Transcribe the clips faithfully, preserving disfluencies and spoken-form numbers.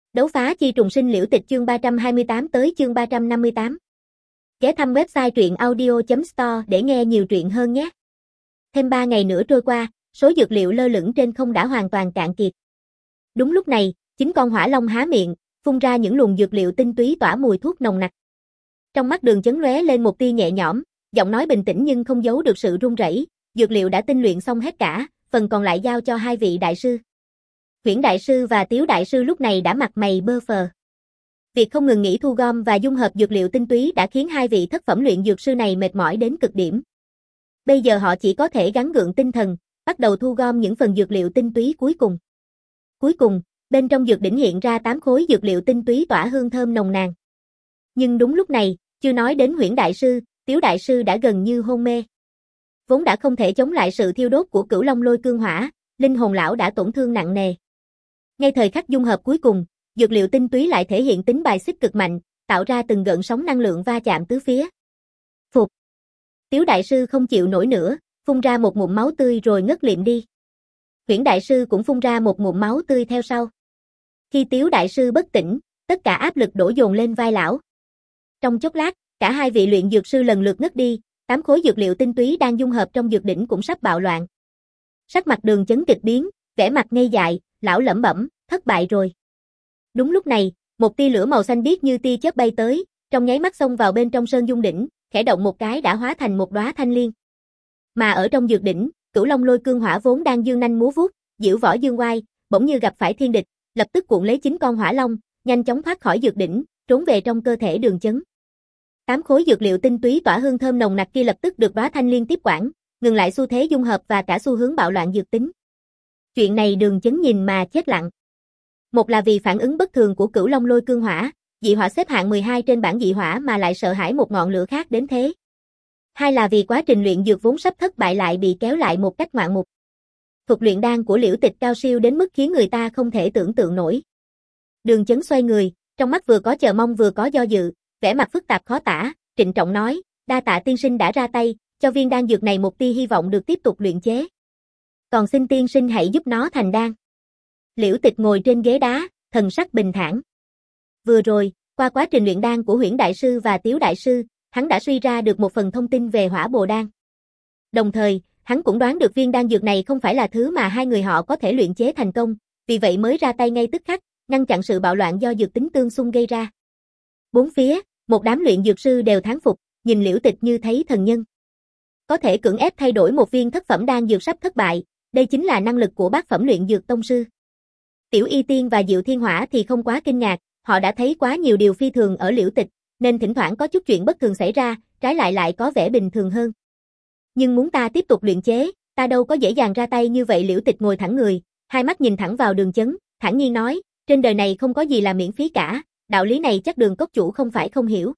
Đấu phá chi trùng sinh liễu tịch chương ba trăm hai mươi tám tới chương ba trăm năm mươi tám. Ghé thăm website truyện audio chấm store để nghe nhiều truyện hơn nhé. Thêm ba ngày nữa trôi qua, số dược liệu lơ lửng trên không đã hoàn toàn cạn kiệt. Đúng lúc này, chính con hỏa long há miệng, phun ra những luồng dược liệu tinh túy tỏa mùi thuốc nồng nặc. Trong mắt Đường Chấn lóe lên một tia nhẹ nhõm, giọng nói bình tĩnh nhưng không giấu được sự run rẩy, dược liệu đã tinh luyện xong hết cả, phần còn lại giao cho hai vị đại sư. Huyễn đại sư và Tiếu đại sư lúc này đã mặt mày bơ phờ. Việc không ngừng nghỉ thu gom và dung hợp dược liệu tinh túy đã khiến hai vị thất phẩm luyện dược sư này mệt mỏi đến cực điểm. Bây giờ họ chỉ có thể gắng gượng tinh thần, bắt đầu thu gom những phần dược liệu tinh túy cuối cùng. Cuối cùng, bên trong dược đỉnh hiện ra tám khối dược liệu tinh túy tỏa hương thơm nồng nàn. Nhưng đúng lúc này, chưa nói đến Huyễn đại sư, Tiếu đại sư đã gần như hôn mê. Vốn đã không thể chống lại sự thiêu đốt của Cửu Long Lôi Cương Hỏa, linh hồn lão đã tổn thương nặng nề. Ngay thời khắc dung hợp cuối cùng, dược liệu tinh túy lại thể hiện tính bài xích cực mạnh, tạo ra từng gợn sóng năng lượng va chạm tứ phía. Phục. Tiếu đại sư không chịu nổi nữa, phun ra một ngụm máu tươi rồi ngất liệm đi. Huyễn đại sư cũng phun ra một ngụm máu tươi theo sau. Khi Tiếu đại sư bất tỉnh, tất cả áp lực đổ dồn lên vai lão. Trong chốc lát, cả hai vị luyện dược sư lần lượt ngất đi, tám khối dược liệu tinh túy đang dung hợp trong dược đỉnh cũng sắp bạo loạn. Sắc mặt Đường Chấn kịch biến, vẻ mặt ngây dại, lão lẩm bẩm, thất bại rồi. Đúng lúc này, một tia lửa màu xanh biếc như tia chớp bay tới, trong nháy mắt xông vào bên trong sơn dung đỉnh, khẽ động một cái đã hóa thành một đóa thanh liên. Mà ở trong dược đỉnh, Cửu Long Lôi Cương Hỏa vốn đang dương nanh múa vuốt, diễu võ dương oai, bỗng như gặp phải thiên địch, lập tức cuộn lấy chính con hỏa long, nhanh chóng thoát khỏi dược đỉnh, trốn về trong cơ thể Đường Chấn. Tám khối dược liệu tinh túy tỏa hương thơm nồng nặc kia lập tức được đóa thanh liên tiếp quản, ngừng lại xu thế dung hợp và cả xu hướng bạo loạn dược tính. Chuyện này Đường Chấn nhìn mà chết lặng. Một là vì phản ứng bất thường của Cửu Long Lôi Cương Hỏa, dị hỏa xếp hạng mười hai trên bảng dị hỏa mà lại sợ hãi một ngọn lửa khác đến thế. Hai là vì quá trình luyện dược vốn sắp thất bại lại bị kéo lại một cách ngoạn mục. Thuật luyện đan của Liễu Tịch cao siêu đến mức khiến người ta không thể tưởng tượng nổi. Đường Chấn xoay người, trong mắt vừa có chờ mong vừa có do dự, vẻ mặt phức tạp khó tả, trịnh trọng nói, đa tạ tiên sinh đã ra tay, cho viên đan dược này một tia hy vọng được tiếp tục luyện chế. Còn xin tiên sinh hãy giúp nó thành đan. Liễu Tịch ngồi trên ghế đá, thần sắc bình thản. Vừa rồi, qua quá trình luyện đan của Huyễn đại sư và Tiếu đại sư, hắn đã suy ra được một phần thông tin về hỏa bồ đan. Đồng thời, hắn cũng đoán được viên đan dược này không phải là thứ mà hai người họ có thể luyện chế thành công, vì vậy mới ra tay ngay tức khắc, ngăn chặn sự bạo loạn do dược tính tương xung gây ra. Bốn phía, một đám luyện dược sư đều thán phục, nhìn Liễu Tịch như thấy thần nhân. Có thể cưỡng ép thay đổi một viên thất phẩm đan dược sắp thất bại, đây chính là năng lực của bát phẩm luyện dược tông sư. Tiểu Y Tiên và Diệu Thiên Hỏa thì không quá kinh ngạc, họ đã thấy quá nhiều điều phi thường ở Liễu Tịch, nên thỉnh thoảng có chút chuyện bất thường xảy ra, trái lại lại có vẻ bình thường hơn. Nhưng muốn ta tiếp tục luyện chế, ta đâu có dễ dàng ra tay như vậy. Liễu Tịch ngồi thẳng người, hai mắt nhìn thẳng vào Đường Chấn, thản nhiên nói, trên đời này không có gì là miễn phí cả, đạo lý này chắc Đường cốc chủ không phải không hiểu.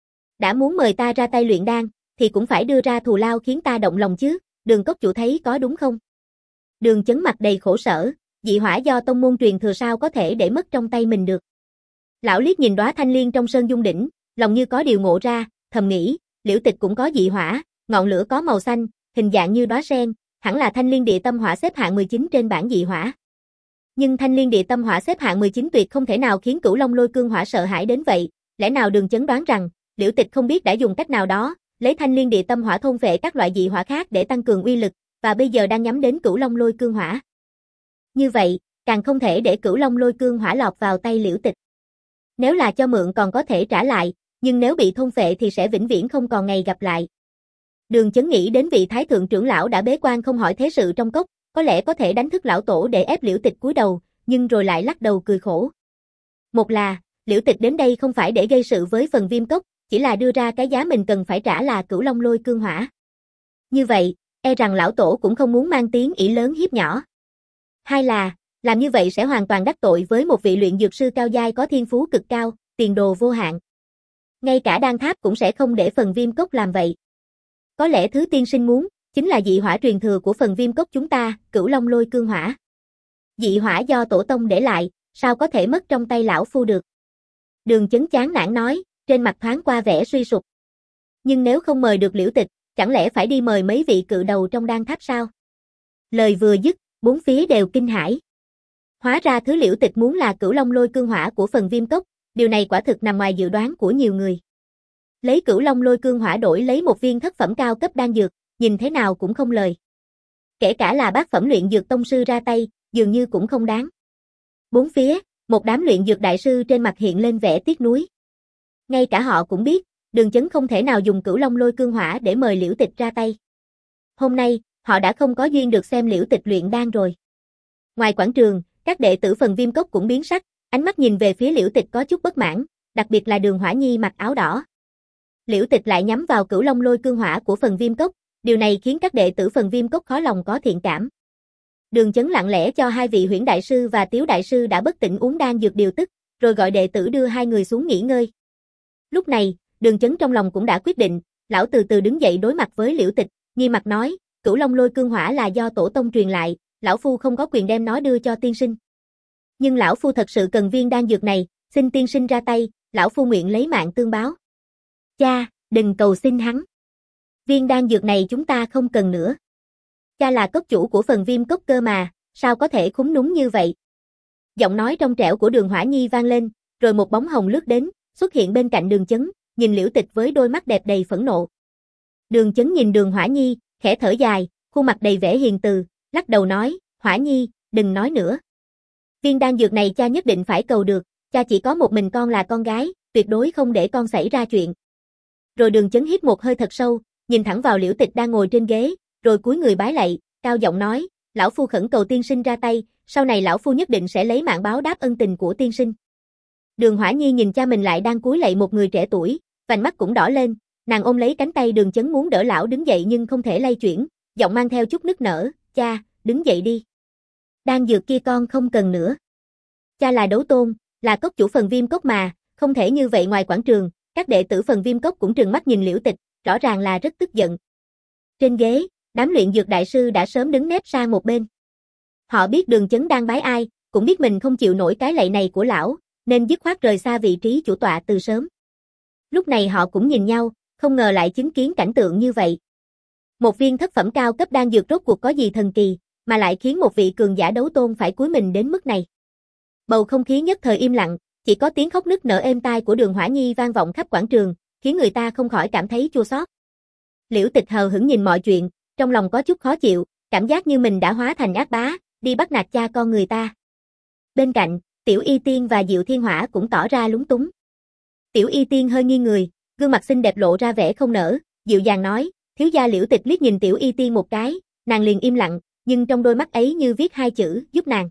Đã muốn mời ta ra tay luyện đan, thì cũng phải đưa ra thù lao khiến ta động lòng chứ, Đường cốc chủ thấy có đúng không? Đường Chấn mặt đầy khổ sở, dị hỏa do tông môn truyền thừa sao có thể để mất trong tay mình được. Lão liếc nhìn đóa thanh liên trong sơn dung đỉnh, lòng như có điều ngộ ra, thầm nghĩ, Liễu Tịch cũng có dị hỏa, ngọn lửa có màu xanh, hình dạng như đóa sen, hẳn là thanh liên địa tâm hỏa xếp hạng mười chín trên bảng dị hỏa. Nhưng thanh liên địa tâm hỏa xếp hạng mười chín tuyệt không thể nào khiến Cửu Long Lôi Cương Hỏa sợ hãi đến vậy, lẽ nào Đường Chấn đoán rằng, Liễu Tịch không biết đã dùng cách nào đó, lấy thanh liên địa tâm hỏa thôn phệ các loại dị hỏa khác để tăng cường uy lực, và bây giờ đang nhắm đến Cửu Long Lôi Cương Hỏa. Như vậy, càng không thể để Cửu Long Lôi Cương Hỏa lọt vào tay Liễu Tịch. Nếu là cho mượn còn có thể trả lại, nhưng nếu bị thôn phệ thì sẽ vĩnh viễn không còn ngày gặp lại. Đường Chấn nghĩ đến vị thái thượng trưởng lão đã bế quan không hỏi thế sự trong cốc, có lẽ có thể đánh thức lão tổ để ép Liễu Tịch cúi đầu, nhưng rồi lại lắc đầu cười khổ. Một là, Liễu Tịch đến đây không phải để gây sự với phần Viêm Cốc, chỉ là đưa ra cái giá mình cần phải trả là Cửu Long Lôi Cương Hỏa. Như vậy, e rằng lão tổ cũng không muốn mang tiếng ỷ lớn hiếp nhỏ. Hai là, làm như vậy sẽ hoàn toàn đắc tội với một vị luyện dược sư cao giai có thiên phú cực cao, tiền đồ vô hạn. Ngay cả đan tháp cũng sẽ không để phần Viêm Cốc làm vậy. Có lẽ thứ tiên sinh muốn, chính là dị hỏa truyền thừa của phần Viêm Cốc chúng ta, Cửu Long Lôi Cương Hỏa. Dị hỏa do tổ tông để lại, sao có thể mất trong tay lão phu được? Đường Chấn chán nản nói, trên mặt thoáng qua vẻ suy sụp. Nhưng nếu không mời được Liễu Tịch, chẳng lẽ phải đi mời mấy vị cự đầu trong đan tháp sao? Lời vừa dứt, bốn phía đều kinh hãi. Hóa ra thứ Liễu Tịch muốn là Cửu Long Lôi Cương Hỏa của phần Viêm Cốc, điều này quả thực nằm ngoài dự đoán của nhiều người. Lấy Cửu Long Lôi Cương Hỏa đổi lấy một viên thất phẩm cao cấp đan dược, nhìn thế nào cũng không lời. Kể cả là bát phẩm luyện dược tông sư ra tay, dường như cũng không đáng. Bốn phía, một đám luyện dược đại sư trên mặt hiện lên vẻ tiếc nuối. Ngay cả họ cũng biết, Đường Chấn không thể nào dùng Cửu Long Lôi Cương Hỏa để mời Liễu Tịch ra tay. Hôm nay, họ đã không có duyên được xem Liễu Tịch luyện đan rồi. Ngoài quảng trường, các đệ tử phần Viêm Cốc cũng biến sắc, ánh mắt nhìn về phía Liễu Tịch có chút bất mãn, đặc biệt là Đường Hỏa Nhi mặc áo đỏ. Liễu Tịch lại nhắm vào Cửu Long Lôi Cương Hỏa của phần Viêm Cốc, điều này khiến các đệ tử phần Viêm Cốc khó lòng có thiện cảm. Đường Chấn lặng lẽ cho hai vị Huyễn đại sư và Tiếu đại sư đã bất tỉnh uống đan dược điều tức, rồi gọi đệ tử đưa hai người xuống nghỉ ngơi. Lúc này, Đường Chấn trong lòng cũng đã quyết định, lão từ từ đứng dậy đối mặt với Liễu Tịch, nghiêm mặt nói, Cửu Long Lôi Cương Hỏa là do tổ tông truyền lại, lão phu không có quyền đem nó đưa cho tiên sinh. Nhưng lão phu thật sự cần viên đan dược này, xin tiên sinh ra tay, lão phu nguyện lấy mạng tương báo. Cha, đừng cầu xin hắn. Viên đan dược này chúng ta không cần nữa. Cha là cốc chủ của phần Viêm Cốc cơ mà, sao có thể khúm núm như vậy? Giọng nói trong trẻo của Đường Hỏa Nhi vang lên, rồi một bóng hồng lướt đến, xuất hiện bên cạnh Đường Chấn, nhìn Liễu Tịch với đôi mắt đẹp đầy phẫn nộ. Đường Chấn nhìn Đường Hỏa Nhi, khẽ thở dài, khuôn mặt đầy vẻ hiền từ, lắc đầu nói, Hỏa Nhi, đừng nói nữa. Viên đan dược này cha nhất định phải cầu được, cha chỉ có một mình con là con gái, tuyệt đối không để con xảy ra chuyện. Rồi Đường Chấn hít một hơi thật sâu, nhìn thẳng vào Liễu Tịch đang ngồi trên ghế, rồi cúi người bái lạy, cao giọng nói, lão phu khẩn cầu tiên sinh ra tay, sau này lão phu nhất định sẽ lấy mạng báo đáp ân tình của tiên sinh. Đường Hỏa Nhi nhìn cha mình lại đang cúi lạy một người trẻ tuổi, vành mắt cũng đỏ lên, nàng ôm lấy cánh tay Đường Chấn muốn đỡ lão đứng dậy nhưng không thể lay chuyển, giọng mang theo chút nức nở, cha, đứng dậy đi. Đan dược kia con không cần nữa. Cha là đấu tôn, là cốc chủ phần Viêm Cốc mà, không thể như vậy. Ngoài quảng trường, các đệ tử phần Viêm Cốc cũng trừng mắt nhìn Liễu Tịch, rõ ràng là rất tức giận. Trên ghế, đám luyện dược đại sư đã sớm đứng nép sang một bên. Họ biết Đường Chấn đang bái ai, cũng biết mình không chịu nổi cái lạy này của lão, nên dứt khoát rời xa vị trí chủ tọa từ sớm. Lúc này họ cũng nhìn nhau, không ngờ lại chứng kiến cảnh tượng như vậy. Một viên thất phẩm cao cấp đan dược rốt cuộc có gì thần kỳ, mà lại khiến một vị cường giả đấu tôn phải cúi mình đến mức này. Bầu không khí nhất thời im lặng, chỉ có tiếng khóc nức nở êm tai của Đường Hỏa Nhi vang vọng khắp quảng trường, khiến người ta không khỏi cảm thấy chua xót. Liễu Tịch hờ hững nhìn mọi chuyện, trong lòng có chút khó chịu, cảm giác như mình đã hóa thành ác bá, đi bắt nạt cha con người ta. Bên cạnh, Tiểu Y Tiên và Diệu Thiên Hỏa cũng tỏ ra lúng túng. Tiểu Y Tiên hơi nghiêng người, gương mặt xinh đẹp lộ ra vẻ không nỡ, dịu dàng nói, thiếu gia. Liễu Tịch liếc nhìn Tiểu Y Tiên một cái, nàng liền im lặng, nhưng trong đôi mắt ấy như viết hai chữ, giúp nàng.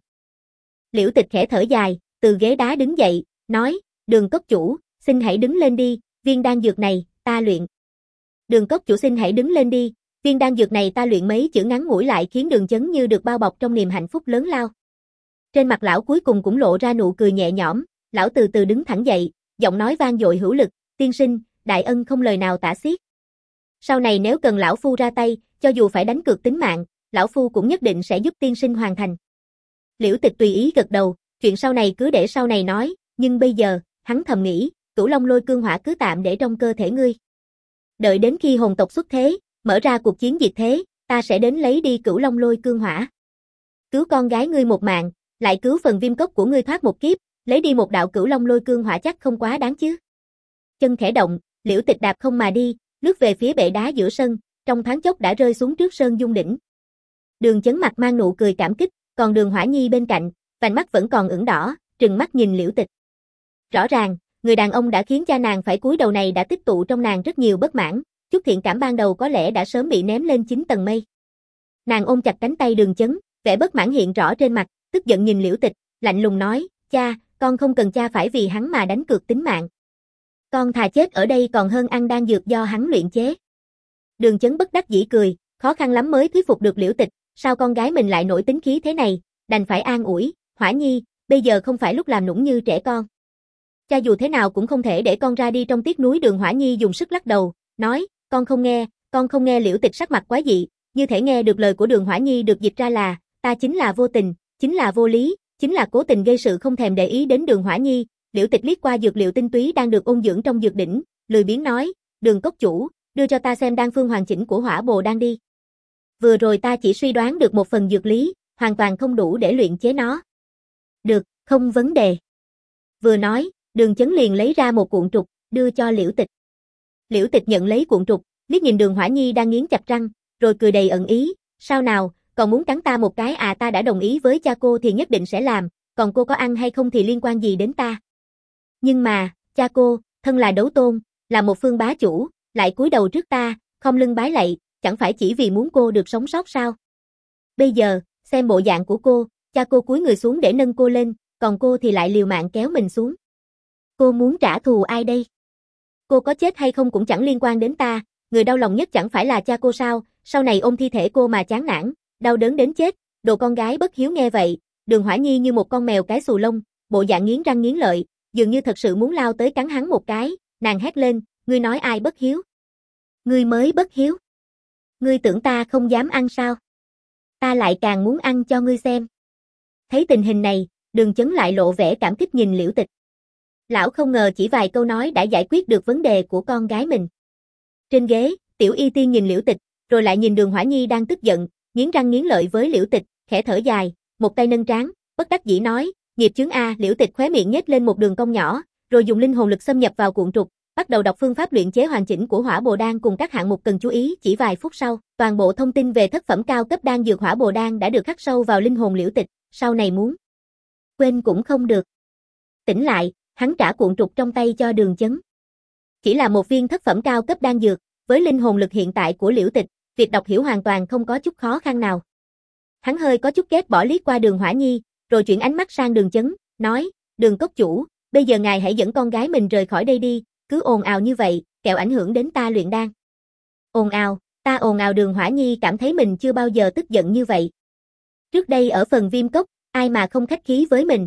Liễu Tịch khẽ thở dài, từ ghế đá đứng dậy, nói, Đường cốc chủ, xin hãy đứng lên đi, viên đan dược này, ta luyện. Đường cốc chủ xin hãy đứng lên đi, viên đan dược này ta luyện. Mấy chữ ngắn ngủi lại khiến Đường Chấn như được bao bọc trong niềm hạnh phúc lớn lao. Trên mặt lão cuối cùng cũng lộ ra nụ cười nhẹ nhõm, lão từ từ đứng thẳng dậy, giọng nói vang dội hữu lực, tiên sinh, đại ân không lời nào tả xiết. Sau này nếu cần lão phu ra tay, cho dù phải đánh cược tính mạng, lão phu cũng nhất định sẽ giúp tiên sinh hoàn thành. Liễu Tịch tùy ý gật đầu, chuyện sau này cứ để sau này nói, nhưng bây giờ, hắn thầm nghĩ, Cửu Long Lôi Cương Hỏa cứ tạm để trong cơ thể ngươi. Đợi đến khi hồn tộc xuất thế, mở ra cuộc chiến diệt thế, ta sẽ đến lấy đi Cửu Long Lôi Cương Hỏa. Cứu con gái ngươi một mạng, lại cứu phần Viêm Cốc của ngươi thoát một kiếp, lấy đi một đạo Cửu Long Lôi Cương Hỏa chắc không quá đáng chứ. Chân khẽ động, Liễu Tịch đạp không mà đi, lướt về phía bệ đá giữa sân, trong thoáng chốc đã rơi xuống trước Sơn Dung đỉnh. Đường Chấn mặt mang nụ cười cảm kích, còn Đường Hỏa Nhi bên cạnh, vành mắt vẫn còn ửng đỏ, trừng mắt nhìn Liễu Tịch. Rõ ràng, người đàn ông đã khiến cha nàng phải cúi đầu này đã tích tụ trong nàng rất nhiều bất mãn, chút thiện cảm ban đầu có lẽ đã sớm bị ném lên chín tầng mây. Nàng ôm chặt cánh tay Đường Chấn, vẻ bất mãn hiện rõ trên mặt, tức giận nhìn Liễu Tịch, lạnh lùng nói, cha, con không cần cha phải vì hắn mà đánh cược tính mạng. Con thà chết ở đây còn hơn ăn đan dược do hắn luyện chế. Đường Chấn bất đắc dĩ cười, khó khăn lắm mới thuyết phục được Liễu Tịch, sao con gái mình lại nổi tính khí thế này, đành phải an ủi, Hỏa Nhi, bây giờ không phải lúc làm nũng như trẻ con. Cha dù thế nào cũng không thể để con ra đi trong tiếc nuối. Đường Hỏa Nhi dùng sức lắc đầu, nói, con không nghe, con không nghe. Liễu Tịch sắc mặt quái dị, như thể nghe được lời của Đường Hỏa Nhi được dịch ra là, ta chính là vô tình, chính là vô lý, chính là cố tình gây sự. Không thèm để ý đến Đường Hỏa Nhi, Liễu Tịch liếc qua dược liệu tinh túy đang được ôn dưỡng trong dược đỉnh, lười biếng nói, Đường cốc chủ, đưa cho ta xem đan phương hoàn chỉnh của Hỏa Bồ đan đi. Vừa rồi ta chỉ suy đoán được một phần dược lý, hoàn toàn không đủ để luyện chế nó. Được, không vấn đề. Vừa nói, Đường Chấn liền lấy ra một cuộn trục, đưa cho Liễu Tịch. Liễu Tịch nhận lấy cuộn trục, liếc nhìn Đường Hỏa Nhi đang nghiến chặt răng, rồi cười đầy ẩn ý, sao nào, còn muốn cắn ta một cái à, ta đã đồng ý với cha cô thì nhất định sẽ làm, còn cô có ăn hay không thì liên quan gì đến ta. Nhưng mà, cha cô, thân là đấu tôn, là một phương bá chủ, lại cúi đầu trước ta, khom lưng bái lạy, chẳng phải chỉ vì muốn cô được sống sót sao? Bây giờ, xem bộ dạng của cô, cha cô cúi người xuống để nâng cô lên, còn cô thì lại liều mạng kéo mình xuống. Cô muốn trả thù ai đây? Cô có chết hay không cũng chẳng liên quan đến ta, người đau lòng nhất chẳng phải là cha cô sao, sau này ôm thi thể cô mà chán nản, đau đớn đến chết, đồ con gái bất hiếu. Nghe vậy, Đường Hỏa Nhi như một con mèo cái xù lông, bộ dạng nghiến răng nghiến lợi, dường như thật sự muốn lao tới cắn hắn một cái, nàng hét lên, ngươi nói ai bất hiếu? Ngươi mới bất hiếu. Ngươi tưởng ta không dám ăn sao? Ta lại càng muốn ăn cho ngươi xem. Thấy tình hình này, Đường Chấn lại lộ vẻ cảm kích nhìn Liễu Tịch. Lão không ngờ chỉ vài câu nói đã giải quyết được vấn đề của con gái mình. Trên ghế, Tiểu Y Tiên nhìn Liễu Tịch, rồi lại nhìn Đường Hỏa Nhi đang tức giận, nghiến răng nghiến lợi với Liễu Tịch, khẽ thở dài, một tay nâng trán, bất đắc dĩ nói, nghiệp chướng a. Liễu Tịch khóe miệng nhếch lên một đường cong nhỏ, rồi dùng linh hồn lực xâm nhập vào cuộn trục, bắt đầu đọc phương pháp luyện chế hoàn chỉnh của Hỏa Bồ Đan cùng các hạng mục cần chú ý. Chỉ vài phút sau, toàn bộ thông tin về thất phẩm cao cấp đan dược Hỏa Bồ Đan đã được khắc sâu vào linh hồn Liễu Tịch, sau này muốn quên cũng không được. Tỉnh lại, hắn trả cuộn trục trong tay cho Đường Chấn. Chỉ là một viên thất phẩm cao cấp đan dược, với linh hồn lực hiện tại của Liễu Tịch, việc đọc hiểu hoàn toàn không có chút khó khăn nào. Hắn hơi có chút ghét bỏ liếc qua Đường Hỏa Nhi, rồi chuyển ánh mắt sang Đường Chấn, nói, Đường cốc chủ, bây giờ ngài hãy dẫn con gái mình rời khỏi đây đi, cứ ồn ào như vậy, kẻo ảnh hưởng đến ta luyện đan. Ồn ào, ta ồn ào? Đường Hỏa Nhi cảm thấy mình chưa bao giờ tức giận như vậy. Trước đây ở phần Viêm Cốc, ai mà không khách khí với mình.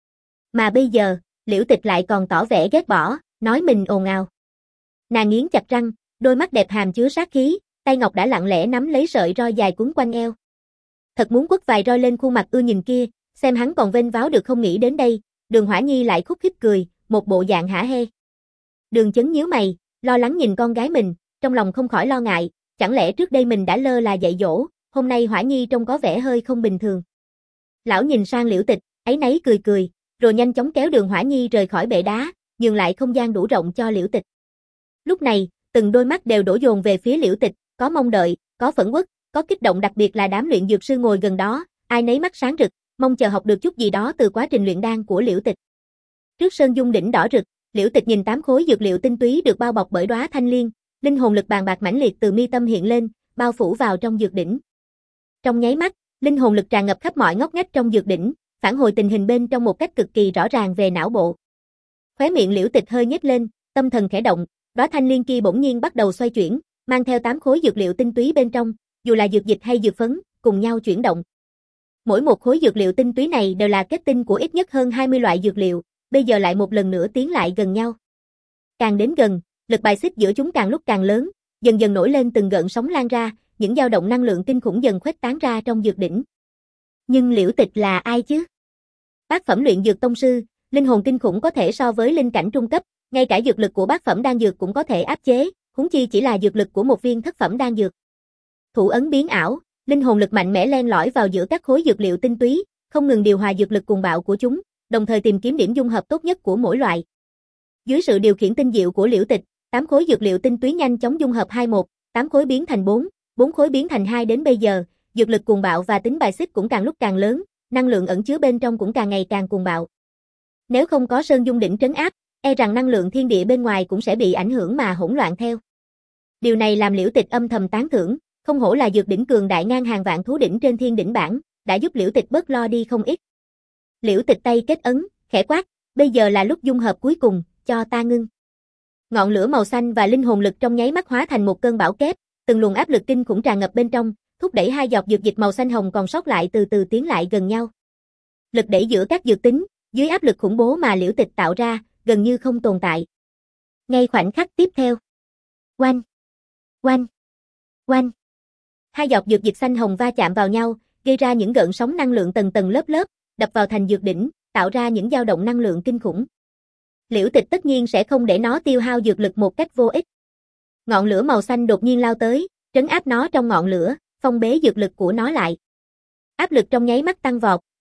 Mà bây giờ, Liễu Tịch lại còn tỏ vẻ ghét bỏ, nói mình ồn ào. Nàng nghiến chặt răng, đôi mắt đẹp hàm chứa sát khí, tay ngọc đã lặng lẽ nắm lấy sợi roi dài quấn quanh eo. Thật muốn quất vài roi lên khuôn mặt ưa nhìn kia, xem hắn còn vênh váo được không. Nghĩ đến đây, Đường Hỏa Nhi lại khúc khích cười, một bộ dạng hả hê. Đường Chấn nhíu mày, lo lắng nhìn con gái mình, trong lòng không khỏi lo ngại, chẳng lẽ trước đây mình đã lơ là dạy dỗ, hôm nay Hỏa Nhi trông có vẻ hơi không bình thường. Lão nhìn sang Liễu Tịch, áy náy cười cười, rồi nhanh chóng kéo Đường Hỏa Nhi rời khỏi bệ đá, nhường lại không gian đủ rộng cho Liễu Tịch. Lúc này, từng đôi mắt đều đổ dồn về phía Liễu Tịch, có mong đợi, có phẫn uất, có kích động, đặc biệt là đám luyện dược sư ngồi gần đó, ai nấy mắt sáng rực, mong chờ học được chút gì đó từ quá trình luyện đan của Liễu Tịch. Trước sơn dung đỉnh đỏ rực, Liễu Tịch nhìn tám khối dược liệu tinh túy được bao bọc bởi đóa thanh liên, linh hồn lực bàn bạc mãnh liệt từ mi tâm hiện lên, bao phủ vào trong dược đỉnh. Trong nháy mắt, linh hồn lực tràn ngập khắp mọi ngóc ngách trong dược đỉnh, phản hồi tình hình bên trong một cách cực kỳ rõ ràng về não bộ. Khóe miệng Liễu Tịch hơi nhếch lên, tâm thần khẽ động, đóa thanh liên kia bỗng nhiên bắt đầu xoay chuyển, mang theo tám khối dược liệu tinh túy bên trong, dù là dược dịch hay dược phấn, cùng nhau chuyển động. Mỗi một khối dược liệu tinh túy này đều là kết tinh của ít nhất hơn hai mươi loại dược liệu, bây giờ lại một lần nữa tiến lại gần nhau. Càng đến gần, lực bài xích giữa chúng càng lúc càng lớn, dần dần nổi lên từng gợn sóng lan ra, những dao động năng lượng kinh khủng dần khuếch tán ra trong dược đỉnh. Nhưng Liễu Tịch là ai chứ? Bát phẩm luyện dược tông sư, linh hồn kinh khủng có thể so với linh cảnh trung cấp, ngay cả dược lực của bát phẩm đan dược cũng có thể áp chế, huống chi chỉ là dược lực của một viên thất phẩm đan dược. Thủ ấn biến ảo, linh hồn lực mạnh mẽ len lỏi vào giữa các khối dược liệu tinh túy, không ngừng điều hòa dược lực cuồng bạo của chúng, đồng thời tìm kiếm điểm dung hợp tốt nhất của mỗi loại. Dưới sự điều khiển tinh diệu của Liễu Tịch, tám khối dược liệu tinh túy nhanh chóng dung hợp hai một, tám khối biến thành bốn, bốn khối biến thành hai. Đến bây giờ, dược lực cuồng bạo và tính bài xích cũng càng lúc càng lớn, năng lượng ẩn chứa bên trong cũng càng ngày càng cuồng bạo. Nếu không có sơn dung đỉnh trấn áp, e rằng năng lượng thiên địa bên ngoài cũng sẽ bị ảnh hưởng mà hỗn loạn theo. Điều này làm Liễu Tịch âm thầm tán thưởng, không hổ là dược đỉnh cường đại ngang hàng vạn thú đỉnh trên thiên đỉnh bảng, đã giúp Liễu Tịch bớt lo đi không ít. Liễu Tịch tay kết ấn, khẽ quát, bây giờ là lúc dung hợp cuối cùng, cho ta ngưng. Ngọn lửa màu xanh và linh hồn lực trong nháy mắt hóa thành một cơn bão kép, từng luồng áp lực kinh khủng tràn ngập bên trong, thúc đẩy hai giọt dược dịch màu xanh hồng còn sót lại từ từ tiến lại gần nhau. Lực đẩy giữa các dược tính, dưới áp lực khủng bố mà Liễu Tịch tạo ra, gần như không tồn tại. Ngay khoảnh khắc tiếp theo, oanh, oanh, oanh, hai giọt dược dịch xanh hồng va chạm vào nhau, gây ra những gợn sóng năng lượng tầng tầng lớp lớp, đập vào thành dược đỉnh, tạo ra những dao động năng lượng kinh khủng. Liễu Tịch tất nhiên sẽ không để nó tiêu hao dược lực một cách vô ích. Ngọn lửa màu xanh đột nhiên lao tới, trấn áp nó trong ngọn lửa, phong bế dược lực của nó lại. Áp lực trong nháy mắt tăng vọt,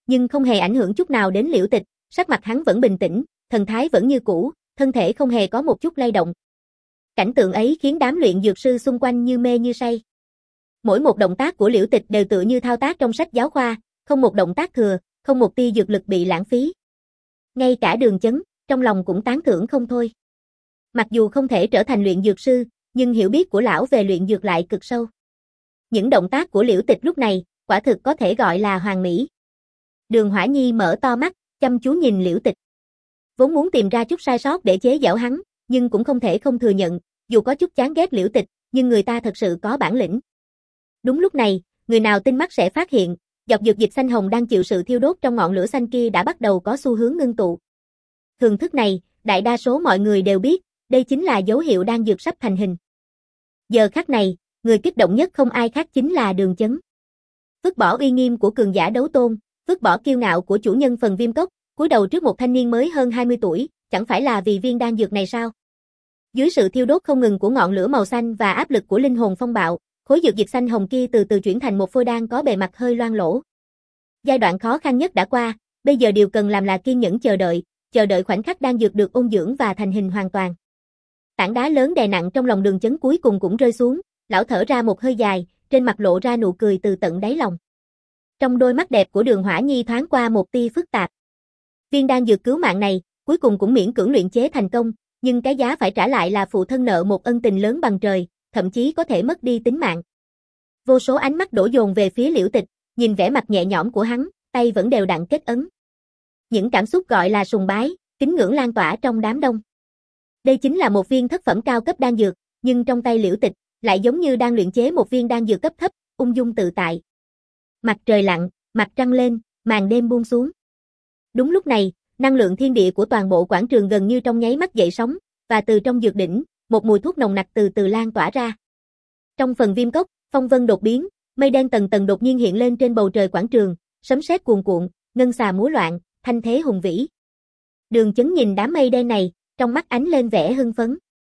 nhưng không hề ảnh hưởng chút nào đến Liễu Tịch, sắc mặt hắn vẫn bình tĩnh, thần thái vẫn như cũ, thân thể không hề có một chút lay động. Cảnh tượng ấy khiến đám luyện dược sư xung quanh như mê như say. Mỗi một động tác của Liễu Tịch đều tựa như thao tác trong sách giáo khoa, không một động tác thừa, không một tia dược lực bị lãng phí. Ngay cả Đường Chấn, trong lòng cũng tán thưởng không thôi. Mặc dù không thể trở thành luyện dược sư, nhưng hiểu biết của lão về luyện dược lại cực sâu. Những động tác của Liễu Tịch lúc này, quả thực có thể gọi là hoàn mỹ. Đường Hỏa Nhi mở to mắt, chăm chú nhìn Liễu Tịch. Vốn muốn tìm ra chút sai sót để chế giễu hắn, nhưng cũng không thể không thừa nhận, dù có chút chán ghét Liễu Tịch, nhưng người ta thật sự có bản lĩnh. Đúng lúc này, người nào tinh mắt sẽ phát hiện, giọt dược dịch xanh hồng đang chịu sự thiêu đốt trong ngọn lửa xanh kia đã bắt đầu có xu hướng ngưng tụ. Thường thức này, đại đa số mọi người đều biết, đây chính là dấu hiệu đan dược sắp thành hình. Giờ khắc này, người kích động nhất không ai khác chính là Đường Chấn. Vứt bỏ uy nghiêm của cường giả đấu tôn, vứt bỏ kiêu ngạo của chủ nhân phần Viêm Cốc, cúi đầu trước một thanh niên mới hơn hai mươi tuổi, chẳng phải là vì viên đan dược này sao? Dưới sự thiêu đốt không ngừng của ngọn lửa màu xanh và áp lực của linh hồn phong bạo, khối dược dịch xanh hồng kia từ từ chuyển thành một phôi đan có bề mặt hơi loang lỗ. Giai đoạn khó khăn nhất đã qua, bây giờ điều cần làm là kiên nhẫn chờ đợi, chờ đợi khoảnh khắc đan dược được ôn dưỡng và thành hình hoàn toàn. Tảng đá lớn đè nặng trong lòng Đường Chấn cuối cùng cũng rơi xuống, lão thở ra một hơi dài, trên mặt lộ ra nụ cười từ tận đáy lòng. Trong đôi mắt đẹp của Đường Hỏa Nhi thoáng qua một tia phức tạp. Viên đan dược cứu mạng này, cuối cùng cũng miễn cưỡng luyện chế thành công, nhưng cái giá phải trả lại là phụ thân nợ một ân tình lớn bằng trời, thậm chí có thể mất đi tính mạng. Vô số ánh mắt đổ dồn về phía Liễu Tịch, nhìn vẻ mặt nhẹ nhõm của hắn, tay vẫn đều đặn kết ấn. Những cảm xúc gọi là sùng bái, kính ngưỡng lan tỏa trong đám đông. Đây chính là một viên thất phẩm cao cấp đan dược, nhưng trong tay Liễu Tịch, lại giống như đang luyện chế một viên đan dược cấp thấp, ung dung tự tại. Mặt trời lặn, mặt trăng lên, màn đêm buông xuống. Đúng lúc này, năng lượng thiên địa của toàn bộ quảng trường gần như trong nháy mắt dậy sóng, và từ trong dược đỉnh, một mùi thuốc nồng nặc từ từ lan tỏa ra. Trong phần Viêm Cốc, phong vân đột biến, mây đen tầng tầng đột nhiên hiện lên trên bầu trời quảng trường, sấm sét cuồn cuộn, ngân xà múa loạn, thanh thế hùng vĩ. Đường Chấn nhìn đám mây đen này, trong mắt ánh lên vẻ hưng phấn.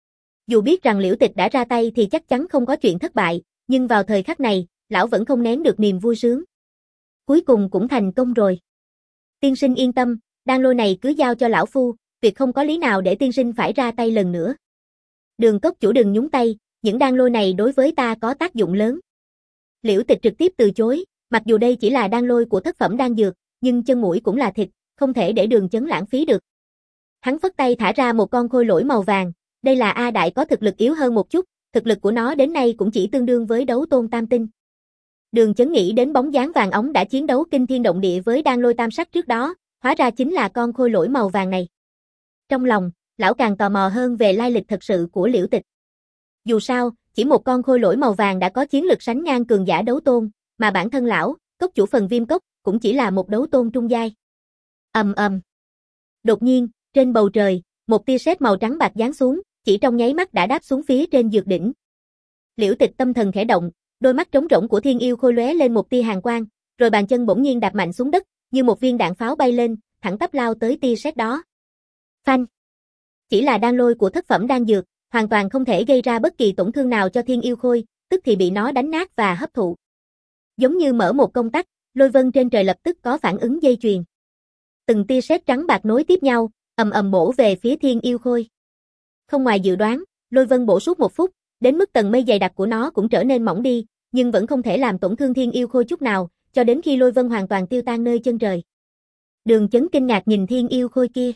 Dù biết rằng Liễu Tịch đã ra tay thì chắc chắn không có chuyện thất bại, nhưng vào thời khắc này, lão vẫn không nén được niềm vui sướng. Cuối cùng cũng thành công rồi. Tiên sinh yên tâm, đan lô này cứ giao cho lão phu, tuyệt không có lý nào để tiên sinh phải ra tay lần nữa. Đường Cốc chủ đừng nhúng tay, những đan lô này đối với ta có tác dụng lớn. Liễu Tịch trực tiếp từ chối, mặc dù đây chỉ là đan lôi của thất phẩm đan dược, nhưng chân mũi cũng là thịt, không thể để Đường Chấn lãng phí được. Hắn phất tay thả ra một con khôi lỗi màu vàng, đây là A Đại có thực lực yếu hơn một chút, thực lực của nó đến nay cũng chỉ tương đương với đấu tôn tam tinh. Đường Chấn nghĩ đến bóng dáng vàng óng đã chiến đấu kinh thiên động địa với đan lôi tam sắc trước đó, hóa ra chính là con khôi lỗi màu vàng này. Trong lòng, lão càng tò mò hơn về lai lịch thật sự của Liễu Tịch. Dù sao, chỉ một con khôi lỗi màu vàng đã có chiến lực sánh ngang cường giả đấu tôn, mà bản thân lão, cốc chủ phần Viêm Cốc, cũng chỉ là một đấu tôn trung giai. Ầm ầm. Đột nhiên, trên bầu trời, một tia sét màu trắng bạc giáng xuống, chỉ trong nháy mắt đã đáp xuống phía trên dược đỉnh. Liễu Tịch tâm thần khẽ động, đôi mắt trống rỗng của Thiên Yêu Khôi lóe lên một tia hàn quang, rồi bàn chân bỗng nhiên đạp mạnh xuống đất, như một viên đạn pháo bay lên, thẳng tắp lao tới tia sét đó. Phanh! Chỉ là đan lôi của thất phẩm đan dược, hoàn toàn không thể gây ra bất kỳ tổn thương nào cho Thiên Yêu Khôi, tức thì bị nó đánh nát và hấp thụ. Giống như mở một công tắc, lôi vân trên trời lập tức có phản ứng dây chuyền. Từng tia sét trắng bạc nối tiếp nhau, ầm ầm bổ về phía Thiên Yêu Khôi. Không ngoài dự đoán, lôi vân bổ suốt một phút, đến mức tầng mây dày đặc của nó cũng trở nên mỏng đi, nhưng vẫn không thể làm tổn thương Thiên Yêu Khôi chút nào, cho đến khi lôi vân hoàn toàn tiêu tan nơi chân trời. Đường Chấn kinh ngạc nhìn Thiên Yêu Khôi kia.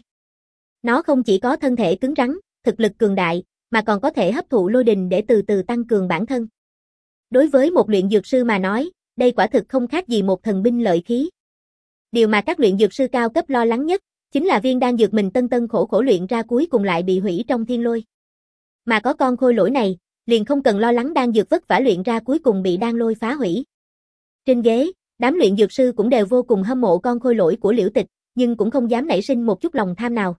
Nó không chỉ có thân thể cứng rắn, thực lực cường đại, mà còn có thể hấp thụ lôi đình để từ từ tăng cường bản thân. Đối với một luyện dược sư mà nói, đây quả thực không khác gì một thần binh lợi khí. Điều mà các luyện dược sư cao cấp lo lắng nhất, chính là viên đan dược mình tân tân khổ khổ luyện ra cuối cùng lại bị hủy trong thiên lôi. Mà có con khôi lỗi này, liền không cần lo lắng đan dược vất vả luyện ra cuối cùng bị đan lôi phá hủy. Trên ghế, đám luyện dược sư cũng đều vô cùng hâm mộ con khôi lỗi của Liễu Tịch, nhưng cũng không dám nảy sinh một chút lòng tham nào.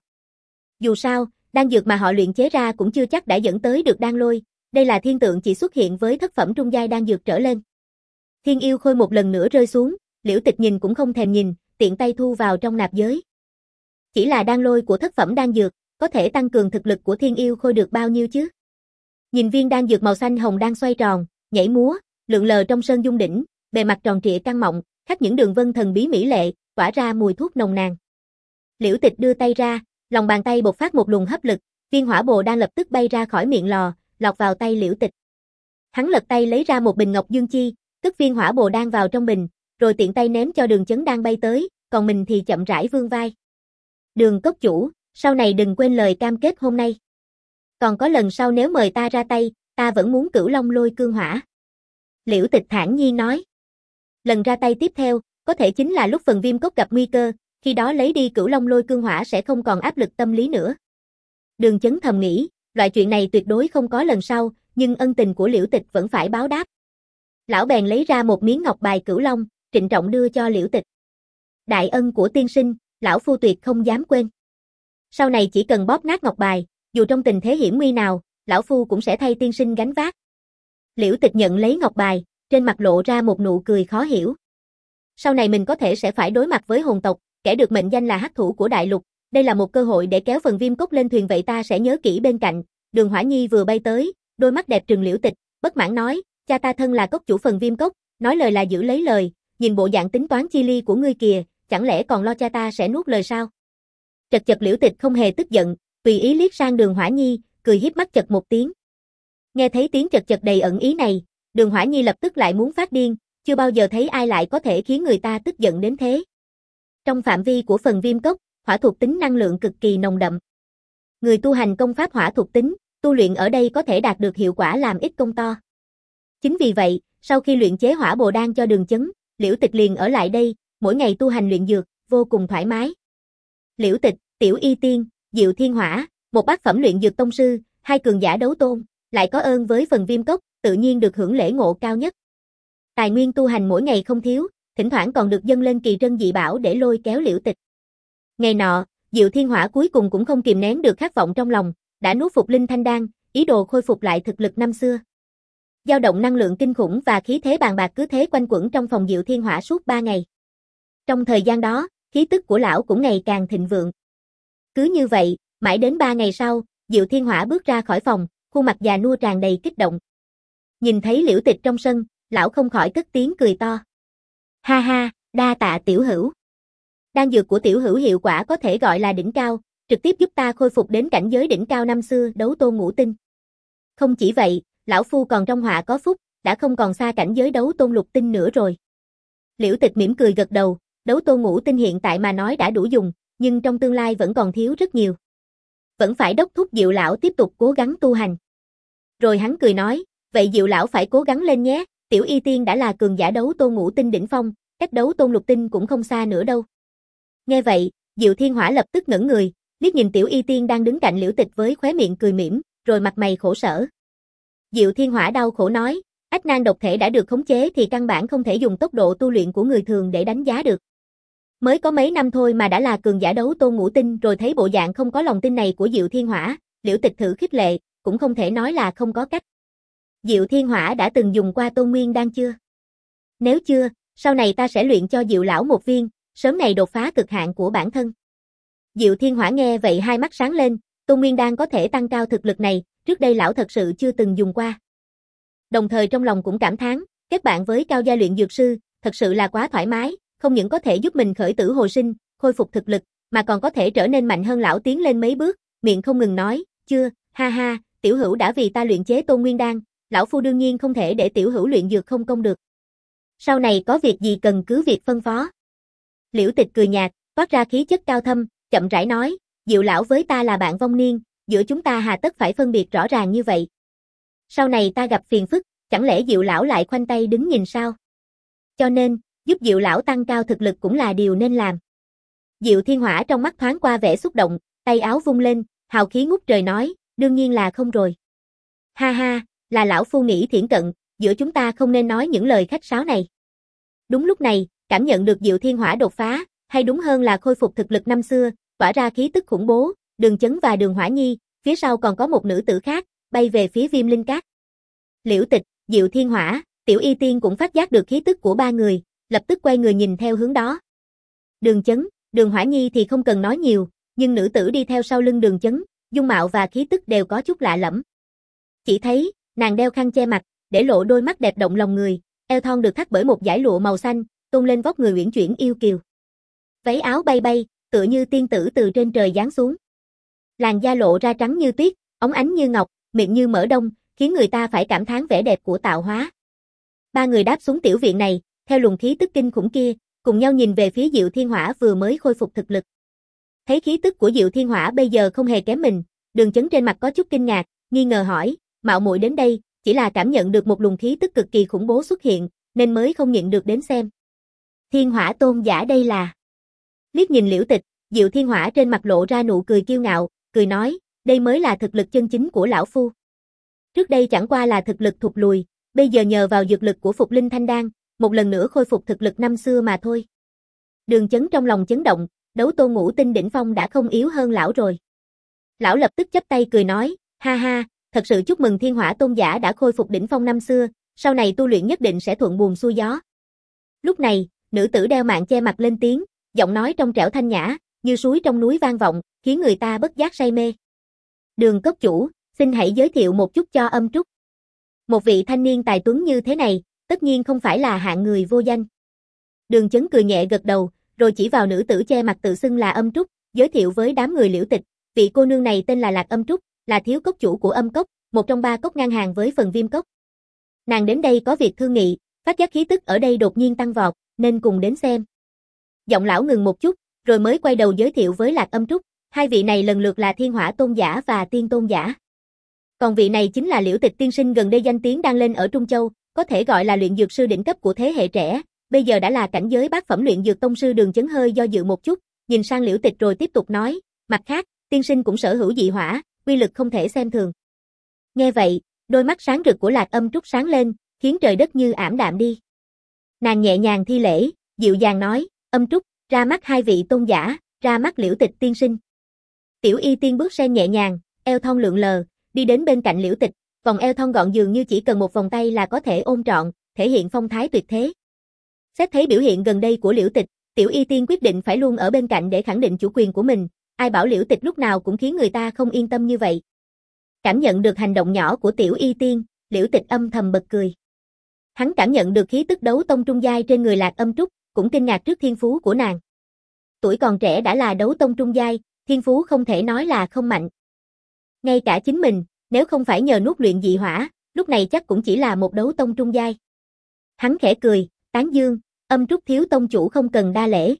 Dù sao, đan dược mà họ luyện chế ra cũng chưa chắc đã dẫn tới được đan lôi, đây là thiên tượng chỉ xuất hiện với thất phẩm trung giai đan dược trở lên. Thiên Yêu Khôi một lần nữa rơi xuống, Liễu Tịch nhìn cũng không thèm nhìn, tiện tay thu vào trong nạp giới. Chỉ là đan lôi của thất phẩm đan dược, có thể tăng cường thực lực của Thiên Yêu Khôi được bao nhiêu chứ? Nhìn viên đan dược màu xanh hồng đang xoay tròn, nhảy múa, lượn lờ trong sơn dung đỉnh, bề mặt tròn trịa căng mọng, khắc những đường vân thần bí mỹ lệ, tỏa ra mùi thuốc nồng nàn. Liễu Tịch đưa tay ra, lòng bàn tay bộc phát một luồng hấp lực, viên hỏa bồ đan lập tức bay ra khỏi miệng lò, lọt vào tay Liễu Tịch. Hắn lật tay lấy ra một bình ngọc dương chi, cất viên hỏa bồ đan vào trong bình, rồi tiện tay ném cho Đường Chấn đang bay tới, còn mình thì chậm rãi vươn vai. Đường cốc chủ, sau này đừng quên lời cam kết hôm nay. Còn có lần sau nếu mời ta ra tay, ta vẫn muốn Cửu Long Lôi Cương Hỏa. Liễu Tịch thản nhiên nói. Lần ra tay tiếp theo, có thể chính là lúc phần Viêm Cốc gặp nguy cơ, khi đó lấy đi Cửu Long Lôi Cương Hỏa sẽ không còn áp lực tâm lý nữa. Đường Chấn thầm nghĩ, loại chuyện này tuyệt đối không có lần sau, nhưng ân tình của Liễu Tịch vẫn phải báo đáp. Lão bèn lấy ra một miếng ngọc bài Cửu Long, trịnh trọng đưa cho Liễu Tịch. Đại ân của tiên sinh, lão phu tuyệt không dám quên. Sau này chỉ cần bóp nát ngọc bài, dù trong tình thế hiểm nguy nào, lão phu cũng sẽ thay tiên sinh gánh vác. Liễu Tịch nhận lấy ngọc bài, trên mặt lộ ra một nụ cười khó hiểu. Sau này mình có thể sẽ phải đối mặt với hồn tộc, kẻ được mệnh danh là hắc thủ của đại lục, đây là một cơ hội để kéo phần Viêm Cốc lên thuyền, vậy ta sẽ nhớ kỹ bên cạnh. Đường Hỏa Nhi vừa bay tới, đôi mắt đẹp trừng Liễu Tịch, bất mãn nói, cha ta thân là cốc chủ phần Viêm Cốc, nói lời là giữ lấy lời, nhìn bộ dạng tính toán chi ly của ngươi kìa, chẳng lẽ còn lo cha ta sẽ nuốt lời sao? Chật chật Liễu Tịch không hề tức giận, tùy ý liếc sang Đường Hỏa Nhi, cười hiếp mắt chật một tiếng. Nghe thấy tiếng chật chật đầy ẩn ý này, Đường Hỏa Nhi lập tức lại muốn phát điên, chưa bao giờ thấy ai lại có thể khiến người ta tức giận đến thế. Trong phạm vi của phần Viêm Cốc, hỏa thuộc tính năng lượng cực kỳ nồng đậm. Người tu hành công pháp hỏa thuộc tính, tu luyện ở đây có thể đạt được hiệu quả làm ít công to. Chính vì vậy, sau khi luyện chế hỏa bồ đan cho Đường Chấn, Liễu Tịch liền ở lại đây, mỗi ngày tu hành luyện dược, vô cùng thoải mái. Liễu Tịch, Tiểu Y Tiên, Diệu Thiên Hỏa, một bát phẩm luyện dược tông sư, hai cường giả đấu tôn, lại có ơn với phần Viêm Cốc, tự nhiên được hưởng lễ ngộ cao nhất. Tài nguyên tu hành mỗi ngày không thiếu, thỉnh thoảng còn được dâng lên kỳ trân dị bảo để lôi kéo Liễu Tịch. Ngày nọ, Diệu Thiên Hỏa cuối cùng cũng không kìm nén được khát vọng trong lòng, đã nuốt phục linh thanh đan, ý đồ khôi phục lại thực lực năm xưa. Dao động năng lượng kinh khủng và khí thế bàn bạc cứ thế quanh quẩn trong phòng Diệu Thiên Hỏa suốt ba ngày. Trong thời gian đó, khí tức của lão cũng ngày càng thịnh vượng. Cứ như vậy, mãi đến ba ngày sau, Diệu Thiên Hỏa bước ra khỏi phòng, khuôn mặt già nua tràn đầy kích động. Nhìn thấy Liễu Tịch trong sân, lão không khỏi cất tiếng cười to. Ha ha, đa tạ tiểu hữu. Đan dược của tiểu hữu hiệu quả có thể gọi là đỉnh cao, trực tiếp giúp ta khôi phục đến cảnh giới đỉnh cao năm xưa đấu tôn ngũ tinh. Không chỉ vậy, lão phu còn trong họa có phúc, đã không còn xa cảnh giới đấu tôn lục tinh nữa rồi. Liễu Tịch mỉm cười gật đầu, đấu tôn ngũ tinh hiện tại mà nói đã đủ dùng, nhưng trong tương lai vẫn còn thiếu rất nhiều. Vẫn phải đốc thúc Diệu lão tiếp tục cố gắng tu hành. Rồi hắn cười nói, vậy Diệu lão phải cố gắng lên nhé, Tiểu Y Tiên đã là cường giả đấu tôn ngũ tinh đỉnh phong, cách đấu tôn lục tinh cũng không xa nữa đâu. Nghe vậy, Diệu Thiên Hỏa lập tức ngẩng người, liếc nhìn Tiểu Y Tiên đang đứng cạnh Liễu Tịch với khóe miệng cười mỉm, rồi mặt mày khổ sở. Diệu Thiên Hỏa đau khổ nói, ách nan độc thể đã được khống chế thì căn bản không thể dùng tốc độ tu luyện của người thường để đánh giá được. Mới có mấy năm thôi mà đã là cường giả đấu tôn ngũ tinh, rồi thấy bộ dạng không có lòng tin này của Diệu Thiên Hỏa, Liễu Tịch thử khích lệ, cũng không thể nói là không có cách. Diệu Thiên Hỏa đã từng dùng qua Tôn Nguyên đan chưa? Nếu chưa, sau này ta sẽ luyện cho Diệu lão một viên, sớm ngày đột phá cực hạn của bản thân. Diệu Thiên Hỏa nghe vậy hai mắt sáng lên, Tôn Nguyên đan có thể tăng cao thực lực này, trước đây lão thật sự chưa từng dùng qua. Đồng thời trong lòng cũng cảm thán, kết bạn với cao gia luyện dược sư, thật sự là quá thoải mái, không những có thể giúp mình khởi tử hồi sinh, khôi phục thực lực, mà còn có thể trở nên mạnh hơn lão tiến lên mấy bước, miệng không ngừng nói, chưa, ha ha, tiểu hữu đã vì ta luyện chế Tôn Nguyên đan, lão phu đương nhiên không thể để tiểu hữu luyện dược không công được. Sau này có việc gì cần cứ việc phân phó. Liễu Tịch cười nhạt, toát ra khí chất cao thâm, chậm rãi nói, Diệu lão với ta là bạn vong niên, giữa chúng ta hà tất phải phân biệt rõ ràng như vậy. Sau này ta gặp phiền phức, chẳng lẽ Diệu lão lại khoanh tay đứng nhìn sao? Cho nên, giúp Diệu lão tăng cao thực lực cũng là điều nên làm. Diệu Thiên Hỏa trong mắt thoáng qua vẻ xúc động, tay áo vung lên, hào khí ngút trời nói, đương nhiên là không rồi. Ha ha, là lão phu nghĩ thiển cận, giữa chúng ta không nên nói những lời khách sáo này. Đúng lúc này, cảm nhận được Diệu Thiên Hỏa đột phá, hay đúng hơn là khôi phục thực lực năm xưa, tỏa ra khí tức khủng bố, Đường Chấn và Đường Hỏa Nhi, phía sau còn có một nữ tử khác, bay về phía Viêm Linh Cát. Liễu Tịch, Diệu Thiên Hỏa, Tiểu Y Tiên cũng phát giác được khí tức của ba người, lập tức quay người nhìn theo hướng đó. Đường Chấn, Đường Hỏa Nhi thì không cần nói nhiều, nhưng nữ tử đi theo sau lưng Đường Chấn, dung mạo và khí tức đều có chút lạ lẫm. Chỉ thấy, nàng đeo khăn che mặt, để lộ đôi mắt đẹp động lòng người, eo thon được thắt bởi một dải lụa màu xanh, tôn lên vóc người uyển chuyển yêu kiều. Váy áo bay bay, tựa như tiên tử từ trên trời giáng xuống. Làn da lộ ra trắng như tuyết, óng ánh như ngọc, miệng như mỡ đông, khiến người ta phải cảm thán vẻ đẹp của tạo hóa. Ba người đáp xuống tiểu viện này, theo luồng khí tức kinh khủng kia, cùng nhau nhìn về phía Diệu Thiên Hỏa vừa mới khôi phục thực lực. Thấy khí tức của Diệu Thiên Hỏa bây giờ không hề kém mình, Đường Chấn trên mặt có chút kinh ngạc, nghi ngờ hỏi, mạo muội đến đây, chỉ là cảm nhận được một luồng khí tức cực kỳ khủng bố xuất hiện, nên mới không nhịn được đến xem. Thiên Hỏa tôn giả đây là. Liếc nhìn Liễu Tịch, Diệu Thiên Hỏa trên mặt lộ ra nụ cười kiêu ngạo, cười nói, đây mới là thực lực chân chính của lão phu. Trước đây chẳng qua là thực lực thụt lùi, bây giờ nhờ vào dược lực của Phục Linh Thanh Đan, một lần nữa khôi phục thực lực năm xưa mà thôi. Đường Chấn trong lòng chấn động, đấu tôn ngũ tinh đỉnh phong đã không yếu hơn lão rồi. Lão lập tức chắp tay cười nói, ha ha, thật sự chúc mừng Thiên Hỏa tôn giả đã khôi phục đỉnh phong năm xưa, sau này tu luyện nhất định sẽ thuận buồm xuôi gió. Lúc này, nữ tử đeo mạng che mặt lên tiếng, giọng nói trong trẻo thanh nhã, như suối trong núi vang vọng, khiến người ta bất giác say mê. Đường cốc chủ, xin hãy giới thiệu một chút cho Âm Trúc. Một vị thanh niên tài tuấn như thế này, tất nhiên không phải là hạng người vô danh. Đường Chấn cười nhẹ gật đầu, rồi chỉ vào nữ tử che mặt tự xưng là Âm Trúc, giới thiệu với đám người Liễu Tịch, vị cô nương này tên là Lạc Âm Trúc, là thiếu cốc chủ của Âm Cốc, một trong ba cốc ngang hàng với Phần Viêm Cốc. Nàng đến đây có việc thương nghị, phát giác khí tức ở đây đột nhiên tăng vọt, nên cùng đến xem. Giọng lão ngừng một chút, rồi mới quay đầu giới thiệu với Lạc Âm Trúc, hai vị này lần lượt là Thiên Hỏa tôn giả và Tiên tôn giả. Còn vị này chính là Liễu Tịch tiên sinh gần đây danh tiếng đang lên ở Trung Châu, có thể gọi là luyện dược sư đỉnh cấp của thế hệ trẻ, bây giờ đã là cảnh giới bát phẩm luyện dược tông sư. Đường Chấn hơi do dự một chút, nhìn sang Liễu Tịch rồi tiếp tục nói, mặt khác, tiên sinh cũng sở hữu dị hỏa, uy lực không thể xem thường. Nghe vậy, đôi mắt sáng rực của Lạc Âm Trúc sáng lên, khiến trời đất như ảm đạm đi. Nàng nhẹ nhàng thi lễ, dịu dàng nói, Âm Trúc, ra mắt hai vị tôn giả, ra mắt Liễu Tịch tiên sinh. Tiểu Y Tiên bước sen nhẹ nhàng, eo thon lượn lờ, đi đến bên cạnh Liễu Tịch, vòng eo thon gọn dường như chỉ cần một vòng tay là có thể ôm trọn, thể hiện phong thái tuyệt thế. Xét thấy biểu hiện gần đây của Liễu Tịch, Tiểu Y Tiên quyết định phải luôn ở bên cạnh để khẳng định chủ quyền của mình, ai bảo Liễu Tịch lúc nào cũng khiến người ta không yên tâm như vậy. Cảm nhận được hành động nhỏ của Tiểu Y Tiên, Liễu Tịch âm thầm bật cười. Hắn cảm nhận được khí tức đấu tông trung giai trên người Lạc Âm Trúc, cũng kinh ngạc trước thiên phú của nàng. Tuổi còn trẻ đã là đấu tông trung giai, thiên phú không thể nói là không mạnh. Ngay cả chính mình, nếu không phải nhờ nuốt luyện dị hỏa, lúc này chắc cũng chỉ là một đấu tông trung giai. Hắn khẽ cười, tán dương, Âm Trúc thiếu tông chủ không cần đa lễ.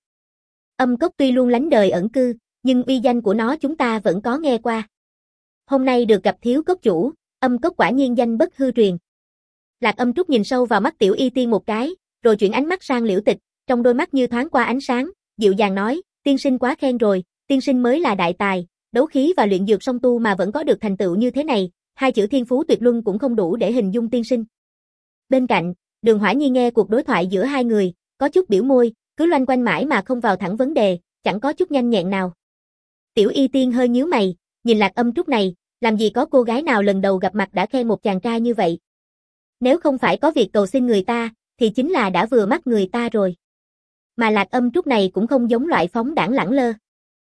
Âm Cốc tuy luôn lánh đời ẩn cư, nhưng uy danh của nó chúng ta vẫn có nghe qua. Hôm nay được gặp thiếu cốc chủ, Âm Cốc quả nhiên danh bất hư truyền. Lạc Âm Trúc nhìn sâu vào mắt Tiểu Y Tiên một cái, rồi chuyển ánh mắt sang Liễu Tịch, trong đôi mắt như thoáng qua ánh sáng, dịu dàng nói, tiên sinh quá khen rồi, tiên sinh mới là đại tài, đấu khí và luyện dược song tu mà vẫn có được thành tựu như thế này, hai chữ thiên phú tuyệt luân cũng không đủ để hình dung tiên sinh. Bên cạnh, Đường Hỏa Nhi nghe cuộc đối thoại giữa hai người, có chút biểu môi, cứ loanh quanh mãi mà không vào thẳng vấn đề, chẳng có chút nhanh nhẹn nào. Tiểu Y Tiên hơi nhíu mày, nhìn Lạc Âm Trúc này, làm gì có cô gái nào lần đầu gặp mặt đã khen một chàng trai như vậy. Nếu không phải có việc cầu xin người ta, thì chính là đã vừa mắt người ta rồi. Mà Lạc Âm Trúc này cũng không giống loại phóng đãng lẳng lơ.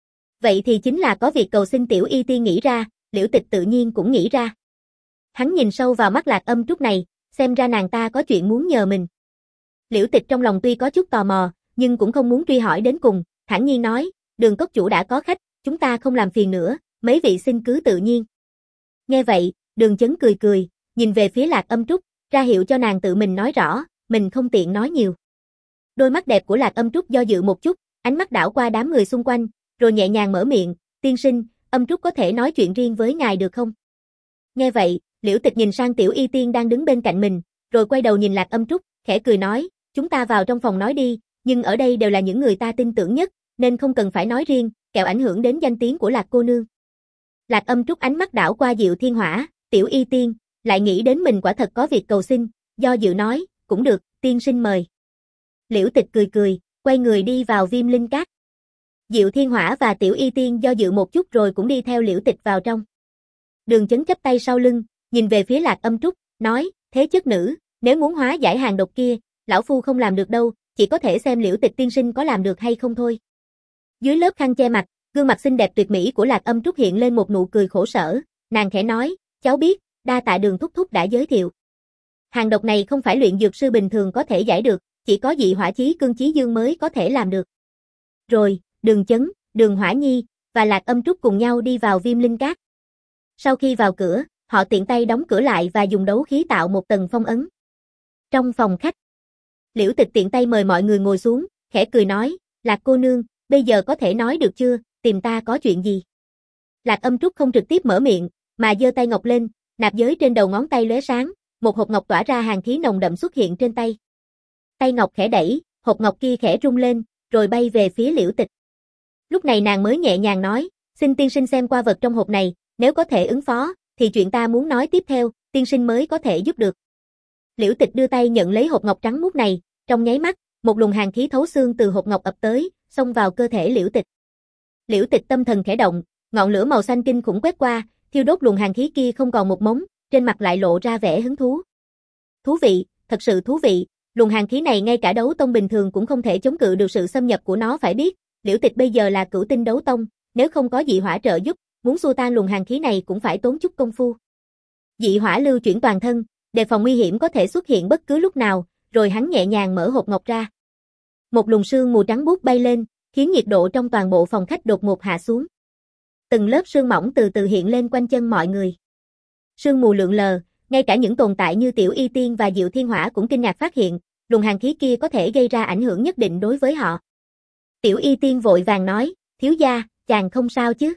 Vậy thì chính là có việc cầu xin. Tiểu Y Tiên nghĩ ra, Liễu Tịch tự nhiên cũng nghĩ ra. Hắn nhìn sâu vào mắt Lạc Âm Trúc này, xem ra nàng ta có chuyện muốn nhờ mình. Liễu Tịch trong lòng tuy có chút tò mò, nhưng cũng không muốn truy hỏi đến cùng, thản nhiên nói, Đường cốc chủ đã có khách, chúng ta không làm phiền nữa, mấy vị xin cứ tự nhiên. Nghe vậy, Đường Chấn cười cười, nhìn về phía Lạc Âm Trúc, ra hiệu cho nàng tự mình nói rõ, mình không tiện nói nhiều. Đôi mắt đẹp của Lạc Âm Trúc do dự một chút, ánh mắt đảo qua đám người xung quanh, rồi nhẹ nhàng mở miệng, tiên sinh, Âm Trúc có thể nói chuyện riêng với ngài được không? Nghe vậy, Liễu Tịch nhìn sang Tiểu Y Tiên đang đứng bên cạnh mình, rồi quay đầu nhìn Lạc Âm Trúc, khẽ cười nói, chúng ta vào trong phòng nói đi, nhưng ở đây đều là những người ta tin tưởng nhất, nên không cần phải nói riêng, kẻo ảnh hưởng đến danh tiếng của Lạc cô nương. Lạc Âm Trúc ánh mắt đảo qua Diệu Thiên Hỏa, Tiểu Y Tiên, lại nghĩ đến mình quả thật có việc cầu xin, do dự nói, cũng được, tiên sinh mời. Liễu Tịch cười cười, quay người đi vào Viêm Linh Các. Diệu Thiên Hỏa và Tiểu Y Tiên do dự một chút rồi cũng đi theo Liễu Tịch vào trong. Đường Chấn chắp tay sau lưng, nhìn về phía Lạc Âm Trúc, nói, thế chất nữ, nếu muốn hóa giải hàng độc kia, lão phu không làm được đâu, chỉ có thể xem Liễu Tịch tiên sinh có làm được hay không thôi. Dưới lớp khăn che mặt, gương mặt xinh đẹp tuyệt mỹ của Lạc Âm Trúc hiện lên một nụ cười khổ sở, nàng khẽ nói, cháu biết, đa tạ Đường thúc thúc đã giới thiệu. Hàng độc này không phải luyện dược sư bình thường có thể giải được, chỉ có dị hỏa chí cương chí dương mới có thể làm được. rồi, Đường Chấn, Đường Hỏa Nhi và Lạc Âm Trúc cùng nhau đi vào Viêm Linh Các. Sau khi vào cửa, họ tiện tay đóng cửa lại và dùng đấu khí tạo một tầng phong ấn. Trong phòng khách, Liễu Tịch tiện tay mời mọi người ngồi xuống, khẽ cười nói, Lạc cô nương, bây giờ có thể nói được chưa, tìm ta có chuyện gì? Lạc Âm Trúc không trực tiếp mở miệng, mà giơ tay ngọc lên, nạp giới trên đầu ngón tay lóe sáng, một hộp ngọc tỏa ra hàn khí nồng đậm xuất hiện trên tay. Tay ngọc khẽ đẩy, hộp ngọc kia khẽ rung lên, rồi bay về phía Liễu Tịch. Lúc này nàng mới nhẹ nhàng nói, xin tiên sinh xem qua vật trong hộp này, nếu có thể ứng phó, thì chuyện ta muốn nói tiếp theo, tiên sinh mới có thể giúp được. Liễu Tịch đưa tay nhận lấy hộp ngọc trắng muốt này, trong nháy mắt, một luồng hàn khí thấu xương từ hộp ngọc ập tới, xông vào cơ thể Liễu Tịch. Liễu Tịch tâm thần khẽ động, ngọn lửa màu xanh kinh khủng quét qua, thiêu đốt luồng hàn khí kia không còn một mống, trên mặt lại lộ ra vẻ hứng thú. Thú vị, thật sự thú vị, luồng hàn khí này ngay cả đấu tông bình thường cũng không thể chống cự được sự xâm nhập của nó phải biết, Liễu Tịch bây giờ là cửu tinh đấu tông, nếu không có dị hỏa trợ giúp, muốn xua tan luồng hàn khí này cũng phải tốn chút công phu. Dị hỏa lưu chuyển toàn thân, đề phòng nguy hiểm có thể xuất hiện bất cứ lúc nào, rồi hắn nhẹ nhàng mở hộp ngọc ra. Một luồng sương mù trắng buốt bay lên, khiến nhiệt độ trong toàn bộ phòng khách đột ngột hạ xuống. Từng lớp sương mỏng từ từ hiện lên quanh chân mọi người. Sương mù lượn lờ, ngay cả những tồn tại như Tiểu Y Tiên và Diệu Thiên Hỏa cũng kinh ngạc phát hiện, luồng hàn khí kia có thể gây ra ảnh hưởng nhất định đối với họ. Tiểu Y Tiên vội vàng nói, thiếu gia, chàng không sao chứ?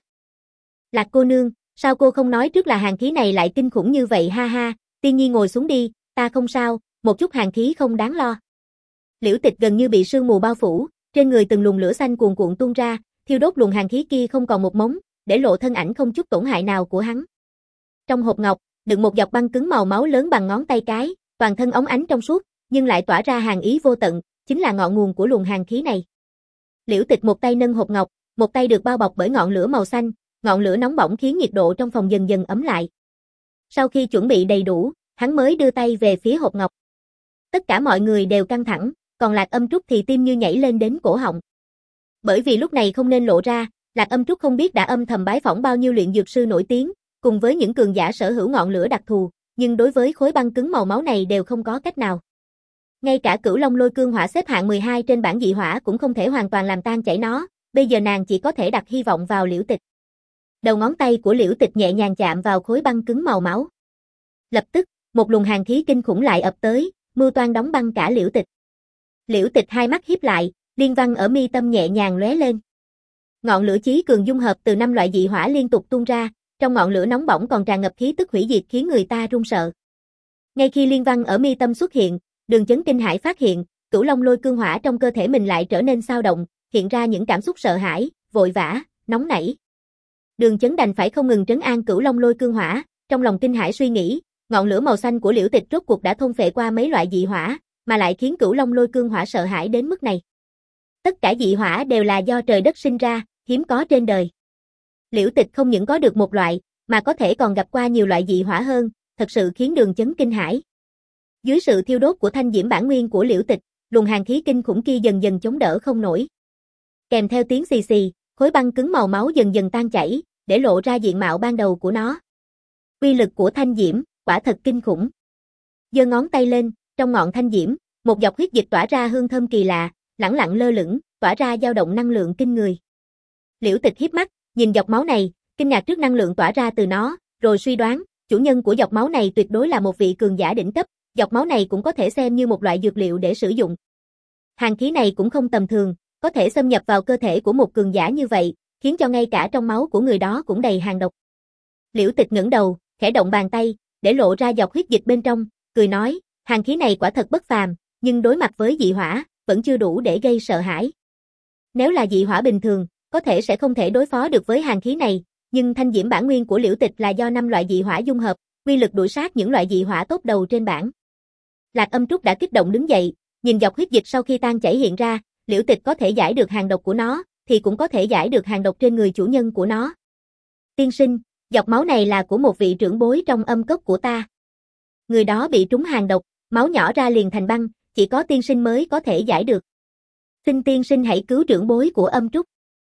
Lạc cô nương, sao cô không nói trước là hàn khí này lại kinh khủng như vậy ha ha, Tiên Nhi ngồi xuống đi, ta không sao, một chút hàn khí không đáng lo. Liễu Tịch gần như bị sương mù bao phủ, trên người từng luồng lửa xanh cuồn cuộn tuôn ra, thiêu đốt luồng hàn khí kia không còn một mống, để lộ thân ảnh không chút tổn hại nào của hắn. Trong hộp ngọc, đựng một giọt băng cứng màu máu lớn bằng ngón tay cái, toàn thân óng ánh trong suốt, nhưng lại tỏa ra hàn ý vô tận, chính là ngọn nguồn của luồng hàn khí này. Liễu Tịch một tay nâng hộp ngọc, một tay được bao bọc bởi ngọn lửa màu xanh, ngọn lửa nóng bỏng khiến nhiệt độ trong phòng dần dần ấm lại. Sau khi chuẩn bị đầy đủ, hắn mới đưa tay về phía hộp ngọc. Tất cả mọi người đều căng thẳng, còn Lạc Âm Trúc thì tim như nhảy lên đến cổ họng. Bởi vì lúc này không nên lộ ra, Lạc Âm Trúc không biết đã âm thầm bái phỏng bao nhiêu luyện dược sư nổi tiếng, cùng với những cường giả sở hữu ngọn lửa đặc thù, nhưng đối với khối băng cứng màu máu này đều không có cách nào. Ngay cả Cửu Long Lôi Cương Hỏa xếp hạng mười hai trên bảng dị hỏa cũng không thể hoàn toàn làm tan chảy nó, bây giờ nàng chỉ có thể đặt hy vọng vào Liễu Tịch. Đầu ngón tay của Liễu Tịch nhẹ nhàng chạm vào khối băng cứng màu máu. Lập tức, một luồng hàn khí kinh khủng lại ập tới, mưu toan đóng băng cả Liễu Tịch. Liễu Tịch hai mắt híp lại, liên văn ở mi tâm nhẹ nhàng lóe lên. Ngọn lửa chí cường dung hợp từ năm loại dị hỏa liên tục tuôn ra, trong ngọn lửa nóng bỏng còn tràn ngập khí tức hủy diệt khiến người ta run sợ. Ngay khi liên văn ở mi tâm xuất hiện, Đường Chấn kinh hãi phát hiện, Cửu Long Lôi Cương Hỏa trong cơ thể mình lại trở nên xao động, hiện ra những cảm xúc sợ hãi, vội vã, nóng nảy. Đường Chấn đành phải không ngừng trấn an Cửu Long Lôi Cương Hỏa, trong lòng kinh hãi suy nghĩ, ngọn lửa màu xanh của Liễu Tịch rốt cuộc đã thôn phệ qua mấy loại dị hỏa, mà lại khiến Cửu Long Lôi Cương Hỏa sợ hãi đến mức này. Tất cả dị hỏa đều là do trời đất sinh ra, hiếm có trên đời. Liễu Tịch không những có được một loại, mà có thể còn gặp qua nhiều loại dị hỏa hơn, thật sự khiến Đường Chấn kinh hãi. Dưới sự thiêu đốt của thanh diễm bản nguyên của Liễu Tịch, luồng hàn khí kinh khủng kia dần dần chống đỡ không nổi. Kèm theo tiếng xì xì, khối băng cứng màu máu dần dần tan chảy, để lộ ra diện mạo ban đầu của nó. Uy lực của thanh diễm, quả thật kinh khủng. Giơ ngón tay lên, trong ngọn thanh diễm, một giọt huyết dịch tỏa ra hương thơm kỳ lạ, lẳng lặng lơ lửng, tỏa ra dao động năng lượng kinh người. Liễu Tịch híp mắt, nhìn giọt máu này, kinh ngạc trước năng lượng tỏa ra từ nó, rồi suy đoán, chủ nhân của giọt máu này tuyệt đối là một vị cường giả đỉnh cấp, giọt máu này cũng có thể xem như một loại dược liệu để sử dụng. Hàn khí này cũng không tầm thường, có thể xâm nhập vào cơ thể của một cường giả như vậy, khiến cho ngay cả trong máu của người đó cũng đầy hàn độc. Liễu Tịch ngẩng đầu, khẽ động bàn tay, để lộ ra giọt huyết dịch bên trong, cười nói, hàn khí này quả thật bất phàm, nhưng đối mặt với dị hỏa, vẫn chưa đủ để gây sợ hãi. Nếu là dị hỏa bình thường, có thể sẽ không thể đối phó được với hàn khí này, nhưng thanh diễm bản nguyên của Liễu Tịch là do năm loại dị hỏa dung hợp, uy lực đuổi sát những loại dị hỏa tốt đầu trên bảng. Lạc Âm Trúc đã kích động đứng dậy, nhìn giọt huyết dịch sau khi tan chảy hiện ra, Liễu Tịch có thể giải được hàn độc của nó, thì cũng có thể giải được hàn độc trên người chủ nhân của nó. Tiên sinh, giọt máu này là của một vị trưởng bối trong âm cốc của ta. Người đó bị trúng hàn độc, máu nhỏ ra liền thành băng, chỉ có tiên sinh mới có thể giải được. Xin tiên sinh hãy cứu trưởng bối của âm trúc.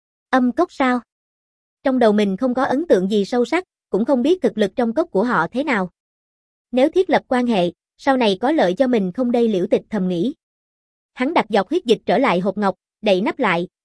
Âm cốc sao? Trong đầu mình không có ấn tượng gì sâu sắc, cũng không biết thực lực trong cốc của họ thế nào. Nếu thiết lập quan hệ, sau này có lợi cho mình không đây, Liễu Tịch thầm nghĩ. Hắn đặt giọt huyết dịch trở lại hộp ngọc, đậy nắp lại,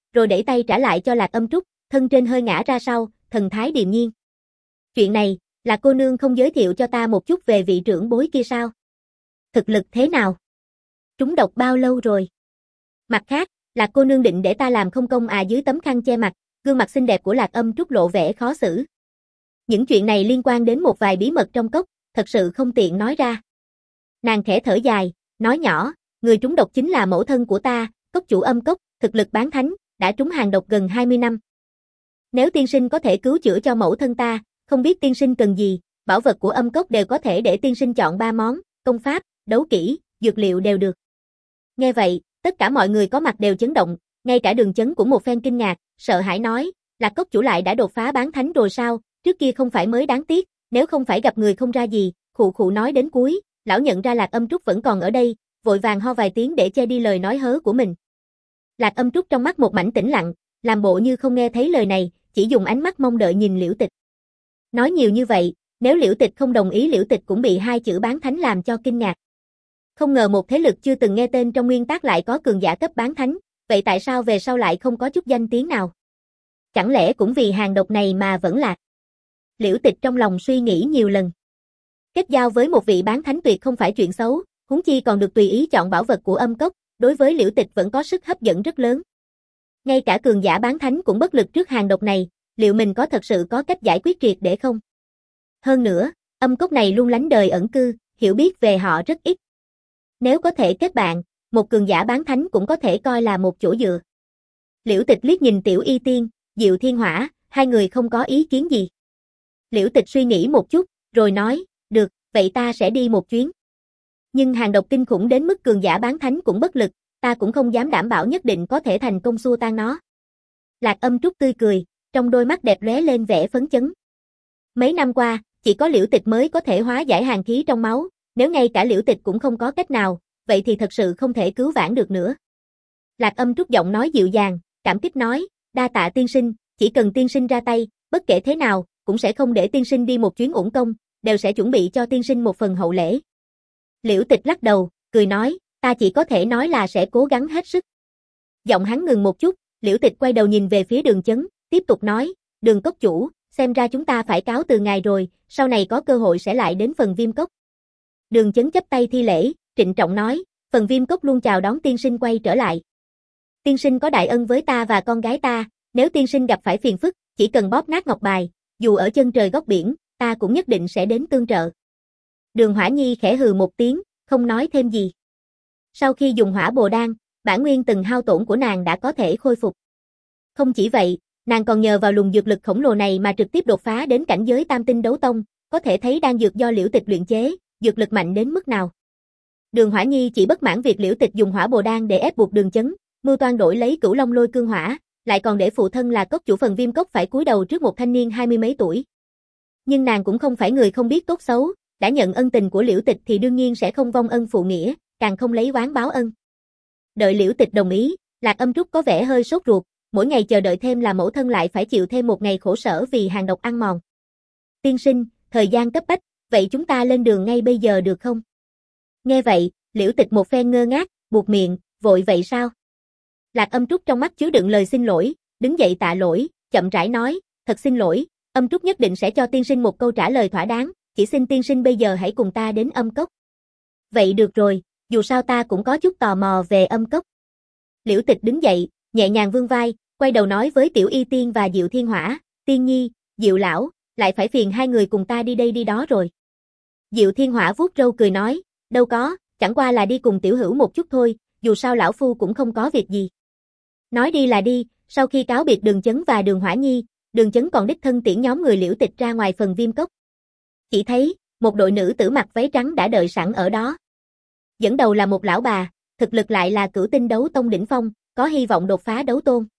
rồi đẩy tay trả lại cho Lạc Âm Trúc, thân trên hơi ngã ra sau, thần thái điềm nhiên. Chuyện này, là cô nương không giới thiệu cho ta một chút về vị trưởng bối kia sao? Thực lực thế nào? Trúng độc bao lâu rồi? Mặt khác, Lạc cô nương định để ta làm không công à? Dưới tấm khăn che mặt, gương mặt xinh đẹp của Lạc Âm Trúc lộ vẻ khó xử. Những chuyện này liên quan đến một vài bí mật trong cốc, thật sự không tiện nói ra. Nàng khẽ thở dài, nói nhỏ, người trúng độc chính là mẫu thân của ta, cốc chủ Âm Cốc, thực lực bán thánh, đã trúng hàng độc gần hai mươi năm. Nếu tiên sinh có thể cứu chữa cho mẫu thân ta, không biết tiên sinh cần gì, bảo vật của Âm Cốc đều có thể để tiên sinh chọn ba món, công pháp, đấu kỹ, dược liệu đều được. Nghe vậy, tất cả mọi người có mặt đều chấn động, ngay cả Đường Chấn cũng một phen kinh ngạc, sợ hãi nói, Lạc cốc chủ lại đã đột phá bán thánh rồi sao, trước kia không phải mới đáng tiếc, nếu không phải gặp người không ra gì, khụ khụ nói đến cuối, lão nhận ra Lạc Âm Trúc vẫn còn ở đây, vội vàng ho vài tiếng để che đi lời nói hớ của mình. Lạc Âm Trúc trong mắt một mảnh tĩnh lặng, làm bộ như không nghe thấy lời này, chỉ dùng ánh mắt mong đợi nhìn Liễu Tịch. Nói nhiều như vậy, nếu Liễu Tịch không đồng ý, Liễu Tịch cũng bị hai chữ bán thánh làm cho kinh ngạc. Không ngờ một thế lực chưa từng nghe tên trong nguyên tác lại có cường giả cấp bán thánh, vậy tại sao về sau lại không có chút danh tiếng nào? Chẳng lẽ cũng vì hàng độc này mà vẫn lạc? Liễu Tịch trong lòng suy nghĩ nhiều lần. Kết giao với một vị bán thánh tuyệt không phải chuyện xấu, huống chi còn được tùy ý chọn bảo vật của Âm Cốc, đối với Liễu Tịch vẫn có sức hấp dẫn rất lớn. Ngay cả cường giả bán thánh cũng bất lực trước hàng độc này, liệu mình có thật sự có cách giải quyết triệt để không? Hơn nữa, Âm Cốc này luôn lánh đời ẩn cư, hiểu biết về họ rất ít. Nếu có thể kết bạn, một cường giả bán thánh cũng có thể coi là một chỗ dựa. Liễu Tịch liếc nhìn Tiểu Y Tiên, Diệu Thiên Hỏa, hai người không có ý kiến gì. Liễu Tịch suy nghĩ một chút, rồi nói, được, vậy ta sẽ đi một chuyến. Nhưng hàng độc kinh khủng đến mức cường giả bán thánh cũng bất lực, ta cũng không dám đảm bảo nhất định có thể thành công xua tan nó. Lạc Âm Trúc tươi cười, trong đôi mắt đẹp lóe lên vẻ phấn chấn. Mấy năm qua, chỉ có Liễu Tịch mới có thể hóa giải hàn khí trong máu, nếu ngay cả Liễu Tịch cũng không có cách nào, vậy thì thật sự không thể cứu vãn được nữa. Lạc Âm Trúc giọng nói dịu dàng, cảm kích nói, đa tạ tiên sinh, chỉ cần tiên sinh ra tay, bất kể thế nào, cũng sẽ không để tiên sinh đi một chuyến uổng công, đều sẽ chuẩn bị cho tiên sinh một phần hậu lễ. Liễu Tịch lắc đầu, cười nói, ta chỉ có thể nói là sẽ cố gắng hết sức. Giọng hắn ngừng một chút, Liễu Tịch quay đầu nhìn về phía Đường Chấn, tiếp tục nói, Đường cốc chủ, xem ra chúng ta phải cáo từ ngài rồi, sau này có cơ hội sẽ lại đến Phần Viêm Cốc. Đường Chấn chắp tay thi lễ, trịnh trọng nói, Phần Viêm Cốc luôn chào đón tiên sinh quay trở lại. Tiên sinh có đại ân với ta và con gái ta, nếu tiên sinh gặp phải phiền phức, chỉ cần bóp nát ngọc bài, dù ở chân trời góc biển, ta cũng nhất định sẽ đến tương trợ. Đường Hỏa Nhi khẽ hừ một tiếng, không nói thêm gì. Sau khi dùng hỏa bồ đan, bản nguyên từng hao tổn của nàng đã có thể khôi phục. Không chỉ vậy, nàng còn nhờ vào luồng dược lực khổng lồ này mà trực tiếp đột phá đến cảnh giới tam tinh đấu tông, có thể thấy đan dược do Liễu Tịch luyện chế, dược lực mạnh đến mức nào. Đường Hỏa Nhi chỉ bất mãn việc Liễu Tịch dùng hỏa bồ đan để ép buộc Đường Chấn, mưu toan đổi lấy Cửu Long Lôi Cương Hỏa, lại còn để phụ thân là cốc chủ Phần Viêm Cốc phải cúi đầu trước một thanh niên hai mươi mấy tuổi. Nhưng nàng cũng không phải người không biết tốt xấu, đã nhận ân tình của Liễu Tịch thì đương nhiên sẽ không vong ân phụ nghĩa, càng không lấy oán báo ân. Đợi Liễu Tịch đồng ý, Lạc Âm Trúc có vẻ hơi sốt ruột, mỗi ngày chờ đợi thêm là mẫu thân lại phải chịu thêm một ngày khổ sở vì hàng độc ăn mòn. Tiên sinh, thời gian cấp bách, vậy chúng ta lên đường ngay bây giờ được không? Nghe vậy, Liễu Tịch một phen ngơ ngác, buột miệng, vội vậy sao? Lạc Âm Trúc trong mắt chứa đựng lời xin lỗi, đứng dậy tạ lỗi, chậm rãi nói, thật xin lỗi, Âm Trúc nhất định sẽ cho tiên sinh một câu trả lời thỏa đáng, chỉ xin tiên sinh bây giờ hãy cùng ta đến Âm Cốc. Vậy được rồi, dù sao ta cũng có chút tò mò về Âm Cốc. Liễu Tịch đứng dậy, nhẹ nhàng vươn vai, quay đầu nói với Tiểu Y Tiên và Diệu Thiên Hỏa, Tiên Nhi, Diệu Lão, lại phải phiền hai người cùng ta đi đây đi đó rồi. Diệu Thiên Hỏa vuốt râu cười nói, đâu có, chẳng qua là đi cùng tiểu hữu một chút thôi, dù sao lão phu cũng không có việc gì. Nói đi là đi, sau khi cáo biệt Đường Chấn và Đường Hỏa Nhi, Đường Chấn còn đích thân tiễn nhóm người Liễu Tịch ra ngoài Phần Viêm Cốc. Chỉ thấy, một đội nữ tử mặc váy trắng đã đợi sẵn ở đó. Dẫn đầu là một lão bà, thực lực lại là cửu tinh đấu tông đỉnh phong, có hy vọng đột phá đấu tôn.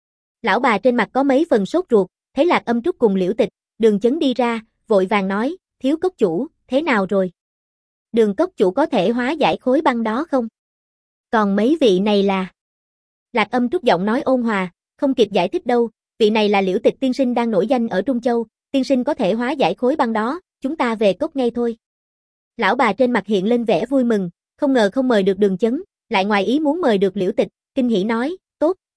Lão bà trên mặt có mấy phần sốt ruột, thấy Lạc Âm Trúc cùng Liễu Tịch, Đường Chấn đi ra, vội vàng nói, thiếu cốc chủ, thế nào rồi? Đường cốc chủ có thể hóa giải khối băng đó không? Còn mấy vị này là... Lạc Âm Trúc giọng nói ôn hòa, không kịp giải thích đâu, vị này là Liễu Tịch tiên sinh đang nổi danh ở Trung Châu, tiên sinh có thể hóa giải khối băng đó, chúng ta về cốc ngay thôi. Lão bà trên mặt hiện lên vẻ vui mừng, không ngờ không mời được Đường Chấn, lại ngoài ý muốn mời được Liễu Tịch, kinh hỉ nói, tốt,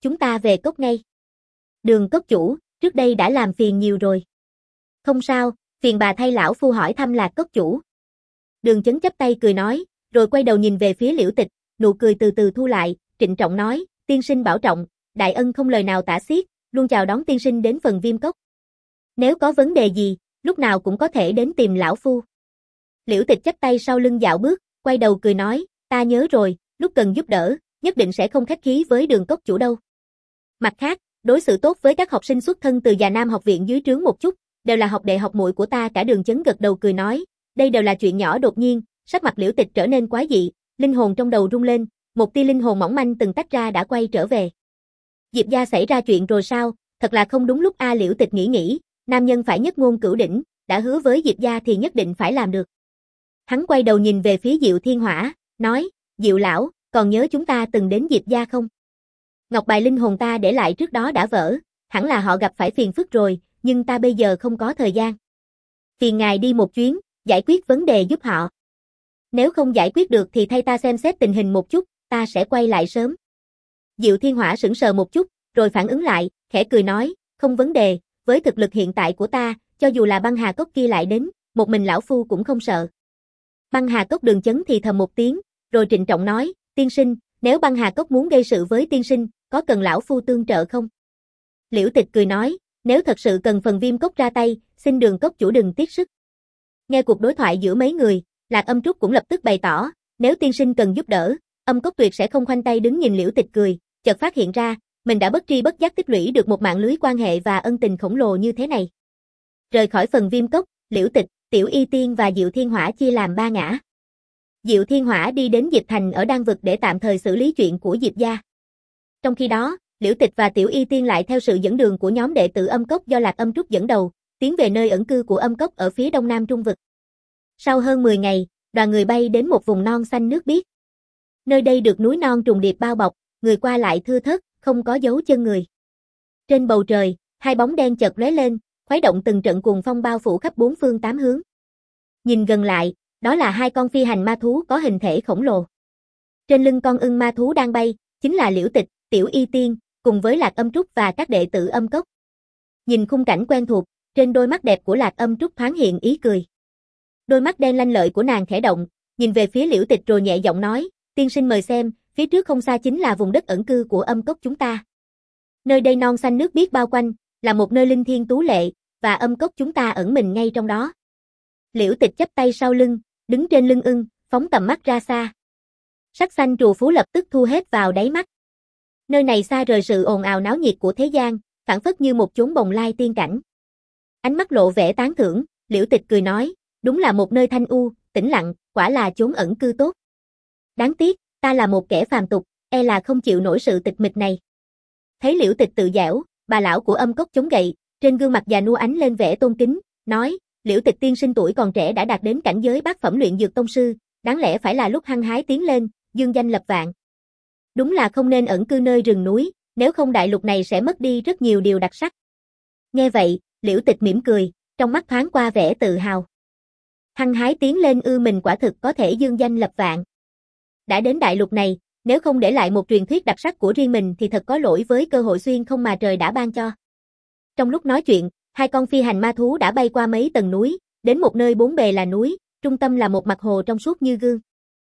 chúng ta về cốc ngay. Đường cốc chủ, trước đây đã làm phiền nhiều rồi. Không sao, phiền bà thay lão phu hỏi thăm Lạc cốc chủ. Đường Chấn chắp tay cười nói, rồi quay đầu nhìn về phía Liễu Tịch, nụ cười từ từ thu lại, trịnh trọng nói, tiên sinh bảo trọng, đại ân không lời nào tả xiết, luôn chào đón tiên sinh đến phần Viêm Cốc. Nếu có vấn đề gì, lúc nào cũng có thể đến tìm lão phu. Liễu Tịch chắp tay sau lưng dạo bước, quay đầu cười nói, ta nhớ rồi, lúc cần giúp đỡ, nhất định sẽ không khách khí với Đường cốc chủ đâu. Mặt khác, đối xử tốt với các học sinh xuất thân từ Già Nam học viện dưới trướng một chút, đều là học đệ học muội của ta cả. Đường Chấn gật đầu cười nói, đây đều là chuyện nhỏ. Đột nhiên, sắc mặt Liễu Tịch trở nên quái dị, linh hồn trong đầu rung lên, một tia linh hồn mỏng manh từng tách ra đã quay trở về. Diệp gia xảy ra chuyện rồi sao? Thật là không đúng lúc a. Liễu Tịch nghĩ nghĩ, nam nhân phải nhất ngôn cửu đỉnh, đã hứa với Diệp gia thì nhất định phải làm được. Hắn quay đầu nhìn về phía Diệu Thiên Hỏa, nói, Diệu lão, còn nhớ chúng ta từng đến Diệp gia không? Ngọc bài linh hồn ta để lại trước đó đã vỡ, hẳn là họ gặp phải phiền phức rồi, nhưng ta bây giờ không có thời gian. Phiền ngài đi một chuyến, giải quyết vấn đề giúp họ. Nếu không giải quyết được thì thay ta xem xét tình hình một chút, ta sẽ quay lại sớm. Diệu Thiên Hỏa sững sờ một chút, rồi phản ứng lại, khẽ cười nói, không vấn đề, với thực lực hiện tại của ta, cho dù là băng hà cốc kia lại đến, một mình lão phu cũng không sợ. Băng hà cốc. Đường Chấn thì thầm một tiếng, rồi trịnh trọng nói, tiên sinh, nếu băng hà cốc muốn gây sự với tiên sinh, có cần lão phu tương trợ không? Liễu Tịch cười nói, nếu thật sự cần phần Viêm Cốc ra tay, xin Đường cốc chủ đừng tiếc sức. Nghe cuộc đối thoại giữa mấy người, Lạc Âm Trúc cũng lập tức bày tỏ, nếu tiên sinh cần giúp đỡ, Âm Cốc tuyệt sẽ không khoanh tay đứng nhìn. Liễu Tịch cười, chợt phát hiện ra, mình đã bất tri bất giác tích lũy được một mạng lưới quan hệ và ân tình khổng lồ như thế này. Rời khỏi phần Viêm Cốc, Liễu Tịch, Tiểu Y Tiên và Diệu Thiên Hỏa chia làm ba ngã. Diệu Thiên Hỏa đi đến Diệp Thành ở Đan Vực để tạm thời xử lý chuyện của Diệp gia. Trong khi đó, Liễu Tịch và Tiểu Y Tiên lại theo sự dẫn đường của nhóm đệ tử Âm Cốc do Lạc Âm Trúc dẫn đầu, tiến về nơi ẩn cư của Âm Cốc ở phía đông nam Trung Vực. Sau hơn mười ngày, đoàn người bay đến một vùng non xanh nước biếc. Nơi đây được núi non trùng điệp bao bọc, người qua lại thưa thớt, không có dấu chân người. Trên bầu trời, hai bóng đen chợt lóe lên, khuấy động từng trận cuồng phong bao phủ khắp bốn phương tám hướng. Nhìn gần lại, đó là hai con phi hành ma thú có hình thể khổng lồ. Trên lưng con ưng ma thú đang bay, chính là Liễu Tịch, Tiểu Y Tiên, cùng với Lạc Âm Trúc và các đệ tử Âm Cốc. Nhìn khung cảnh quen thuộc, trên đôi mắt đẹp của Lạc Âm Trúc thoáng hiện ý cười. Đôi mắt đen lanh lợi của nàng khẽ động, nhìn về phía Liễu Tịch rồi nhẹ giọng nói, tiên sinh mời xem, phía trước không xa chính là vùng đất ẩn cư của Âm Cốc chúng ta. Nơi đây non xanh nước biếc bao quanh, là một nơi linh thiêng tú lệ, và Âm Cốc chúng ta ẩn mình ngay trong đó. Liễu Tịch chắp tay sau lưng, đứng trên lưng ưng, phóng tầm mắt ra xa. Sắc xanh trù phú lập tức thu hết vào đáy mắt. Nơi này xa rời sự ồn ào náo nhiệt của thế gian, phảng phất như một chốn bồng lai tiên cảnh. Ánh mắt lộ vẻ tán thưởng, Liễu Tịch cười nói, đúng là một nơi thanh u, tĩnh lặng, quả là chốn ẩn cư tốt. Đáng tiếc, ta là một kẻ phàm tục, e là không chịu nổi sự tịch mịch này. Thấy Liễu Tịch tự giễu, bà lão của Âm Cốc chống gậy, trên gương mặt già nua ánh lên vẻ tôn kính, nói, Liễu Tịch tiên sinh tuổi còn trẻ đã đạt đến cảnh giới bát phẩm luyện dược tông sư, đáng lẽ phải là lúc hăng hái tiến lên, dương danh lập vạn. Đúng là không nên ẩn cư nơi rừng núi, nếu không đại lục này sẽ mất đi rất nhiều điều đặc sắc. Nghe vậy, Liễu Tịch mỉm cười, trong mắt thoáng qua vẻ tự hào. Hăng hái tiến lên ư? Mình quả thực có thể dương danh lập vạn. Đã đến đại lục này, nếu không để lại một truyền thuyết đặc sắc của riêng mình thì thật có lỗi với cơ hội xuyên không mà trời đã ban cho. Trong lúc nói chuyện, hai con phi hành ma thú đã bay qua mấy tầng núi, đến một nơi bốn bề là núi, trung tâm là một mặt hồ trong suốt như gương.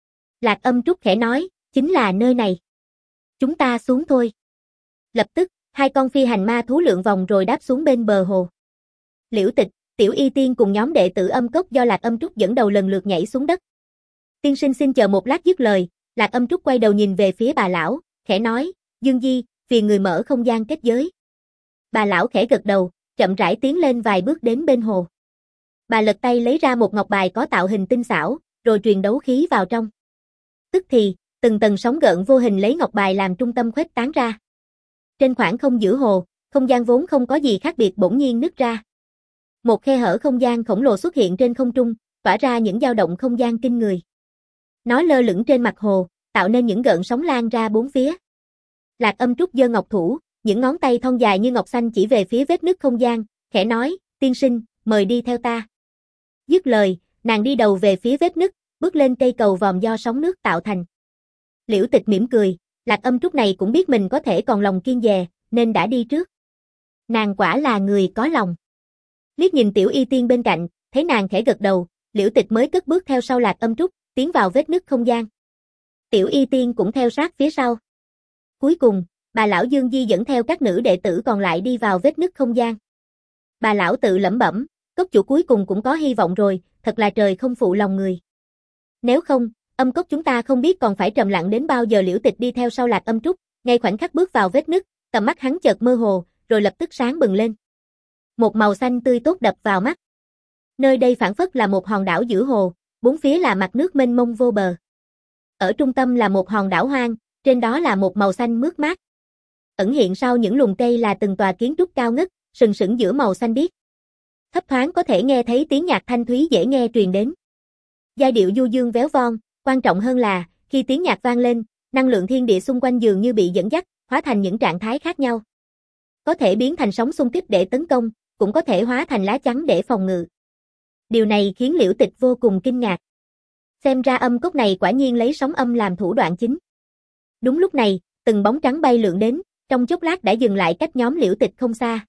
Lạc Âm Trúc khẽ nói, chính là nơi này. Chúng ta xuống thôi. Lập tức, hai con phi hành ma thú lượn vòng rồi đáp xuống bên bờ hồ. Liễu Tịch, Tiểu Y Tiên cùng nhóm đệ tử Âm Cốc do Lạc Âm Trúc dẫn đầu lần lượt nhảy xuống đất. Tiên sinh xin chờ một lát. Dứt lời, Lạc Âm Trúc quay đầu nhìn về phía bà lão, khẽ nói, Dương Di, phiền người mở không gian kết giới. Bà lão khẽ gật đầu, chậm rãi tiến lên vài bước đến bên hồ. Bà lật tay lấy ra một ngọc bài có tạo hình tinh xảo, rồi truyền đấu khí vào trong. Tức thì, từng tầng sóng gợn vô hình lấy ngọc bài làm trung tâm khuếch tán ra. Trên khoảng không giữa hồ, không gian vốn không có gì khác biệt bỗng nhiên nứt ra. Một khe hở không gian khổng lồ xuất hiện trên không trung, tỏa ra những dao động không gian kinh người. Nó lơ lửng trên mặt hồ, tạo nên những gợn sóng lan ra bốn phía. Lạc Âm Trúc giơ ngọc thủ, những ngón tay thon dài như ngọc xanh chỉ về phía vết nứt không gian, khẽ nói, tiên sinh, mời đi theo ta. Dứt lời, nàng đi đầu về phía vết nứt, bước lên cây cầu vòm do sóng nước tạo thành. Liễu Tịch mỉm cười, Lạc Âm Trúc này cũng biết mình có thể còn lòng kiên dè, nên đã đi trước. Nàng quả là người có lòng. Liếc nhìn Tiểu Y Tiên bên cạnh, thấy nàng khẽ gật đầu, Liễu Tịch mới cất bước theo sau Lạc Âm Trúc, tiến vào vết nứt không gian. Tiểu Y Tiên cũng theo sát phía sau. Cuối cùng, bà lão Dương Di dẫn theo các nữ đệ tử còn lại đi vào vết nứt không gian. Bà lão tự lẩm bẩm, cốc chủ cuối cùng cũng có hy vọng rồi, thật là trời không phụ lòng người. Nếu không, âm cốc chúng ta không biết còn phải trầm lặng đến bao giờ. Liễu Tịch đi theo sau Lạc Âm Trúc, ngay khoảnh khắc bước vào vết nứt, tầm mắt hắn chợt mơ hồ, rồi lập tức sáng bừng lên. Một màu xanh tươi tốt đập vào mắt. Nơi đây phảng phất là một hòn đảo giữa hồ, bốn phía là mặt nước mênh mông vô bờ. Ở trung tâm là một hòn đảo hoang, trên đó là một màu xanh mướt mát. Ẩn hiện sau những lùm cây là từng tòa kiến trúc cao ngất, sừng sững giữa màu xanh biếc. Thấp thoáng có thể nghe thấy tiếng nhạc thanh thúy dễ nghe truyền đến. Giai điệu du dương véo von, quan trọng hơn là, khi tiếng nhạc vang lên, năng lượng thiên địa xung quanh dường như bị dẫn dắt, hóa thành những trạng thái khác nhau. Có thể biến thành sóng xung kích để tấn công, cũng có thể hóa thành lá chắn để phòng ngự. Điều này khiến Liễu Tịch vô cùng kinh ngạc. Xem ra âm cốc này quả nhiên lấy sóng âm làm thủ đoạn chính. Đúng lúc này, từng bóng trắng bay lượn đến, trong chốc lát đã dừng lại cách nhóm Liễu Tịch không xa.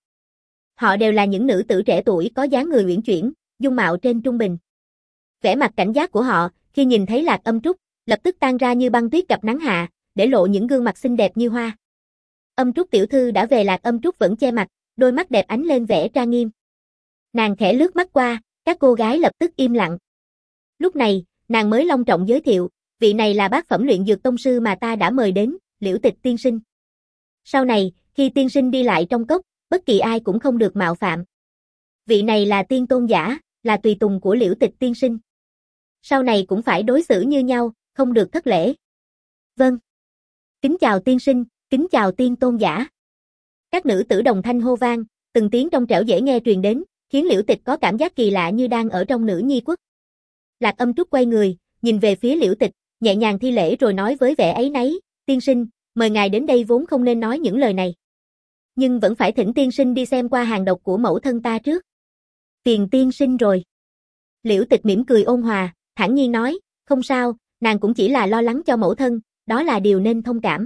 Họ đều là những nữ tử trẻ tuổi có dáng người uyển chuyển, dung mạo trên trung bình. Vẻ mặt cảnh giác của họ, khi nhìn thấy Lạc Âm Trúc, lập tức tan ra như băng tuyết gặp nắng hạ, để lộ những gương mặt xinh đẹp như hoa. Âm Trúc tiểu thư đã về. Lạc Âm Trúc vẫn che mặt, đôi mắt đẹp ánh lên vẻ trang nghiêm. Nàng khẽ lướt mắt qua, các cô gái lập tức im lặng. Lúc này, nàng mới long trọng giới thiệu, vị này là bát phẩm luyện dược tông sư mà ta đã mời đến, Liễu Tịch tiên sinh. Sau này, khi tiên sinh đi lại trong cốc, bất kỳ ai cũng không được mạo phạm. Vị này là tiên tôn giả, là tùy tùng của Liễu Tịch tiên sinh. Sau này cũng phải đối xử như nhau, không được thất lễ. Vâng. Kính chào tiên sinh, kính chào tiên tôn giả. Các nữ tử đồng thanh hô vang, từng tiếng trong trẻo dễ nghe truyền đến, khiến Liễu Tịch có cảm giác kỳ lạ như đang ở trong nữ nhi quốc. Lạc Âm Trúc quay người, nhìn về phía Liễu Tịch, nhẹ nhàng thi lễ rồi nói với vẻ áy náy, tiên sinh, mời ngài đến đây vốn không nên nói những lời này. Nhưng vẫn phải thỉnh tiên sinh đi xem qua hàng độc của mẫu thân ta trước. Phiền tiên sinh rồi. Liễu Tịch mỉm cười ôn hòa, thản nhiên nói, không sao, nàng cũng chỉ là lo lắng cho mẫu thân, đó là điều nên thông cảm.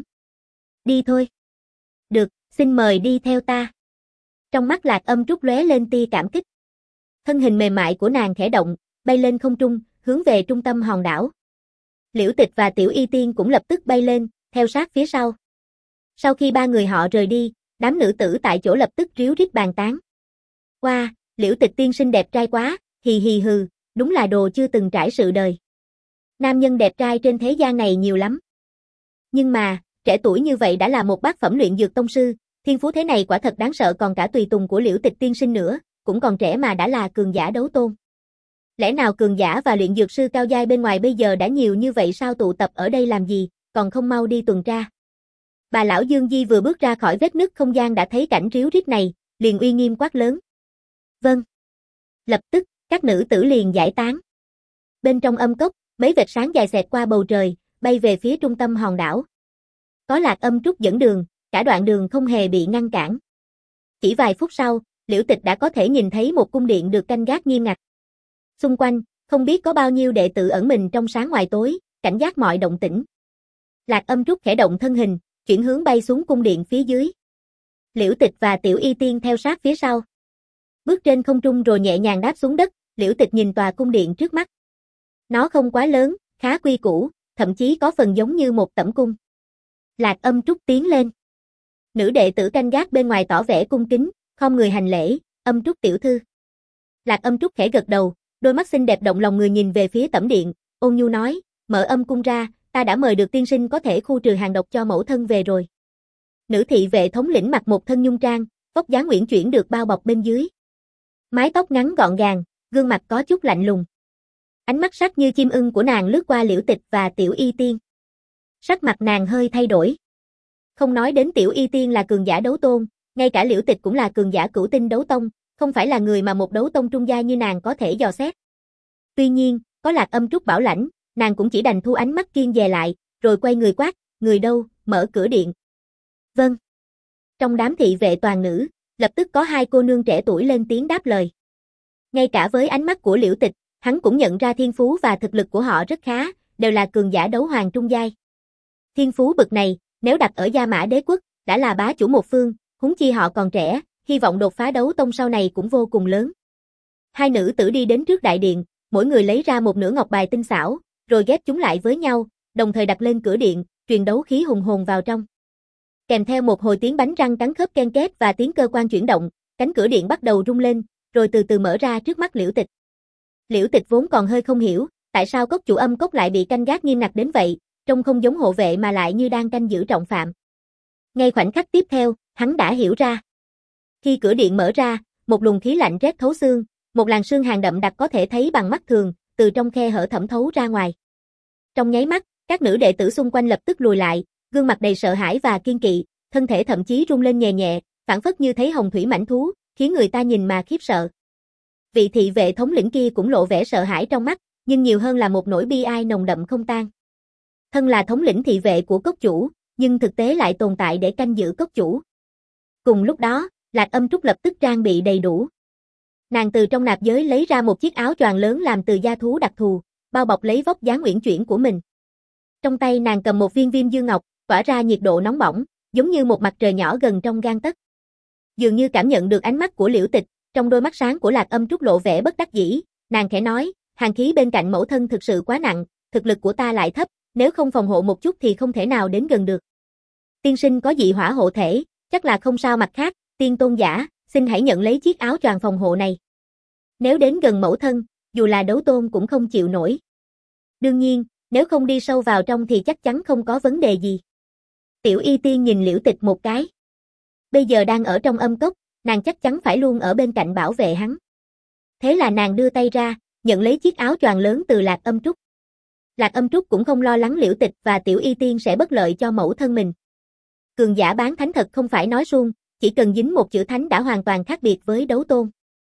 Đi thôi. Được, xin mời đi theo ta. Trong mắt Lạc Âm Trúc lóe lên tia cảm kích. Thân hình mềm mại của nàng khẽ động, bay lên không trung, hướng về trung tâm hòn đảo. Liễu Tịch và Tiểu Y Tiên cũng lập tức bay lên, theo sát phía sau. Sau khi ba người họ rời đi, đám nữ tử tại chỗ lập tức ríu rít bàn tán. Wow, Liễu Tịch tiên sinh đẹp trai quá, hì hì hừ, đúng là đồ chưa từng trải sự đời. Nam nhân đẹp trai trên thế gian này nhiều lắm. Nhưng mà, trẻ tuổi như vậy đã là một bát phẩm luyện dược tông sư, thiên phú thế này quả thật đáng sợ, còn cả tùy tùng của Liễu Tịch tiên sinh nữa, cũng còn trẻ mà đã là cường giả đấu tôn. Lẽ nào cường giả và luyện dược sư cao giai bên ngoài bây giờ đã nhiều như vậy sao? Tụ tập ở đây làm gì, còn không mau đi tuần tra. Bà lão Dương Di vừa bước ra khỏi vết nứt không gian đã thấy cảnh ríu rít này, liền uy nghiêm quát lớn. Vâng. Lập tức, các nữ tử liền giải tán. Bên trong âm cốc, mấy vệt sáng dài xẹt qua bầu trời, bay về phía trung tâm hòn đảo. Có Lạc Âm Trúc dẫn đường, cả đoạn đường không hề bị ngăn cản. Chỉ vài phút sau, Liễu Tịch đã có thể nhìn thấy một cung điện được canh gác nghiêm ngặt. Xung quanh, không biết có bao nhiêu đệ tử ẩn mình trong sáng ngoài tối, cảnh giác mọi động tĩnh. Lạc Âm Trúc khẽ động thân hình, chuyển hướng bay xuống cung điện phía dưới. Liễu Tịch và Tiểu Y Tiên theo sát phía sau. Bước trên không trung rồi nhẹ nhàng đáp xuống đất, Liễu Tịch nhìn tòa cung điện trước mắt. Nó không quá lớn, khá quy củ, thậm chí có phần giống như một tẩm cung. Lạc Âm Trúc tiến lên. Nữ đệ tử canh gác bên ngoài tỏ vẻ cung kính, khom người hành lễ, Âm Trúc tiểu thư. Lạc Âm Trúc khẽ gật đầu, đôi mắt xinh đẹp động lòng người nhìn về phía tẩm điện, ôn nhu nói, mở âm cung ra, ta đã mời được tiên sinh có thể khu trừ hàng độc cho mẫu thân về rồi. Nữ thị vệ thống lĩnh mặc một thân nhung trang, vóc dáng uyển chuyển được bao bọc bên dưới. Mái tóc ngắn gọn gàng, gương mặt có chút lạnh lùng. Ánh mắt sắc như chim ưng của nàng lướt qua Liễu Tịch và Tiểu Y Tiên. Sắc mặt nàng hơi thay đổi. Không nói đến Tiểu Y Tiên là cường giả đấu tôn, ngay cả Liễu Tịch cũng là cường giả cửu tinh đấu tông, không phải là người mà một đấu tông trung gia như nàng có thể dò xét. Tuy nhiên, có Lạc Âm Trúc bảo lãnh, nàng cũng chỉ đành thu ánh mắt kiêng dè lại, rồi quay người quát, người đâu, mở cửa điện. Vâng. Trong đám thị vệ toàn nữ, lập tức có hai cô nương trẻ tuổi lên tiếng đáp lời. Ngay cả với ánh mắt của Liễu Tịch, hắn cũng nhận ra thiên phú và thực lực của họ rất khá, đều là cường giả đấu hoàng trung giai. Thiên phú bậc này, nếu đặt ở Gia Mã Đế quốc, đã là bá chủ một phương, huống chi họ còn trẻ, hy vọng đột phá đấu tông sau này cũng vô cùng lớn. Hai nữ tử đi đến trước đại điện, mỗi người lấy ra một nửa ngọc bài tinh xảo, rồi ghép chúng lại với nhau, đồng thời đặt lên cửa điện, truyền đấu khí hùng hồn vào trong. Kèm theo một hồi tiếng bánh răng cắn khớp ken két và tiếng cơ quan chuyển động, cánh cửa điện bắt đầu rung lên, rồi từ từ mở ra trước mắt Liễu Tịch. Liễu Tịch vốn còn hơi không hiểu, tại sao cốc chủ âm cốc lại bị canh gác nghiêm ngặt đến vậy, trông không giống hộ vệ mà lại như đang canh giữ trọng phạm. Ngay khoảnh khắc tiếp theo, hắn đã hiểu ra. Khi cửa điện mở ra, một luồng khí lạnh rét thấu xương, một làn sương hàn đậm đặc có thể thấy bằng mắt thường, từ trong khe hở thẩm thấu ra ngoài. Trong nháy mắt, các nữ đệ tử xung quanh lập tức lùi lại, gương mặt đầy sợ hãi và kiên kỵ, thân thể thậm chí rung lên nhẹ nhẹ, phảng phất như thấy hồng thủy mãnh thú, khiến người ta nhìn mà khiếp sợ. Vị thị vệ thống lĩnh kia cũng lộ vẻ sợ hãi trong mắt, nhưng nhiều hơn là một nỗi bi ai nồng đậm không tan. Thân là thống lĩnh thị vệ của cốc chủ, nhưng thực tế lại tồn tại để canh giữ cốc chủ. Cùng lúc đó, Lạc Âm Trúc lập tức trang bị đầy đủ. Nàng từ trong nạp giới lấy ra một chiếc áo choàng lớn làm từ da thú đặc thù, bao bọc lấy vóc dáng uyển chuyển của mình. Trong tay nàng cầm một viên viêm dương ngọc, tỏa ra nhiệt độ nóng bỏng, giống như một mặt trời nhỏ gần trong gang tấc. Dường như cảm nhận được ánh mắt của Liễu Tịch, trong đôi mắt sáng của Lạc Âm Trúc lộ vẻ bất đắc dĩ, nàng khẽ nói, hàn khí bên cạnh mẫu thân thực sự quá nặng, thực lực của ta lại thấp, nếu không phòng hộ một chút thì không thể nào đến gần được. Tiên sinh có dị hỏa hộ thể, chắc là không sao. Mặt khác, tiên tôn giả, xin hãy nhận lấy chiếc áo choàng phòng hộ này. Nếu đến gần mẫu thân, dù là đấu tôn cũng không chịu nổi. Đương nhiên, nếu không đi sâu vào trong thì chắc chắn không có vấn đề gì. Tiểu Y Tiên nhìn Liễu Tịch một cái. Bây giờ đang ở trong âm cốc, nàng chắc chắn phải luôn ở bên cạnh bảo vệ hắn. Thế là nàng đưa tay ra, nhận lấy chiếc áo choàng lớn từ Lạc Âm Trúc. Lạc Âm Trúc cũng không lo lắng Liễu Tịch và Tiểu Y Tiên sẽ bất lợi cho mẫu thân mình. Cường giả bán thánh thật không phải nói suông, chỉ cần dính một chữ thánh đã hoàn toàn khác biệt với đấu tôn.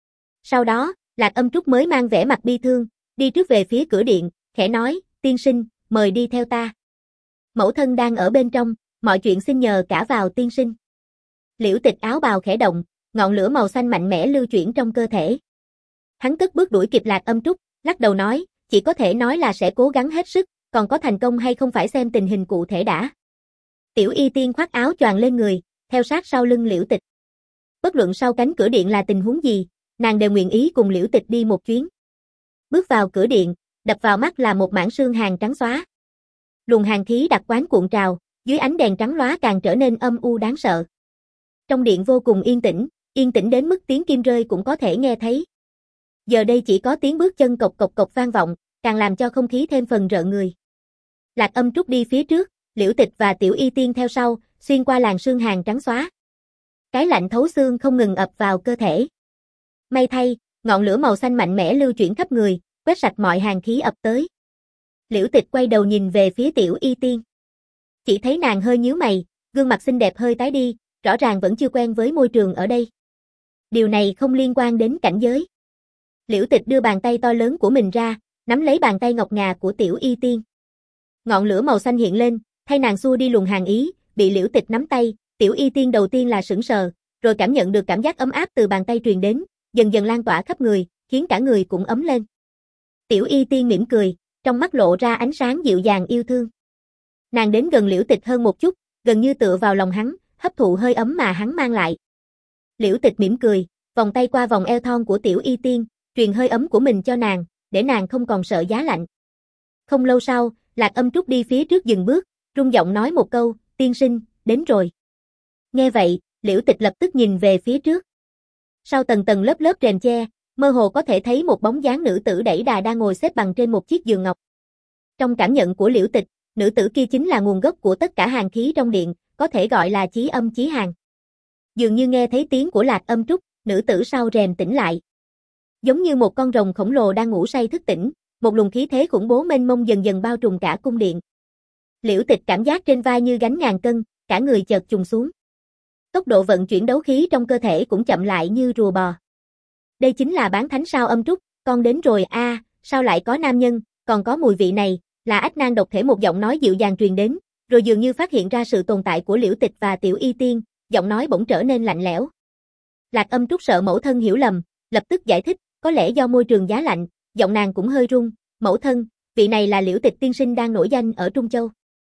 Sau đó, Lạc Âm Trúc mới mang vẻ mặt bi thương, đi trước về phía cửa điện, khẽ nói, tiên sinh, mời đi theo ta. Mẫu thân đang ở bên trong, mọi chuyện xin nhờ cả vào tiên sinh. Liễu Tịch áo bào khẽ động, ngọn lửa màu xanh mạnh mẽ lưu chuyển trong cơ thể. Hắn cất bước đuổi kịp Lạc Âm Trúc, lắc đầu nói, chỉ có thể nói là sẽ cố gắng hết sức, còn có thành công hay không phải xem tình hình cụ thể đã. Tiểu Y Tiên khoác áo choàng lên người, theo sát sau lưng Liễu Tịch. Bất luận sau cánh cửa điện là tình huống gì, nàng đều nguyện ý cùng Liễu Tịch đi một chuyến. Bước vào cửa điện, đập vào mắt là một mảng sương hàn trắng xóa. Luồng hàn khí đặc quán cuộn trào, dưới ánh đèn trắng lóa càng trở nên âm u đáng sợ. Trong điện vô cùng yên tĩnh, yên tĩnh đến mức tiếng kim rơi cũng có thể nghe thấy. Giờ đây chỉ có tiếng bước chân cộc cộc cộc vang vọng, càng làm cho không khí thêm phần rợn người. Lạc Âm Trúc đi phía trước, Liễu Tịch và Tiểu Y Tiên theo sau, xuyên qua làn sương hàn trắng xóa. Cái lạnh thấu xương không ngừng ập vào cơ thể. May thay, ngọn lửa màu xanh mạnh mẽ lưu chuyển khắp người, quét sạch mọi hàn khí ập tới. Liễu Tịch quay đầu nhìn về phía Tiểu Y Tiên. Chỉ thấy nàng hơi nhíu mày, gương mặt xinh đẹp hơi tái đi, rõ ràng vẫn chưa quen với môi trường ở đây. Điều này không liên quan đến cảnh giới. Liễu Tịch đưa bàn tay to lớn của mình ra, nắm lấy bàn tay ngọc ngà của Tiểu Y Tiên. Ngọn lửa màu xanh hiện lên, thay nàng xua đi luồng hàn ý, bị Liễu Tịch nắm tay, Tiểu Y Tiên đầu tiên là sững sờ, rồi cảm nhận được cảm giác ấm áp từ bàn tay truyền đến, dần dần lan tỏa khắp người, khiến cả người cũng ấm lên. Tiểu Y Tiên mỉm cười, trong mắt lộ ra ánh sáng dịu dàng yêu thương. Nàng đến gần Liễu Tịch hơn một chút, gần như tựa vào lòng hắn, hấp thụ hơi ấm mà hắn mang lại. Liễu Tịch mỉm cười, vòng tay qua vòng eo thon của Tiểu Y Tiên, truyền hơi ấm của mình cho nàng, để nàng không còn sợ giá lạnh. Không lâu sau, Lạc Âm Trúc đi phía trước dừng bước, rung giọng nói một câu, tiên sinh, đến rồi. Nghe vậy, Liễu Tịch lập tức nhìn về phía trước. Sau tầng tầng lớp lớp rèm che, mơ hồ có thể thấy một bóng dáng nữ tử đẩy đà đang ngồi xếp bằng trên một chiếc giường ngọc. Trong cảm nhận của Liễu Tịch, nữ tử kia chính là nguồn gốc của tất cả hàn khí trong điện, có thể gọi là chí âm chí hàn. Dường như nghe thấy tiếng của Lạc Âm Trúc, nữ tử sau rèm tỉnh lại. Giống như một con rồng khổng lồ đang ngủ say thức tỉnh, một luồng khí thế khủng bố mênh mông dần dần bao trùm cả cung điện. Liễu Tịch cảm giác trên vai như gánh ngàn cân, cả người chợt trùng xuống. Tốc độ vận chuyển đấu khí trong cơ thể cũng chậm lại như rùa bò. Đây chính là bán thánh sao Âm Trúc, con đến rồi a, à, sao lại có nam nhân, còn có mùi vị này, là ách nan độc thể một giọng nói dịu dàng truyền đến, rồi dường như phát hiện ra sự tồn tại của Liễu Tịch và Tiểu Y Tiên, giọng nói bỗng trở nên lạnh lẽo. Lạc Âm Trúc sợ mẫu thân hiểu lầm, lập tức giải thích, có lẽ do môi trường giá lạnh, giọng nàng cũng hơi run, mẫu thân, vị này là Liễu Tịch tiên sinh đang nổi danh ở Trung Châu.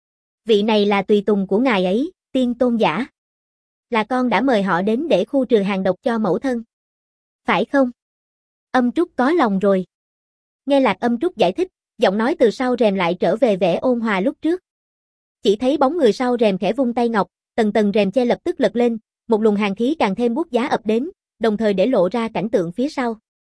Vị này là tùy tùng của ngài ấy, tiên tôn giả. Là con đã mời họ đến để khu trừ hàng độc cho mẫu thân. Phải không? Âm Trúc có lòng rồi. Nghe Lạc Âm Trúc giải thích, giọng nói từ sau rèm lại trở về vẻ ôn hòa lúc trước. Chỉ thấy bóng người sau rèm khẽ vung tay ngọc, tầng tầng rèm che lập tức lật lên, một luồng hàn khí càng thêm buốt giá ập đến, đồng thời để lộ ra cảnh tượng phía sau.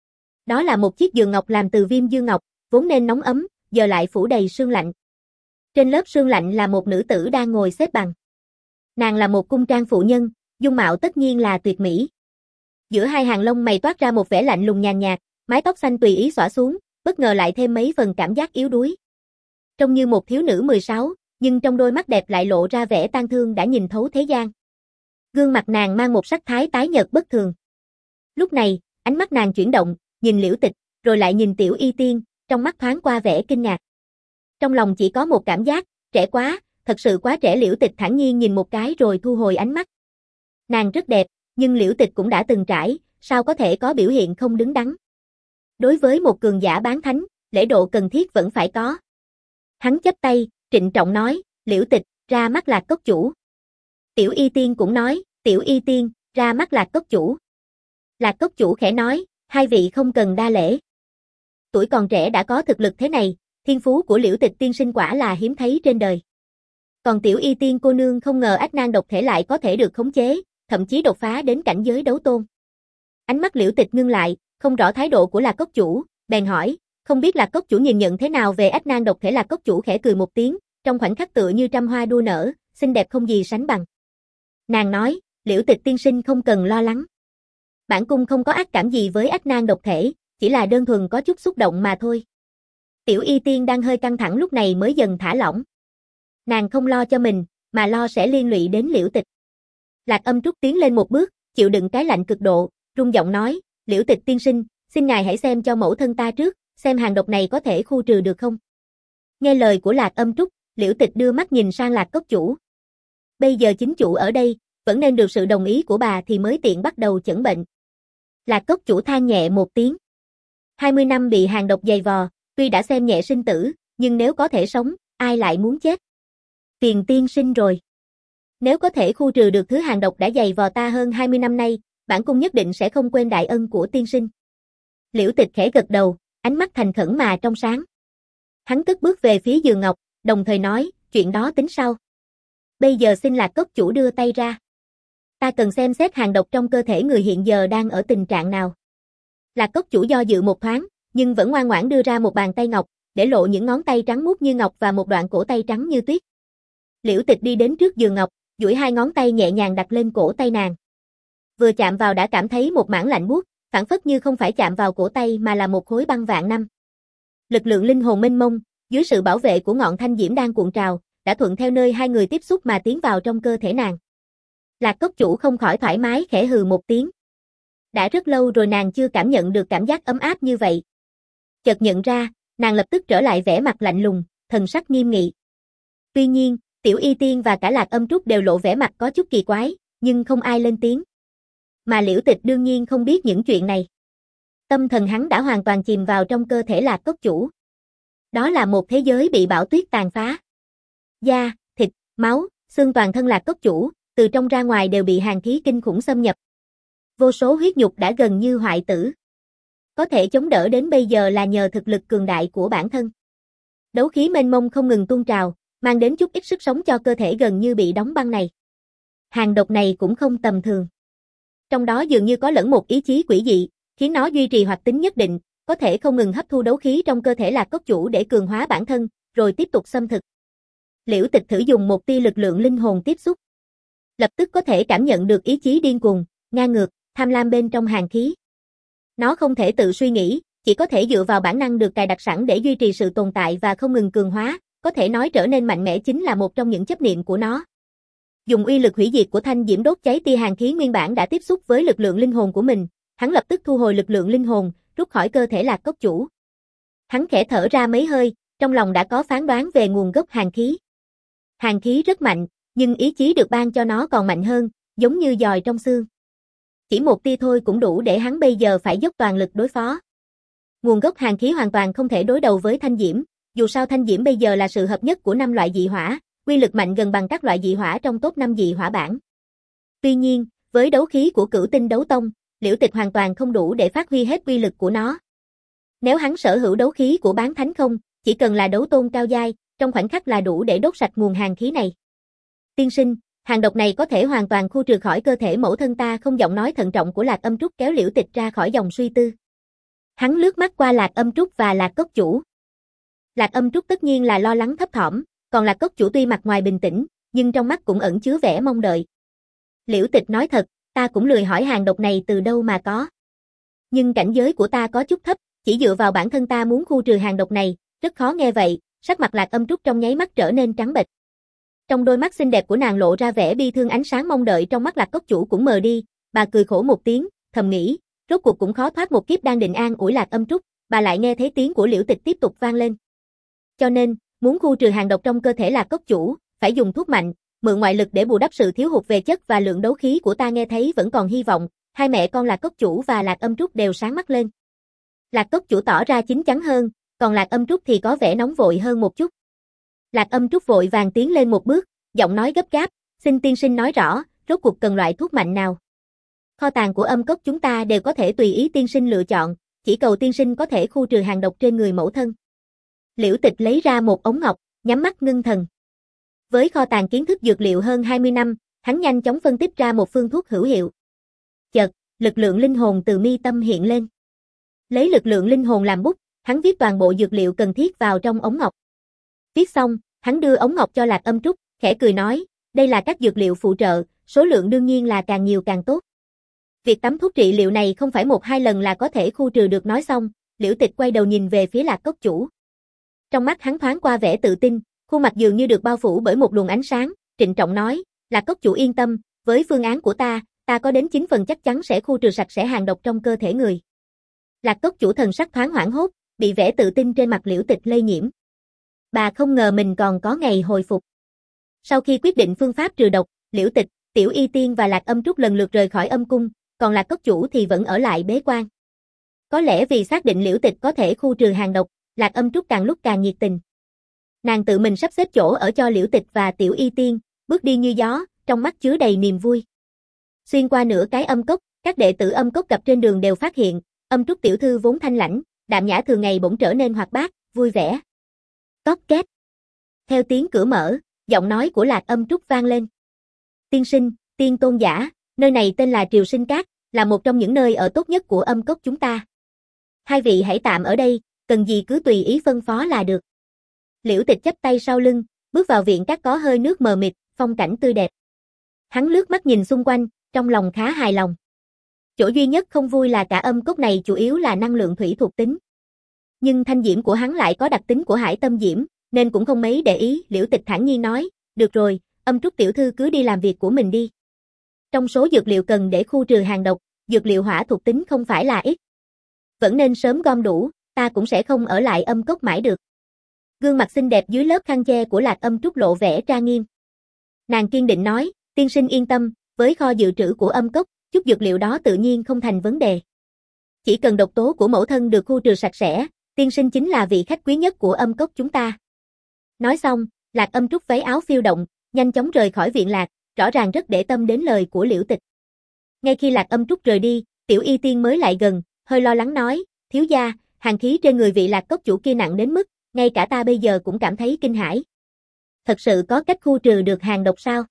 Đó là một chiếc giường ngọc làm từ viêm dương ngọc, vốn nên nóng ấm, giờ lại phủ đầy sương lạnh. Trên lớp sương lạnh là một nữ tử đang ngồi xếp bằng. Nàng là một cung trang phụ nhân, dung mạo tất nhiên là tuyệt mỹ. Giữa hai hàng lông mày toát ra một vẻ lạnh lùng nhàn nhạt, mái tóc xanh tùy ý xõa xuống, bất ngờ lại thêm mấy phần cảm giác yếu đuối. Trông như một thiếu nữ mười sáu, nhưng trong đôi mắt đẹp lại lộ ra vẻ tang thương đã nhìn thấu thế gian. Gương mặt nàng mang một sắc thái tái nhợt bất thường. Lúc này, ánh mắt nàng chuyển động, nhìn Liễu Tịch, rồi lại nhìn Tiểu Y Tiên, trong mắt thoáng qua vẻ kinh ngạc. Trong lòng chỉ có một cảm giác, trẻ quá, thật sự quá trẻ. Liễu Tịch thản nhiên nhìn một cái rồi thu hồi ánh mắt. Nàng rất đẹp, nhưng Liễu Tịch cũng đã từng trải, sao có thể có biểu hiện không đứng đắn. Đối với một cường giả bán thánh, lễ độ cần thiết vẫn phải có. Hắn chắp tay, trịnh trọng nói, Liễu Tịch, ra mắt Lạc cốc chủ. Tiểu Y Tiên cũng nói, Tiểu Y Tiên, ra mắt Lạc cốc chủ. Lạc cốc chủ khẽ nói, hai vị không cần đa lễ. Tuổi còn trẻ đã có thực lực thế này, thiên phú của Liễu Tịch tiên sinh quả là hiếm thấy trên đời. Còn Tiểu Y Tiên cô nương không ngờ ách nan độc thể lại có thể được khống chế, thậm chí đột phá đến cảnh giới đấu tôn. Ánh mắt Liễu Tịch ngưng lại, không rõ thái độ của Lạc cốc chủ, bèn hỏi, không biết Lạc cốc chủ nhìn nhận thế nào về ách nan độc thể. Lạc cốc chủ khẽ cười một tiếng, trong khoảnh khắc tựa như trăm hoa đua nở, xinh đẹp không gì sánh bằng. Nàng nói, Liễu Tịch tiên sinh không cần lo lắng. Bản cung không có ác cảm gì với ách nan độc thể, chỉ là đơn thuần có chút xúc động mà thôi. Tiểu Y Tiên đang hơi căng thẳng lúc này mới dần thả lỏng. Nàng không lo cho mình, mà lo sẽ liên lụy đến Liễu Tịch. Lạc Âm Trúc tiến lên một bước, chịu đựng cái lạnh cực độ, rung giọng nói, Liễu Tịch tiên sinh, xin ngài hãy xem cho mẫu thân ta trước, xem hàng độc này có thể khu trừ được không. Nghe lời của Lạc Âm Trúc, Liễu Tịch đưa mắt nhìn sang Lạc cốc chủ. Bây giờ chính chủ ở đây, vẫn nên được sự đồng ý của bà thì mới tiện bắt đầu chẩn bệnh. Lạc cốc chủ than nhẹ một tiếng. hai mươi năm bị hàng độc dày vò, tuy đã xem nhẹ sinh tử, nhưng nếu có thể sống, ai lại muốn chết. Phiền tiên sinh rồi. Nếu có thể khu trừ được thứ hàng độc đã dày vò ta hơn hai mươi năm nay, bản cung nhất định sẽ không quên đại ân của tiên sinh. Liễu Tịch khẽ gật đầu, ánh mắt thành khẩn mà trong sáng. Hắn cất bước về phía giường ngọc, đồng thời nói, chuyện đó tính sau. Bây giờ xin Lạc cốc chủ đưa tay ra. Ta cần xem xét hàng độc trong cơ thể người hiện giờ đang ở tình trạng nào. Lạc cốc chủ do dự một thoáng, nhưng vẫn ngoan ngoãn đưa ra một bàn tay ngọc, để lộ những ngón tay trắng muốt như ngọc và một đoạn cổ tay trắng như tuyết. Liễu Tịch đi đến trước giường ngọc, duỗi hai ngón tay nhẹ nhàng đặt lên cổ tay nàng. Vừa chạm vào đã cảm thấy một mảng lạnh buốt, phảng phất như không phải chạm vào cổ tay mà là một khối băng vạn năm. Lực lượng linh hồn mênh mông, dưới sự bảo vệ của ngọn thanh diễm đang cuộn trào, đã thuận theo nơi hai người tiếp xúc mà tiến vào trong cơ thể nàng. Lạc cốc chủ không khỏi thoải mái khẽ hừ một tiếng. Đã rất lâu rồi nàng chưa cảm nhận được cảm giác ấm áp như vậy. Chợt nhận ra, nàng lập tức trở lại vẻ mặt lạnh lùng, thần sắc nghiêm nghị. Tuy nhiên, Tiểu Y Tiên và cả Lạc Âm Trúc đều lộ vẻ mặt có chút kỳ quái, nhưng không ai lên tiếng. Mà Liễu Tịch đương nhiên không biết những chuyện này. Tâm thần hắn đã hoàn toàn chìm vào trong cơ thể Lạc cốc chủ. Đó là một thế giới bị bão tuyết tàn phá. Da, thịt, máu, xương toàn thân Lạc cốc chủ, từ trong ra ngoài đều bị hàn khí kinh khủng xâm nhập. Vô số huyết nhục đã gần như hoại tử. Có thể chống đỡ đến bây giờ là nhờ thực lực cường đại của bản thân. Đấu khí mênh mông không ngừng tuôn trào, mang đến chút ít sức sống cho cơ thể gần như bị đóng băng này. Hàng độc này cũng không tầm thường. Trong đó dường như có lẫn một ý chí quỷ dị, khiến nó duy trì hoạt tính nhất định, có thể không ngừng hấp thu đấu khí trong cơ thể Lạc cốc chủ để cường hóa bản thân, rồi tiếp tục xâm thực. Liễu Tịch thử dùng một tia lực lượng linh hồn tiếp xúc. Lập tức có thể cảm nhận được ý chí điên cuồng, ngang ngược, tham lam bên trong hàn khí. Nó không thể tự suy nghĩ, chỉ có thể dựa vào bản năng được cài đặt sẵn để duy trì sự tồn tại và không ngừng cường hóa, có thể nói trở nên mạnh mẽ chính là một trong những chấp niệm của nó. Dùng uy lực hủy diệt của thanh diễm đốt cháy tia hàn khí nguyên bản đã tiếp xúc với lực lượng linh hồn của mình, hắn lập tức thu hồi lực lượng linh hồn, rút khỏi cơ thể Lạc cốc chủ. Hắn khẽ thở ra mấy hơi, trong lòng đã có phán đoán về nguồn gốc hàn khí. Hàn khí rất mạnh, nhưng ý chí được ban cho nó còn mạnh hơn, giống như giòi trong xương. Chỉ một tia thôi cũng đủ để hắn bây giờ phải dốc toàn lực đối phó. Nguồn gốc hàn khí hoàn toàn không thể đối đầu với thanh diễm, dù sao thanh diễm bây giờ là sự hợp nhất của năm loại dị hỏa, quy lực mạnh gần bằng các loại dị hỏa trong top năm dị hỏa bảng. Tuy nhiên, với đấu khí của Cửu Tinh Đấu Tông, Liễu Tịch hoàn toàn không đủ để phát huy hết quy lực của nó. Nếu hắn sở hữu đấu khí của bán thánh không, chỉ cần là đấu tôn cao giai, trong khoảnh khắc là đủ để đốt sạch nguồn hàn khí này. Tiên sinh, hàn độc này có thể hoàn toàn khu trừ khỏi cơ thể mẫu thân ta không? Giọng nói thận trọng của Lạc Âm Trúc kéo Liễu Tịch ra khỏi dòng suy tư. Hắn lướt mắt qua Lạc Âm Trúc và Lạc Cốc Chủ. Lạc Âm Trúc tất nhiên là lo lắng thấp thỏm, còn Lạc Cốc Chủ tuy mặt ngoài bình tĩnh, nhưng trong mắt cũng ẩn chứa vẻ mong đợi. Liễu Tịch nói thật, ta cũng lười hỏi hàn độc này từ đâu mà có. Nhưng cảnh giới của ta có chút thấp, chỉ dựa vào bản thân ta muốn khu trừ hàn độc này, rất khó. Nghe vậy, sắc mặt Lạc Âm Trúc trong nháy mắt trở nên trắng bệch. Trong đôi mắt xinh đẹp của nàng lộ ra vẻ bi thương, ánh sáng mong đợi trong mắt Lạc Cốc Chủ cũng mờ đi, bà cười khổ một tiếng, thầm nghĩ, rốt cuộc cũng khó thoát một kiếp. Đang định an ủi Lạc Âm Trúc, bà lại nghe thấy tiếng của Liễu Tịch tiếp tục vang lên. Cho nên, muốn khu trừ hàn độc trong cơ thể Lạc Cốc Chủ, phải dùng thuốc mạnh, mượn ngoại lực để bù đắp sự thiếu hụt về chất và lượng đấu khí của ta. Nghe thấy vẫn còn hy vọng, hai mẹ con Lạc Cốc Chủ và Lạc Âm Trúc đều sáng mắt lên. Lạc Cốc Chủ tỏ ra chín chắn hơn, còn Lạc Âm Trúc thì có vẻ nóng vội hơn một chút. Lạc Âm Trúc vội vàng tiến lên một bước, giọng nói gấp gáp, xin tiên sinh nói rõ, rốt cuộc cần loại thuốc mạnh nào. Kho tàng của âm cốc chúng ta đều có thể tùy ý tiên sinh lựa chọn, chỉ cầu tiên sinh có thể khu trừ hàn độc trên người mẫu thân. Liễu Tịch lấy ra một ống ngọc, nhắm mắt ngưng thần. Với kho tàng kiến thức dược liệu hơn hai mươi năm, hắn nhanh chóng phân tích ra một phương thuốc hữu hiệu. Chợt, lực lượng linh hồn từ mi tâm hiện lên. Lấy lực lượng linh hồn làm bút, hắn viết toàn bộ dược liệu cần thiết vào trong ống ngọc. Viết xong, hắn đưa ống ngọc cho Lạc Âm Trúc, khẽ cười nói, đây là các dược liệu phụ trợ, số lượng đương nhiên là càng nhiều càng tốt. Việc tắm thuốc trị liệu này không phải một hai lần là có thể khu trừ được. Nói xong, Liễu Tịch quay đầu nhìn về phía Lạc Cốc Chủ. Trong mắt hắn thoáng qua vẻ tự tin, khuôn mặt dường như được bao phủ bởi một luồng ánh sáng, trịnh trọng nói, Lạc Cốc Chủ yên tâm, với phương án của ta, ta có đến chín phần chắc chắn sẽ khu trừ sạch sẽ hàn độc trong cơ thể người. Lạc Cốc Chủ thần sắc thoáng hoảng hốt, bị vẻ tự tin trên mặt Liễu Tịch lây nhiễm. Bà không ngờ mình còn có ngày hồi phục. Sau khi quyết định phương pháp trừ độc, Liễu Tịch, Tiểu Y Tiên và Lạc Âm Trúc lần lượt rời khỏi âm cung, còn Lạc Cốc Chủ thì vẫn ở lại bế quan. Có lẽ vì xác định Liễu Tịch có thể khu trừ hàn độc, Lạc Âm Trúc càng lúc càng nhiệt tình. Nàng tự mình sắp xếp chỗ ở cho Liễu Tịch và Tiểu Y Tiên, bước đi như gió, trong mắt chứa đầy niềm vui. Xuyên qua nửa cái âm cốc, các đệ tử âm cốc gặp trên đường đều phát hiện, Âm Trúc tiểu thư vốn thanh lãnh, đạm nhã thường ngày bỗng trở nên hoạt bát, vui vẻ. Cót két. Theo tiếng cửa mở, giọng nói của Lạc Âm Trúc vang lên. Tiên sinh, tiên tôn giả, nơi này tên là Triều Sinh Các, là một trong những nơi ở tốt nhất của âm cốc chúng ta. Hai vị hãy tạm ở đây, cần gì cứ tùy ý phân phó là được. Liễu Tịch chắp tay sau lưng, bước vào viện các có hơi nước mờ mịt, phong cảnh tươi đẹp. Hắn lướt mắt nhìn xung quanh, trong lòng khá hài lòng. Chỗ duy nhất không vui là cả âm cốc này chủ yếu là năng lượng thủy thuộc tính. Nhưng thanh diễm của hắn lại có đặc tính của hải tâm diễm, nên cũng không mấy để ý. Liễu Tịch thản nhiên nói, được rồi, Âm Trúc tiểu thư cứ đi làm việc của mình đi. Trong số dược liệu cần để khu trừ hàn độc, dược liệu hỏa thuộc tính không phải là ít. Vẫn nên sớm gom đủ, ta cũng sẽ không ở lại âm cốc mãi được. Gương mặt xinh đẹp dưới lớp khăn che của Lạc Âm Trúc lộ vẻ trang nghiêm. Nàng kiên định nói, tiên sinh yên tâm, với kho dự trữ của âm cốc, chút dược liệu đó tự nhiên không thành vấn đề. Chỉ cần độc tố của mẫu thân được khu trừ sạch sẽ, tiên sinh chính là vị khách quý nhất của âm cốc chúng ta. Nói xong, Lạc Âm Trúc váy áo phiêu động, nhanh chóng rời khỏi viện lạc, rõ ràng rất để tâm đến lời của Liễu Tịch. Ngay khi Lạc Âm Trúc rời đi, Tiểu Y Tiên mới lại gần, hơi lo lắng nói, thiếu gia, hàn khí trên người vị Lạc Cốc chủ kia nặng đến mức, ngay cả ta bây giờ cũng cảm thấy kinh hãi. Thật sự có cách khu trừ được hàn độc sao?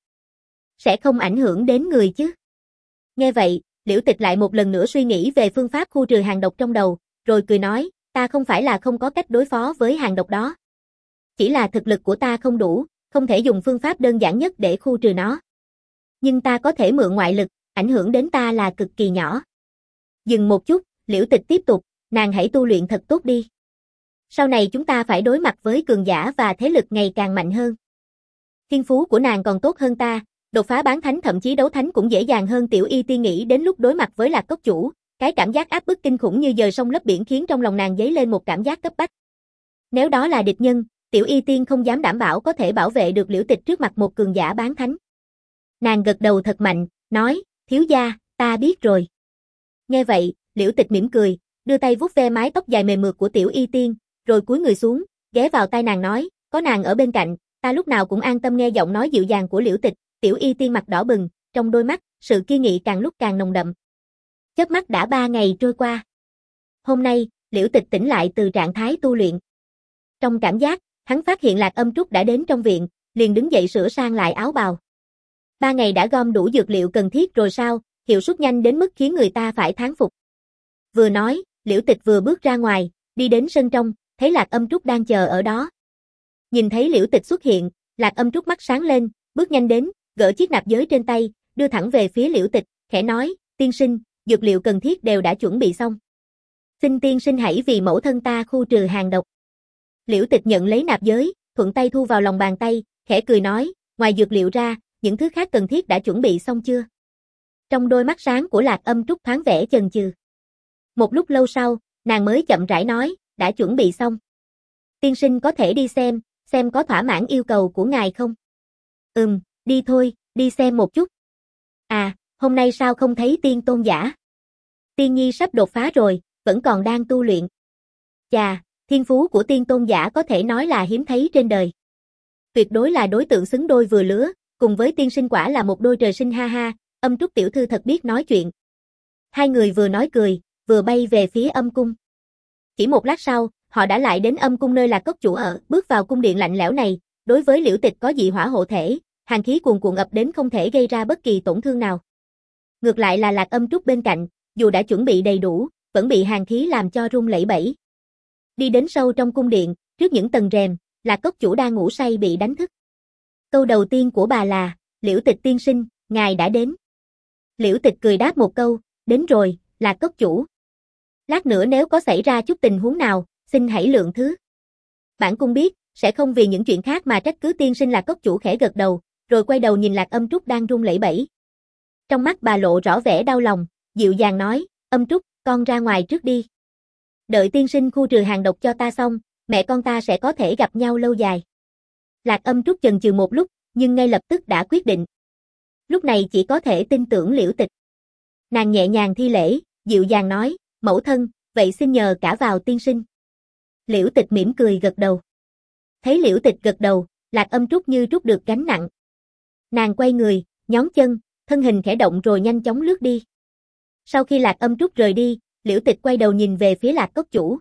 Sẽ không ảnh hưởng đến người chứ? Nghe vậy, Liễu Tịch lại một lần nữa suy nghĩ về phương pháp khu trừ hàn độc trong đầu, rồi cười nói, ta không phải là không có cách đối phó với hàn độc đó. Chỉ là thực lực của ta không đủ, không thể dùng phương pháp đơn giản nhất để khu trừ nó. Nhưng ta có thể mượn ngoại lực, ảnh hưởng đến ta là cực kỳ nhỏ. Dừng một chút, Liễu Tịch tiếp tục, nàng hãy tu luyện thật tốt đi. Sau này chúng ta phải đối mặt với cường giả và thế lực ngày càng mạnh hơn. Thiên phú của nàng còn tốt hơn ta, đột phá bán thánh thậm chí đấu thánh cũng dễ dàng hơn. Tiểu Y Tiên nghĩ đến lúc đối mặt với Lạc Cốc chủ, cái cảm giác áp bức kinh khủng như dời sông lấp biển khiến trong lòng nàng dấy lên một cảm giác cấp bách. Nếu đó là địch nhân, Tiểu Y Tiên không dám đảm bảo có thể bảo vệ được Liễu Tịch trước mặt một cường giả bán thánh. Nàng gật đầu thật mạnh, nói, thiếu gia, ta biết rồi. Nghe vậy, Liễu Tịch mỉm cười, đưa tay vuốt ve mái tóc dài mềm mượt của Tiểu Y Tiên, rồi cúi người xuống, ghé vào tai nàng nói, có nàng ở bên cạnh, ta lúc nào cũng an tâm nghe giọng nói dịu dàng của Liễu Tịch, Tiểu Y Tiên mặt đỏ bừng, trong đôi mắt, sự kiên nghị càng lúc càng nồng đậm. Chớp mắt đã ba ngày trôi qua. Hôm nay, Liễu Tịch tỉnh lại từ trạng thái tu luyện. Trong cảm giác, hắn phát hiện Lạc Âm Trúc đã đến trong viện, liền đứng dậy sửa sang lại áo bào. Ba ngày đã gom đủ dược liệu cần thiết rồi sao, hiệu suất nhanh đến mức khiến người ta phải thán phục. Vừa nói, Liễu Tịch vừa bước ra ngoài, đi đến sân trong, thấy Lạc Âm Trúc đang chờ ở đó. Nhìn thấy Liễu Tịch xuất hiện, Lạc Âm Trúc mắt sáng lên, bước nhanh đến, gỡ chiếc nạp giới trên tay, đưa thẳng về phía Liễu Tịch, khẽ nói, tiên sinh, dược liệu cần thiết đều đã chuẩn bị xong. Xin tiên sinh hãy vì mẫu thân ta khu trừ hàng độc. Liễu Tịch nhận lấy nạp giới, thuận tay thu vào lòng bàn tay, khẽ cười nói, ngoài dược liệu ra, những thứ khác cần thiết đã chuẩn bị xong chưa? Trong đôi mắt sáng của Lạc Âm Trúc thoáng vẻ chần chừ. Một lúc lâu sau, nàng mới chậm rãi nói, đã chuẩn bị xong. Tiên sinh có thể đi xem, xem có thỏa mãn yêu cầu của ngài không? Ừm, đi thôi, đi xem một chút. À, hôm nay sao không thấy tiên tôn giả? Tiên nhi sắp đột phá rồi, vẫn còn đang tu luyện. Chà, thiên phú của tiên tôn giả có thể nói là hiếm thấy trên đời. Tuyệt đối là đối tượng xứng đôi vừa lứa, cùng với tiên sinh quả là một đôi trời sinh ha ha, Âm Trúc tiểu thư thật biết nói chuyện. Hai người vừa nói cười, vừa bay về phía âm cung. Chỉ một lát sau, họ đã lại đến âm cung nơi Lạc Cốc chủ ở, bước vào cung điện lạnh lẽo này, đối với Liễu Tịch có dị hỏa hộ thể, hàn khí cuồn cuộn ập đến không thể gây ra bất kỳ tổn thương nào. Ngược lại là Lạc Âm Trúc bên cạnh, dù đã chuẩn bị đầy đủ, vẫn bị hàn khí làm cho run lẩy bẩy. Đi đến sâu trong cung điện, trước những tầng rèm, Lạc Cốc chủ đang ngủ say bị đánh thức. Câu đầu tiên của bà là, Liễu Tịch tiên sinh, ngài đã đến. Liễu Tịch cười đáp một câu, đến rồi, Lạc Cốc chủ. Lát nữa nếu có xảy ra chút tình huống nào, xin hãy lượng thứ. Bản cung biết, sẽ không vì những chuyện khác mà trách cứ tiên sinh. Lạc Cốc chủ khẽ gật đầu, rồi quay đầu nhìn Lạc Âm Trúc đang run lẩy bẩy. Trong mắt bà lộ rõ vẻ đau lòng, dịu dàng nói, Âm Trúc, con ra ngoài trước đi. Đợi tiên sinh khu trừ hàng độc cho ta xong, mẹ con ta sẽ có thể gặp nhau lâu dài. Lạc Âm Trúc chần chừ một lúc, nhưng ngay lập tức đã quyết định. Lúc này chỉ có thể tin tưởng Liễu Tịch. Nàng nhẹ nhàng thi lễ, dịu dàng nói, mẫu thân, vậy xin nhờ cả vào tiên sinh. Liễu Tịch mỉm cười gật đầu. Thấy Liễu Tịch gật đầu, Lạc Âm Trúc như trút được gánh nặng. Nàng quay người, nhón chân, thân hình khẽ động rồi nhanh chóng lướt đi. Sau khi Lạc Âm Trúc rời đi, Liễu Tịch quay đầu nhìn về phía Lạc Cốc chủ.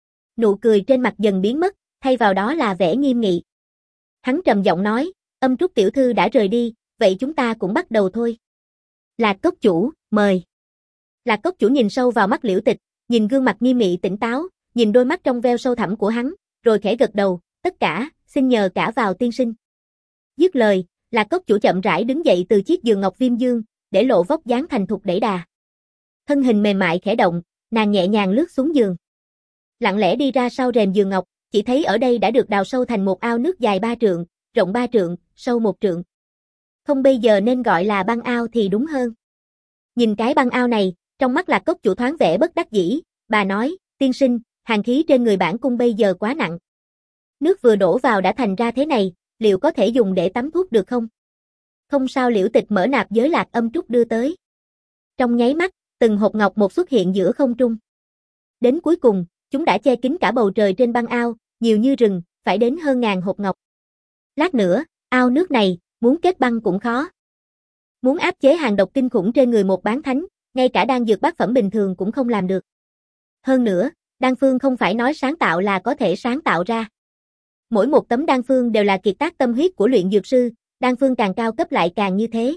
Nụ cười trên mặt dần biến mất, thay vào đó là vẻ nghiêm nghị. Hắn trầm giọng nói, Âm Trúc tiểu thư đã rời đi, vậy chúng ta cũng bắt đầu thôi. Lạc Cốc chủ, mời. Lạc Cốc chủ nhìn sâu vào mắt Liễu Tịch, nhìn gương mặt nghiêm nghị tỉnh táo, nhìn đôi mắt trong veo sâu thẳm của hắn, rồi khẽ gật đầu, tất cả, xin nhờ cả vào tiên sinh. Dứt lời, Lạc Cốc chủ chậm rãi đứng dậy từ chiếc giường ngọc viêm dương, để lộ vóc dáng thành thục đẩy đà. Thân hình mềm mại khẽ động, nàng nhẹ nhàng lướt xuống giường. Lặng lẽ đi ra sau rèm giường ngọc, chỉ thấy ở đây đã được đào sâu thành một ao nước dài ba trượng, rộng ba trượng, sâu một trượng. Không bây giờ nên gọi là băng ao thì đúng hơn. Nhìn cái băng ao này, trong mắt Lạc Cốc chủ thoáng vẻ bất đắc dĩ, bà nói, tiên sinh, hàn khí trên người bản cung bây giờ quá nặng. Nước vừa đổ vào đã thành ra thế này, liệu có thể dùng để tắm thuốc được không? Không sao. Liễu Tịch mở nạp giới Lạc Âm Trúc đưa tới. Trong nháy mắt, từng hộp ngọc một xuất hiện giữa không trung. Đến cuối cùng, chúng đã che kín cả bầu trời trên băng ao, nhiều như rừng, phải đến hơn ngàn hộp ngọc. Lát nữa, ao nước này, muốn kết băng cũng khó. Muốn áp chế hàn độc kinh khủng trên người một bán thánh, ngay cả đan dược bát phẩm bình thường cũng không làm được. Hơn nữa, đan phương không phải nói sáng tạo là có thể sáng tạo ra. Mỗi một tấm đan phương đều là kiệt tác tâm huyết của luyện dược sư, đan phương càng cao cấp lại càng như thế.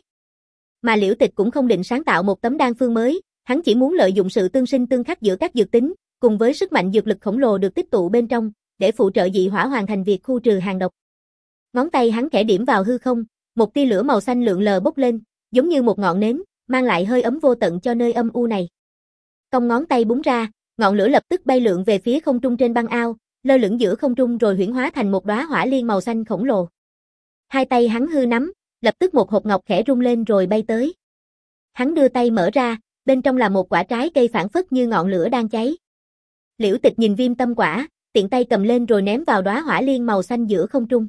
Mà Liễu Tịch cũng không định sáng tạo một tấm đan phương mới, hắn chỉ muốn lợi dụng sự tương sinh tương khắc giữa các dược tính, cùng với sức mạnh dược lực khổng lồ được tích tụ bên trong, để phụ trợ dị hỏa hoàn thành việc khu trừ hàn độc. Ngón tay hắn khẽ điểm vào hư không, một tia lửa màu xanh lượn lờ bốc lên, giống như một ngọn nến, mang lại hơi ấm vô tận cho nơi âm u này. Cong ngón tay búng ra, ngọn lửa lập tức bay lượn về phía không trung trên băng ao, lơ lửng giữa không trung rồi huyễn hóa thành một đóa hỏa liên màu xanh khổng lồ. Hai tay hắn hư nắm, lập tức một hộp ngọc khẽ rung lên rồi bay tới. Hắn đưa tay mở ra, bên trong là một quả trái cây phảng phất như ngọn lửa đang cháy. Liễu Tịch nhìn viêm tâm quả, tiện tay cầm lên rồi ném vào đóa hỏa liên màu xanh giữa không trung.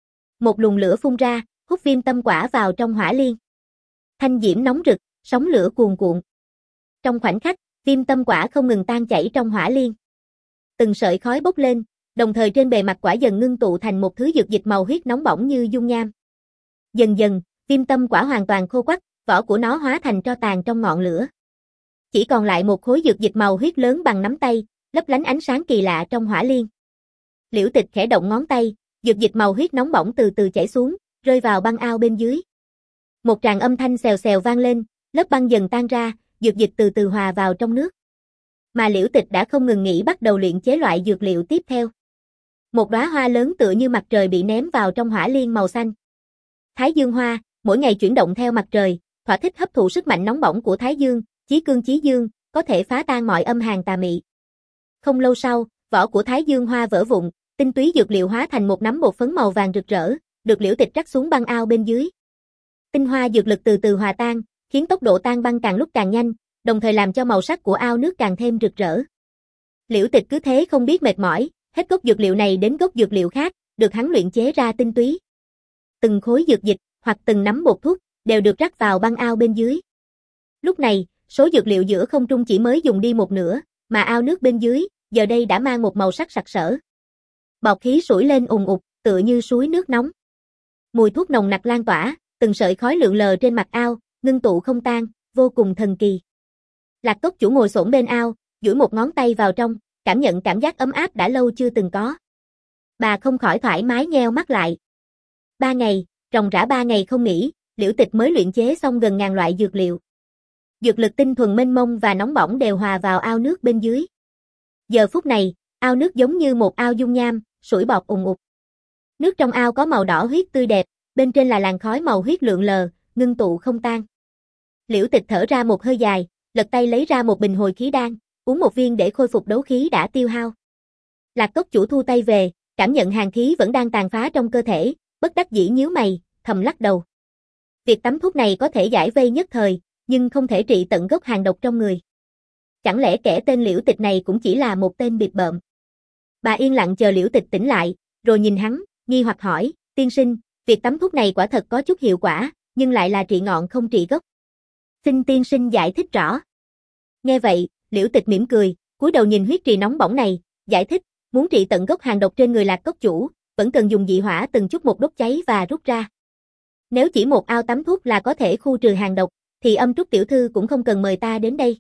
Một luồng lửa phun ra, hút viêm tâm quả vào trong hỏa liên. Thanh diễm nóng rực, sóng lửa cuồn cuộn. Trong khoảnh khắc, viêm tâm quả không ngừng tan chảy trong hỏa liên. Từng sợi khói bốc lên, Đồng thời trên bề mặt quả dần ngưng tụ thành một thứ dược dịch màu huyết nóng bỏng như dung nham. Dần dần, viêm tâm quả hoàn toàn khô quắt, vỏ của nó hóa thành tro tàn trong ngọn lửa. Chỉ còn lại một khối dược dịch màu huyết lớn bằng nắm tay, lấp lánh ánh sáng kỳ lạ trong hỏa liên. Liễu Tịch khẽ động ngón tay, dược dịch màu huyết nóng bỏng từ từ chảy xuống, rơi vào băng ao bên dưới. Một tràng âm thanh xèo xèo vang lên, lớp băng dần tan ra, dược dịch từ từ hòa vào trong nước. Mà Liễu Tịch đã không ngừng nghỉ bắt đầu luyện chế loại dược liệu tiếp theo. Một đóa hoa lớn tựa như mặt trời bị ném vào trong hỏa liên màu xanh. Thái Dương hoa, mỗi ngày chuyển động theo mặt trời, thỏa thích hấp thụ sức mạnh nóng bỏng của Thái Dương, chí cương chí dương, có thể phá tan mọi âm hàn tà mị. Không lâu sau, vỏ của Thái Dương hoa vỡ vụn, tinh túy dược liệu hóa thành một nắm bột phấn màu vàng rực rỡ, được Liễu Tịch rắc xuống băng ao bên dưới. Tinh hoa dược lực từ từ hòa tan, khiến tốc độ tan băng càng lúc càng nhanh, đồng thời làm cho màu sắc của ao nước càng thêm rực rỡ. Liễu Tịch cứ thế không biết mệt mỏi, hết gốc dược liệu này đến gốc dược liệu khác, được hắn luyện chế ra tinh túy. Từng khối dược dịch, hoặc từng nắm bột thuốc, đều được rắc vào băng ao bên dưới. Lúc này, số dược liệu giữa không trung chỉ mới dùng đi một nửa, mà ao nước bên dưới, giờ đây đã mang một màu sắc sặc sỡ. Bọt khí sủi lên ùn ụt, tựa như suối nước nóng. Mùi thuốc nồng nặc lan tỏa, từng sợi khói lượn lờ trên mặt ao, ngưng tụ không tan, vô cùng thần kỳ. Lạc Cốc Chủ ngồi xổm bên ao, duỗi một ngón tay vào trong, cảm nhận cảm giác ấm áp đã lâu chưa từng có. Bà không khỏi thoải mái nheo mắt lại. Ba ngày, ròng rã ba ngày không nghỉ, Liễu Tịch mới luyện chế xong gần ngàn loại dược liệu. Dược lực tinh thuần mênh mông và nóng bỏng đều hòa vào ao nước bên dưới. Giờ phút này, ao nước giống như một ao dung nham, sủi bọt ùn ụt. Nước trong ao có màu đỏ huyết tươi đẹp, bên trên là làn khói màu huyết lượn lờ, ngưng tụ không tan. Liễu Tịch thở ra một hơi dài, lật tay lấy ra một bình hồi khí đan, uống một viên để khôi phục đấu khí đã tiêu hao. Lạc Cốc Chủ thu tay về, cảm nhận hàn khí vẫn đang tàn phá trong cơ thể, bất đắc dĩ nhíu mày, thầm lắc đầu. Việc tắm thuốc này có thể giải vây nhất thời, nhưng không thể trị tận gốc hàn độc trong người. Chẳng lẽ kẻ tên Liễu Tịch này cũng chỉ là một tên bịp bợm? Bà yên lặng chờ Liễu Tịch tỉnh lại, rồi nhìn hắn, nghi hoặc hỏi, tiên sinh, việc tắm thuốc này quả thật có chút hiệu quả, nhưng lại là trị ngọn không trị gốc. Xin tiên sinh giải thích rõ. Nghe vậy, Liễu Tịch mỉm cười, cúi đầu nhìn huyết trì nóng bỏng này, giải thích, muốn trị tận gốc hàn độc trên người Lạc Cốc Chủ, vẫn cần dùng dị hỏa từng chút một đốt cháy và rút ra. Nếu chỉ một ao tắm thuốc là có thể khu trừ hàn độc, thì Âm Trúc tiểu thư cũng không cần mời ta đến đây.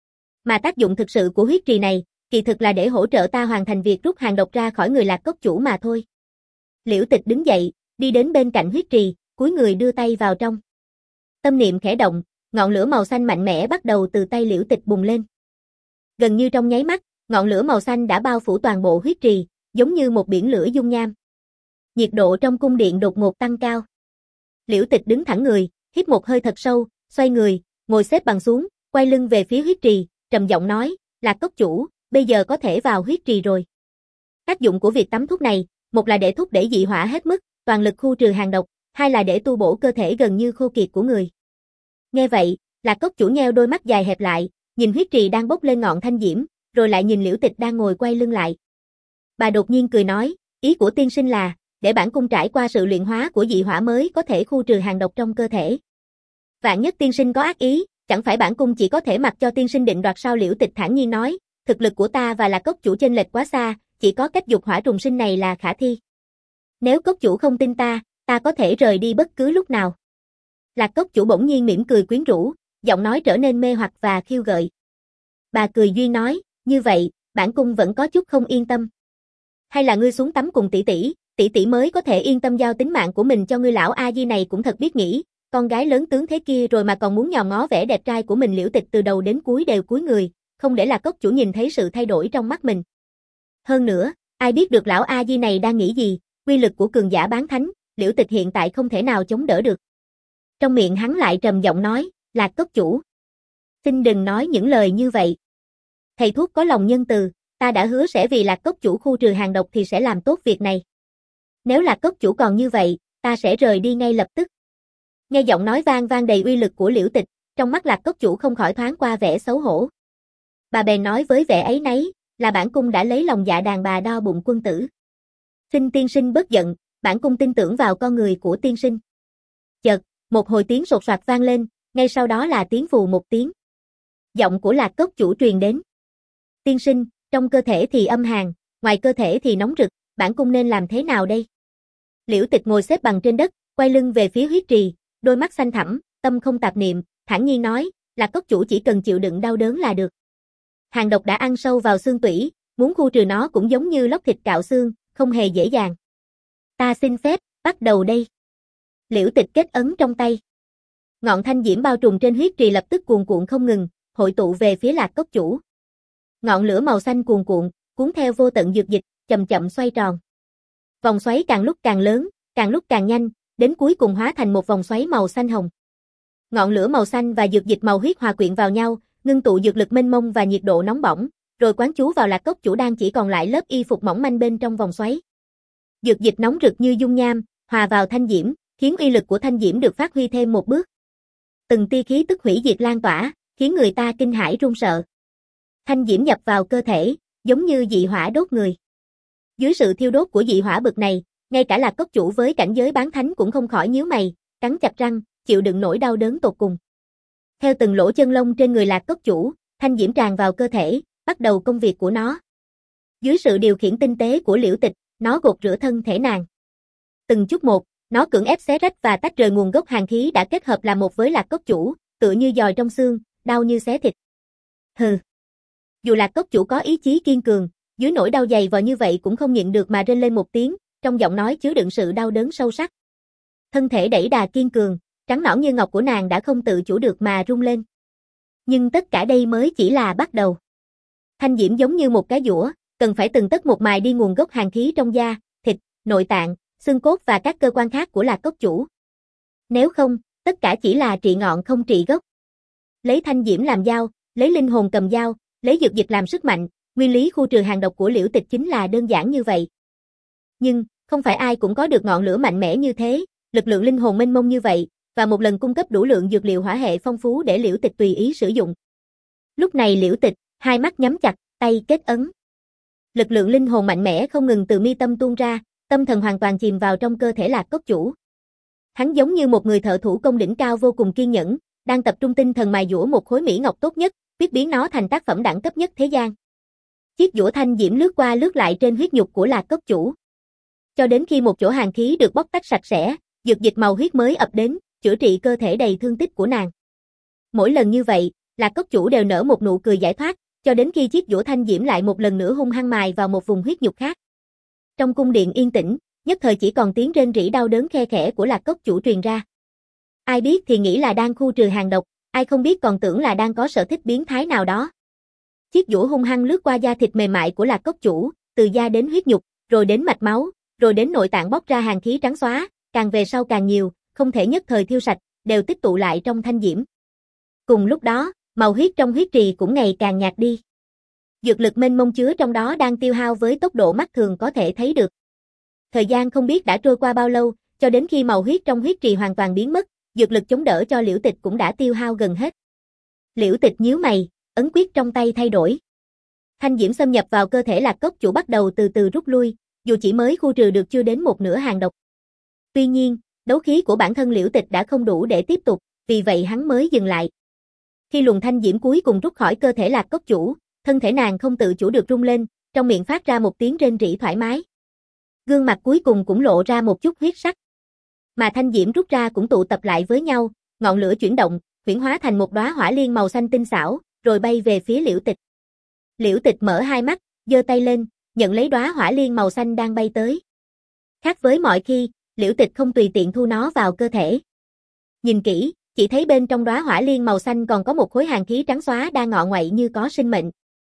Mà tác dụng thực sự của huyết trì này, kỳ thực là để hỗ trợ ta hoàn thành việc rút hàn độc ra khỏi người Lạc Cốc Chủ mà thôi. Liễu Tịch đứng dậy, đi đến bên cạnh huyết trì, cúi người đưa tay vào trong. Tâm niệm khẽ động, ngọn lửa màu xanh mạnh mẽ bắt đầu từ tay Liễu Tịch bùng lên. Gần như trong nháy mắt, ngọn lửa màu xanh đã bao phủ toàn bộ huyết trì, giống như một biển lửa dung nham. Nhiệt độ trong cung điện đột ngột tăng cao. Liễu Tịch đứng thẳng người, hít một hơi thật sâu, xoay người, ngồi xếp bằng xuống, quay lưng về phía huyết trì, trầm giọng nói, Lạc Cốc Chủ, bây giờ có thể vào huyết trì rồi. Tác dụng của việc tắm thuốc này, một là để thúc đẩy dị hỏa hết mức, toàn lực khu trừ hàn độc, hai là để tu bổ cơ thể gần như khô kiệt của người. Nghe vậy, Lạc Cốc Chủ nheo đôi mắt dài hẹp lại, nhìn huyết trì đang bốc lên ngọn thanh diễm, rồi lại nhìn Liễu Tịch đang ngồi quay lưng lại. Bà đột nhiên cười nói, ý của tiên sinh là, để bản cung trải qua sự luyện hóa của dị hỏa mới có thể khu trừ hàn độc trong cơ thể. Vạn nhất tiên sinh có ác ý, chẳng phải bản cung chỉ có thể mặc cho tiên sinh định đoạt sao? Liễu Tịch thản nhiên nói, thực lực của ta và Lạc Cốc Chủ chênh lệch quá xa, chỉ có cách dục hỏa trùng sinh này là khả thi. Nếu Cốc Chủ không tin ta, ta có thể rời đi bất cứ lúc nào. Lạc Cốc Chủ bỗng nhiên mỉm cười quyến rũ, giọng nói trở nên mê hoặc và khiêu gợi. Bà cười duyên nói, như vậy, bản cung vẫn có chút không yên tâm. Hay là ngươi xuống tắm cùng tỷ tỷ, tỷ tỷ mới có thể yên tâm giao tính mạng của mình cho ngươi? Lão A Di này cũng thật biết nghĩ, con gái lớn tướng thế kia rồi mà còn muốn nhòm ngó vẻ đẹp trai của mình. Liễu Tịch từ đầu đến cuối đều cúi người, không để Lạc Cốc Chủ nhìn thấy sự thay đổi trong mắt mình. Hơn nữa, ai biết được lão A Di này đang nghĩ gì, quy lực của cường giả bán thánh, Liễu Tịch hiện tại không thể nào chống đỡ được. Trong miệng hắn lại trầm giọng nói, Lạc Cốc Chủ, xin đừng nói những lời như vậy. Thầy thuốc có lòng nhân từ, ta đã hứa sẽ vì Lạc Cốc Chủ khu trừ hàn độc thì sẽ làm tốt việc này. Nếu Lạc Cốc Chủ còn như vậy, ta sẽ rời đi ngay lập tức. Nghe giọng nói vang vang đầy uy lực của Liễu Tịch, trong mắt Lạc Cốc Chủ không khỏi thoáng qua vẻ xấu hổ. Bà bèn nói với vẻ áy náy, là bản cung đã lấy lòng dạ đàn bà đo bụng quân tử. Xin tiên sinh bớt giận, bản cung tin tưởng vào con người của tiên sinh. Chợt, một hồi tiếng sột soạt vang lên, ngay sau đó là tiếng phù một tiếng. Giọng của Lạc Cốc Chủ truyền đến. Tiên sinh, trong cơ thể thì âm hàn, ngoài cơ thể thì nóng rực, bản cung nên làm thế nào đây? Liễu Tịch ngồi xếp bằng trên đất, quay lưng về phía huyết trì, đôi mắt xanh thẳm, tâm không tạp niệm, thản nhiên nói, Lạc cốc chủ chỉ cần chịu đựng đau đớn là được. Hàng độc đã ăn sâu vào xương tủy, muốn khu trừ nó cũng giống như lóc thịt cạo xương, không hề dễ dàng. Ta xin phép, bắt đầu đây. Liễu Tịch kết ấn trong tay. Ngọn thanh diễm bao trùm trên huyết trì lập tức cuồn cuộn không ngừng, hội tụ về phía Lạc cốc chủ. Ngọn lửa màu xanh cuồn cuộn, cuốn theo vô tận dược dịch, chậm chậm xoay tròn. Vòng xoáy càng lúc càng lớn, càng lúc càng nhanh, đến cuối cùng hóa thành một vòng xoáy màu xanh hồng. Ngọn lửa màu xanh và dược dịch màu huyết hòa quyện vào nhau, ngưng tụ dược lực mênh mông và nhiệt độ nóng bỏng, rồi quán chú vào Lạc cốc chủ đang chỉ còn lại lớp y phục mỏng manh bên trong vòng xoáy. Dược dịch nóng rực như dung nham, hòa vào thanh diễm, khiến uy lực của thanh diễm được phát huy thêm một bước. Từng tia khí tức hủy diệt lan tỏa, khiến người ta kinh hãi run sợ. Thanh diễm nhập vào cơ thể, giống như dị hỏa đốt người. Dưới sự thiêu đốt của dị hỏa bực này, ngay cả Lạc cốc chủ với cảnh giới bán thánh cũng không khỏi nhíu mày, cắn chặt răng, chịu đựng nỗi đau đớn tột cùng. Theo từng lỗ chân lông trên người Lạc cốc chủ, thanh diễm tràn vào cơ thể, bắt đầu công việc của nó. Dưới sự điều khiển tinh tế của Liễu Tịch, nó gột rửa thân thể nàng. Từng chút một, nó cưỡng ép xé rách và tách rời nguồn gốc hàn khí đã kết hợp làm một với Lạc cốc chủ, tựa như giòi trong xương, đau như xé thịt. Hừ. Dù Lạc cốc chủ có ý chí kiên cường, dưới nỗi đau dày vò như vậy cũng không nhịn được mà rên lên một tiếng, trong giọng nói chứa đựng sự đau đớn sâu sắc. Thân thể đẩy đà kiên cường, trắng nõn như ngọc của nàng đã không tự chủ được mà rung lên. Nhưng tất cả đây mới chỉ là bắt đầu. Thanh diễm giống như một cái giũa, cần phải từng tấc một mài đi nguồn gốc hàn khí trong da, thịt, nội tạng, xương cốt và các cơ quan khác của Lạc cốc chủ. Nếu không, tất cả chỉ là trị ngọn không trị gốc. Lấy thanh diễm làm dao, lấy linh hồn cầm dao, lấy dược dịch làm sức mạnh, nguyên lý khu trừ hàng độc của Liễu Tịch chính là đơn giản như vậy. Nhưng, không phải ai cũng có được ngọn lửa mạnh mẽ như thế, lực lượng linh hồn mênh mông như vậy, và một lần cung cấp đủ lượng dược liệu hỏa hệ phong phú để Liễu Tịch tùy ý sử dụng. Lúc này Liễu Tịch, hai mắt nhắm chặt, tay kết ấn. Lực lượng linh hồn mạnh mẽ không ngừng từ mi tâm tuôn ra, tâm thần hoàn toàn chìm vào trong cơ thể Lạc cốc chủ. Hắn giống như một người thợ thủ công đỉnh cao vô cùng kiên nhẫn, đang tập trung tinh thần mài dũa một khối mỹ ngọc tốt nhất, biết biến nó thành tác phẩm đẳng cấp nhất thế gian. Chiếc dũa thanh diễm lướt qua lướt lại trên huyết nhục của Lạc cốc chủ. Cho đến khi một chỗ hàn khí được bóc tách sạch sẽ, dược dịch màu huyết mới ập đến, chữa trị cơ thể đầy thương tích của nàng. Mỗi lần như vậy, Lạc cốc chủ đều nở một nụ cười giải thoát, cho đến khi chiếc dũa thanh diễm lại một lần nữa hung hăng mài vào một vùng huyết nhục khác. Trong cung điện yên tĩnh, nhất thời chỉ còn tiếng rên rỉ đau đớn khe khẽ của Lạc cốc chủ truyền ra. Ai biết thì nghĩ là đang khu trừ hàng độc, ai không biết còn tưởng là đang có sở thích biến thái nào đó. Chiếc dũa hung hăng lướt qua da thịt mềm mại của Lạc cốc chủ, từ da đến huyết nhục, rồi đến mạch máu, rồi đến nội tạng bóc ra hàn khí trắng xóa, càng về sau càng nhiều, không thể nhất thời thiêu sạch, đều tích tụ lại trong thanh diễm. Cùng lúc đó, màu huyết trong huyết trì cũng ngày càng nhạt đi. Dược lực mênh mông chứa trong đó đang tiêu hao với tốc độ mắt thường có thể thấy được. Thời gian không biết đã trôi qua bao lâu, cho đến khi màu huyết trong huyết trì hoàn toàn biến mất, dược lực chống đỡ cho Liễu Tịch cũng đã tiêu hao gần hết. Liễu Tịch nhíu mày, ấn quyết trong tay thay đổi. Thanh diễm xâm nhập vào cơ thể Lạc cốc chủ bắt đầu từ từ rút lui, dù chỉ mới khu trừ được chưa đến một nửa hàng độc. Tuy nhiên, đấu khí của bản thân Liễu Tịch đã không đủ để tiếp tục, vì vậy hắn mới dừng lại. Khi luồng thanh diễm cuối cùng rút khỏi cơ thể Lạc cốc chủ, thân thể nàng không tự chủ được rung lên, trong miệng phát ra một tiếng rên rỉ thoải mái. Gương mặt cuối cùng cũng lộ ra một chút huyết sắc. Mà thanh diễm rút ra cũng tụ tập lại với nhau, ngọn lửa chuyển động, huyễn hóa thành một đóa hỏa liên màu xanh tinh xảo, rồi bay về phía Liễu Tịch. Liễu Tịch mở hai mắt, giơ tay lên, nhận lấy đóa hỏa liên màu xanh đang bay tới. Khác với mọi khi, Liễu Tịch không tùy tiện thu nó vào cơ thể. Nhìn kỹ, chỉ thấy bên trong đóa hỏa liên màu xanh còn có một khối hàn khí trắng xóa đang ngọ nguậy như có sinh mệnh.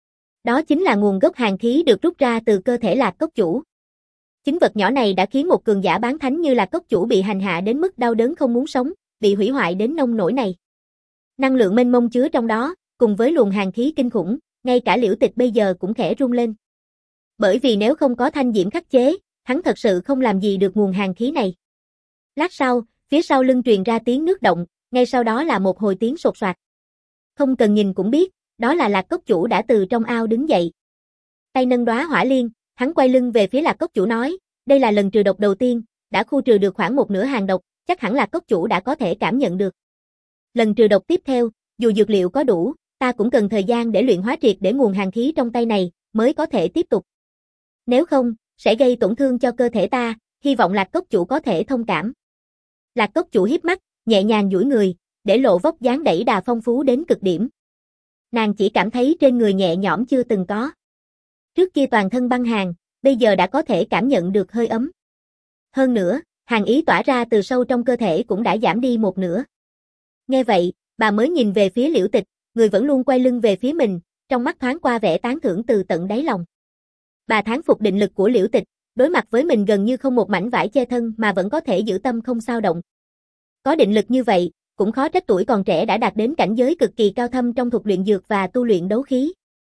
Đó chính là nguồn gốc hàn khí được rút ra từ cơ thể Lạc cốc chủ. Chính vật nhỏ này đã khiến một cường giả bán thánh như Lạc cốc chủ bị hành hạ đến mức đau đớn không muốn sống, bị hủy hoại đến nông nỗi này. Năng lượng mênh mông chứa trong đó, cùng với luồng hàn khí kinh khủng, ngay cả Liễu Tịch bây giờ cũng khẽ rung lên. Bởi vì nếu không có thanh diễm khắc chế, hắn thật sự không làm gì được nguồn hàn khí này. Lát sau, phía sau lưng truyền ra tiếng nước động, ngay sau đó là một hồi tiếng sột soạt. Không cần nhìn cũng biết, đó là Lạc cốc chủ đã từ trong ao đứng dậy. Tay nâng đóa hỏa liên, hắn quay lưng về phía Lạc cốc chủ nói, đây là lần trừ độc đầu tiên, đã khu trừ được khoảng một nửa hàng độc, chắc hẳn Lạc cốc chủ đã có thể cảm nhận được. Lần trừ độc tiếp theo, dù dược liệu có đủ, ta cũng cần thời gian để luyện hóa triệt để nguồn hàn khí trong tay này, mới có thể tiếp tục. Nếu không, sẽ gây tổn thương cho cơ thể ta, hy vọng Lạc Cốc chủ có thể thông cảm. Lạc Cốc chủ híp mắt, nhẹ nhàng duỗi người, để lộ vóc dáng đẩy đà phong phú đến cực điểm. Nàng chỉ cảm thấy trên người nhẹ nhõm chưa từng có. Trước kia toàn thân băng hàn, bây giờ đã có thể cảm nhận được hơi ấm. Hơn nữa, hàn ý tỏa ra từ sâu trong cơ thể cũng đã giảm đi một nửa. Nghe vậy, bà mới nhìn về phía Liễu Tịch, người vẫn luôn quay lưng về phía mình, trong mắt thoáng qua vẻ tán thưởng từ tận đáy lòng. Bà thán phục định lực của Liễu Tịch, đối mặt với mình gần như không một mảnh vải che thân mà vẫn có thể giữ tâm không xao động. Có định lực như vậy, cũng khó trách tuổi còn trẻ đã đạt đến cảnh giới cực kỳ cao thâm trong thuật luyện dược và tu luyện đấu khí.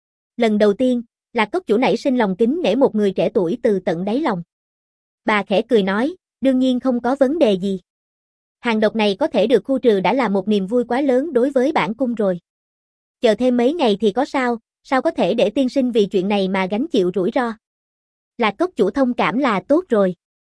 Lần đầu tiên, Lạc Cốc chủ nảy sinh lòng kính nể một người trẻ tuổi từ tận đáy lòng. Bà khẽ cười nói, đương nhiên không có vấn đề gì. Hàng độc này có thể được khu trừ đã là một niềm vui quá lớn đối với bản cung rồi. Chờ thêm mấy ngày thì có sao, sao có thể để tiên sinh vì chuyện này mà gánh chịu rủi ro. Lạc Cốc chủ thông cảm là tốt rồi.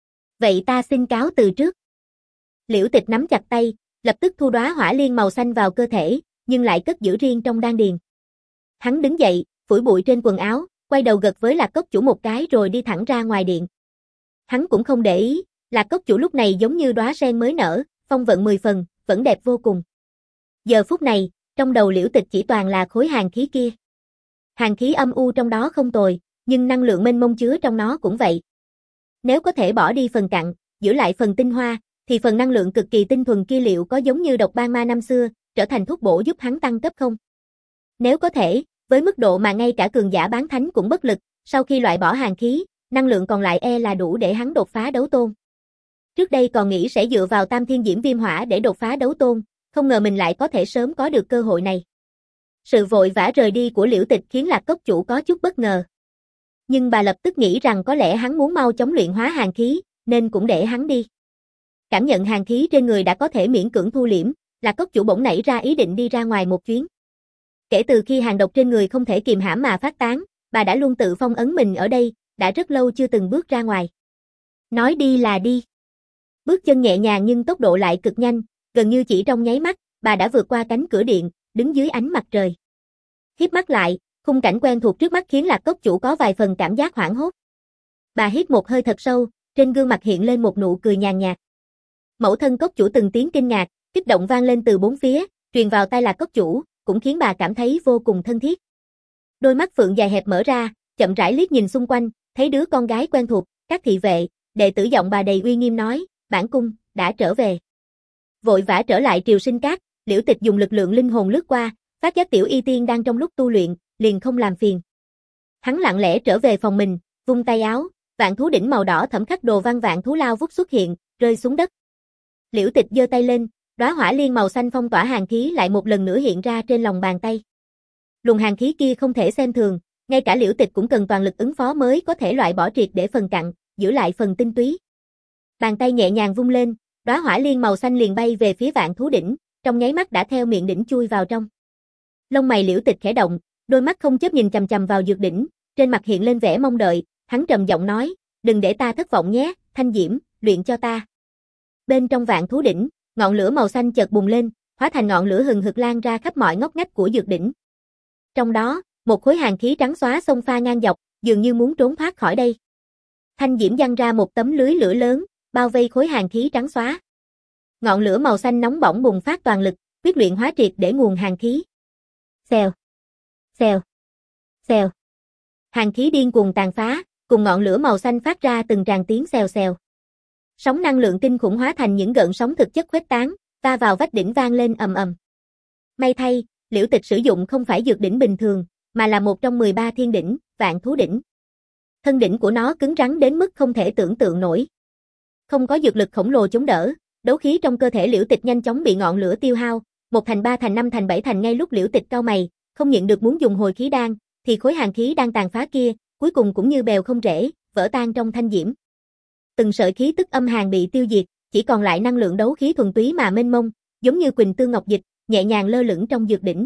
Vậy ta xin cáo từ trước. Liễu Tịch nắm chặt tay, lập tức thu đóa hỏa liên màu xanh vào cơ thể, nhưng lại cất giữ riêng trong đan điền. Hắn đứng dậy, phủi bụi trên quần áo, quay đầu gật với Lạc Cốc chủ một cái rồi đi thẳng ra ngoài điện. Hắn cũng không để ý, Lạc Cốc chủ lúc này giống như đóa sen mới nở, phong vận mười phần, vẫn đẹp vô cùng. Giờ phút này, trong đầu Liễu Tịch chỉ toàn là khối hàn khí kia. Hàn khí âm u trong đó không tồi, nhưng năng lượng mênh mông chứa trong nó cũng vậy. Nếu có thể bỏ đi phần cặn, giữ lại phần tinh hoa, thì phần năng lượng cực kỳ tinh thuần kia liệu có giống như độc ban ma năm xưa, trở thành thuốc bổ giúp hắn tăng cấp không? Nếu có thể, với mức độ mà ngay cả cường giả bán thánh cũng bất lực, sau khi loại bỏ hàn khí, năng lượng còn lại e là đủ để hắn đột phá đấu tôn. Trước đây còn nghĩ sẽ dựa vào Tam Thiên Diễm Viêm Hỏa để đột phá đấu tôn, không ngờ mình lại có thể sớm có được cơ hội này. Sự vội vã rời đi của Liễu Tịch khiến Lạc Cốc chủ có chút bất ngờ. Nhưng bà lập tức nghĩ rằng có lẽ hắn muốn mau chóng luyện hóa hàn khí, nên cũng để hắn đi. Cảm nhận hàn khí trên người đã có thể miễn cưỡng thu liễm, Lạc Cốc chủ bỗng nảy ra ý định đi ra ngoài một chuyến. Kể từ khi hàn độc trên người không thể kìm hãm mà phát tán, bà đã luôn tự phong ấn mình ở đây, đã rất lâu chưa từng bước ra ngoài. Nói đi là đi. Bước chân nhẹ nhàng nhưng tốc độ lại cực nhanh, gần như chỉ trong nháy mắt, bà đã vượt qua cánh cửa điện, đứng dưới ánh mặt trời. Híp mắt lại, khung cảnh quen thuộc trước mắt khiến Lạc Cốc chủ có vài phần cảm giác hoảng hốt. Bà hít một hơi thật sâu, trên gương mặt hiện lên một nụ cười nhàn nhạt. Mẫu thân Cốc chủ từng tiếng kinh ngạc, kích động vang lên từ bốn phía, truyền vào tai Lạc Cốc chủ, cũng khiến bà cảm thấy vô cùng thân thiết. Đôi mắt phượng dài hẹp mở ra, chậm rãi liếc nhìn xung quanh, thấy đứa con gái quen thuộc, các thị vệ, đệ tử giọng bà đầy uy nghiêm nói, bản cung đã trở về. Vội vã trở lại Triều Sinh Các, Liễu Tịch dùng lực lượng linh hồn lướt qua, phát giác Tiểu Y Tiên đang trong lúc tu luyện, liền không làm phiền. Hắn lặng lẽ trở về phòng mình, vung tay áo, vạn thú đỉnh màu đỏ thẫm khắc đồ văn vạn thú lao vút xuất hiện, rơi xuống đất. Liễu Tịch giơ tay lên, đóa hỏa liên màu xanh phong tỏa hàn khí lại một lần nữa hiện ra trên lòng bàn tay. Luồng hàn khí kia không thể xem thường, ngay cả Liễu Tịch cũng cần toàn lực ứng phó mới có thể loại bỏ triệt để phần cặn, giữ lại phần tinh túy. Bàn tay nhẹ nhàng vung lên, đóa hỏa liên màu xanh liền bay về phía vạn thú đỉnh, trong nháy mắt đã theo miệng đỉnh chui vào trong. Lông mày Liễu Tịch khẽ động, đôi mắt không chớp nhìn chằm chằm vào dược đỉnh, trên mặt hiện lên vẻ mong đợi, hắn trầm giọng nói, đừng để ta thất vọng nhé, Thanh Diễm, luyện cho ta. Bên trong vạn thú đỉnh, ngọn lửa màu xanh chợt bùng lên, hóa thành ngọn lửa hừng hực lan ra khắp mọi ngóc ngách của dược đỉnh. Trong đó, một khối hàn khí trắng xóa xông pha ngang dọc, dường như muốn trốn thoát khỏi đây. Thanh Diễm giăng ra một tấm lưới lửa lớn, bao vây khối hàn khí trắng xóa. Ngọn lửa màu xanh nóng bỏng bùng phát toàn lực, quyết luyện hóa triệt để nguồn hàn khí. Xèo, xèo, xèo. Hàn khí điên cuồng tàn phá, cùng ngọn lửa màu xanh phát ra từng tràng tiếng xèo xèo. Sóng năng lượng kinh khủng hóa thành những gợn sóng thực chất khuếch tán, va vào vách đỉnh vang lên ầm ầm. May thay, Liễu Tịch sử dụng không phải dược đỉnh bình thường, mà là một trong mười ba thiên đỉnh, vạn thú đỉnh. Thân đỉnh của nó cứng rắn đến mức không thể tưởng tượng nổi. Không có dược lực khổng lồ chống đỡ, đấu khí trong cơ thể Liễu Tịch nhanh chóng bị ngọn lửa tiêu hao, một thành ba thành năm thành bảy thành ngay lúc Liễu Tịch cau mày, không nhịn được muốn dùng hồi khí đan, thì khối hàn khí đang tàn phá kia, cuối cùng cũng như bèo không rễ, vỡ tan trong thanh diễm. Từng sợi khí tức âm hàn bị tiêu diệt, chỉ còn lại năng lượng đấu khí thuần túy mà mênh mông, giống như Quỳnh Tương Ngọc Dịch, nhẹ nhàng lơ lửng trong dược đỉnh.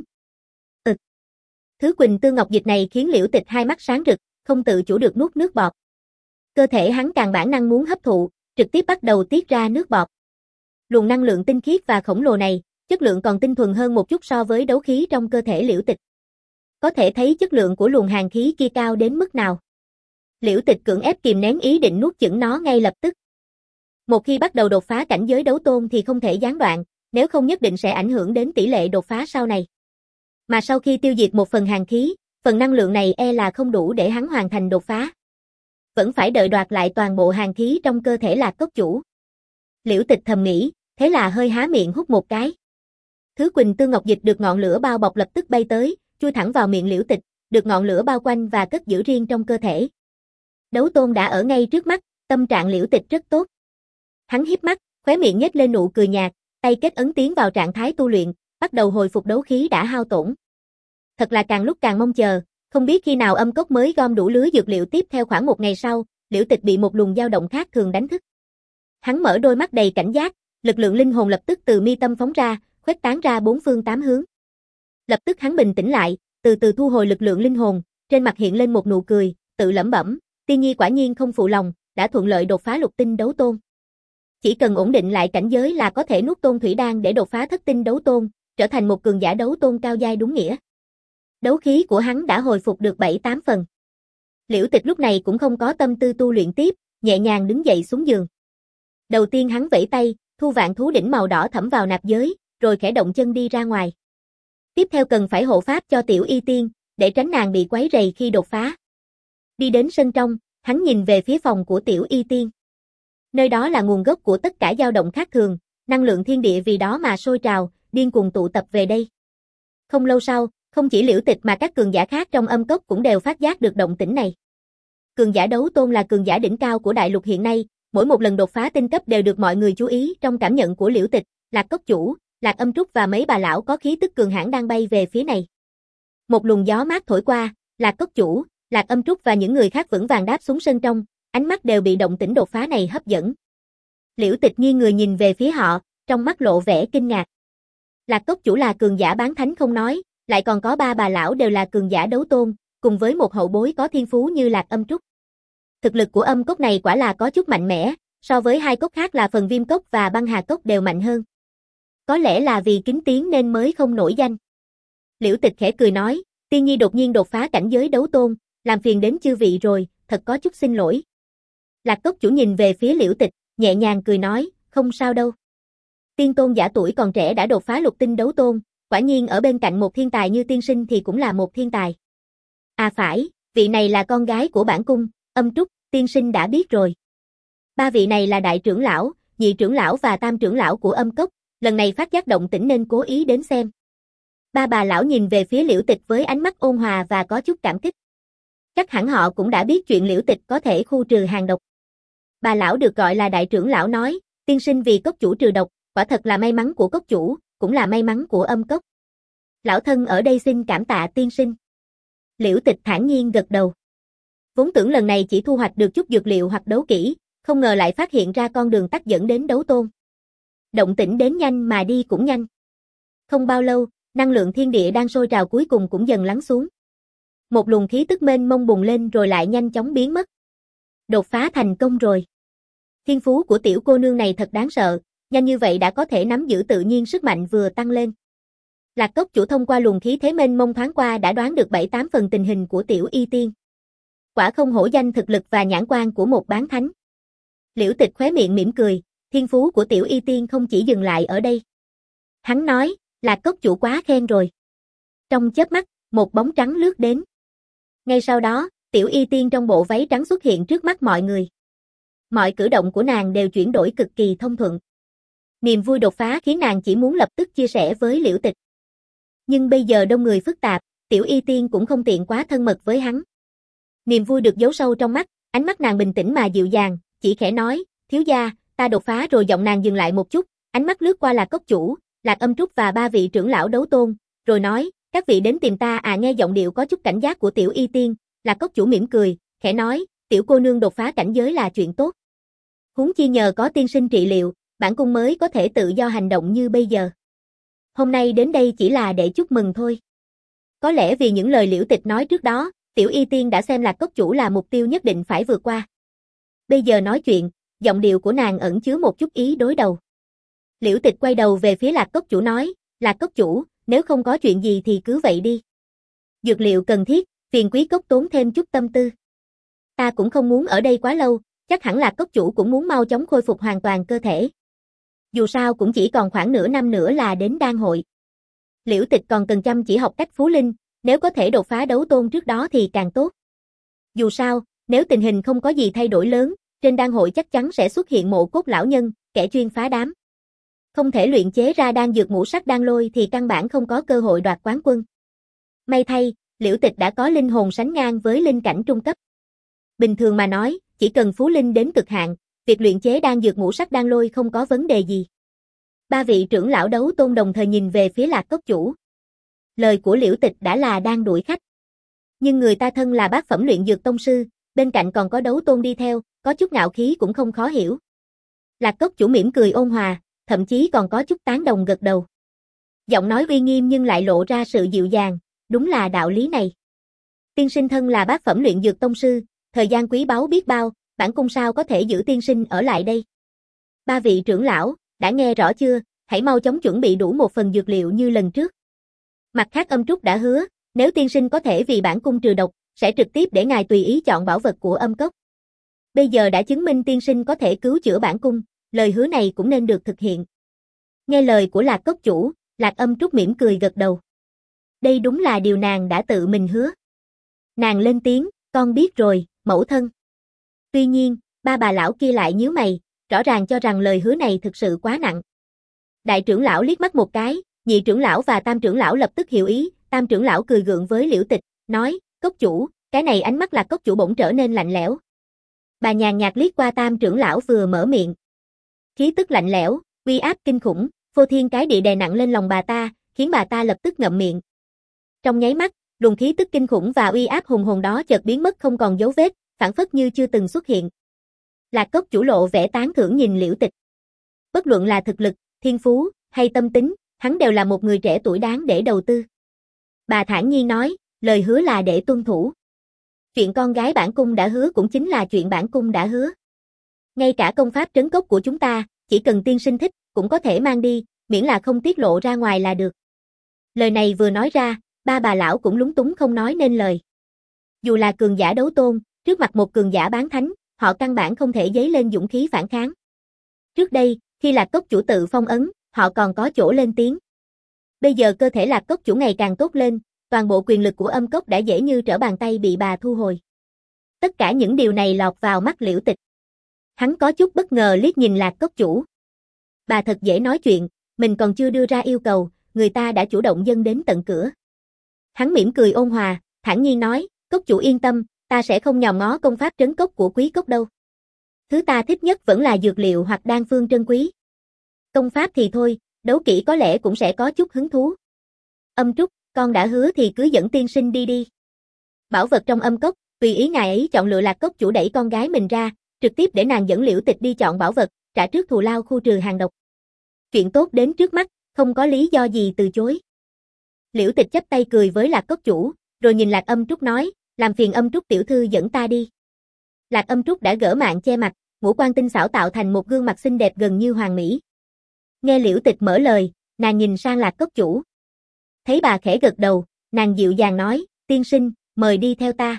Ừ. Thứ Quỳnh Tương Ngọc Dịch này khiến Liễu Tịch hai mắt sáng rực, không tự chủ được nuốt nước bọt. Cơ thể hắn càng bản năng muốn hấp thụ, trực tiếp bắt đầu tiết ra nước bọt. Luồng năng lượng tinh khiết và khổng lồ này, chất lượng còn tinh thuần hơn một chút so với đấu khí trong cơ thể Liễu Tịch. Có thể thấy chất lượng của luồng hàn khí kia cao đến mức nào. Liễu Tịch cưỡng ép kìm nén ý định nuốt chửng nó ngay lập tức. Một khi bắt đầu đột phá cảnh giới đấu tôn thì không thể gián đoạn, nếu không nhất định sẽ ảnh hưởng đến tỷ lệ đột phá sau này. Mà sau khi tiêu diệt một phần hàn khí, phần năng lượng này e là không đủ để hắn hoàn thành đột phá. Vẫn phải đợi đoạt lại toàn bộ hàn khí trong cơ thể Lạc Cốc Chủ. Liễu Tịch thầm nghĩ, thế là hơi há miệng hút một cái. Thứ Quỳnh Tương Ngọc Dịch được ngọn lửa bao bọc lập tức bay tới, chui thẳng vào miệng Liễu Tịch, được ngọn lửa bao quanh và cất giữ riêng trong cơ thể. Đấu tôn đã ở ngay trước mắt, tâm trạng Liễu Tịch rất tốt. Hắn híp mắt, khóe miệng nhếch lên nụ cười nhạt, tay kết ấn tiến vào trạng thái tu luyện, bắt đầu hồi phục đấu khí đã hao tổn. Thật là càng lúc càng mong chờ, không biết khi nào âm cốc mới gom đủ lứa dược liệu tiếp theo. Khoảng một ngày sau, Liễu Tịch bị một luồng dao động khác thường đánh thức. Hắn mở đôi mắt đầy cảnh giác, lực lượng linh hồn lập tức từ mi tâm phóng ra, khuếch tán ra bốn phương tám hướng. Lập tức hắn bình tĩnh lại, từ từ thu hồi lực lượng linh hồn, trên mặt hiện lên một nụ cười, tự lẩm bẩm, Tiên Nhi quả nhiên không phụ lòng, đã thuận lợi đột phá lục tinh đấu tôn. Chỉ cần ổn định lại cảnh giới là có thể nuốt tôn thủy đan để đột phá thất tinh đấu tôn, trở thành một cường giả đấu tôn cao giai đúng nghĩa. Đấu khí của hắn đã hồi phục được bảy tám phần. Liễu Tịch lúc này cũng không có tâm tư tu luyện tiếp, nhẹ nhàng đứng dậy xuống giường. Đầu tiên hắn vẫy tay, thu vạn thú đỉnh màu đỏ thẩm vào nạp giới, rồi khẽ động chân đi ra ngoài. Tiếp theo cần phải hộ pháp cho Tiểu Y Tiên, để tránh nàng bị quấy rầy khi đột phá. Đi đến sân trong, hắn nhìn về phía phòng của Tiểu Y Tiên. Nơi đó là nguồn gốc của tất cả dao động khác thường, năng lượng thiên địa vì đó mà sôi trào, điên cuồng tụ tập về đây. Không lâu sau, không chỉ Liễu Tịch mà các cường giả khác trong âm cốc cũng đều phát giác được động tĩnh này. Cường giả đấu tôn là cường giả đỉnh cao của đại lục hiện nay, mỗi một lần đột phá tinh cấp đều được mọi người chú ý. Trong cảm nhận của Liễu Tịch, Lạc Cốc Chủ, Lạc Âm Trúc và mấy bà lão có khí tức cường hãn đang bay về phía này. Một luồng gió mát thổi qua, Lạc Cốc Chủ, Lạc Âm Trúc và những người khác vững vàng đáp xuống sân trong, ánh mắt đều bị động tĩnh đột phá này hấp dẫn. Liễu Tịch nghiêng người nhìn về phía họ, trong mắt lộ vẻ kinh ngạc. Lạc Cốc Chủ là cường giả bán thánh không nói, lại còn có ba bà lão đều là cường giả đấu tôn, cùng với một hậu bối có thiên phú như Lạc Âm Trúc. Thực lực của âm cốc này quả là có chút mạnh mẽ, so với hai cốc khác là Phần Viêm Cốc và Băng Hà Cốc đều mạnh hơn. Có lẽ là vì kính tiếng nên mới không nổi danh. Liễu Tịch khẽ cười nói, Tiên Nhi đột nhiên đột phá cảnh giới đấu tôn, làm phiền đến chư vị rồi, thật có chút xin lỗi. Lạc Cốc Chủ nhìn về phía Liễu Tịch, nhẹ nhàng cười nói, không sao đâu. Tiên tôn giả tuổi còn trẻ đã đột phá lục tinh đấu tôn, quả nhiên ở bên cạnh một thiên tài như tiên sinh thì cũng là một thiên tài. À phải, vị này là con gái của bản cung, Âm Trúc, tiên sinh đã biết rồi. Ba vị này là đại trưởng lão, nhị trưởng lão và tam trưởng lão của âm cốc, lần này phát giác động tĩnh nên cố ý đến xem. Ba bà lão nhìn về phía Liễu Tịch với ánh mắt ôn hòa và có chút cảm kích. Chắc hẳn họ cũng đã biết chuyện Liễu Tịch có thể khu trừ hàng độc. Bà lão được gọi là đại trưởng lão nói, tiên sinh vì cốc chủ trừ độc, quả thật là may mắn của cốc chủ, cũng là may mắn của âm cốc. Lão thân ở đây xin cảm tạ tiên sinh. Liễu Tịch thản nhiên gật đầu. Vốn tưởng lần này chỉ thu hoạch được chút dược liệu hoặc đấu kỹ, không ngờ lại phát hiện ra con đường tắt dẫn đến đấu tôn. Động tĩnh đến nhanh mà đi cũng nhanh. Không bao lâu, năng lượng thiên địa đang sôi trào cuối cùng cũng dần lắng xuống. Một luồng khí tức mênh mông bùng lên rồi lại nhanh chóng biến mất. Đột phá thành công rồi. Thiên phú của tiểu cô nương này thật đáng sợ, nhanh như vậy đã có thể nắm giữ tự nhiên sức mạnh vừa tăng lên. Lạc Cốc Chủ thông qua luồng khí thế mênh mông thoáng qua đã đoán được bảy tám phần tình hình của Tiểu Y Tiên. Quả không hổ danh thực lực và nhãn quan của một bán thánh. Liễu Tịch khóe miệng mỉm cười, thiên phú của Tiểu Y Tiên không chỉ dừng lại ở đây. Hắn nói, Lạc Cốc Chủ quá khen rồi. Trong chớp mắt, một bóng trắng lướt đến. Ngay sau đó, Tiểu Y Tiên trong bộ váy trắng xuất hiện trước mắt mọi người. Mọi cử động của nàng đều chuyển đổi cực kỳ thông thuận. Niềm vui đột phá khiến nàng chỉ muốn lập tức chia sẻ với Liễu Tịch. Nhưng bây giờ đông người phức tạp, Tiểu Y Tiên cũng không tiện quá thân mật với hắn. Niềm vui được giấu sâu trong mắt, ánh mắt nàng bình tĩnh mà dịu dàng, chỉ khẽ nói, thiếu gia, ta đột phá rồi. Giọng nàng dừng lại một chút, ánh mắt lướt qua Lạc Cốc Chủ, Lạc Âm Trúc và ba vị trưởng lão đấu tôn, rồi nói, các vị đến tìm ta à? Nghe giọng điệu có chút cảnh giác của Tiểu Y Tiên, Lạc Cốc Chủ mỉm cười, khẽ nói, tiểu cô nương đột phá cảnh giới là chuyện tốt. Huống chi nhờ có tiên sinh trị liệu, bản cung mới có thể tự do hành động như bây giờ. Hôm nay đến đây chỉ là để chúc mừng thôi. Có lẽ vì những lời Liễu Tịch nói trước đó, Tiểu Y Tiên đã xem Lạc Cốc Chủ là mục tiêu nhất định phải vượt qua. Bây giờ nói chuyện, giọng điệu của nàng ẩn chứa một chút ý đối đầu. Liễu Tịch quay đầu về phía Lạc Cốc Chủ nói, Lạc Cốc Chủ, nếu không có chuyện gì thì cứ vậy đi. Dược liệu cần thiết, phiền quý cốc tốn thêm chút tâm tư. Ta cũng không muốn ở đây quá lâu, chắc hẳn Lạc cốc chủ cũng muốn mau chóng khôi phục hoàn toàn cơ thể. Dù sao cũng chỉ còn khoảng nửa năm nữa là đến đan hội. Liễu Tịch còn cần chăm chỉ học cách phú linh, nếu có thể đột phá đấu tôn trước đó thì càng tốt. Dù sao, nếu tình hình không có gì thay đổi lớn, trên đan hội chắc chắn sẽ xuất hiện mộ cốt lão nhân, kẻ chuyên phá đám. Không thể luyện chế ra đan dược ngũ sắc đan lôi thì căn bản không có cơ hội đoạt quán quân. May thay, Liễu Tịch đã có linh hồn sánh ngang với linh cảnh trung cấp. Bình thường mà nói, chỉ cần phú linh đến cực hạn, việc luyện chế đan dược ngũ sắc đan lôi không có vấn đề gì. Ba vị trưởng lão đấu tôn đồng thời nhìn về phía Lạc cốc chủ. Lời của Liễu Tịch đã là đang đuổi khách. Nhưng người ta thân là bát phẩm luyện dược tông sư, bên cạnh còn có đấu tôn đi theo, có chút ngạo khí cũng không khó hiểu. Lạc cốc chủ mỉm cười ôn hòa, thậm chí còn có chút tán đồng gật đầu. Giọng nói uy nghiêm nhưng lại lộ ra sự dịu dàng, đúng là đạo lý này. Tiên sinh thân là bát phẩm luyện dược tông sư, thời gian quý báu biết bao, bản cung sao có thể giữ tiên sinh ở lại đây. Ba vị trưởng lão, đã nghe rõ chưa, hãy mau chóng chuẩn bị đủ một phần dược liệu như lần trước. Mặt khác Âm Trúc đã hứa, nếu tiên sinh có thể vì bản cung trừ độc, sẽ trực tiếp để ngài tùy ý chọn bảo vật của âm cốc. Bây giờ đã chứng minh tiên sinh có thể cứu chữa bản cung, lời hứa này cũng nên được thực hiện. Nghe lời của Lạc cốc chủ, Lạc Âm Trúc mỉm cười gật đầu. Đây đúng là điều nàng đã tự mình hứa. Nàng lên tiếng, con biết rồi, mẫu thân. Tuy nhiên, ba bà lão kia lại nhíu mày, rõ ràng cho rằng lời hứa này thực sự quá nặng. Đại trưởng lão liếc mắt một cái, nhị trưởng lão và tam trưởng lão lập tức hiểu ý, tam trưởng lão cười gượng với Liễu Tịch, nói, cốc chủ, cái này ánh mắt Lạc cốc chủ bỗng trở nên lạnh lẽo. Bà nhàn nhạt liếc qua tam trưởng lão vừa mở miệng. Khí tức lạnh lẽo, uy áp kinh khủng, phô thiên cái địa đè nặng lên lòng bà ta, khiến bà ta lập tức ngậm miệng. Trong nháy mắt, luồng khí tức kinh khủng và uy áp hùng hồn đó chợt biến mất không còn dấu vết, phảng phất như chưa từng xuất hiện. Lạc cốc chủ lộ vẻ tán thưởng nhìn Liễu Tịch. Bất luận là thực lực, thiên phú, hay tâm tính, hắn đều là một người trẻ tuổi đáng để đầu tư. Bà thản nhiên nói, lời hứa là để tuân thủ. Chuyện con gái bản cung đã hứa cũng chính là chuyện bản cung đã hứa. Ngay cả công pháp trấn cốc của chúng ta, chỉ cần tiên sinh thích, cũng có thể mang đi, miễn là không tiết lộ ra ngoài là được. Lời này vừa nói ra, ba bà lão cũng lúng túng không nói nên lời. Dù là cường giả đấu tôn, trước mặt một cường giả bán thánh, họ căn bản không thể dấy lên dũng khí phản kháng. Trước đây, khi Lạc cốc chủ tự phong ấn, họ còn có chỗ lên tiếng. Bây giờ cơ thể Lạc cốc chủ ngày càng tốt lên, toàn bộ quyền lực của âm cốc đã dễ như trở bàn tay bị bà thu hồi. Tất cả những điều này lọt vào mắt Liễu Tịch. Hắn có chút bất ngờ liếc nhìn Lạc cốc chủ. Bà thật dễ nói chuyện, mình còn chưa đưa ra yêu cầu, người ta đã chủ động dâng đến tận cửa. Hắn mỉm cười ôn hòa, thản nhiên nói, cốc chủ yên tâm, ta sẽ không nhòm ngó công pháp trấn cốc của quý cốc đâu. Thứ ta thích nhất vẫn là dược liệu hoặc đan phương trân quý. Công pháp thì thôi, đấu kỹ có lẽ cũng sẽ có chút hứng thú. Âm Trúc, con đã hứa thì cứ dẫn tiên sinh đi đi. Bảo vật trong âm cốc, tùy ý ngài ấy chọn lựa. Lạc cốc chủ đẩy con gái mình ra, trực tiếp để nàng dẫn Liễu Tịch đi chọn bảo vật, trả trước thù lao khu trừ hàng độc. Chuyện tốt đến trước mắt, không có lý do gì từ chối. Liễu Tịch chắp tay cười với Lạc cốc chủ, rồi nhìn Lạc Âm Trúc nói, làm phiền Âm Trúc tiểu thư dẫn ta đi. Lạc Âm Trúc đã gỡ mạng che mặt, ngũ quan tinh xảo tạo thành một gương mặt xinh đẹp gần như hoàn mỹ. Nghe Liễu Tịch mở lời, nàng nhìn sang Lạc cốc chủ. Thấy bà khẽ gật đầu, nàng dịu dàng nói, tiên sinh, mời đi theo ta.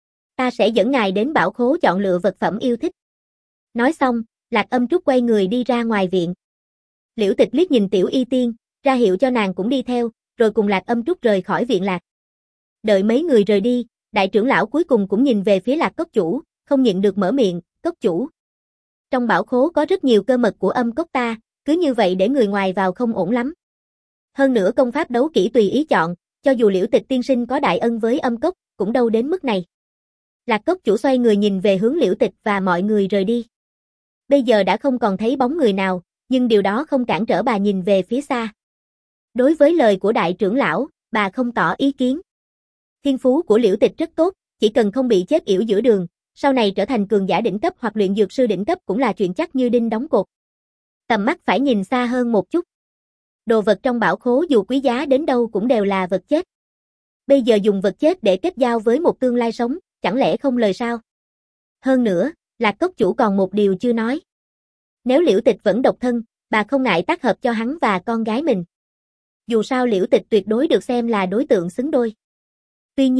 Ta sẽ dẫn ngài đến bảo khố chọn lựa vật phẩm yêu thích. Nói xong, Lạc Âm Trúc quay người đi ra ngoài viện. Liễu Tịch liếc nhìn Tiểu Y Tiên, ra hiệu cho nàng cũng đi theo, rồi cùng Lạc Âm Trúc rời khỏi viện lạc. Đợi mấy người rời đi, đại trưởng lão cuối cùng cũng nhìn về phía Lạc cốc chủ, không nhịn được mở miệng, cốc chủ. Trong bảo khố có rất nhiều cơ mật của âm cốc ta, cứ như vậy để người ngoài vào không ổn lắm. Hơn nữa công pháp đấu kỹ tùy ý chọn, cho dù Liễu Tịch tiên sinh có đại ân với âm cốc, cũng đâu đến mức này. Lạc cốc chủ xoay người nhìn về hướng Liễu Tịch và mọi người rời đi. Bây giờ đã không còn thấy bóng người nào, nhưng điều đó không cản trở bà nhìn về phía xa. Đối với lời của đại trưởng lão, bà không tỏ ý kiến. Thiên phú của Liễu Tịch rất tốt, chỉ cần không bị chết yểu giữa đường, sau này trở thành cường giả đỉnh cấp hoặc luyện dược sư đỉnh cấp cũng là chuyện chắc như đinh đóng cột. Tầm mắt phải nhìn xa hơn một chút. Đồ vật trong bảo khố dù quý giá đến đâu cũng đều là vật chết. Bây giờ dùng vật chết để kết giao với một tương lai sống, chẳng lẽ không lời sao? Hơn nữa, Lạc cốc chủ còn một điều chưa nói. Nếu Liễu Tịch vẫn độc thân, bà không ngại tác hợp cho hắn và con gái mình. Dù sao Liễu Tịch tuyệt đối được xem là đối tượng xứng đôi. Tuy nhiên,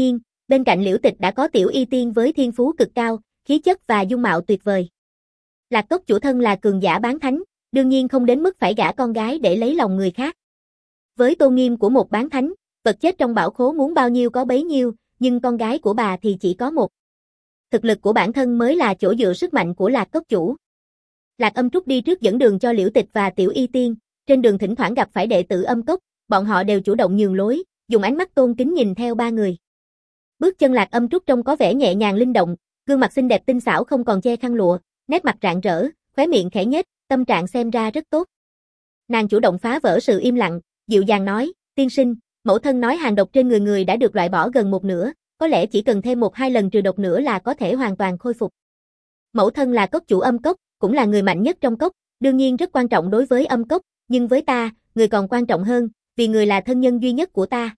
Bên cạnh Liễu Tịch đã có Tiểu Y Tiên với thiên phú cực cao, khí chất và dung mạo tuyệt vời. Lạc Cốc chủ thân là cường giả bán thánh, đương nhiên không đến mức phải gả con gái để lấy lòng người khác. Với tôn nghiêm của một bán thánh, vật chết trong bảo khố muốn bao nhiêu có bấy nhiêu, nhưng con gái của bà thì chỉ có một. Thực lực của bản thân mới là chỗ dựa sức mạnh của Lạc Cốc chủ. Lạc Âm Trúc đi trước dẫn đường cho Liễu Tịch và Tiểu Y Tiên, trên đường thỉnh thoảng gặp phải đệ tử Âm Cốc, bọn họ đều chủ động nhường lối, dùng ánh mắt tôn kính nhìn theo ba người. Bước chân Lạc Âm Trúc trông có vẻ nhẹ nhàng linh động, gương mặt xinh đẹp tinh xảo không còn che khăn lụa, nét mặt rạng rỡ, khóe miệng khẽ nhếch, tâm trạng xem ra rất tốt. Nàng chủ động phá vỡ sự im lặng, dịu dàng nói, tiên sinh, mẫu thân nói hàng độc trên người người đã được loại bỏ gần một nửa, có lẽ chỉ cần thêm một hai lần trừ độc nữa là có thể hoàn toàn khôi phục. Mẫu thân là cốc chủ Âm Cốc, cũng là người mạnh nhất trong cốc, đương nhiên rất quan trọng đối với Âm Cốc, nhưng với ta, người còn quan trọng hơn, vì người là thân nhân duy nhất của ta.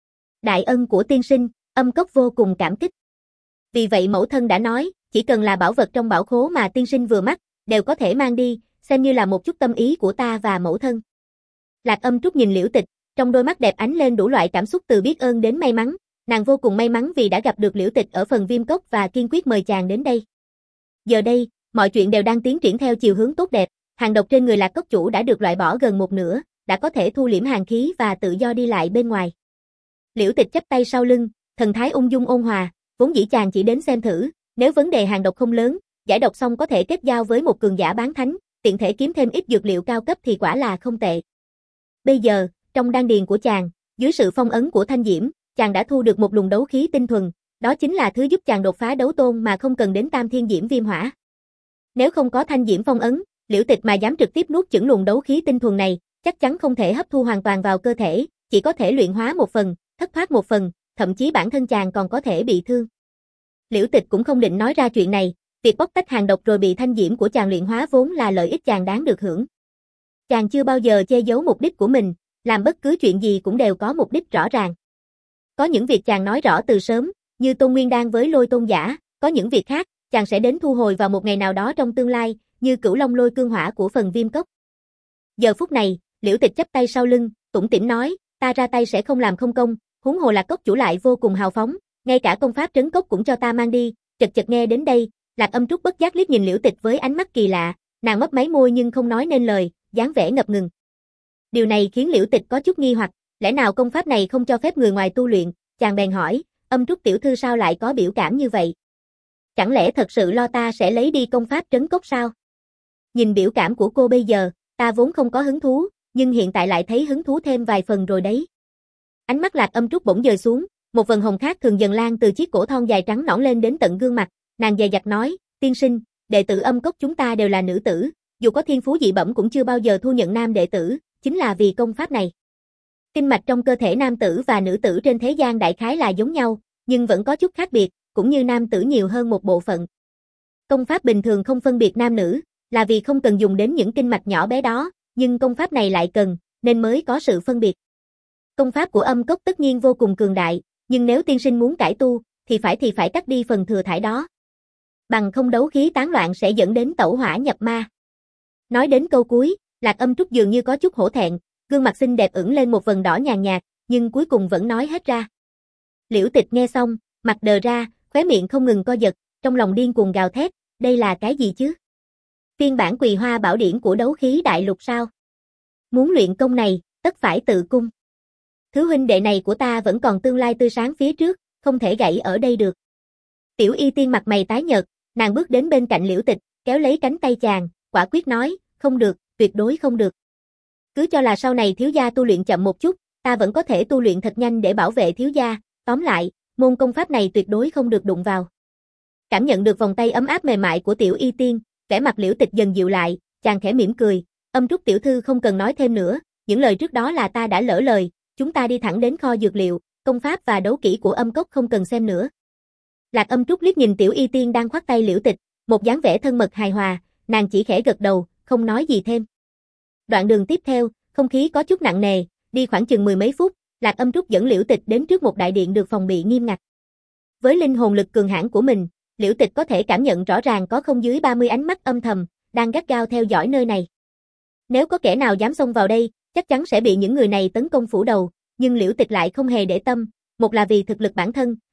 Đại ân của tiên sinh, Âm Cốc vô cùng cảm kích. Vì vậy mẫu thân đã nói, chỉ cần là bảo vật trong bảo khố mà tiên sinh vừa mắt, đều có thể mang đi, xem như là một chút tâm ý của ta và mẫu thân. Lạc Âm Trúc nhìn Liễu Tịch, trong đôi mắt đẹp ánh lên đủ loại cảm xúc từ biết ơn đến may mắn, nàng vô cùng may mắn vì đã gặp được Liễu Tịch ở phần Viêm Cốc và kiên quyết mời chàng đến đây. Giờ đây, mọi chuyện đều đang tiến triển theo chiều hướng tốt đẹp, hàng độc trên người Lạc Cốc chủ đã được loại bỏ gần một nửa, đã có thể thu liễm hàn khí và tự do đi lại bên ngoài. Liễu Tịch chắp tay sau lưng, thần thái ung dung ôn hòa, vốn dĩ chàng chỉ đến xem thử, nếu vấn đề hàng độc không lớn, giải độc xong có thể kết giao với một cường giả bán thánh, tiện thể kiếm thêm ít dược liệu cao cấp thì quả là không tệ. Bây giờ, trong đan điền của chàng, dưới sự phong ấn của Thanh Diễm, chàng đã thu được một luồng đấu khí tinh thuần, đó chính là thứ giúp chàng đột phá đấu tôn mà không cần đến Tam Thiên Diễm Viêm Hỏa. Nếu không có Thanh Diễm phong ấn, Liễu Tịch mà dám trực tiếp nuốt chửng luồng đấu khí tinh thuần này, chắc chắn không thể hấp thu hoàn toàn vào cơ thể, chỉ có thể luyện hóa một phần, thất thoát một phần, thậm chí bản thân chàng còn có thể bị thương. Liễu Tịch cũng không định nói ra chuyện này, việc bóc tách hàng độc rồi bị Thanh Diễm của chàng luyện hóa vốn là lợi ích chàng đáng được hưởng. Chàng chưa bao giờ che giấu mục đích của mình, làm bất cứ chuyện gì cũng đều có mục đích rõ ràng. Có những việc chàng nói rõ từ sớm, như Tôn Nguyên Đan với Lôi Tôn Giả, có những việc khác, chàng sẽ đến thu hồi vào một ngày nào đó trong tương lai, như Cửu Long Lôi Cương Hỏa của phần Viêm Cốc. Giờ phút này, Liễu Tịch chắp tay sau lưng, tủm tỉm nói, ta ra tay sẽ không làm không công, huống hồ Lạc Cốc chủ lại vô cùng hào phóng, ngay cả công pháp trấn cốc cũng cho ta mang đi. Chật chật nghe đến đây, Lạc Âm Trúc bất giác liếc nhìn Liễu Tịch với ánh mắt kỳ lạ, nàng mấp máy môi nhưng không nói nên lời, dáng vẻ ngập ngừng. Điều này khiến Liễu Tịch có chút nghi hoặc, lẽ nào công pháp này không cho phép người ngoài tu luyện, chàng bèn hỏi, Âm Trúc tiểu thư sao lại có biểu cảm như vậy? Chẳng lẽ thật sự lo ta sẽ lấy đi công pháp trấn cốc sao? Nhìn biểu cảm của cô bây giờ, ta vốn không có hứng thú, nhưng hiện tại lại thấy hứng thú thêm vài phần rồi đấy. Ánh mắt Lạc Âm Trúc bỗng dời xuống, một vầng hồng khác thường dần lan từ chiếc cổ thon dài trắng nõn lên đến tận gương mặt, nàng dè dặt nói, tiên sinh, đệ tử Âm Cốc chúng ta đều là nữ tử, dù có thiên phú dị bẩm cũng chưa bao giờ thu nhận nam đệ tử, chính là vì công pháp này. Kinh mạch trong cơ thể nam tử và nữ tử trên thế gian đại khái là giống nhau, nhưng vẫn có chút khác biệt, cũng như nam tử nhiều hơn một bộ phận. Công pháp bình thường không phân biệt nam nữ, là vì không cần dùng đến những kinh mạch nhỏ bé đó, nhưng công pháp này lại cần, nên mới có sự phân biệt. Công pháp của Âm Cốc tất nhiên vô cùng cường đại, nhưng nếu tiên sinh muốn cải tu, thì phải thì phải cắt đi phần thừa thải đó. Bằng không đấu khí tán loạn sẽ dẫn đến tẩu hỏa nhập ma. Nói đến câu cuối, Lạc Âm Trúc dường như có chút hổ thẹn, gương mặt xinh đẹp ửng lên một vầng đỏ nhàn nhạt, nhưng cuối cùng vẫn nói hết ra. Liễu Tịch nghe xong, mặt đờ ra, khóe miệng không ngừng co giật, trong lòng điên cuồng gào thét, đây là cái gì chứ? Phiên bản Quỳ Hoa Bảo Điển của đấu khí đại lục sao? Muốn luyện công này, tất phải tự cung. Thứ huynh đệ này của ta vẫn còn tương lai tươi sáng phía trước, không thể gãy ở đây được. Tiểu Y Tiên mặt mày tái nhợt, nàng bước đến bên cạnh Liễu Tịch, kéo lấy cánh tay chàng, quả quyết nói, không được, tuyệt đối không được. Cứ cho là sau này thiếu gia tu luyện chậm một chút, ta vẫn có thể tu luyện thật nhanh để bảo vệ thiếu gia, tóm lại, môn công pháp này tuyệt đối không được đụng vào. Cảm nhận được vòng tay ấm áp mềm mại của Tiểu Y Tiên, vẻ mặt Liễu Tịch dần dịu lại, chàng khẽ mỉm cười, Âm Trúc tiểu thư không cần nói thêm nữa, những lời trước đó là ta đã lỡ lời, chúng ta đi thẳng đến kho dược liệu, công pháp và đấu kỹ của Âm Cốc không cần xem nữa. Lạc Âm Trúc liếc nhìn Tiểu Y Tiên đang khoác tay Liễu Tịch, một dáng vẻ thân mật hài hòa, nàng chỉ khẽ gật đầu, không nói gì thêm. Đoạn đường tiếp theo, không khí có chút nặng nề, đi khoảng chừng mười mấy phút, Lạc Âm Trúc dẫn Liễu Tịch đến trước một đại điện được phòng bị nghiêm ngặt. Với linh hồn lực cường hãn của mình, Liễu Tịch có thể cảm nhận rõ ràng có không dưới ba mươi ánh mắt âm thầm, đang gắt gao theo dõi nơi này. Nếu có kẻ nào dám xông vào đây, chắc chắn sẽ bị những người này tấn công phủ đầu, nhưng Liễu Tịch lại không hề để tâm, một là vì thực lực bản thân,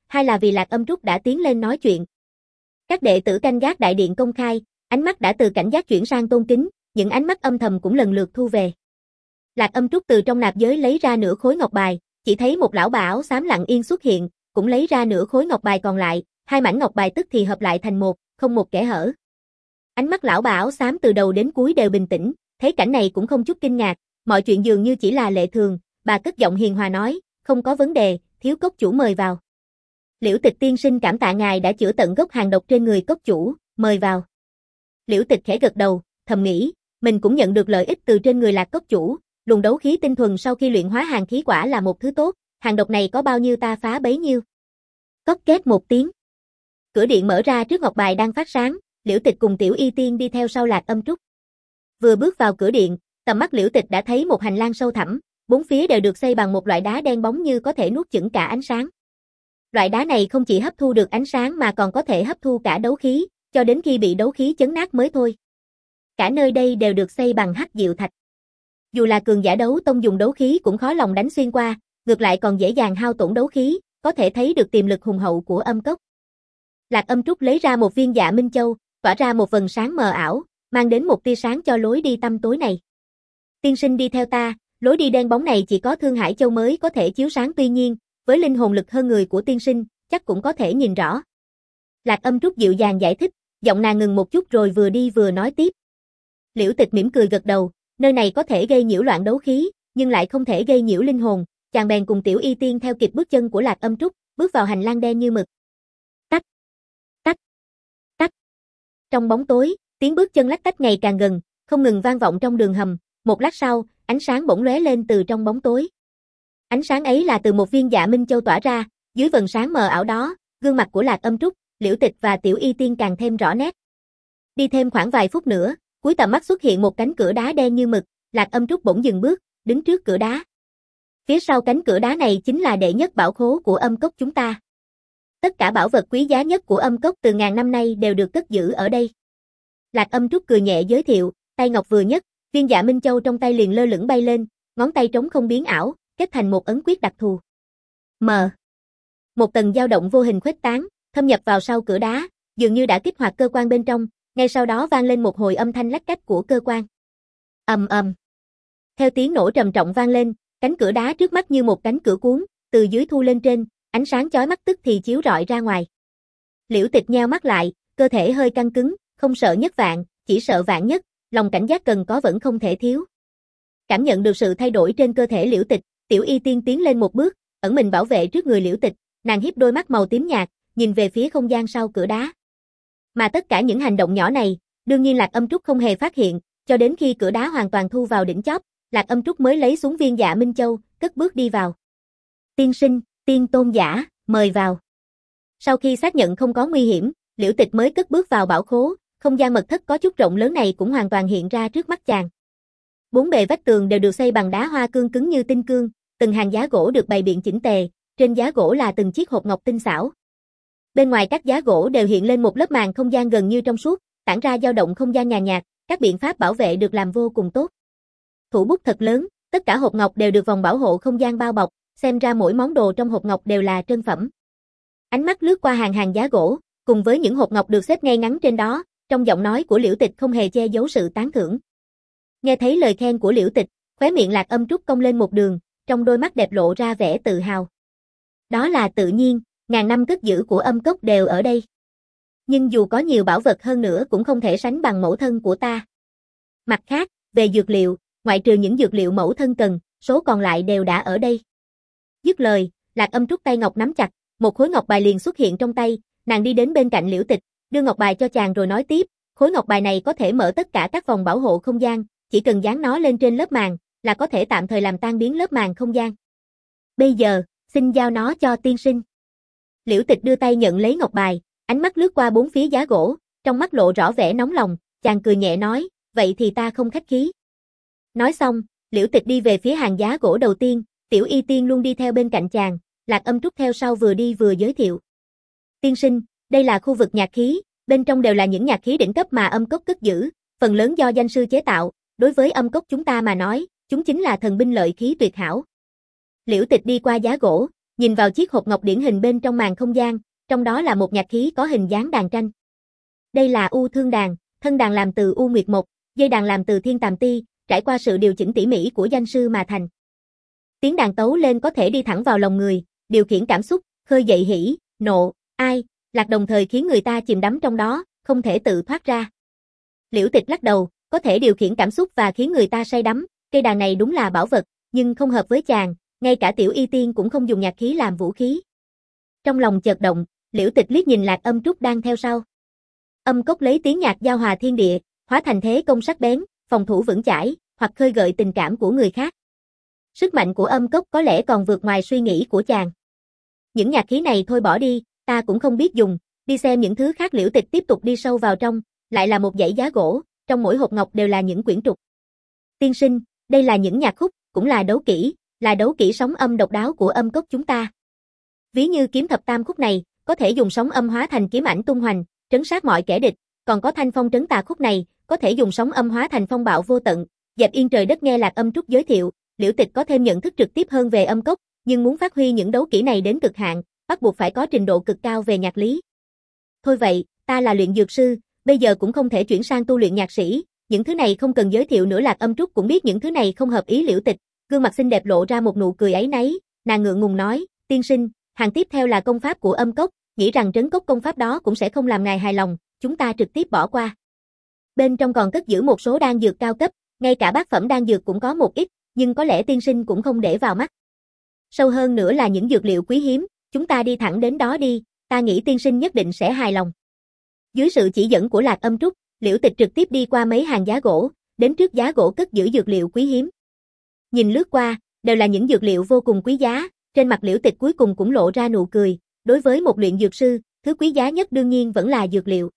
hai là vì Lạc Âm Trúc đã tiến lên nói chuyện. Các đệ tử canh gác đại điện công khai, ánh mắt đã từ cảnh giác chuyển sang tôn kính, những ánh mắt âm thầm cũng lần lượt thu về. Lạc Âm Trúc từ trong nạp giới lấy ra nửa khối ngọc bài, chỉ thấy một lão bà áo xám lặng yên xuất hiện, cũng lấy ra nửa khối ngọc bài còn lại, hai mảnh ngọc bài tức thì hợp lại thành một, không một kẽ hở. Ánh mắt lão bà áo xám từ đầu đến cuối đều bình tĩnh, thấy cảnh này cũng không chút kinh ngạc, mọi chuyện dường như chỉ là lệ thường, bà cất giọng hiền hòa nói, không có vấn đề, thiếu cốc chủ mời vào. Liễu Tịch tiên sinh cảm tạ ngài đã chữa tận gốc hàng độc trên người cốc chủ, mời vào. Liễu Tịch khẽ gật đầu, thầm nghĩ, mình cũng nhận được lợi ích từ trên người Lạc cốc chủ, luồng đấu khí tinh thuần sau khi luyện hóa hàng khí quả là một thứ tốt, hàng độc này có bao nhiêu ta phá bấy nhiêu. Cốc két một tiếng. Cửa điện mở ra trước ngọc bài đang phát sáng, Liễu Tịch cùng Tiểu Y Tiên đi theo sau Lạc Âm Trúc. Vừa bước vào cửa điện, tầm mắt Liễu Tịch đã thấy một hành lang sâu thẳm, bốn phía đều được xây bằng một loại đá đen bóng như có thể nuốt chửng cả ánh sáng. Loại đá này không chỉ hấp thu được ánh sáng mà còn có thể hấp thu cả đấu khí, cho đến khi bị đấu khí chấn nát mới thôi. Cả nơi đây đều được xây bằng hắc diệu thạch. Dù là cường giả đấu tông dùng đấu khí cũng khó lòng đánh xuyên qua, ngược lại còn dễ dàng hao tổn đấu khí, có thể thấy được tiềm lực hùng hậu của âm cốc. Lạc Âm Trúc lấy ra một viên Dạ Minh Châu, tỏa ra một vầng sáng mờ ảo, mang đến một tia sáng cho lối đi tăm tối này. Tiên sinh đi theo ta, lối đi đen bóng này chỉ có Thương Hải Châu mới có thể chiếu sáng, tuy nhiên, với linh hồn lực hơn người của tiên sinh, chắc cũng có thể nhìn rõ. Lạc Âm Trúc dịu dàng giải thích, giọng nàng ngừng một chút rồi vừa đi vừa nói tiếp. Liễu Tịch mỉm cười gật đầu, nơi này có thể gây nhiễu loạn đấu khí, nhưng lại không thể gây nhiễu linh hồn, chàng bèn cùng Tiểu Y Tiên theo kịp bước chân của Lạc Âm Trúc, bước vào hành lang đen như mực. Tách, tách, tách. Trong bóng tối, tiếng bước chân lách tách ngày càng gần, không ngừng vang vọng trong đường hầm, một lát sau, ánh sáng bỗng lóe lên từ trong bóng tối. Ánh sáng ấy là từ một viên Dạ Minh Châu tỏa ra, dưới vầng sáng mờ ảo đó, gương mặt của Lạc Âm Trúc, Liễu Tịch và Tiểu Y Tiên càng thêm rõ nét. Đi thêm khoảng vài phút nữa, cuối tầm mắt xuất hiện một cánh cửa đá đen như mực, Lạc Âm Trúc bỗng dừng bước, đứng trước cửa đá. Phía sau cánh cửa đá này chính là đệ nhất bảo khố của âm cốc chúng ta. Tất cả bảo vật quý giá nhất của âm cốc từ ngàn năm nay đều được cất giữ ở đây. Lạc Âm Trúc cười nhẹ giới thiệu, tay ngọc vừa nhấc, viên Dạ Minh Châu trong tay liền lơ lửng bay lên, ngón tay trống không biến ảo, kết thành một ấn quyết đặc thù. Mờ. Một tầng dao động vô hình khuếch tán, thâm nhập vào sau cửa đá, dường như đã kích hoạt cơ quan bên trong, ngay sau đó vang lên một hồi âm thanh lách cách của cơ quan. Ầm ầm. Theo tiếng nổ trầm trọng vang lên, cánh cửa đá trước mắt như một cánh cửa cuốn, từ dưới thu lên trên, ánh sáng chói mắt tức thì chiếu rọi ra ngoài. Liễu Tịch nheo mắt lại, cơ thể hơi căng cứng, không sợ nhất vạn, chỉ sợ vạn nhất, lòng cảnh giác cần có vẫn không thể thiếu. Cảm nhận được sự thay đổi trên cơ thể Liễu Tịch, Tiểu Y Tiên tiến lên một bước, ẩn mình bảo vệ trước người Liễu Tịch, nàng híp đôi mắt màu tím nhạt, nhìn về phía không gian sau cửa đá. Mà tất cả những hành động nhỏ này, đương nhiên Lạc Âm Trúc không hề phát hiện, cho đến khi cửa đá hoàn toàn thu vào đỉnh chóp, Lạc Âm Trúc mới lấy xuống viên Dạ Minh Châu, cất bước đi vào. Tiên sinh, tiên tôn giả, mời vào. Sau khi xác nhận không có nguy hiểm, Liễu Tịch mới cất bước vào bảo khố, không gian mật thất có chút rộng lớn này cũng hoàn toàn hiện ra trước mắt chàng. Bốn bề vách tường đều được xây bằng đá hoa cương cứng như tinh cương, từng hàng giá gỗ được bày biện chỉnh tề, trên giá gỗ là từng chiếc hộp ngọc tinh xảo. Bên ngoài các giá gỗ đều hiện lên một lớp màn không gian gần như trong suốt, tản ra dao động không gian nhàn nhạt, các biện pháp bảo vệ được làm vô cùng tốt. Thủ bút thật lớn, tất cả hộp ngọc đều được vòng bảo hộ không gian bao bọc, xem ra mỗi món đồ trong hộp ngọc đều là trân phẩm. Ánh mắt lướt qua hàng hàng giá gỗ, cùng với những hộp ngọc được xếp ngay ngắn trên đó, trong giọng nói của Liễu Tịch không hề che giấu sự tán thưởng. Nghe thấy lời khen của Liễu Tịch, khóe miệng Lạc Âm Trúc cong lên một đường, trong đôi mắt đẹp lộ ra vẻ tự hào. Đó là tự nhiên, ngàn năm cất giữ của âm cốc đều ở đây. Nhưng dù có nhiều bảo vật hơn nữa cũng không thể sánh bằng mẫu thân của ta. Mặt khác, về dược liệu, ngoại trừ những dược liệu mẫu thân cần, số còn lại đều đã ở đây. Dứt lời, Lạc Âm Trúc tay ngọc nắm chặt, một khối ngọc bài liền xuất hiện trong tay, nàng đi đến bên cạnh Liễu Tịch, đưa ngọc bài cho chàng rồi nói tiếp, khối ngọc bài này có thể mở tất cả các vòng bảo hộ không gian, chỉ cần dán nó lên trên lớp màng, là có thể tạm thời làm tan biến lớp màng không gian. Bây giờ, xin giao nó cho tiên sinh. Liễu Tịch đưa tay nhận lấy ngọc bài, ánh mắt lướt qua bốn phía giá gỗ, trong mắt lộ rõ vẻ nóng lòng, chàng cười nhẹ nói, vậy thì ta không khách khí. Nói xong, Liễu Tịch đi về phía hàng giá gỗ đầu tiên, Tiểu Y Tiên luôn đi theo bên cạnh chàng, Lạc Âm Trúc theo sau vừa đi vừa giới thiệu. Tiên sinh, đây là khu vực nhạc khí, bên trong đều là những nhạc khí đỉnh cấp mà âm cốc cất giữ, phần lớn do danh sư chế tạo, đối với âm cốc chúng ta mà nói, chúng chính là thần binh lợi khí tuyệt hảo. Liễu Tịch đi qua giá gỗ, nhìn vào chiếc hộp ngọc điển hình bên trong màn không gian, trong đó là một nhạc khí có hình dáng đàn tranh. Đây là U Thương đàn, thân đàn làm từ U Nguyệt Mộc, dây đàn làm từ Thiên Tàm Ti, trải qua sự điều chỉnh tỉ mỉ của danh sư mà thành. Tiếng đàn tấu lên có thể đi thẳng vào lòng người, điều khiển cảm xúc, khơi dậy hỉ, nộ, ai, lạc đồng thời khiến người ta chìm đắm trong đó, không thể tự thoát ra. Liễu Tịch lắc đầu, có thể điều khiển cảm xúc và khiến người ta say đắm, cây đàn này đúng là bảo vật, nhưng không hợp với chàng, ngay cả Tiểu Y Tiên cũng không dùng nhạc khí làm vũ khí. Trong lòng chợt động, Liễu Tịch liếc nhìn Lạc Âm Trúc đang theo sau. Âm cốc lấy tiếng nhạc giao hòa thiên địa, hóa thành thế công sắc bén, phòng thủ vững chãi, hoặc khơi gợi tình cảm của người khác. Sức mạnh của âm cốc có lẽ còn vượt ngoài suy nghĩ của chàng. Những nhạc khí này thôi bỏ đi, ta cũng không biết dùng, đi xem những thứ khác. Liễu Tịch tiếp tục đi sâu vào trong, lại là một dãy giá gỗ, trong mỗi hộp ngọc đều là những quyển trục. Tiên sinh, đây là những nhạc khúc, cũng là đấu kỹ, là đấu kỹ sóng âm độc đáo của âm cốc chúng ta. Ví như kiếm thập tam khúc này, có thể dùng sóng âm hóa thành kiếm ảnh tung hoành, trấn sát mọi kẻ địch, còn có thanh phong trấn tà khúc này, có thể dùng sóng âm hóa thành phong bạo vô tận, dẹp yên trời đất. Nghe Lạc Âm Trúc giới thiệu, Liễu Tịch có thêm nhận thức trực tiếp hơn về âm cốc, nhưng muốn phát huy những đấu kỹ này đến cực hạn, bắt buộc phải có trình độ cực cao về nhạc lý. Thôi vậy, ta là luyện dược sư, bây giờ cũng không thể chuyển sang tu luyện nhạc sĩ, những thứ này không cần giới thiệu nữa. Lạc Âm Trúc cũng biết những thứ này không hợp ý Liễu Tịch, gương mặt xinh đẹp lộ ra một nụ cười áy náy, nàng ngượng ngùng nói, tiên sinh, hàng tiếp theo là công pháp của âm cốc, nghĩ rằng trấn cốc công pháp đó cũng sẽ không làm ngài hài lòng, chúng ta trực tiếp bỏ qua. Bên trong còn cất giữ một số đan dược cao cấp, ngay cả bát phẩm đan dược cũng có một ít, nhưng có lẽ tiên sinh cũng không để vào mắt. Sâu hơn nữa là những dược liệu quý hiếm, chúng ta đi thẳng đến đó đi, ta nghĩ tiên sinh nhất định sẽ hài lòng. Dưới sự chỉ dẫn của Lạc Âm Trúc, Liễu Tịch trực tiếp đi qua mấy hàng giá gỗ, đến trước giá gỗ cất giữ dược liệu quý hiếm. Nhìn lướt qua, đều là những dược liệu vô cùng quý giá, trên mặt Liễu Tịch cuối cùng cũng lộ ra nụ cười, đối với một luyện dược sư, thứ quý giá nhất đương nhiên vẫn là dược liệu.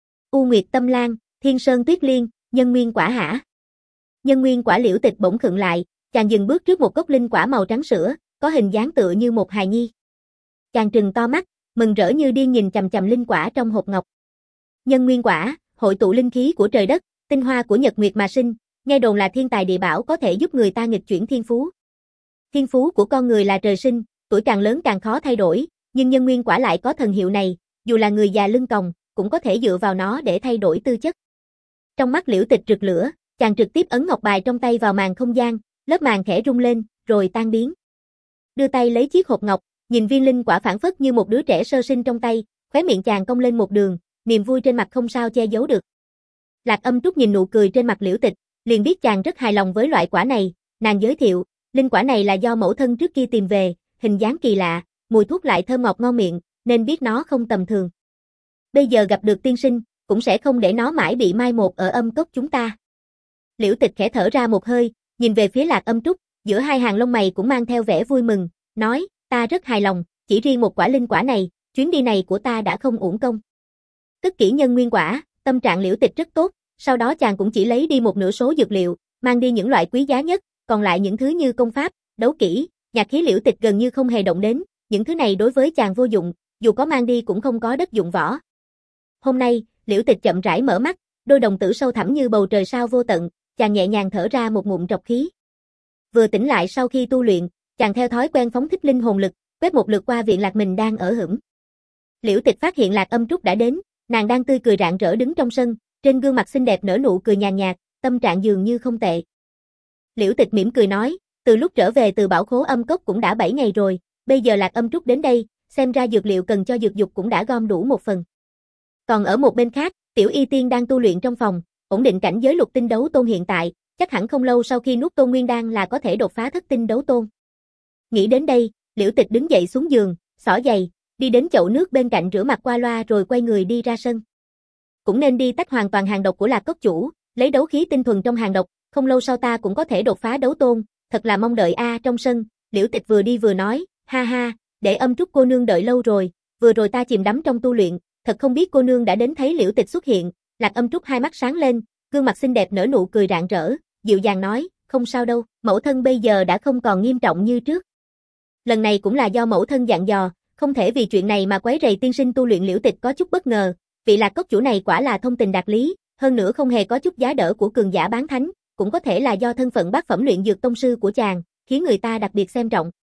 U Nguyệt Tâm Lan, Thiên Sơn Tuyết Liên, Nhân Nguyên Quả hả? Nhân Nguyên Quả. Liễu Tịch bỗng khựng lại, chàng dừng bước trước một cốc linh quả màu trắng sữa, có hình dáng tựa như một hài nhi. Chàng trừng to mắt, mừng rỡ như điên nhìn chằm chằm linh quả trong hộp ngọc. Nhân Nguyên Quả, hội tụ linh khí của trời đất, tinh hoa của nhật nguyệt mà sinh, nghe đồn là thiên tài địa bảo, có thể giúp người ta nghịch chuyển thiên phú. Thiên phú của con người là trời sinh, tuổi càng lớn càng khó thay đổi, nhưng Nhân Nguyên Quả lại có thần hiệu này, dù là người già lưng còng, cũng có thể dựa vào nó để thay đổi tư chất. Trong mắt Liễu Tịch rực lửa, chàng trực tiếp ấn ngọc bài trong tay vào màn không gian, lớp màn khẽ rung lên, rồi tan biến. Đưa tay lấy chiếc hộp ngọc, nhìn viên linh quả phảng phất như một đứa trẻ sơ sinh trong tay, khóe miệng chàng cong lên một đường, niềm vui trên mặt không sao che giấu được. Lạc Âm Trúc nhìn nụ cười trên mặt Liễu Tịch, liền biết chàng rất hài lòng với loại quả này, nàng giới thiệu, linh quả này là do mẫu thân trước kia tìm về, hình dáng kỳ lạ, mùi thuốc lại thơm ngọt ngon miệng, nên biết nó không tầm thường. Bây giờ gặp được tiên sinh, cũng sẽ không để nó mãi bị mai một ở âm cốc chúng ta. Liễu Tịch khẽ thở ra một hơi, nhìn về phía Lạc Âm Trúc, giữa hai hàng lông mày cũng mang theo vẻ vui mừng, nói, ta rất hài lòng, chỉ riêng một quả linh quả này, chuyến đi này của ta đã không uổng công. Cất kỹ Nhân Nguyên Quả, tâm trạng Liễu Tịch rất tốt, sau đó chàng cũng chỉ lấy đi một nửa số dược liệu, mang đi những loại quý giá nhất, còn lại những thứ như công pháp, đấu kỹ, nhạc khí Liễu Tịch gần như không hề động đến, những thứ này đối với chàng vô dụng, dù có mang đi cũng không có đất dụng võ. Hôm nay, Liễu Tịch chậm rãi mở mắt, đôi đồng tử sâu thẳm như bầu trời sao vô tận, chàng nhẹ nhàng thở ra một ngụm trọc khí. Vừa tỉnh lại sau khi tu luyện, chàng theo thói quen phóng thích linh hồn lực, quét một lượt qua viện Lạc mình đang ở hửng. Liễu Tịch phát hiện Lạc Âm Trúc đã đến, nàng đang tươi cười rạng rỡ đứng trong sân, trên gương mặt xinh đẹp nở nụ cười nhàn nhạt, tâm trạng dường như không tệ. Liễu Tịch mỉm cười nói, từ lúc trở về từ bảo khố âm cốc cũng đã bảy ngày rồi, bây giờ Lạc Âm Trúc đến đây, xem ra dược liệu cần cho dược dục cũng đã gom đủ một phần. Còn ở một bên khác, Tiểu Y Tiên đang tu luyện trong phòng, ổn định cảnh giới lục tinh đấu tôn hiện tại, chắc hẳn không lâu sau khi nuốt Tôn Nguyên Đan là có thể đột phá thất tinh đấu tôn. Nghĩ đến đây, Liễu Tịch đứng dậy xuống giường, xỏ giày, đi đến chậu nước bên cạnh rửa mặt qua loa rồi quay người đi ra sân. Cũng nên đi tách hoàn toàn hàng độc của Lạc cốc chủ, lấy đấu khí tinh thuần trong hàng độc, không lâu sau ta cũng có thể đột phá đấu tôn, thật là mong đợi a. À, trong sân, Liễu Tịch vừa đi vừa nói, ha ha, để Âm Trúc cô nương đợi lâu rồi, vừa rồi ta chìm đắm trong tu luyện, thật không biết cô nương đã đến. Thấy Liễu Tịch xuất hiện, Lạc Âm Trúc hai mắt sáng lên, gương mặt xinh đẹp nở nụ cười rạng rỡ, dịu dàng nói, không sao đâu, mẫu thân bây giờ đã không còn nghiêm trọng như trước. Lần này cũng là do mẫu thân dặn dò, không thể vì chuyện này mà quấy rầy tiên sinh tu luyện. Liễu Tịch có chút bất ngờ, vị Lạc cốc chủ này quả là thông tình đạt lý, hơn nữa không hề có chút giá đỡ của cường giả bán thánh, cũng có thể là do thân phận bát phẩm luyện dược tông sư của chàng, khiến người ta đặc biệt xem trọng.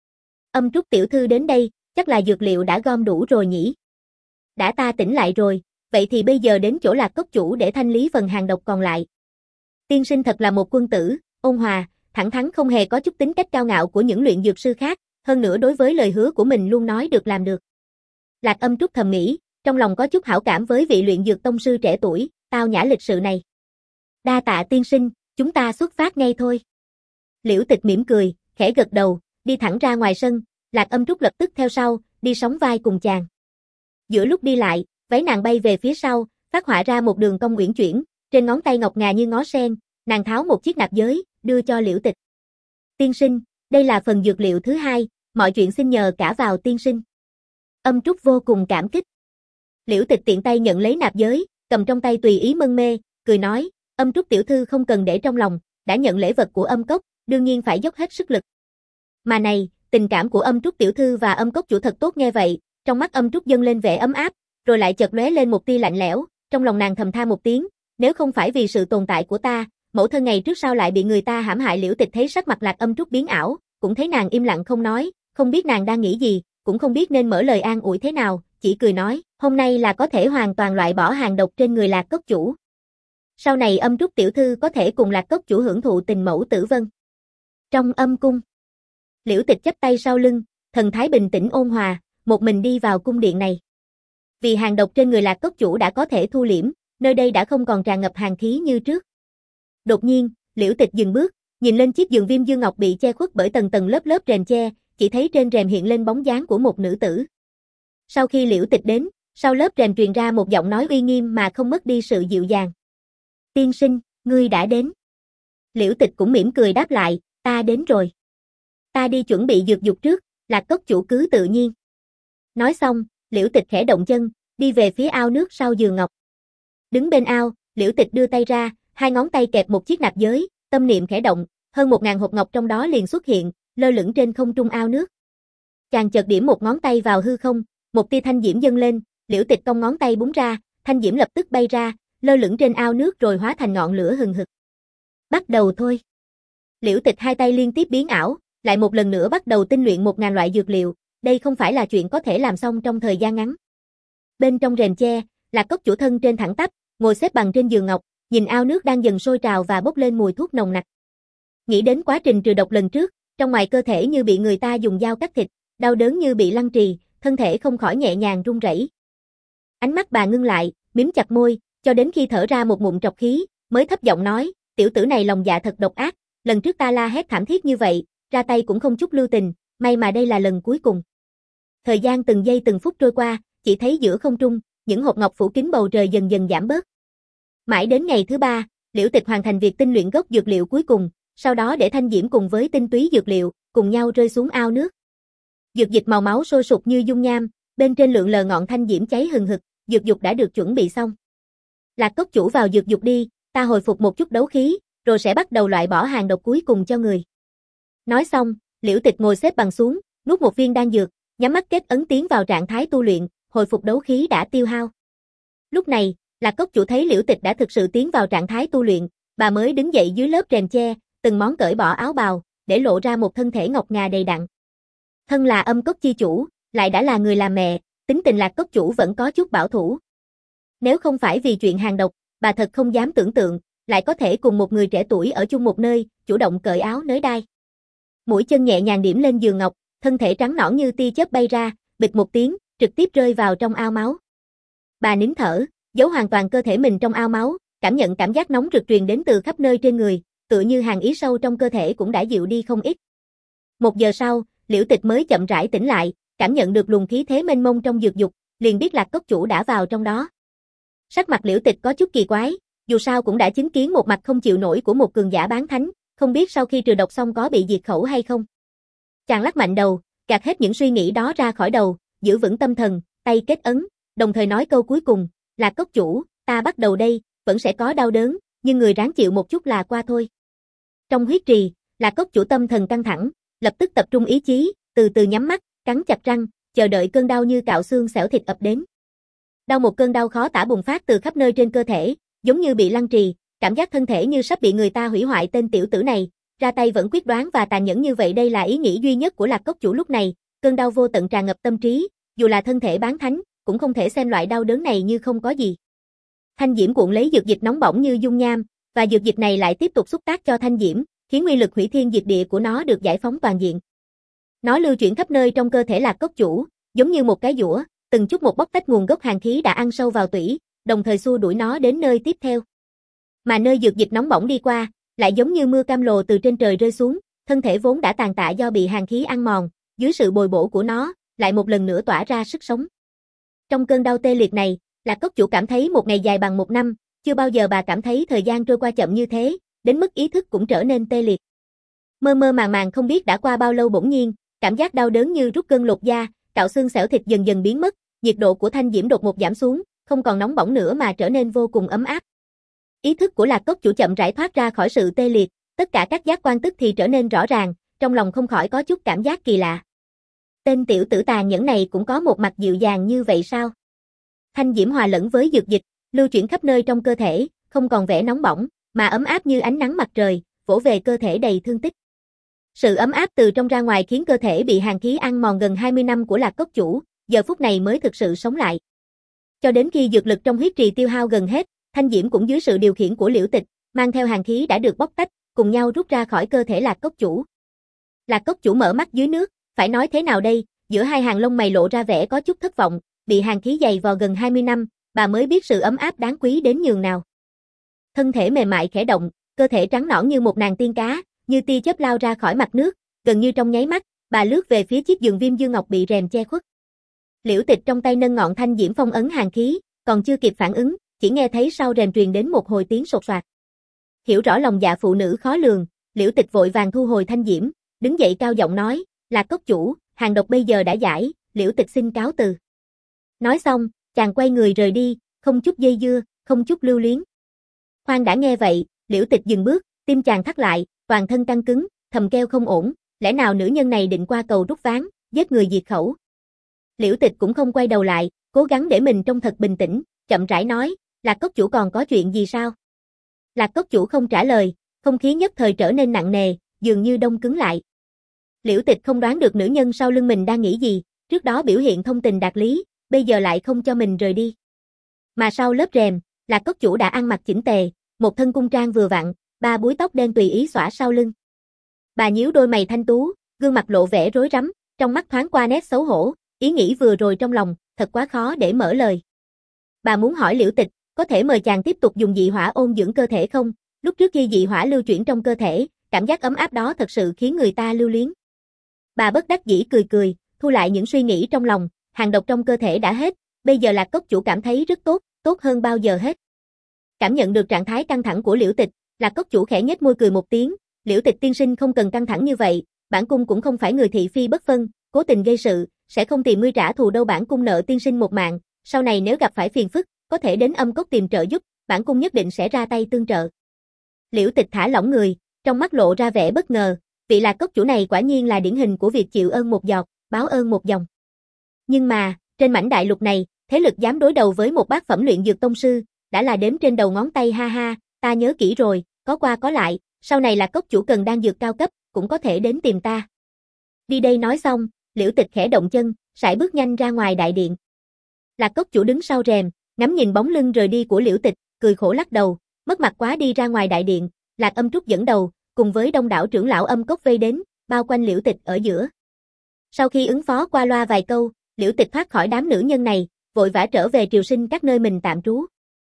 Âm Trúc tiểu thư đến đây, chắc là dược liệu đã gom đủ rồi nhỉ? Đã ta tỉnh lại rồi, vậy thì bây giờ đến chỗ Lạc cốc chủ để thanh lý phần hàng độc còn lại. Tiên sinh thật là một quân tử, ôn hòa, thẳng thắn không hề có chút tính cách cao ngạo của những luyện dược sư khác, hơn nữa đối với lời hứa của mình luôn nói được làm được. Lạc Âm Trúc thầm nghĩ, trong lòng có chút hảo cảm với vị luyện dược tông sư trẻ tuổi, tao nhã lịch sự này. Đa tạ tiên sinh, chúng ta xuất phát ngay thôi. Liễu Tịch mỉm cười, khẽ gật đầu, đi thẳng ra ngoài sân, Lạc Âm Trúc lập tức theo sau, đi sóng vai cùng chàng. Giữa lúc đi lại, váy nàng bay về phía sau, phát họa ra một đường cong uyển chuyển, trên ngón tay ngọc ngà như ngó sen, nàng tháo một chiếc nạp giới, đưa cho Liễu Tịch. Tiên sinh, đây là phần dược liệu thứ hai, mọi chuyện xin nhờ cả vào tiên sinh. Âm Trúc vô cùng cảm kích. Liễu Tịch tiện tay nhận lấy nạp giới, cầm trong tay tùy ý mân mê, cười nói, Âm Trúc tiểu thư không cần để trong lòng, đã nhận lễ vật của Âm Cốc, đương nhiên phải dốc hết sức lực. Mà này, tình cảm của Âm Trúc tiểu thư và Âm Cốc chủ thật tốt nghe vậy, trong mắt Âm Trúc dâng lên vẻ ấm áp, rồi lại chợt lóe lên một tia lạnh lẽo, trong lòng nàng thầm tha một tiếng, nếu không phải vì sự tồn tại của ta, mẫu thân ngày trước sao lại bị người ta hãm hại. Liễu Tịch thấy sắc mặt Lạc Âm Trúc biến ảo, cũng thấy nàng im lặng không nói, không biết nàng đang nghĩ gì, cũng không biết nên mở lời an ủi thế nào, chỉ cười nói, hôm nay là có thể hoàn toàn loại bỏ hàng độc trên người Lạc cốc chủ. Sau này Âm Trúc tiểu thư có thể cùng Lạc cốc chủ hưởng thụ tình mẫu tử vân. Trong âm cung, Liễu Tịch chắp tay sau lưng, thần thái bình tĩnh ôn hòa, một mình đi vào cung điện này. Vì hàng độc trên người Lạc cốc chủ đã có thể thu liễm, nơi đây đã không còn tràn ngập hàn khí như trước. Đột nhiên, Liễu Tịch dừng bước, nhìn lên chiếc giường viêm dương ngọc bị che khuất bởi tầng tầng lớp lớp rèm che, chỉ thấy trên rèm hiện lên bóng dáng của một nữ tử. Sau khi Liễu Tịch đến, sau lớp rèm truyền ra một giọng nói uy nghiêm mà không mất đi sự dịu dàng. Tiên sinh, ngươi đã đến. Liễu Tịch cũng mỉm cười đáp lại, ta đến rồi. Ta đi chuẩn bị dược dục trước, Lạc cốc chủ cứ tự nhiên. Nói xong, Liễu Tịch khẽ động chân, đi về phía ao nước sau giường ngọc. Đứng bên ao, Liễu Tịch đưa tay ra, hai ngón tay kẹp một chiếc nạp giới, tâm niệm khẽ động, hơn một ngàn hộp ngọc trong đó liền xuất hiện, lơ lửng trên không trung ao nước. Chàng chợt điểm một ngón tay vào hư không, một tia thanh diễm dâng lên, Liễu Tịch cong ngón tay búng ra, thanh diễm lập tức bay ra, lơ lửng trên ao nước rồi hóa thành ngọn lửa hừng hực. Bắt đầu thôi. Liễu Tịch hai tay liên tiếp biến ảo, lại một lần nữa bắt đầu tinh luyện một ngàn loại dược liệu, đây không phải là chuyện có thể làm xong trong thời gian ngắn. Bên trong rèm che, Lạc cốc chủ thân trên thẳng tắp, ngồi xếp bằng trên giường ngọc, nhìn ao nước đang dần sôi trào và bốc lên mùi thuốc nồng nặc. Nghĩ đến quá trình trừ độc lần trước, trong ngoài cơ thể như bị người ta dùng dao cắt thịt, đau đớn như bị lăng trì, thân thể không khỏi nhẹ nhàng run rẩy. Ánh mắt bà ngưng lại, mím chặt môi, cho đến khi thở ra một ngụm trọc khí, mới thấp giọng nói, tiểu tử này lòng dạ thật độc ác, lần trước ta la hét thảm thiết như vậy, ra tay cũng không chút lưu tình, may mà đây là lần cuối cùng. Thời gian từng giây từng phút trôi qua, chỉ thấy giữa không trung, những hộp ngọc phủ kín bầu trời dần dần giảm bớt. Mãi đến ngày thứ ba, Liễu Tịch hoàn thành việc tinh luyện gốc dược liệu cuối cùng, sau đó để thanh diễm cùng với tinh túy dược liệu, cùng nhau rơi xuống ao nước. Dược dịch màu máu sôi sục như dung nham, bên trên lượn lờ ngọn thanh diễm cháy hừng hực, dược dục đã được chuẩn bị xong. Lạc cốc chủ vào dược dục đi, ta hồi phục một chút đấu khí, rồi sẽ bắt đầu loại bỏ hàng độc cuối cùng cho người. Nói xong, Liễu Tịch ngồi xếp bằng xuống, nuốt một viên đan dược, nhắm mắt kết ấn tiến vào trạng thái tu luyện, hồi phục đấu khí đã tiêu hao. Lúc này, Lạc cốc chủ thấy Liễu Tịch đã thực sự tiến vào trạng thái tu luyện, bà mới đứng dậy dưới lớp rèm che, từng món cởi bỏ áo bào, để lộ ra một thân thể ngọc ngà đầy đặn. Thân là âm cốc chi chủ, lại đã là người làm mẹ, tính tình Lạc cốc chủ vẫn có chút bảo thủ. Nếu không phải vì chuyện hàng độc, bà thật không dám tưởng tượng, lại có thể cùng một người trẻ tuổi ở chung một nơi, chủ động cởi áo nới đai. Mũi chân nhẹ nhàng điểm lên giường ngọc, thân thể trắng nõn như tia chớp bay ra, bịch một tiếng, trực tiếp rơi vào trong ao máu. Bà nín thở, giấu hoàn toàn cơ thể mình trong ao máu, cảm nhận cảm giác nóng rực truyền đến từ khắp nơi trên người, tựa như hàn ý sâu trong cơ thể cũng đã dịu đi không ít. Một giờ sau, Liễu Tịch mới chậm rãi tỉnh lại, cảm nhận được luồng khí thế mênh mông trong dược dục, liền biết Lạc cốc chủ đã vào trong đó. Sắc mặt Liễu Tịch có chút kỳ quái, dù sao cũng đã chứng kiến một mặt không chịu nổi của một cường giả bán thánh, không biết sau khi trừ độc xong có bị diệt khẩu hay không. Chàng lắc mạnh đầu, gạt hết những suy nghĩ đó ra khỏi đầu, giữ vững tâm thần, tay kết ấn, đồng thời nói câu cuối cùng, Lạc cốc chủ, ta bắt đầu đây, vẫn sẽ có đau đớn, nhưng người ráng chịu một chút là qua thôi. Trong huyết trì, Lạc cốc chủ tâm thần căng thẳng, lập tức tập trung ý chí, từ từ nhắm mắt, cắn chặt răng, chờ đợi cơn đau như cạo xương xẻo thịt ập đến. Đau một cơn đau khó tả bùng phát từ khắp nơi trên cơ thể, giống như bị lăng trì, cảm giác thân thể như sắp bị người ta hủy hoại. Tên tiểu tử này, ra tay vẫn quyết đoán và tàn nhẫn như vậy, đây là ý nghĩ duy nhất của Lạc cốc chủ lúc này, cơn đau vô tận tràn ngập tâm trí, dù là thân thể bán thánh, cũng không thể xem loại đau đớn này như không có gì. Thanh diễm cuộn lấy dược dịch nóng bỏng như dung nham, và dược dịch này lại tiếp tục xúc tác cho thanh diễm, khiến uy lực hủy thiên diệt địa của nó được giải phóng toàn diện. Nó lưu chuyển khắp nơi trong cơ thể Lạc Cốc Chủ, giống như một cái giũa, từng chút một bóc tách nguồn gốc hàn khí đã ăn sâu vào tủy, đồng thời xua đuổi nó đến nơi tiếp theo. Mà nơi dược dịch nóng bỏng đi qua, lại giống như mưa cam lồ từ trên trời rơi xuống, thân thể vốn đã tàn tạ do bị hàn khí ăn mòn, dưới sự bồi bổ của nó, lại một lần nữa tỏa ra sức sống. Trong cơn đau tê liệt này, Lạc Cốc Chủ cảm thấy một ngày dài bằng một năm, chưa bao giờ bà cảm thấy thời gian trôi qua chậm như thế, đến mức ý thức cũng trở nên tê liệt. Mơ mơ màng màng không biết đã qua bao lâu, bỗng nhiên, cảm giác đau đớn như rút gân lột da, cạo xương xẻo thịt dần dần biến mất, nhiệt độ của thanh diễm đột ngột giảm xuống, không còn nóng bỏng nữa mà trở nên vô cùng ấm áp. Ý thức của Lạc Cốc Chủ chậm rãi thoát ra khỏi sự tê liệt, tất cả các giác quan tức thì trở nên rõ ràng, trong lòng không khỏi có chút cảm giác kỳ lạ. Tên tiểu tử tàn nhẫn này cũng có một mặt dịu dàng như vậy sao? Thanh diễm hòa lẫn với dược dịch, lưu chuyển khắp nơi trong cơ thể, không còn vẻ nóng bỏng, mà ấm áp như ánh nắng mặt trời, vỗ về cơ thể đầy thương tích. Sự ấm áp từ trong ra ngoài khiến cơ thể bị hàn khí ăn mòn gần hai mươi năm của Lạc Cốc Chủ, giờ phút này mới thực sự sống lại. Cho đến khi dược lực trong huyết trì tiêu hao gần hết, thanh diễm cũng dưới sự điều khiển của Liễu Tịch, mang theo hàn khí đã được bóc tách, cùng nhau rút ra khỏi cơ thể Lạc Cốc Chủ. Lạc Cốc Chủ mở mắt dưới nước, phải nói thế nào đây, giữa hai hàng lông mày lộ ra vẻ có chút thất vọng, bị hàn khí dày vò gần hai mươi năm, bà mới biết sự ấm áp đáng quý đến nhường nào. Thân thể mềm mại khẽ động, cơ thể trắng nõn như một nàng tiên cá, như tia chớp lao ra khỏi mặt nước, gần như trong nháy mắt, bà lướt về phía chiếc giường viêm dương ngọc bị rèm che khuất. Liễu Tịch trong tay nâng ngọn thanh diễm phong ấn hàn khí, còn chưa kịp phản ứng, chỉ nghe thấy sau rèm truyền đến một hồi tiếng sột soạt. Hiểu rõ lòng dạ phụ nữ khó lường, Liễu Tịch vội vàng thu hồi thanh diễm, đứng dậy cao giọng nói, Lạc Cốc Chủ, hàn độc bây giờ đã giải, Liễu Tịch xin cáo từ. Nói xong, chàng quay người rời đi, không chút dây dưa, không chút lưu luyến. Khoan đã, nghe vậy, Liễu Tịch dừng bước, tim chàng thắt lại, toàn thân căng cứng, thầm kêu không ổn, lẽ nào nữ nhân này định qua cầu rút ván, giết người diệt khẩu. Liễu Tịch cũng không quay đầu lại, cố gắng để mình trông thật bình tĩnh, chậm rãi nói, Lạc Cốc Chủ còn có chuyện gì sao? Lạc Cốc Chủ không trả lời, không khí nhất thời trở nên nặng nề, dường như đông cứng lại. Liễu Tịch không đoán được nữ nhân sau lưng mình đang nghĩ gì, trước đó biểu hiện thông tình đạt lý, bây giờ lại không cho mình rời đi. Mà sau lớp rèm, Lạc Cốc Chủ đã ăn mặc chỉnh tề, một thân cung trang vừa vặn, ba búi tóc đen tùy ý xõa sau lưng. Bà nhíu đôi mày thanh tú, gương mặt lộ vẻ rối rắm, trong mắt thoáng qua nét xấu hổ, ý nghĩ vừa rồi trong lòng, thật quá khó để mở lời. Bà muốn hỏi Liễu Tịch, có thể mời chàng tiếp tục dùng dị hỏa ôn dưỡng cơ thể không? Lúc trước khi dị hỏa lưu chuyển trong cơ thể, cảm giác ấm áp đó thật sự khiến người ta lưu luyến. Bà bất đắc dĩ cười cười, thu lại những suy nghĩ trong lòng, hàn độc trong cơ thể đã hết, bây giờ Lạc Cốc Chủ cảm thấy rất tốt, tốt hơn bao giờ hết. Cảm nhận được trạng thái căng thẳng của Liễu Tịch, Lạc Cốc Chủ khẽ nhếch môi cười một tiếng, Liễu Tịch tiên sinh không cần căng thẳng như vậy, bản cung cũng không phải người thị phi bất phân, cố tình gây sự, sẽ không tìm ngươi trả thù đâu, bản cung nợ tiên sinh một mạng, sau này nếu gặp phải phiền phức, có thể đến Âm Cốc tìm trợ giúp, bản cung nhất định sẽ ra tay tương trợ. Liễu Tịch thả lỏng người, trong mắt lộ ra vẻ bất ngờ, vị Lạc Cốc Chủ này quả nhiên là điển hình của việc chịu ơn một giọt, báo ơn một dòng. Nhưng mà, trên mảnh đại lục này, thế lực dám đối đầu với một bát phẩm luyện dược tông sư, đã là đếm trên đầu ngón tay, ha ha, ta nhớ kỹ rồi, có qua có lại, sau này Lạc Cốc Chủ cần đan dược cao cấp, cũng có thể đến tìm ta. Đi đây. Nói xong, Liễu Tịch khẽ động chân, sải bước nhanh ra ngoài đại điện. Lạc Cốc Chủ đứng sau rèm, ngắm nhìn bóng lưng rời đi của Liễu Tịch, cười khổ lắc đầu, mất mặt quá. Đi ra ngoài đại điện, Lạc Âm Trúc dẫn đầu, cùng với đông đảo trưởng lão Âm Cốc vây đến, bao quanh Liễu Tịch ở giữa. Sau khi ứng phó qua loa vài câu, Liễu Tịch thoát khỏi đám nữ nhân này, vội vã trở về triều sinh các nơi mình tạm trú.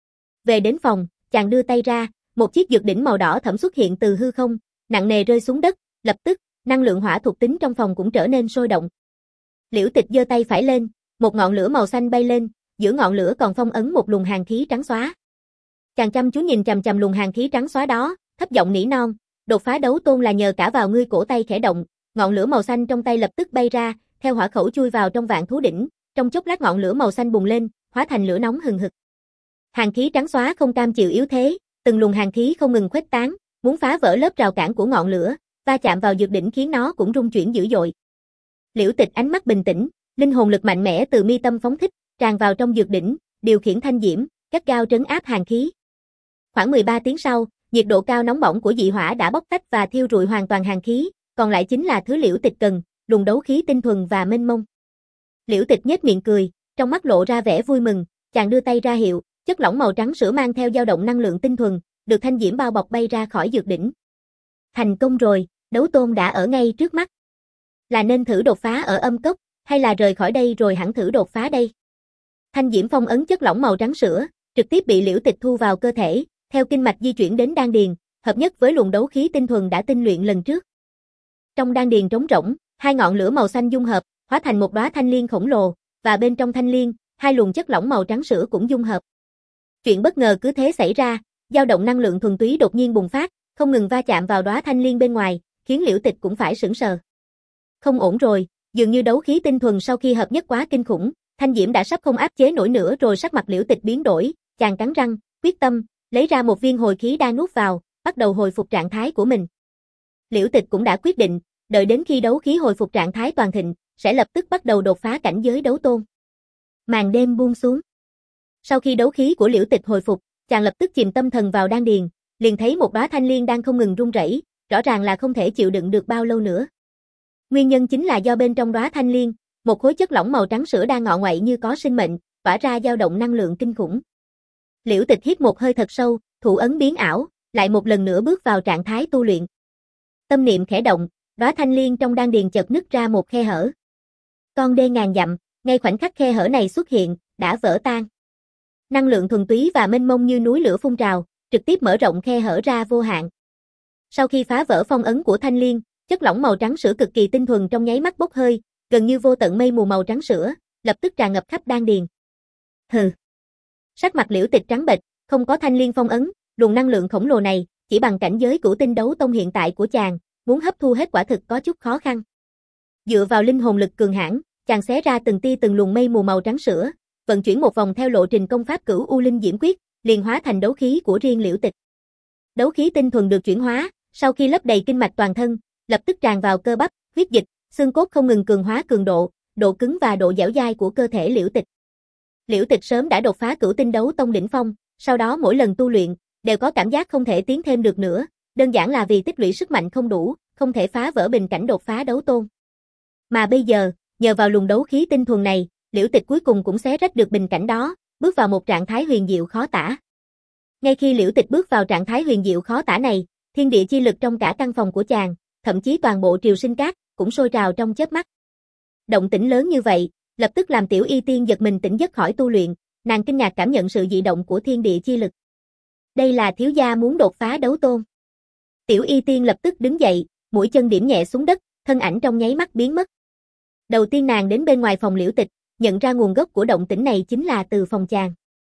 Về đến phòng, chàng đưa tay ra, một chiếc dược đỉnh màu đỏ thẫm xuất hiện từ hư không, nặng nề rơi xuống đất, lập tức, năng lượng hỏa thuộc tính trong phòng cũng trở nên sôi động. Liễu Tịch giơ tay phải lên, một ngọn lửa màu xanh bay lên, giữa ngọn lửa còn phong ấn một luồng hàn khí trắng xóa. Chàng chăm chú nhìn chằm chằm luồng hàn khí trắng xóa đó, thấp giọng nỉ non, đột phá đấu tôn là nhờ cả vào ngươi. Cổ tay khẽ động, ngọn lửa màu xanh trong tay lập tức bay ra, theo hỏa khẩu chui vào trong vạn thú đỉnh, trong chốc lát ngọn lửa màu xanh bùng lên, hóa thành lửa nóng hừng hực. Hàn khí trắng xóa không cam chịu yếu thế, từng luồng hàn khí không ngừng khuếch tán, muốn phá vỡ lớp rào cản của ngọn lửa, va chạm vào dược đỉnh khiến nó cũng rung chuyển dữ dội. Liễu Tịch ánh mắt bình tĩnh, linh hồn lực mạnh mẽ từ mi tâm phóng thích, tràn vào trong dược đỉnh, điều khiển thanh diễm, gắt gao trấn áp hàn khí. Khoảng mười ba tiếng sau, nhiệt độ cao nóng bỏng của dị hỏa đã bóc tách và thiêu rụi hoàn toàn hàn khí, còn lại chính là thứ Liễu Tịch cần, luồng đấu khí tinh thuần và mênh mông. Liễu Tịch nhếch miệng cười, trong mắt lộ ra vẻ vui mừng, chàng đưa tay ra hiệu, chất lỏng màu trắng sữa mang theo dao động năng lượng tinh thuần, được thanh diễm bao bọc bay ra khỏi dược đỉnh. Thành công rồi, đấu tôn đã ở ngay trước mắt. Là nên thử đột phá ở âm cốc, hay là rời khỏi đây rồi hẳn thử đột phá đây? Thanh diễm phong ấn chất lỏng màu trắng sữa, trực tiếp bị Liễu Tịch thu vào cơ thể, theo kinh mạch di chuyển đến đan điền, hợp nhất với luồng đấu khí tinh thuần đã tinh luyện lần trước. Trong đan điền trống rỗng, hai ngọn lửa màu xanh dung hợp, hóa thành một đóa thanh liên khổng lồ, và bên trong thanh liên, hai luồng chất lỏng màu trắng sữa cũng dung hợp. Chuyện bất ngờ cứ thế xảy ra, dao động năng lượng thuần túy đột nhiên bùng phát, không ngừng va chạm vào đóa thanh liên bên ngoài, khiến Liễu Tịch cũng phải sửng sờ. Không ổn rồi, dường như đấu khí tinh thuần sau khi hợp nhất quá kinh khủng, thanh diễm đã sắp không áp chế nổi nữa rồi. Sắc mặt Liễu Tịch biến đổi, chàng cắn răng, quyết tâm, lấy ra một viên hồi khí đan nuốt vào, bắt đầu hồi phục trạng thái của mình. Liễu Tịch cũng đã quyết định, đợi đến khi đấu khí hồi phục trạng thái toàn thịnh, sẽ lập tức bắt đầu đột phá cảnh giới đấu tôn. Màn đêm buông xuống. Sau khi đấu khí của Liễu Tịch hồi phục, chàng lập tức chìm tâm thần vào đan điền, liền thấy một đóa thanh liên đang không ngừng rung rẩy, rõ ràng là không thể chịu đựng được bao lâu nữa. Nguyên nhân chính là do bên trong đóa thanh liên, một khối chất lỏng màu trắng sữa đang ngọ nguậy như có sinh mệnh, tỏa ra dao động năng lượng kinh khủng. Liễu Tịch hít một hơi thật sâu, thủ ấn biến ảo, lại một lần nữa bước vào trạng thái tu luyện. Tâm niệm khẽ động, đóa thanh liên trong đan điền chợt nứt ra một khe hở. Con đê ngàn dặm, ngay khoảnh khắc khe hở này xuất hiện, đã vỡ tan. Năng lượng thuần túy và mênh mông như núi lửa phun trào, trực tiếp mở rộng khe hở ra vô hạn. Sau khi phá vỡ phong ấn của thanh liên, chất lỏng màu trắng sữa cực kỳ tinh thuần trong nháy mắt bốc hơi, gần như vô tận mây mù màu trắng sữa, lập tức tràn ngập khắp đan điền. Hừ. Sắc mặt Liễu Tịch trắng bệch, không có thanh liên phong ấn, luồng năng lượng khổng lồ này, chỉ bằng cảnh giới cửu tinh đấu tông hiện tại của chàng, muốn hấp thu hết quả thực có chút khó khăn. Dựa vào linh hồn lực cường hãn, chàng xé ra từng tia từng luồng mây mù màu trắng sữa, vận chuyển một vòng theo lộ trình công pháp Cửu U Linh Diễm Quyết, liền hóa thành đấu khí của riêng Liễu Tịch. Đấu khí tinh thuần được chuyển hóa, sau khi lấp đầy kinh mạch toàn thân, lập tức tràn vào cơ bắp, huyết dịch, xương cốt, không ngừng cường hóa cường độ, độ cứng và độ dẻo dai của cơ thể Liễu Tịch. Liễu Tịch sớm đã đột phá cửu tinh đấu tông đỉnh phong, sau đó mỗi lần tu luyện, đều có cảm giác không thể tiến thêm được nữa, đơn giản là vì tích lũy sức mạnh không đủ, không thể phá vỡ bình cảnh đột phá đấu tôn. Mà bây giờ, nhờ vào luồng đấu khí tinh thuần này, Liễu Tịch cuối cùng cũng xé rách được bình cảnh đó, bước vào một trạng thái huyền diệu khó tả. Ngay khi Liễu Tịch bước vào trạng thái huyền diệu khó tả này, thiên địa chi lực trong cả căn phòng của chàng, thậm chí toàn bộ Triều Sinh Các, cũng sôi trào trong chớp mắt. Động tĩnh lớn như vậy, lập tức làm Tiểu Y Tiên giật mình tỉnh giấc khỏi tu luyện, nàng kinh ngạc cảm nhận sự dị động của thiên địa chi lực. Đây là thiếu gia muốn đột phá đấu tôn. Tiểu Y Tiên lập tức đứng dậy, mũi chân điểm nhẹ xuống đất, thân ảnh trong nháy mắt biến mất. Đầu tiên nàng đến bên ngoài phòng Liễu Tịch, nhận ra nguồn gốc của động tĩnh này chính là từ phòng chàng.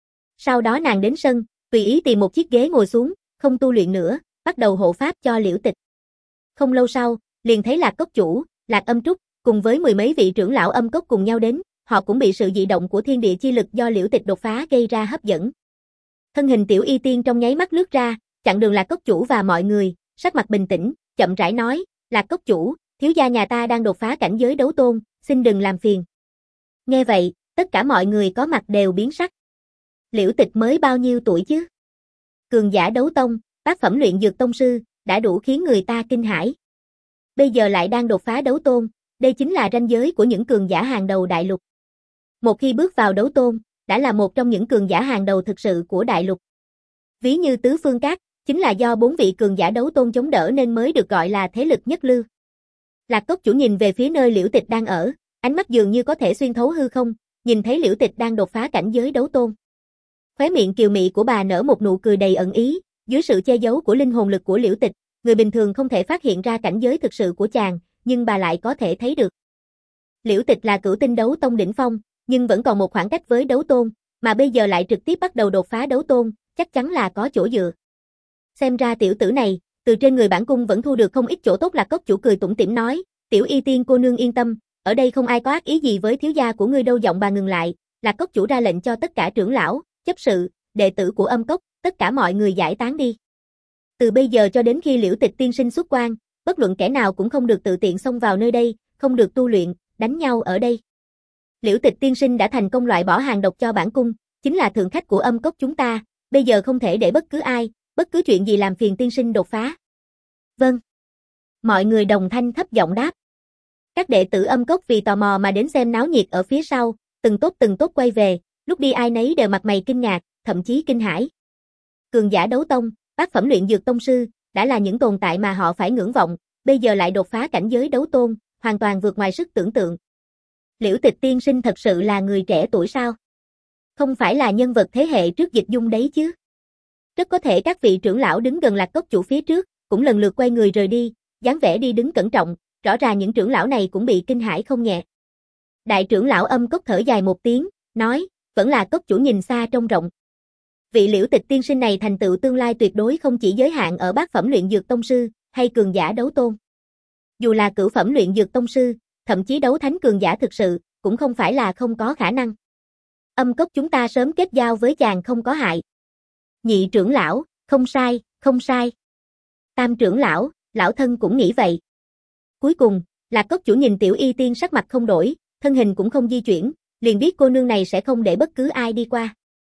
Sau đó nàng đến sân, tùy ý tìm một chiếc ghế ngồi xuống, không tu luyện nữa, bắt đầu hộ pháp cho Liễu Tịch. Không lâu sau, liền thấy Lạc Cốc chủ, Lạc Âm Trúc, cùng với mười mấy vị trưởng lão âm cốc cùng nhau đến, họ cũng bị sự dị động của thiên địa chi lực do Liễu Tịch đột phá gây ra hấp dẫn. Thân hình Tiểu Y Tiên trong nháy mắt lướt ra, chặn đường Lạc Cốc chủ và mọi người, sắc mặt bình tĩnh, chậm rãi nói, Lạc Cốc chủ, thiếu gia nhà ta đang đột phá cảnh giới đấu tôn, xin đừng làm phiền. Nghe vậy, tất cả mọi người có mặt đều biến sắc. Liễu Tịch mới bao nhiêu tuổi chứ? Cường giả đấu tông, tác phẩm luyện dược tông sư, đã đủ khiến người ta kinh hãi. Bây giờ lại đang đột phá đấu tôn, đây chính là ranh giới của những cường giả hàng đầu đại lục. Một khi bước vào đấu tôn, đã là một trong những cường giả hàng đầu thực sự của đại lục. Ví như Tứ Phương Các, chính là do bốn vị cường giả đấu tôn chống đỡ nên mới được gọi là thế lực nhất lưu. Lạc Cốc chủ nhìn về phía nơi Liễu Tịch đang ở, ánh mắt dường như có thể xuyên thấu hư không, nhìn thấy Liễu Tịch đang đột phá cảnh giới đấu tôn. Khóe miệng kiều mị của bà nở một nụ cười đầy ẩn ý, dưới sự che giấu của linh hồn lực của Liễu Tịch, người bình thường không thể phát hiện ra cảnh giới thực sự của chàng, nhưng bà lại có thể thấy được. Liễu Tịch là cửu tinh đấu tông đỉnh phong, nhưng vẫn còn một khoảng cách với đấu tôn, mà bây giờ lại trực tiếp bắt đầu đột phá đấu tôn, chắc chắn là có chỗ dựa. Xem ra tiểu tử này, từ trên người bản cung vẫn thu được không ít chỗ tốt. Lạc Cốc chủ cười tủm tỉm nói, Tiểu Y Tiên cô nương yên tâm, ở đây không ai có ác ý gì với thiếu gia của ngươi đâu. Giọng bà ngừng lại, Lạc Cốc chủ ra lệnh cho tất cả trưởng lão, chấp sự, đệ tử của âm cốc, tất cả mọi người giải tán đi. Từ bây giờ cho đến khi Liễu Tịch tiên sinh xuất quan, bất luận kẻ nào cũng không được tự tiện xông vào nơi đây, không được tu luyện, đánh nhau ở đây. Liễu Tịch tiên sinh đã thành công loại bỏ hàng độc cho bản cung, chính là thượng khách của âm cốc chúng ta, bây giờ không thể để bất cứ ai, bất cứ chuyện gì làm phiền tiên sinh đột phá. Vâng. Mọi người đồng thanh thấp giọng đáp. Các đệ tử Âm Cốc vì tò mò mà đến xem náo nhiệt ở phía sau, từng tốt từng tốt quay về, lúc đi ai nấy đều mặt mày kinh ngạc, thậm chí kinh hãi. Cường giả đấu tông, bát phẩm luyện dược tông sư, đã là những tồn tại mà họ phải ngưỡng vọng, bây giờ lại đột phá cảnh giới đấu tôn, hoàn toàn vượt ngoài sức tưởng tượng. Liễu Tịch tiên sinh thật sự là người trẻ tuổi sao? Không phải là nhân vật thế hệ trước Dịch Dung đấy chứ? Rất có thể các vị trưởng lão đứng gần Lạc Cốc chủ phía trước, cũng lần lượt quay người rời đi, dáng vẻ đi đứng cẩn trọng, rõ ràng những trưởng lão này cũng bị kinh hãi không nhẹ. Đại trưởng lão Âm Cốc thở dài một tiếng, nói, vẫn là Cốc chủ nhìn xa trông rộng. Vị Liễu Tịch tiên sinh này thành tựu tương lai tuyệt đối không chỉ giới hạn ở bát phẩm luyện dược tông sư, hay cường giả đấu tôn. Dù là cửu phẩm luyện dược tông sư, thậm chí đấu thánh cường giả thực sự, cũng không phải là không có khả năng. Âm Cốc chúng ta sớm kết giao với chàng không có hại. Nhị trưởng lão, không sai, không sai. Tam trưởng lão, lão thân cũng nghĩ vậy. Cuối cùng, Lạc Cốc chủ nhìn Tiểu Y Tiên sắc mặt không đổi, thân hình cũng không di chuyển, liền biết cô nương này sẽ không để bất cứ ai đi qua.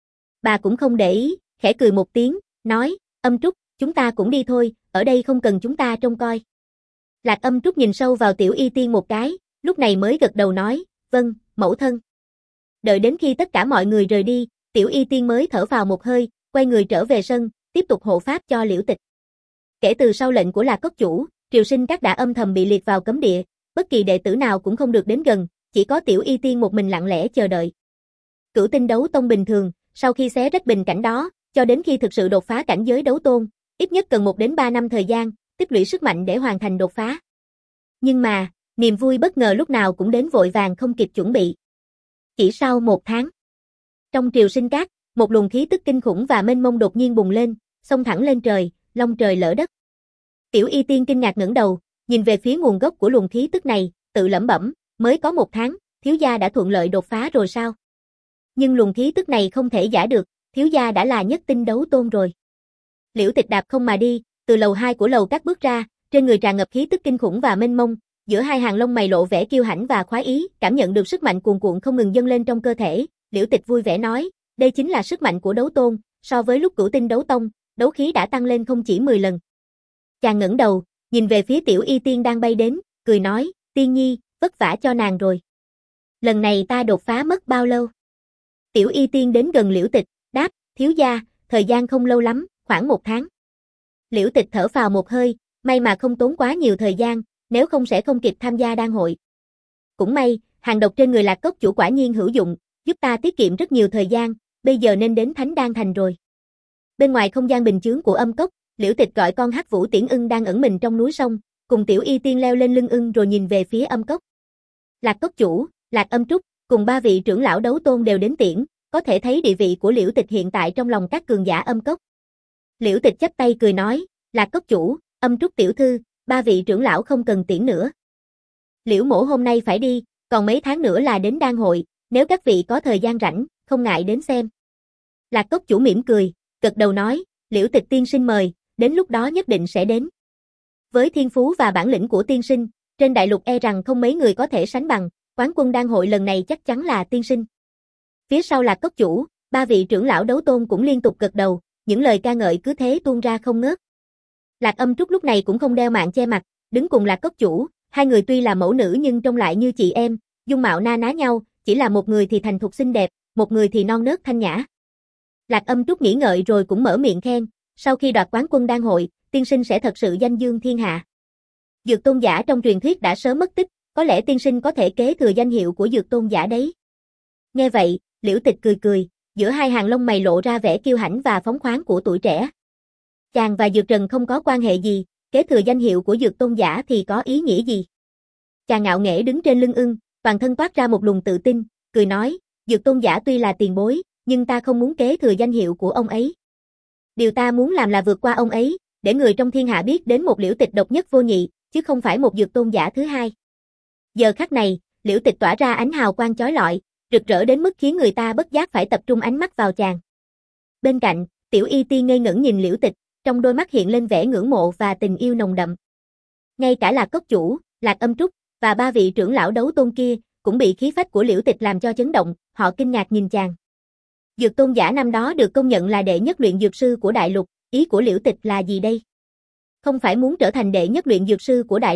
Bà cũng không để ý, khẽ cười một tiếng, nói, Âm Trúc, chúng ta cũng đi thôi, ở đây không cần chúng ta trông coi. Lạc Âm Trúc nhìn sâu vào Tiểu Y Tiên một cái, lúc này mới gật đầu nói, vâng, mẫu thân. Đợi đến khi tất cả mọi người rời đi, Tiểu Y Tiên mới thở phào một hơi, quay người trở về sân, tiếp tục hộ pháp cho Liễu Tịch. Kể từ sau lệnh của Lạc Cốc chủ, Triều Sinh Các đã âm thầm bị liệt vào cấm địa, bất kỳ đệ tử nào cũng không được đến gần, chỉ có Tiểu Y Tiên một mình lặng lẽ chờ đợi. Cửu tinh đấu tông bình thường, sau khi xé rách bình cảnh đó, cho đến khi thực sự đột phá cảnh giới đấu tôn, ít nhất cần một đến ba năm thời gian, tích lũy sức mạnh để hoàn thành đột phá. Nhưng mà, niềm vui bất ngờ lúc nào cũng đến vội vàng không kịp chuẩn bị. Chỉ sau một tháng, trong Triều Sinh Các, một luồng khí tức kinh khủng và mênh mông đột nhiên bùng lên, xông thẳng lên trời, long trời lở đất. Tiểu Y Tiên kinh ngạc ngẩng đầu, nhìn về phía nguồn gốc của luồng khí tức này, tự lẩm bẩm, mới có một tháng, thiếu gia đã thuận lợi đột phá rồi sao? Nhưng luồng khí tức này không thể giả được, thiếu gia đã là nhất tinh đấu tôn rồi. Liễu Tịch đạp không mà đi, từ lầu hai của lầu các bước ra, trên người tràn ngập khí tức kinh khủng và mênh mông, giữa hai hàng lông mày lộ vẻ kiêu hãnh và khoái ý, cảm nhận được sức mạnh cuồn cuộn không ngừng dâng lên trong cơ thể, Liễu Tịch vui vẻ nói, đây chính là sức mạnh của đấu tôn, so với lúc cửu tinh đấu tông, đấu khí đã tăng lên không chỉ mười lần. Chàng ngẩng đầu, nhìn về phía Tiểu Y Tiên đang bay đến, cười nói, Tiên nhi, vất vả cho nàng rồi. Lần này ta đột phá mất bao lâu? Tiểu Y Tiên đến gần Liễu Tịch, đáp, thiếu gia, thời gian không lâu lắm, khoảng một tháng. Liễu Tịch thở phào một hơi, may mà không tốn quá nhiều thời gian, nếu không sẽ không kịp tham gia đan hội. Cũng may, hàng độc trên người Lạc Cốc chủ quả nhiên hữu dụng, giúp ta tiết kiệm rất nhiều thời gian, bây giờ nên đến Thánh Đan Thành rồi. Bên ngoài không gian bình chướng của Âm Cốc, Liễu Tịch gọi con Hắc Vũ Tiễn Ưng đang ẩn mình trong núi sông, cùng Tiểu Y Tiên leo lên lưng ưng rồi nhìn về phía Âm Cốc. Lạc Cốc chủ, Lạc Âm Trúc, cùng ba vị trưởng lão đấu tôn đều đến tiễn, có thể thấy địa vị của Liễu Tịch hiện tại trong lòng các cường giả Âm Cốc. Liễu Tịch chắp tay cười nói, Lạc Cốc chủ, Âm Trúc tiểu thư, ba vị trưởng lão không cần tiễn nữa. Liễu mỗ hôm nay phải đi, còn mấy tháng nữa là đến đan hội, nếu các vị có thời gian rảnh, không ngại đến xem. Lạc Cốc chủ mỉm cười, gật đầu nói, Liễu Tịch tiên sinh mời, đến lúc đó nhất định sẽ đến. Với thiên phú và bản lĩnh của tiên sinh, trên đại lục e rằng không mấy người có thể sánh bằng, quán quân đan hội lần này chắc chắn là tiên sinh. Phía sau Lạc Cốc chủ, ba vị trưởng lão đấu tôn cũng liên tục gật đầu, những lời ca ngợi cứ thế tuôn ra không ngớt. Lạc Âm Trúc lúc này cũng không đeo mạng che mặt, đứng cùng Lạc Cốc chủ, hai người tuy là mẫu nữ nhưng trông lại như chị em, dung mạo na ná nhau, chỉ là một người thì thành thục xinh đẹp, một người thì non nớt thanh nhã. Lạc Âm Trúc nghĩ ngợi rồi cũng mở miệng khen, sau khi đoạt quán quân đan hội, tiên sinh sẽ thật sự danh dương thiên hạ. Dược tôn giả trong truyền thuyết đã sớm mất tích, có lẽ tiên sinh có thể kế thừa danh hiệu của dược tôn giả đấy. Nghe vậy, Liễu Tịch cười cười, giữa hai hàng lông mày lộ ra vẻ kiêu hãnh và phóng khoáng của tuổi trẻ. Chàng và Dược Trần không có quan hệ gì, kế thừa danh hiệu của dược tôn giả thì có ý nghĩa gì? Chàng ngạo nghễ đứng trên lưng ưng, toàn thân toát ra một luồng tự tin, cười nói, dược tôn giả tuy là tiền bối, nhưng ta không muốn kế thừa danh hiệu của ông ấy. Điều ta muốn làm là vượt qua ông ấy, để người trong thiên hạ biết đến một Liễu Tịch độc nhất vô nhị, chứ không phải một dược tôn giả thứ hai. Giờ khắc này, Liễu Tịch tỏa ra ánh hào quang chói lọi, rực rỡ đến mức khiến người ta bất giác phải tập trung ánh mắt vào chàng. Bên cạnh, Tiểu Y Tiên ngây ngẩn nhìn Liễu Tịch, trong đôi mắt hiện lên vẻ ngưỡng mộ và tình yêu nồng đậm. Ngay cả Lạc Cốc chủ, Lạc Âm Trúc và ba vị trưởng lão đấu tôn kia cũng bị khí phách của Liễu Tịch làm cho chấn động, họ kinh ngạc nhìn chàng. Dược tôn giả năm đó được công nhận là đệ nhất luyện dược sư của đại lục, ý của Liễu Tịch là gì đây? Không phải muốn trở thành đệ nhất luyện dược sư của đại lục,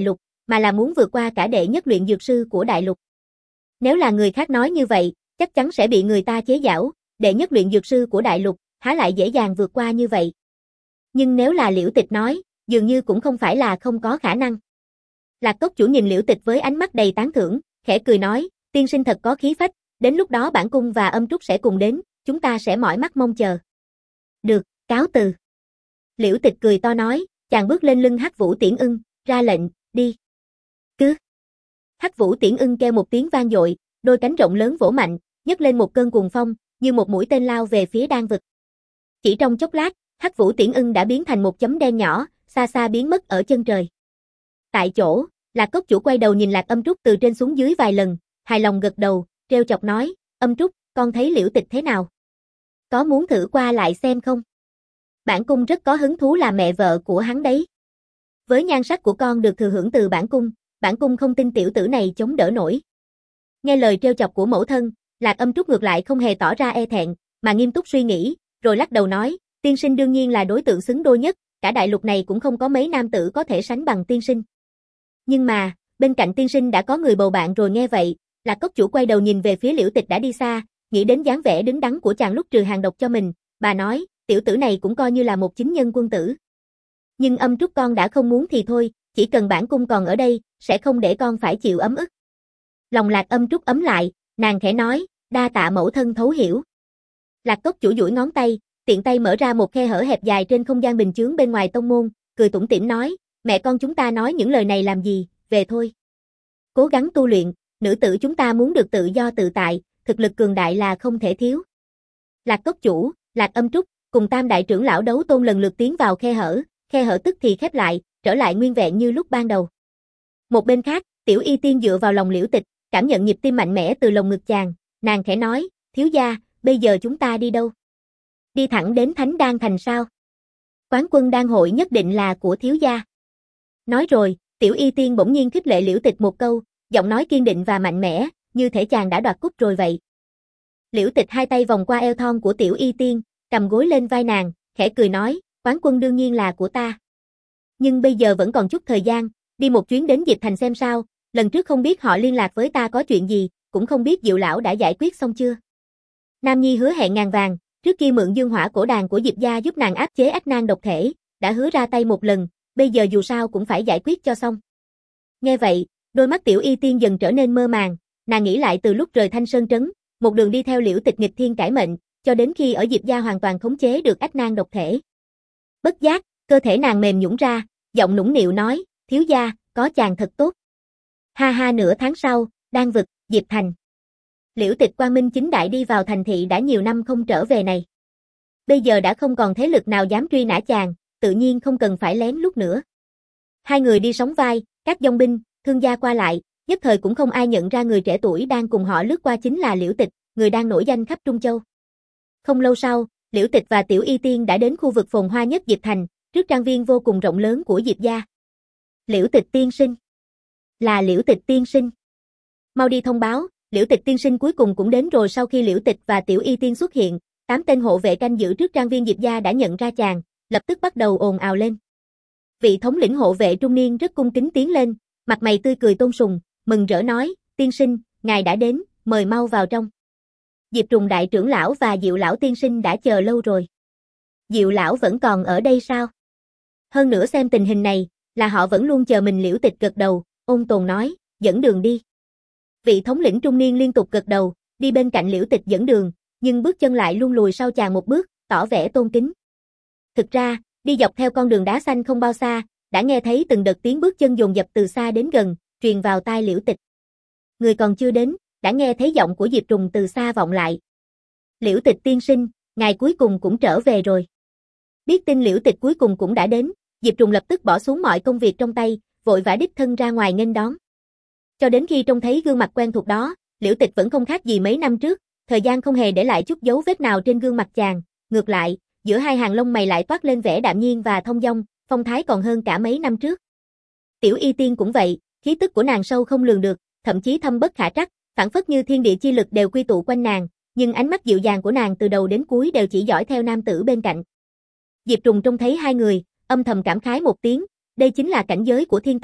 mà là muốn vượt qua cả đệ nhất luyện dược sư của đại lục. Nếu là người khác nói như vậy, chắc chắn sẽ bị người ta chế giễu, đệ nhất luyện dược sư của đại lục, há lại dễ dàng vượt qua như vậy. Nhưng nếu là Liễu Tịch nói, dường như cũng không phải là không có khả năng. Lạc Cốc chủ nhìn Liễu Tịch với ánh mắt đầy tán thưởng, khẽ cười nói, tiên sinh thật có khí phách, đến lúc đó bản cung và Âm Trúc sẽ cùng đến, chúng ta sẽ mỏi mắt mong chờ. Được, cáo từ. Liễu Tịch cười to nói, chàng bước lên lưng Hắc Vũ Tiễn Ưng, ra lệnh, đi. Cứ. Hắc Vũ Tiễn Ưng kêu một tiếng vang dội, đôi cánh rộng lớn vỗ mạnh, nhấc lên một cơn cuồng phong, như một mũi tên lao về phía đan vực. Chỉ trong chốc lát, Hắc Vũ Tiễn Ưng đã biến thành một chấm đen nhỏ, xa xa biến mất ở chân trời. Tại chỗ, Lạc Cốc chủ quay đầu nhìn Lạc Âm Trúc từ trên xuống dưới vài lần, hài lòng gật đầu, trêu chọc nói, Âm Trúc, con thấy Liễu Tịch thế nào? Có muốn thử qua lại xem không? Bản cung rất có hứng thú làm mẹ vợ của hắn đấy. Với nhan sắc của con được thừa hưởng từ bản cung, bản cung không tin tiểu tử này chống đỡ nổi. Nghe lời trêu chọc của mẫu thân, Lạc Âm Trúc ngược lại không hề tỏ ra e thẹn, mà nghiêm túc suy nghĩ, rồi lắc đầu nói, tiên sinh đương nhiên là đối tượng xứng đôi nhất, cả đại lục này cũng không có mấy nam tử có thể sánh bằng tiên sinh. Nhưng mà, bên cạnh tiên sinh đã có người bầu bạn rồi. Nghe vậy, Lạc Cốc chủ quay đầu nhìn về phía Liễu Tịch đã đi xa, nghĩ đến dáng vẻ đứng đắn của chàng lúc trừ hàng độc cho mình, bà nói, tiểu tử này cũng coi như là một chính nhân quân tử. Nhưng Âm Trúc con đã không muốn thì thôi, chỉ cần bản cung còn ở đây, sẽ không để con phải chịu ấm ức. Lòng Lạc Âm Trúc ấm lại, nàng khẽ nói, đa tạ mẫu thân thấu hiểu. Lạc Cốc chủ duỗi ngón tay, tiện tay mở ra một khe hở hẹp dài trên không gian bình chướng bên ngoài tông môn, cười tủm tỉm nói, mẹ con chúng ta nói những lời này làm gì, về thôi. Cố gắng tu luyện, nữ tử chúng ta muốn được tự do tự tại, thực lực cường đại là không thể thiếu. Lạc Cốc chủ, Lạc Âm Trúc, cùng tam đại trưởng lão đấu tôn lần lượt tiến vào khe hở, khe hở tức thì khép lại, trở lại nguyên vẹn như lúc ban đầu. Một bên khác, Tiểu Y Tiên dựa vào lòng Liễu Tịch, cảm nhận nhịp tim mạnh mẽ từ lồng ngực chàng, nàng khẽ nói, thiếu gia, bây giờ chúng ta đi đâu? Đi thẳng đến Thánh Đan Thành sao? Quán quân đan hội nhất định là của thiếu gia. Nói rồi, Tiểu Y Tiên bỗng nhiên khích lệ Liễu Tịch một câu, giọng nói kiên định và mạnh mẽ, như thể chàng đã đoạt cúp rồi vậy. Liễu Tịch hai tay vòng qua eo thon của Tiểu Y Tiên, cầm gối lên vai nàng, khẽ cười nói, quán quân đương nhiên là của ta. Nhưng bây giờ vẫn còn chút thời gian, đi một chuyến đến Diệp Thành xem sao, lần trước không biết họ liên lạc với ta có chuyện gì, cũng không biết Diệu lão đã giải quyết xong chưa. Nam Nhi hứa hẹn ngàn vàng, trước kia mượn dương hỏa cổ đàn của Diệp gia giúp nàng áp chế ách nan độc thể, đã hứa ra tay một lần, bây giờ dù sao cũng phải giải quyết cho xong. Nghe vậy, đôi mắt Tiểu Y Tiên dần trở nên mơ màng, nàng nghĩ lại từ lúc rời Thanh Sơn trấn, một đường đi theo Liễu Tịch nghịch thiên cải mệnh, cho đến khi ở Diệp gia hoàn toàn khống chế được ách nan độc thể. Bất giác, cơ thể nàng mềm nhũn ra, giọng nũng nịu nói, thiếu gia, có chàng thật tốt. Ha ha. Nửa tháng sau, Đan vực, Diệp Thành. Liễu Tịch quang minh chính đại đi vào thành thị đã nhiều năm không trở về này. Bây giờ đã không còn thế lực nào dám truy nã chàng, tự nhiên không cần phải lén lút nữa. Hai người đi sóng vai, các dòng binh, thương gia qua lại, nhất thời cũng không ai nhận ra người trẻ tuổi đang cùng họ lướt qua chính là Liễu Tịch, người đang nổi danh khắp Trung Châu. Không lâu sau, Liễu Tịch và Tiểu Y Tiên đã đến khu vực phồn hoa nhất Diệp Thành, trước trang viên vô cùng rộng lớn của Diệp gia. Liễu Tịch tiên sinh. Là Liễu Tịch tiên sinh. Mau đi thông báo, Liễu Tịch tiên sinh cuối cùng cũng đến rồi. Sau khi Liễu Tịch và Tiểu Y Tiên xuất hiện, tám tên hộ vệ canh giữ trước trang viên Diệp gia đã nhận ra chàng, lập tức bắt đầu ồn ào lên. Vị thống lĩnh hộ vệ trung niên rất cung kính tiến lên, mặt mày tươi cười tôn sùng, mừng rỡ nói, tiên sinh, ngài đã đến, mời mau vào trong. Diệp Trùng đại trưởng lão và Diệu lão tiên sinh đã chờ lâu rồi. Diệu lão vẫn còn ở đây sao? Hơn nữa xem tình hình này, là họ vẫn luôn chờ mình. Liễu Tịch gật đầu, ôn tồn nói, dẫn đường đi. Vị thống lĩnh trung niên liên tục gật đầu, đi bên cạnh Liễu Tịch dẫn đường, nhưng bước chân lại luôn lùi sau chàng một bước, tỏ vẻ tôn kính. Thực ra, đi dọc theo con đường đá xanh không bao xa, đã nghe thấy từng đợt tiếng bước chân dồn dập từ xa đến gần, truyền vào tai Liễu Tịch. Người còn chưa đến, đã nghe thấy giọng của Diệp Trùng từ xa vọng lại. Liễu Tịch tiên sinh, ngài cuối cùng cũng trở về rồi. Biết tin Liễu Tịch cuối cùng cũng đã đến, Diệp Trùng lập tức bỏ xuống mọi công việc trong tay, vội vã đích thân ra ngoài nghênh đón. Cho đến khi trông thấy gương mặt quen thuộc đó, Liễu Tịch vẫn không khác gì mấy năm trước, thời gian không hề để lại chút dấu vết nào trên gương mặt chàng, ngược lại, giữa hai hàng lông mày lại toát lên vẻ đạm nhiên và thông dong, phong thái còn hơn cả mấy năm trước. Tiểu Y Tiên cũng vậy, khí tức của nàng sâu không lường được, thậm chí thâm bất khả trắc, phảng phất như thiên địa chi lực đều quy tụ quanh nàng, nhưng ánh mắt dịu dàng của nàng từ đầu đến cuối đều chỉ dõi theo nam tử bên cạnh. Diệp Trùng trông thấy hai người, âm thầm cảm khái một tiếng, đây chính là cảnh giới của thiên tài,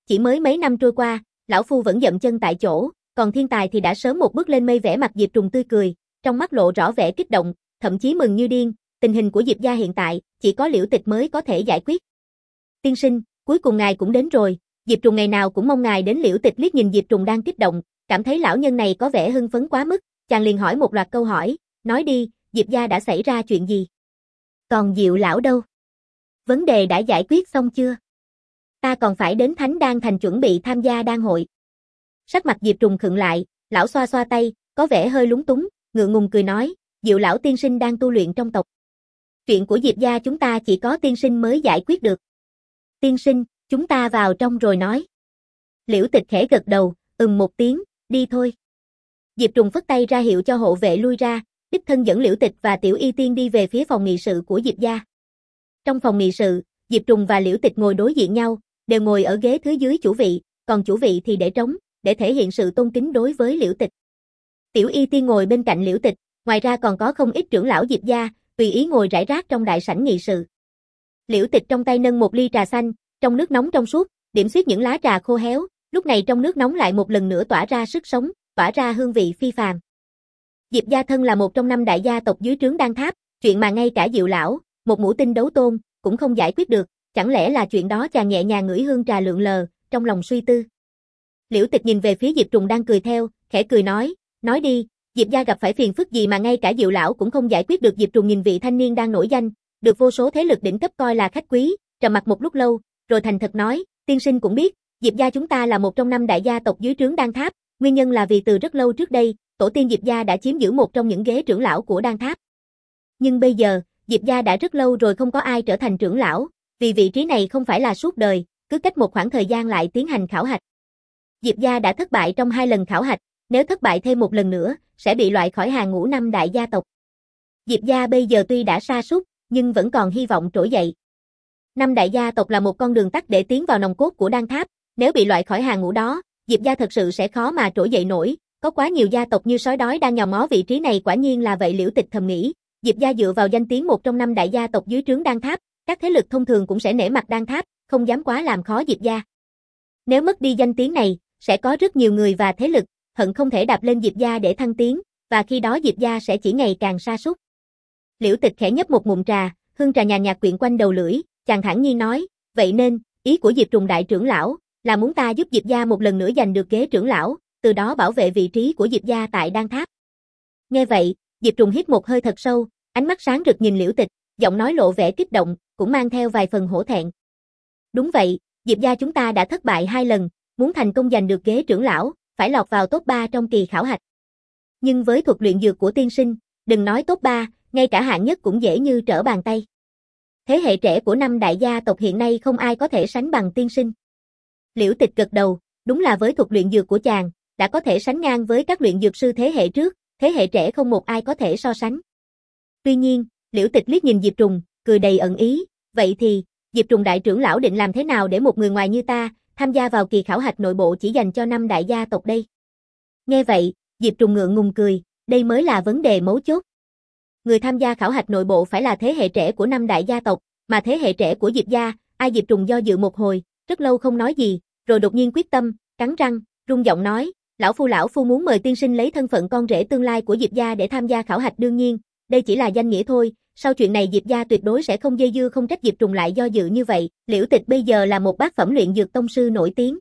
Chỉ mới mấy năm trôi qua, lão phu vẫn dậm chân tại chỗ, còn thiên tài thì đã sớm một bước lên mây. Vẻ mặt Diệp Trùng tươi cười, trong mắt lộ rõ vẻ kích động, thậm chí mừng như điên. Tình hình của Diệp gia hiện tại, chỉ có Liễu Tịch mới có thể giải quyết. Tiên sinh, cuối cùng ngài cũng đến rồi. Diệp Trùng ngày nào cũng mong ngài đến. Liễu Tịch liếc nhìn Diệp Trùng đang kích động, cảm thấy lão nhân này có vẻ hưng phấn quá mức, chàng liền hỏi một loạt câu hỏi, nói đi, Diệp gia đã xảy ra chuyện gì? Còn Diệu lão đâu? Vấn đề đã giải quyết xong chưa? Ta còn phải đến Thánh Đan Thành chuẩn bị tham gia đan hội. Sắc mặt Diệp Trùng khựng lại, lão xoa xoa tay, có vẻ hơi lúng túng, ngượng ngùng cười nói, Diệu lão tiên sinh đang tu luyện trong tộc. Chuyện của Diệp gia chúng ta chỉ có tiên sinh mới giải quyết được. Tiên sinh, chúng ta vào trong rồi nói. Liễu Tịch khẽ gật đầu, ừm một tiếng, đi thôi. Diệp Trùng phất tay ra hiệu cho hộ vệ lui ra, đích thân dẫn Liễu Tịch và Tiểu Y Tiên đi về phía phòng nghị sự của Diệp gia. Trong phòng nghị sự, Diệp Trùng và Liễu Tịch ngồi đối diện nhau, đều ngồi ở ghế thứ dưới chủ vị, còn chủ vị thì để trống, để thể hiện sự tôn kính đối với Liễu Tịch. Tiểu Y Tiên ngồi bên cạnh Liễu Tịch, ngoài ra còn có không ít trưởng lão Diệp gia, tùy ý ngồi rải rác trong đại sảnh nghị sự. Liễu Tịch trong tay nâng một ly trà xanh, trong nước nóng trong suốt, điểm xuyết những lá trà khô héo, lúc này trong nước nóng lại một lần nữa tỏa ra sức sống, tỏa ra hương vị phi phàm. Diệp gia thân là một trong năm đại gia tộc dưới trướng Đan Tháp, chuyện mà ngay cả Diệu lão, một ngũ tinh đấu tôn, cũng không giải quyết được, chẳng lẽ là chuyện đó? Chàng nhẹ nhàng ngửi hương trà lượn lờ, trong lòng suy tư. Liễu Tịch nhìn về phía Diệp Trùng đang cười theo, khẽ cười nói, nói đi, Diệp gia gặp phải phiền phức gì mà ngay cả Diệu lão cũng không giải quyết được? Diệp Trùng nhìn vị thanh niên đang nổi danh, được vô số thế lực đỉnh cấp coi là khách quý, trầm mặc một lúc lâu, rồi thành thật nói, tiên sinh cũng biết, Diệp gia chúng ta là một trong năm đại gia tộc dưới trướng Đan Tháp, nguyên nhân là vì từ rất lâu trước đây, tổ tiên Diệp gia đã chiếm giữ một trong những ghế trưởng lão của Đan Tháp. Nhưng bây giờ, Diệp gia đã rất lâu rồi không có ai trở thành trưởng lão, vì vị trí này không phải là suốt đời, cứ cách một khoảng thời gian lại tiến hành khảo hạch. Diệp gia đã thất bại trong hai lần khảo hạch, nếu thất bại thêm một lần nữa, sẽ bị loại khỏi hàng ngũ năm đại gia tộc. Diệp gia bây giờ tuy đã sa sút, nhưng vẫn còn hy vọng trỗi dậy. Năm đại gia tộc là một con đường tắt để tiến vào nòng cốt của Đan Tháp, nếu bị loại khỏi hàng ngũ đó, Diệp gia thật sự sẽ khó mà trỗi dậy nổi, có quá nhiều gia tộc như sói đói đang nhòm ngó vị trí này. Quả nhiên là vậy, Liễu Tịch thầm nghĩ, Diệp gia dựa vào danh tiếng một trong năm đại gia tộc dưới trướng Đan Tháp, các thế lực thông thường cũng sẽ nể mặt Đan Tháp, không dám quá làm khó Diệp gia. Nếu mất đi danh tiếng này, sẽ có rất nhiều người và thế lực hận không thể đạp lên Diệp gia để thăng tiến, và khi đó Diệp gia sẽ chỉ ngày càng sa sút. Liễu Tịch khẽ nhấp một ngụm trà, hương trà nhàn nhạt quyện quanh đầu lưỡi, chàng thản nhiên nói, vậy nên, ý của Diệp Trùng đại trưởng lão là muốn ta giúp Diệp gia một lần nữa giành được ghế trưởng lão, từ đó bảo vệ vị trí của Diệp gia tại Đan Tháp. Nghe vậy, Diệp Trùng hít một hơi thật sâu, ánh mắt sáng rực nhìn Liễu Tịch, giọng nói lộ vẻ kích động, cũng mang theo vài phần hổ thẹn. Đúng vậy, Diệp gia chúng ta đã thất bại hai lần, muốn thành công giành được ghế trưởng lão, phải lọt vào top ba trong kỳ khảo hạch. Nhưng với thuật luyện dược của tiên sinh, đừng nói top ba, ngay cả hạng nhất cũng dễ như trở bàn tay. Thế hệ trẻ của năm đại gia tộc hiện nay không ai có thể sánh bằng tiên sinh. Liễu Tịch gật đầu, đúng là với thuật luyện dược của chàng, đã có thể sánh ngang với các luyện dược sư thế hệ trước, thế hệ trẻ không một ai có thể so sánh. Tuy nhiên, Liễu Tịch liếc nhìn Diệp Trùng, cười đầy ẩn ý, vậy thì, Diệp Trùng đại trưởng lão định làm thế nào để một người ngoài như ta, tham gia vào kỳ khảo hạch nội bộ chỉ dành cho năm đại gia tộc đây? Nghe vậy, Diệp Trùng ngượng ngùng cười, đây mới là vấn đề mấu chốt. Người tham gia khảo hạch nội bộ phải là thế hệ trẻ của năm đại gia tộc, mà thế hệ trẻ của Diệp gia, ai? Diệp Trùng do dự một hồi, rất lâu không nói gì, rồi đột nhiên quyết tâm, cắn răng, rung giọng nói, lão phu lão phu muốn mời tiên sinh lấy thân phận con rể tương lai của Diệp gia để tham gia khảo hạch. Đương nhiên, đây chỉ là danh nghĩa thôi, sau chuyện này Diệp gia tuyệt đối sẽ không dây dưa. Không trách Diệp Trùng lại do dự như vậy, Liễu Tịch bây giờ là một bát phẩm luyện dược tông sư nổi tiếng.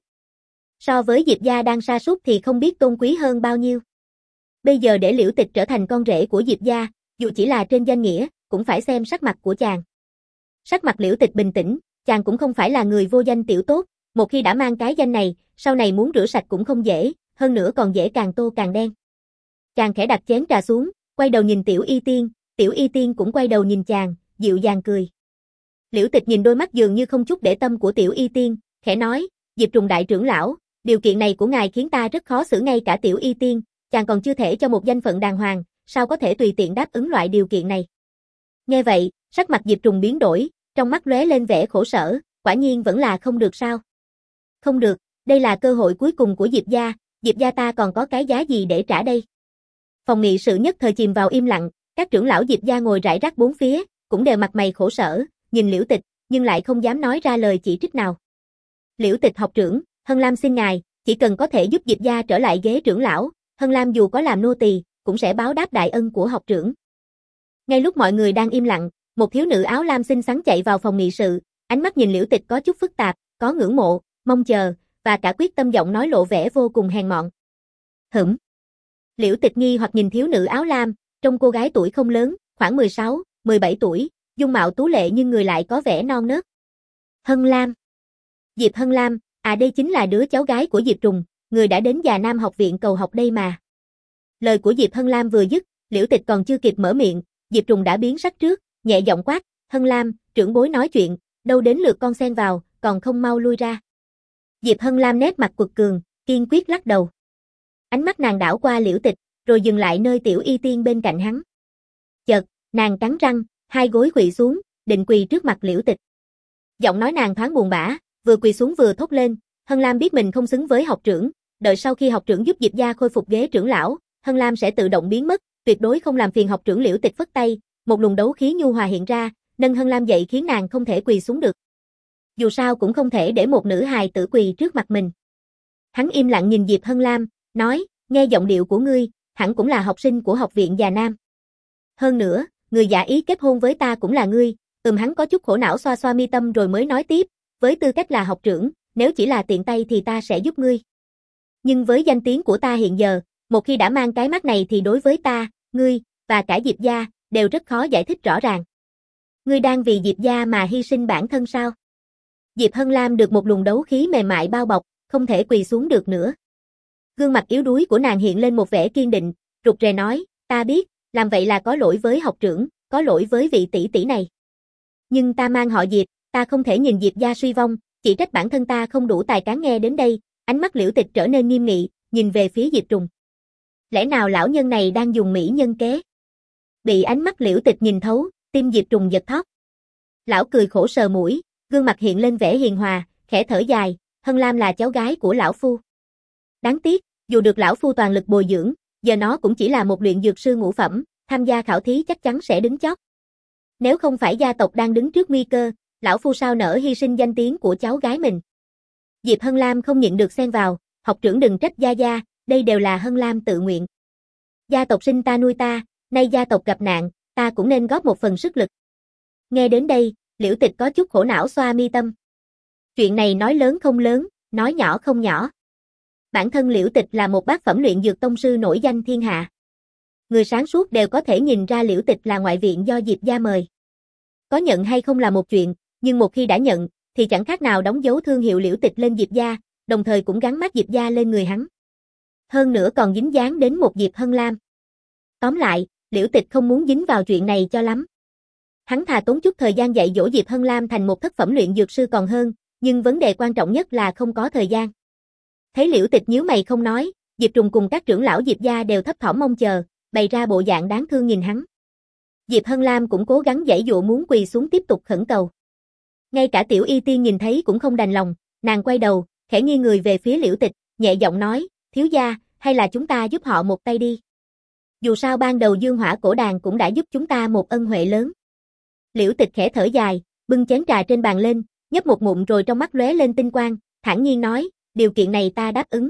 So với Diệp gia đang sa sút thì không biết tôn quý hơn bao nhiêu. Bây giờ để Liễu Tịch trở thành con rể của Diệp gia, dù chỉ là trên danh nghĩa, cũng phải xem sắc mặt của chàng. Sắc mặt Liễu Tịch bình tĩnh, chàng cũng không phải là người vô danh tiểu tốt, một khi đã mang cái danh này, sau này muốn rửa sạch cũng không dễ, hơn nữa còn dễ càng tô càng đen. Chàng khẽ đặt chén trà xuống, quay đầu nhìn Tiểu Y Tiên, Tiểu Y Tiên cũng quay đầu nhìn chàng, dịu dàng cười. Liễu Tịch nhìn đôi mắt dường như không chút để tâm của Tiểu Y Tiên, khẽ nói, Diệp Trùng đại trưởng lão, điều kiện này của ngài khiến ta rất khó xử. Ngay cả Tiểu Y Tiên, chàng còn chưa thể cho một danh phận đàng hoàng, sao có thể tùy tiện đáp ứng loại điều kiện này? Nghe vậy, sắc mặt Diệp Trùng biến đổi, trong mắt lóe lên vẻ khổ sở, quả nhiên vẫn là không được sao? Không được, đây là cơ hội cuối cùng của Diệp gia, Diệp gia ta còn có cái giá gì để trả đây? Phòng nghị sự nhất thời chìm vào im lặng, các trưởng lão Diệp gia ngồi rải rác bốn phía, cũng đều mặt mày khổ sở, nhìn Liễu Tịch, nhưng lại không dám nói ra lời chỉ trích nào. Liễu Tịch học trưởng, Hân Lam xin ngài, chỉ cần có thể giúp Diệp gia trở lại ghế trưởng lão, Hân Lam dù có làm nô tỳ, cũng sẽ báo đáp đại ân của học trưởng. Ngay lúc mọi người đang im lặng, một thiếu nữ áo lam xinh xắn chạy vào phòng nghị sự, ánh mắt nhìn Liễu Tịch có chút phức tạp, có ngưỡng mộ, mong chờ, và cả quyết tâm, giọng nói lộ vẻ vô cùng hèn mọn. Hửm. Liễu Tịch nghi hoặc nhìn thiếu nữ áo lam, trông cô gái tuổi không lớn, khoảng mười sáu, mười bảy tuổi, dung mạo tú lệ nhưng người lại có vẻ non nớt. Hân Lam. Diệp Hân Lam, à đây chính là đứa cháu gái của Diệp Trùng, người đã đến Già Nam học viện cầu học đây mà. Lời của Diệp Hân Lam vừa dứt, Liễu Tịch còn chưa kịp mở miệng, Diệp Trùng đã biến sắc trước, nhẹ giọng quát, Hân Lam, trưởng bối nói chuyện, đâu đến lượt con xen vào, còn không mau lui ra. Diệp Hân Lam nét mặt quật cường, kiên quyết lắc đầu. Ánh mắt nàng đảo qua Liễu Tịch, rồi dừng lại nơi Tiểu Y Tiên bên cạnh hắn. Chợt, nàng cắn răng, hai gối quỳ xuống, định quỳ trước mặt Liễu Tịch. Giọng nói nàng thoáng buồn bã, vừa quỳ xuống vừa thốt lên, Hân Lam biết mình không xứng với học trưởng, đợi sau khi học trưởng giúp Diệp gia khôi phục ghế trưởng lão, Hân Lam sẽ tự động biến mất, tuyệt đối không làm phiền học trưởng. Liễu Tịch phất tay, một luồng đấu khí nhu hòa hiện ra, nâng Hân Lam dậy khiến nàng không thể quỳ xuống được. Dù sao cũng không thể để một nữ hài tử quỳ trước mặt mình. Hắn im lặng nhìn Diệp Hân Lam, nói, nghe giọng điệu của ngươi, hẳn cũng là học sinh của học viện Già Nam. Hơn nữa, người giả ý kết hôn với ta cũng là ngươi. Ừm hắn có chút khổ não xoa xoa mi tâm rồi mới nói tiếp, với tư cách là học trưởng, nếu chỉ là tiện tay thì ta sẽ giúp ngươi. Nhưng với danh tiếng của ta hiện giờ, một khi đã mang cái mắt này thì đối với ta, ngươi, và cả Diệp gia, đều rất khó giải thích rõ ràng. Ngươi đang vì Diệp gia mà hy sinh bản thân sao? Diệp Hân Lam được một luồng đấu khí mềm mại bao bọc, không thể quỳ xuống được nữa. Gương mặt yếu đuối của nàng hiện lên một vẻ kiên định, rụt rè nói, ta biết, làm vậy là có lỗi với học trưởng, có lỗi với vị tỷ tỷ này. Nhưng ta mang họ Diệp, ta không thể nhìn Diệp gia suy vong, chỉ trách bản thân ta không đủ tài cán. Nghe đến đây, ánh mắt Liễu Tịch trở nên nghiêm nghị, nhìn về phía Diệp Trùng. Lẽ nào lão nhân này đang dùng mỹ nhân kế? Bị ánh mắt Liễu Tịch nhìn thấu, tim Diệp Trùng giật thót. Lão cười khổ sờ mũi, gương mặt hiện lên vẻ hiền hòa, khẽ thở dài, Hân Lam là cháu gái của lão phu. Đáng tiếc, dù được lão phu toàn lực bồi dưỡng, giờ nó cũng chỉ là một luyện dược sư ngũ phẩm, tham gia khảo thí chắc chắn sẽ đứng chót. Nếu không phải gia tộc đang đứng trước nguy cơ, lão phu sao nỡ hy sinh danh tiếng của cháu gái mình. Diệp Hân Lam không nhịn được xen vào, học trưởng đừng trách gia gia, đây đều là Hân Lam tự nguyện. Gia tộc sinh ta nuôi ta, nay gia tộc gặp nạn, ta cũng nên góp một phần sức lực. Nghe đến đây, Liễu Tịch có chút khổ não xoa mi tâm. Chuyện này nói lớn không lớn, nói nhỏ không nhỏ. Bản thân Liễu Tịch là một bát phẩm luyện dược tông sư nổi danh thiên hạ. Người sáng suốt đều có thể nhìn ra Liễu Tịch là ngoại viện do Diệp gia mời. Có nhận hay không là một chuyện, nhưng một khi đã nhận, thì chẳng khác nào đóng dấu thương hiệu Liễu Tịch lên Diệp gia, đồng thời cũng gắn mắt Diệp gia lên người hắn. Hơn nữa còn dính dáng đến một Diệp Hân Lam. Tóm lại, Liễu Tịch không muốn dính vào chuyện này cho lắm. Hắn thà tốn chút thời gian dạy dỗ Diệp Hân Lam thành một thất phẩm luyện dược sư còn hơn, nhưng vấn đề quan trọng nhất là không có thời gian. Thấy Liễu Tịch nhíu mày không nói, Diệp Trùng cùng các trưởng lão Diệp gia đều thấp thỏm mong chờ, bày ra bộ dạng đáng thương nhìn hắn. Diệp Hân Lam cũng cố gắng giãy dụa muốn quỳ xuống tiếp tục khẩn cầu. Ngay cả Tiểu Y Tiên nhìn thấy cũng không đành lòng, nàng quay đầu, khẽ nghiêng người về phía Liễu Tịch, nhẹ giọng nói, thiếu gia, hay là chúng ta giúp họ một tay đi. Dù sao ban đầu Dương Hỏa Cổ Đàn cũng đã giúp chúng ta một ân huệ lớn. Liễu Tịch khẽ thở dài, bưng chén trà trên bàn lên, nhấp một ngụm rồi trong mắt lóe lên tinh quang, thản nhiên nói, điều kiện này ta đáp ứng.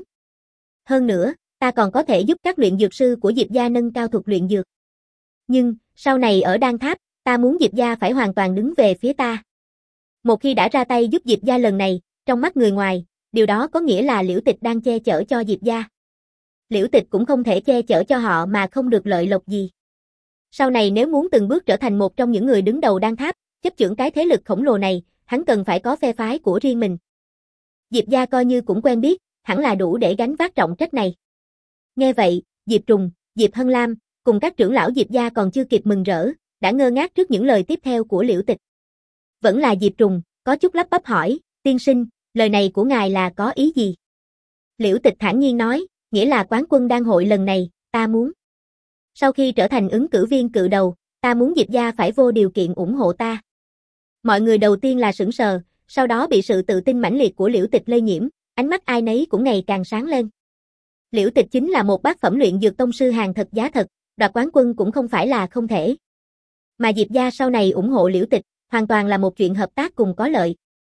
Hơn nữa, ta còn có thể giúp các luyện dược sư của Diệp gia nâng cao thuật luyện dược. Nhưng, sau này ở Đan Tháp, ta muốn Diệp gia phải hoàn toàn đứng về phía ta. Một khi đã ra tay giúp Diệp gia lần này, trong mắt người ngoài, điều đó có nghĩa là Liễu Tịch đang che chở cho Diệp gia. Liễu Tịch cũng không thể che chở cho họ mà không được lợi lộc gì. Sau này nếu muốn từng bước trở thành một trong những người đứng đầu Đan Tháp, chấp chưởng cái thế lực khổng lồ này, hắn cần phải có phe phái của riêng mình. Diệp gia coi như cũng quen biết, hẳn là đủ để gánh vác trọng trách này. Nghe vậy, Diệp Trùng, Diệp Hân Lam, cùng các trưởng lão Diệp gia còn chưa kịp mừng rỡ, đã ngơ ngác trước những lời tiếp theo của Liễu Tịch. Vẫn là Diệp Trùng, có chút lắp bắp hỏi, tiên sinh, lời này của ngài là có ý gì? Liễu Tịch thản nhiên nói, nghĩa là quán quân đan hội lần này, ta muốn. Sau khi trở thành ứng cử viên cự đầu, ta muốn Diệp gia phải vô điều kiện ủng hộ ta. Mọi người đầu tiên là sững sờ, sau đó bị sự tự tin mãnh liệt của Liễu Tịch lây nhiễm, ánh mắt ai nấy cũng ngày càng sáng lên. Liễu Tịch chính là một bát phẩm luyện dược tông sư hàng thật giá thật, đoạt quán quân cũng không phải là không thể. Mà Diệp gia sau này ủng hộ Liễu Tịch, hoàn toàn là một chuyện hợp tác cùng có lợi.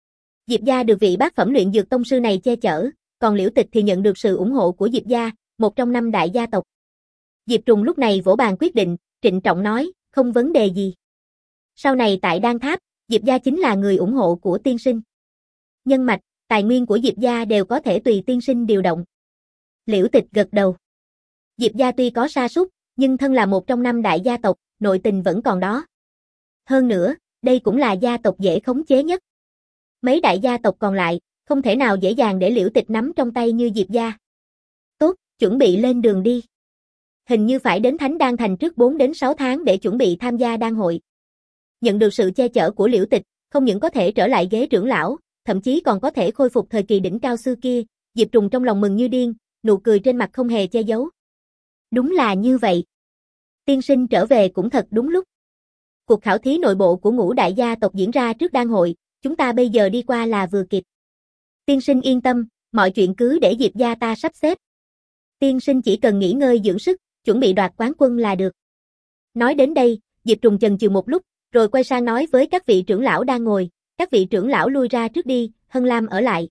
Diệp gia được vị bát phẩm luyện dược tông sư này che chở, còn Liễu Tịch thì nhận được sự ủng hộ của Diệp gia, một trong năm đại gia tộc. Diệp Trùng lúc này vỗ bàn quyết định, trịnh trọng nói, không vấn đề gì. Sau này tại Đan Tháp, Diệp gia chính là người ủng hộ của tiên sinh. Nhân mạch, tài nguyên của Diệp gia đều có thể tùy tiên sinh điều động. Liễu Tịch gật đầu. Diệp gia tuy có sa sút, nhưng thân là một trong năm đại gia tộc, nội tình vẫn còn đó. Hơn nữa, đây cũng là gia tộc dễ khống chế nhất. Mấy đại gia tộc còn lại, không thể nào dễ dàng để Liễu Tịch nắm trong tay như Diệp gia. Tốt, chuẩn bị lên đường đi. Hình như phải đến Thánh Đan Thành trước bốn đến sáu tháng để chuẩn bị tham gia đan hội. Nhận được sự che chở của Liễu Tịch, không những có thể trở lại ghế trưởng lão, thậm chí còn có thể khôi phục thời kỳ đỉnh cao xưa kia, Diệp Trùng trong lòng mừng như điên, nụ cười trên mặt không hề che giấu. Đúng là như vậy. Tiên sinh trở về cũng thật đúng lúc. Cuộc khảo thí nội bộ của ngũ đại gia tộc diễn ra trước đan hội, chúng ta bây giờ đi qua là vừa kịp. Tiên sinh yên tâm, mọi chuyện cứ để Diệp gia ta sắp xếp. Tiên sinh chỉ cần nghỉ ngơi dưỡng sức, chuẩn bị đoạt quán quân là được. Nói đến đây, Diệp Trùng chần chừ một lúc, rồi quay sang nói với các vị trưởng lão đang ngồi, các vị trưởng lão lui ra trước đi, Hân Lam ở lại.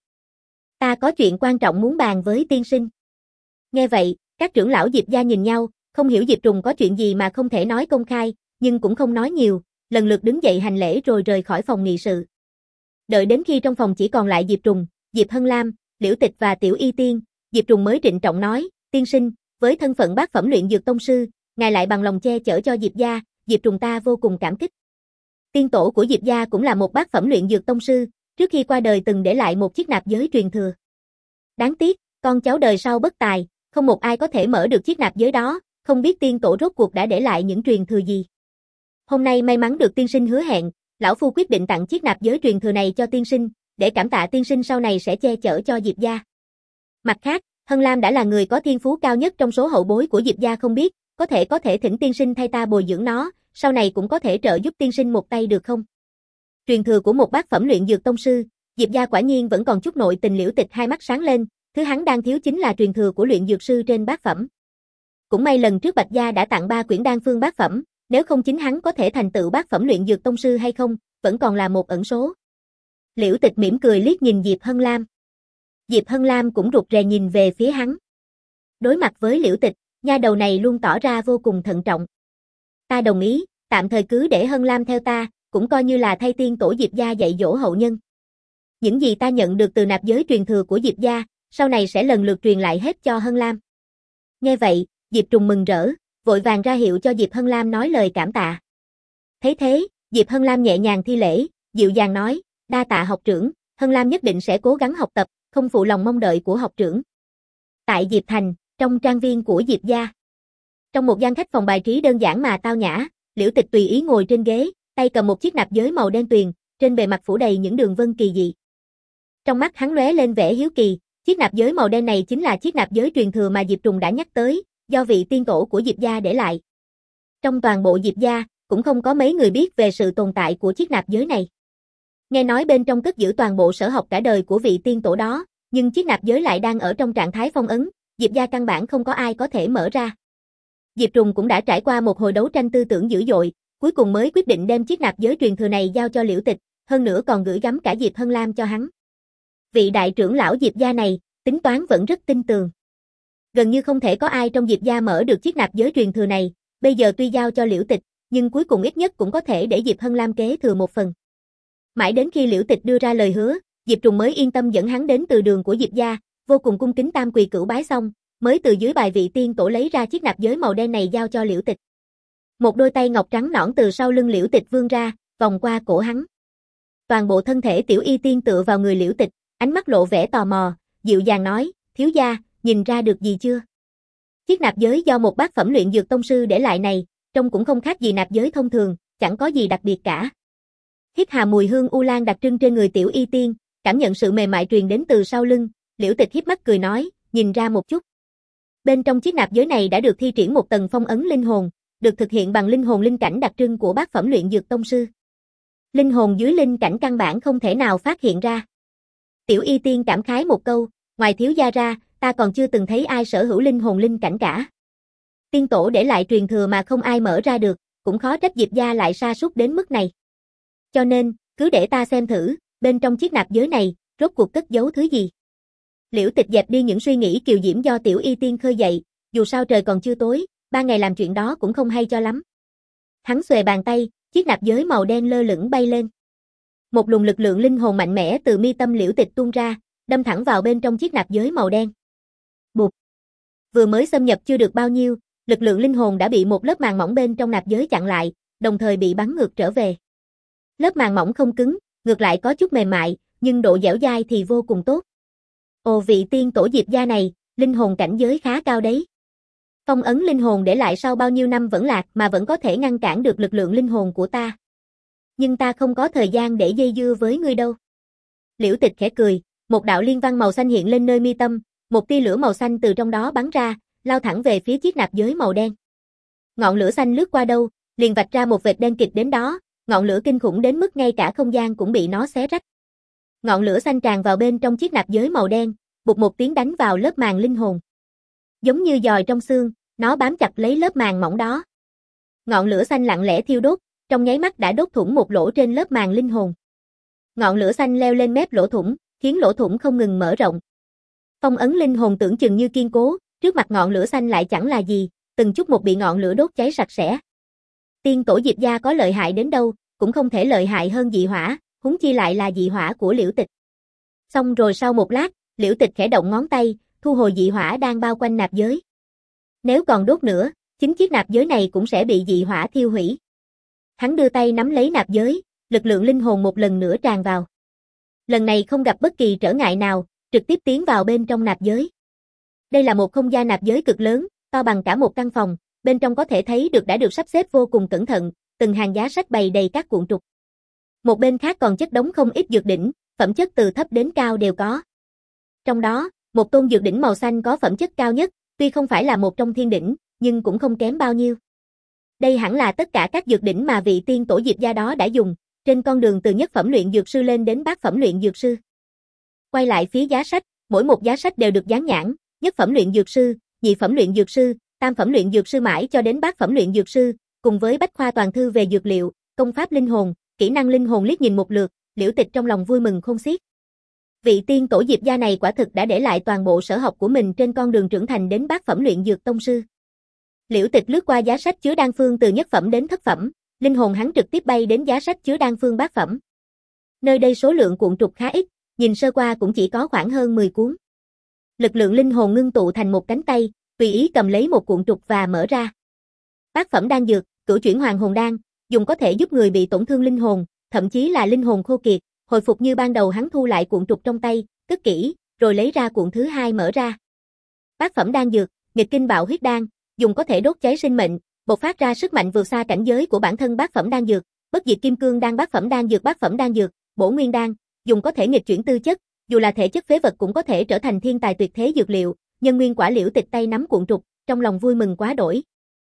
Ta có chuyện quan trọng muốn bàn với tiên sinh. Nghe vậy, các trưởng lão Diệp gia nhìn nhau, không hiểu Diệp Trùng có chuyện gì mà không thể nói công khai, nhưng cũng không nói nhiều, lần lượt đứng dậy hành lễ rồi rời khỏi phòng nghị sự. Đợi đến khi trong phòng chỉ còn lại Diệp Trùng, Diệp Hân Lam, Liễu Tịch và Tiểu Y Tiên, Diệp Trùng mới trịnh trọng nói, tiên sinh, với thân phận bát phẩm luyện dược tông sư, ngài lại bằng lòng che chở cho Diệp gia, Diệp Trùng ta vô cùng cảm kích. Tiên tổ của Diệp gia cũng là một bát phẩm luyện dược tông sư, trước khi qua đời từng để lại một chiếc nạp giới truyền thừa. Đáng tiếc, con cháu đời sau bất tài, không một ai có thể mở được chiếc nạp giới đó, không biết tiên tổ rốt cuộc đã để lại những truyền thừa gì. Hôm nay may mắn được tiên sinh hứa hẹn, lão phu quyết định tặng chiếc nạp giới truyền thừa này cho tiên sinh, để cảm tạ tiên sinh sau này sẽ che chở cho Diệp gia. Mặt khác, Hân Lam đã là người có thiên phú cao nhất trong số hậu bối của Diệp gia không biết, có thể có thể thỉnh tiên sinh thay ta bồi dưỡng nó, sau này cũng có thể trợ giúp tiên sinh một tay được không? Truyền thừa của một bát phẩm luyện dược tông sư, Diệp gia quả nhiên vẫn còn chút nội tình. Liễu Tịch hai mắt sáng lên, thứ hắn đang thiếu chính là truyền thừa của luyện dược sư trên bát phẩm. Cũng may lần trước Bạch gia đã tặng ba quyển đan phương bát phẩm, nếu không chính hắn có thể thành tựu bát phẩm luyện dược tông sư hay không, vẫn còn là một ẩn số. Liễu Tịch mỉm cười liếc nhìn Diệp Hân Lam. Diệp Hân Lam cũng rụt rè nhìn về phía hắn. Đối mặt với Liễu Tịch, nha đầu này luôn tỏ ra vô cùng thận trọng. Ta đồng ý, tạm thời cứ để Hân Lam theo ta, cũng coi như là thay tiên tổ Diệp gia dạy dỗ hậu nhân. Những gì ta nhận được từ nạp giới truyền thừa của Diệp gia, sau này sẽ lần lượt truyền lại hết cho Hân Lam. Nghe vậy, Diệp Trùng mừng rỡ, vội vàng ra hiệu cho Diệp Hân Lam nói lời cảm tạ. Thấy thế, Diệp Hân Lam nhẹ nhàng thi lễ, dịu dàng nói, đa tạ học trưởng, Hân Lam nhất định sẽ cố gắng học tập, không phụ lòng mong đợi của học trưởng. Tại Diệp Thành, trong trang viên của Diệp gia. Trong một gian khách phòng bài trí đơn giản mà tao nhã, Liễu Tịch tùy ý ngồi trên ghế, tay cầm một chiếc nạp giới màu đen tuyền, trên bề mặt phủ đầy những đường vân kỳ dị. Trong mắt hắn lóe lên vẻ hiếu kỳ, chiếc nạp giới màu đen này chính là chiếc nạp giới truyền thừa mà Diệp Trùng đã nhắc tới, do vị tiên tổ của Diệp gia để lại. Trong toàn bộ Diệp gia, cũng không có mấy người biết về sự tồn tại của chiếc nạp giới này. Nghe nói bên trong cất giữ toàn bộ sở học cả đời của vị tiên tổ đó, nhưng chiếc nạp giới lại đang ở trong trạng thái phong ấn, Diệp gia căn bản không có ai có thể mở ra. Diệp Trùng cũng đã trải qua một hồi đấu tranh tư tưởng dữ dội, cuối cùng mới quyết định đem chiếc nạp giới truyền thừa này giao cho Liễu Tịch, hơn nữa còn gửi gắm cả Diệp Hân Lam cho hắn. Vị đại trưởng lão Diệp gia này, tính toán vẫn rất tinh tường. Gần như không thể có ai trong Diệp gia mở được chiếc nạp giới truyền thừa này, bây giờ tuy giao cho Liễu Tịch, nhưng cuối cùng ít nhất cũng có thể để Diệp Hân Lam kế thừa một phần. Mãi đến khi Liễu Tịch đưa ra lời hứa, Diệp Trùng mới yên tâm dẫn hắn đến từ đường của Diệp gia, vô cùng cung kính tam quỳ cửu bái xong, mới từ dưới bài vị tiên tổ lấy ra chiếc nạp giới màu đen này giao cho Liễu Tịch. Một đôi tay ngọc trắng nõn từ sau lưng Liễu Tịch vươn ra, vòng qua cổ hắn. Toàn bộ thân thể Tiểu Y Tiên tựa vào người Liễu Tịch, ánh mắt lộ vẻ tò mò, dịu dàng nói, thiếu gia, nhìn ra được gì chưa? Chiếc nạp giới do một bát phẩm luyện dược tông sư để lại này, trông cũng không khác gì nạp giới thông thường, chẳng có gì đặc biệt cả. Hít hà mùi hương u lan đặc trưng trên người Tiểu Y Tiên, cảm nhận sự mềm mại truyền đến từ sau lưng, Liễu Tịch híp mắt cười nói, nhìn ra một chút. Bên trong chiếc nạp giới này đã được thi triển một tầng phong ấn linh hồn, được thực hiện bằng linh hồn linh cảnh đặc trưng của bát phẩm luyện dược tông sư. Linh hồn dưới linh cảnh căn bản không thể nào phát hiện ra. Tiểu Y Tiên cảm khái một câu, ngoài thiếu gia ra, ta còn chưa từng thấy ai sở hữu linh hồn linh cảnh cả. Tiên tổ để lại truyền thừa mà không ai mở ra được, cũng khó trách Diệp gia lại sa sút đến mức này. Cho nên, cứ để ta xem thử, Bên trong chiếc nạp giới này, rốt cuộc cất giấu thứ gì? Liễu Tịch dẹp đi những suy nghĩ kiều diễm do Tiểu Y Tiên khơi dậy, dù sao trời còn chưa tối, ban ngày làm chuyện đó cũng không hay cho lắm. Hắn xuề bàn tay, chiếc nạp giới màu đen lơ lửng bay lên. Một luồng lực lượng linh hồn mạnh mẽ từ mi tâm Liễu Tịch tuôn ra, đâm thẳng vào bên trong chiếc nạp giới màu đen. Bụp. Vừa mới xâm nhập chưa được bao nhiêu, lực lượng linh hồn đã bị một lớp màng mỏng bên trong nạp giới chặn lại, đồng thời bị bắn ngược trở về. Lớp màng mỏng không cứng, ngược lại có chút mềm mại, nhưng độ dẻo dai thì vô cùng tốt. Ồ, vị tiên tổ Diệp gia này, linh hồn cảnh giới khá cao đấy. Phong ấn linh hồn để lại sau bao nhiêu năm vẫn lạc mà vẫn có thể ngăn cản được lực lượng linh hồn của ta. Nhưng ta không có thời gian để dây dưa với ngươi đâu. Liễu Tịch khẽ cười, một đạo liên văn màu xanh hiện lên nơi mi tâm, một tia lửa màu xanh từ trong đó bắn ra, lao thẳng về phía chiếc nạp giới màu đen. Ngọn lửa xanh lướt qua đâu, liền vạch ra một vệt đen kịt đến đó, ngọn lửa kinh khủng đến mức ngay cả không gian cũng bị nó xé rách. Ngọn lửa xanh tràn vào bên trong chiếc nạp giới màu đen, bụp một tiếng đánh vào lớp màng linh hồn. Giống như giòi trong xương, nó bám chặt lấy lớp màng mỏng đó. Ngọn lửa xanh lặng lẽ thiêu đốt, trong nháy mắt đã đốt thủng một lỗ trên lớp màng linh hồn. Ngọn lửa xanh leo lên mép lỗ thủng, khiến lỗ thủng không ngừng mở rộng. Phong ấn linh hồn tưởng chừng như kiên cố, trước mặt ngọn lửa xanh lại chẳng là gì, từng chút một bị ngọn lửa đốt cháy sạch sẽ. Tiên tổ Diệp gia có lợi hại đến đâu, cũng không thể lợi hại hơn dị hỏa, huống chi lại là dị hỏa của Liễu Tịch. Xong rồi sau một lát, Liễu Tịch khẽ động ngón tay, thu hồi dị hỏa đang bao quanh nạp giới. Nếu còn đốt nữa, chính chiếc nạp giới này cũng sẽ bị dị hỏa thiêu hủy. Hắn đưa tay nắm lấy nạp giới, lực lượng linh hồn một lần nữa tràn vào. Lần này không gặp bất kỳ trở ngại nào, trực tiếp tiến vào bên trong nạp giới. Đây là một không gian nạp giới cực lớn, to bằng cả một căn phòng, bên trong có thể thấy được đã được sắp xếp vô cùng cẩn thận, từng hàng giá sách bày đầy các cuộn trục. Một bên khác còn chất đống không ít dược đỉnh, phẩm chất từ thấp đến cao đều có. Trong đó, một tôn dược đỉnh màu xanh có phẩm chất cao nhất, tuy không phải là một trong thiên đỉnh, nhưng cũng không kém bao nhiêu. Đây hẳn là tất cả các dược đỉnh mà vị tiên tổ Diệp gia đó đã dùng, trên con đường từ nhất phẩm luyện dược sư lên đến bát phẩm luyện dược sư. Quay lại phía giá sách, mỗi một giá sách đều được dán nhãn, nhất phẩm luyện dược sư, nhị phẩm luyện dược sư, tam phẩm luyện dược sư mãi cho đến bát phẩm luyện dược sư, cùng với bách khoa toàn thư về dược liệu, công pháp linh hồn, kỹ năng linh hồn liếc nhìn một lượt, Liễu Tịch trong lòng vui mừng khôn xiết. Vị tiên tổ Diệp gia này quả thực đã để lại toàn bộ sở học của mình trên con đường trưởng thành đến bát phẩm luyện dược tông sư. Liễu Tịch lướt qua giá sách chứa đan phương từ nhất phẩm đến thất phẩm, linh hồn hắn trực tiếp bay đến giá sách chứa đan phương bát phẩm. Nơi đây số lượng cuộn trục khá ít, nhìn sơ qua cũng chỉ có khoảng hơn mười cuốn. Lực lượng linh hồn ngưng tụ thành một cánh tay, tùy ý cầm lấy một cuộn trục và mở ra. Bát phẩm đan dược, cửu chuyển hoàng hồn đan, dùng có thể giúp người bị tổn thương linh hồn, thậm chí là linh hồn khô kiệt, hồi phục như ban đầu. Hắn thu lại cuộn trục trong tay, cất kỹ, rồi lấy ra cuộn thứ hai mở ra. Bát phẩm đan dược, nghịch kinh bạo huyết đan, dùng có thể đốt cháy sinh mệnh, bộc phát ra sức mạnh vượt xa cảnh giới của bản thân. Bát phẩm đan dược, bất diệt kim cương đan. Bát phẩm đan dược, bát phẩm đan dược, bổ nguyên đan, dùng có thể nghịch chuyển tư chất, dù là thể chất phế vật cũng có thể trở thành thiên tài tuyệt thế dược liệu. Nhân nguyên quả. Liễu Tịch tay nắm cuộn trục, trong lòng vui mừng quá đổi.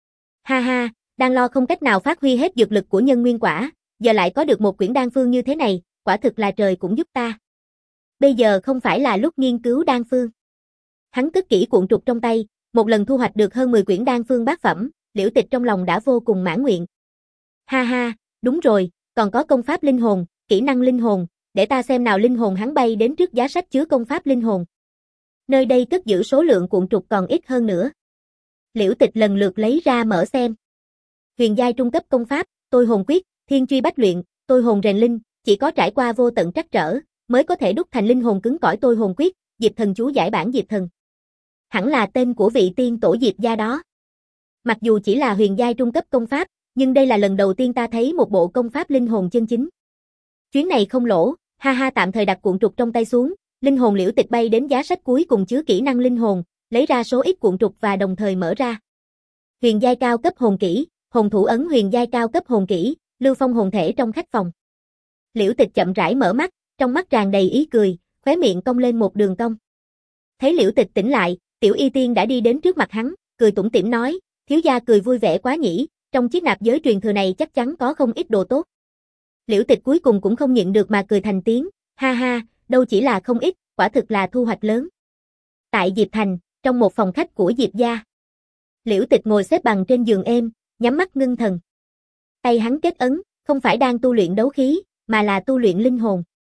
Ha ha, đang lo không cách nào phát huy hết dược lực của nhân nguyên quả, giờ lại có được một quyển đan phương như thế này, quả thực là trời cũng giúp ta. Bây giờ không phải là lúc nghiên cứu đan phương. Hắn cất kỹ cuộn trục trong tay, một lần thu hoạch được hơn mười quyển đan phương bát phẩm, Liễu Tịch trong lòng đã vô cùng mãn nguyện. Ha ha, đúng rồi, còn có công pháp linh hồn, kỹ năng linh hồn, để ta xem nào. Linh hồn hắn bay đến trước giá sách chứa công pháp linh hồn. Nơi đây cất giữ số lượng cuộn trục còn ít hơn nữa. Liễu Tịch lần lượt lấy ra mở xem. Huyền giai trung cấp công pháp, tôi hồn quyết, thiên truy bách luyện, tôi hồn rèn linh, chỉ có trải qua vô tận trắc trở, mới có thể đúc thành linh hồn cứng cỏi. Tôi hồn quyết, Diệp thần chú giải bản Diệp thần. Hẳn là tên của vị tiên tổ Diệp gia đó. Mặc dù chỉ là huyền giai trung cấp công pháp, nhưng đây là lần đầu tiên ta thấy một bộ công pháp linh hồn chân chính. Chuyến này không lỗ, ha ha. Tạm thời đặt cuộn trục trong tay xuống, linh hồn Liễu Tịch bay đến giá sách cuối cùng chứa kỹ năng linh hồn, lấy ra số ít cuộn trục và đồng thời mở ra. Huyền giai cao cấp hồn kỹ, hồn thủ ấn. Huyền giai cao cấp hồn kỹ, lưu phong hồn thể trong khách phòng. Liễu Tịch chậm rãi mở mắt, trong mắt tràn đầy ý cười, khóe miệng cong lên một đường cong. Thấy Liễu Tịch tỉnh lại, Tiểu Y Tiên đã đi đến trước mặt hắn, cười tủm tỉm nói, thiếu gia cười vui vẻ quá nhỉ, trong chiếc nạp giới truyền thừa này chắc chắn có không ít đồ tốt. Liễu Tịch cuối cùng cũng không nhịn được mà cười thành tiếng, ha ha, đâu chỉ là không ít, quả thực là thu hoạch lớn. Tại Diệp Thành, trong một phòng khách của Diệp gia, Liễu Tịch ngồi xếp bằng trên giường êm, nhắm mắt ngưng thần. Tay hắn kết ấn, không phải đang tu luyện đấu khí, mà là tu luyện linh hồn.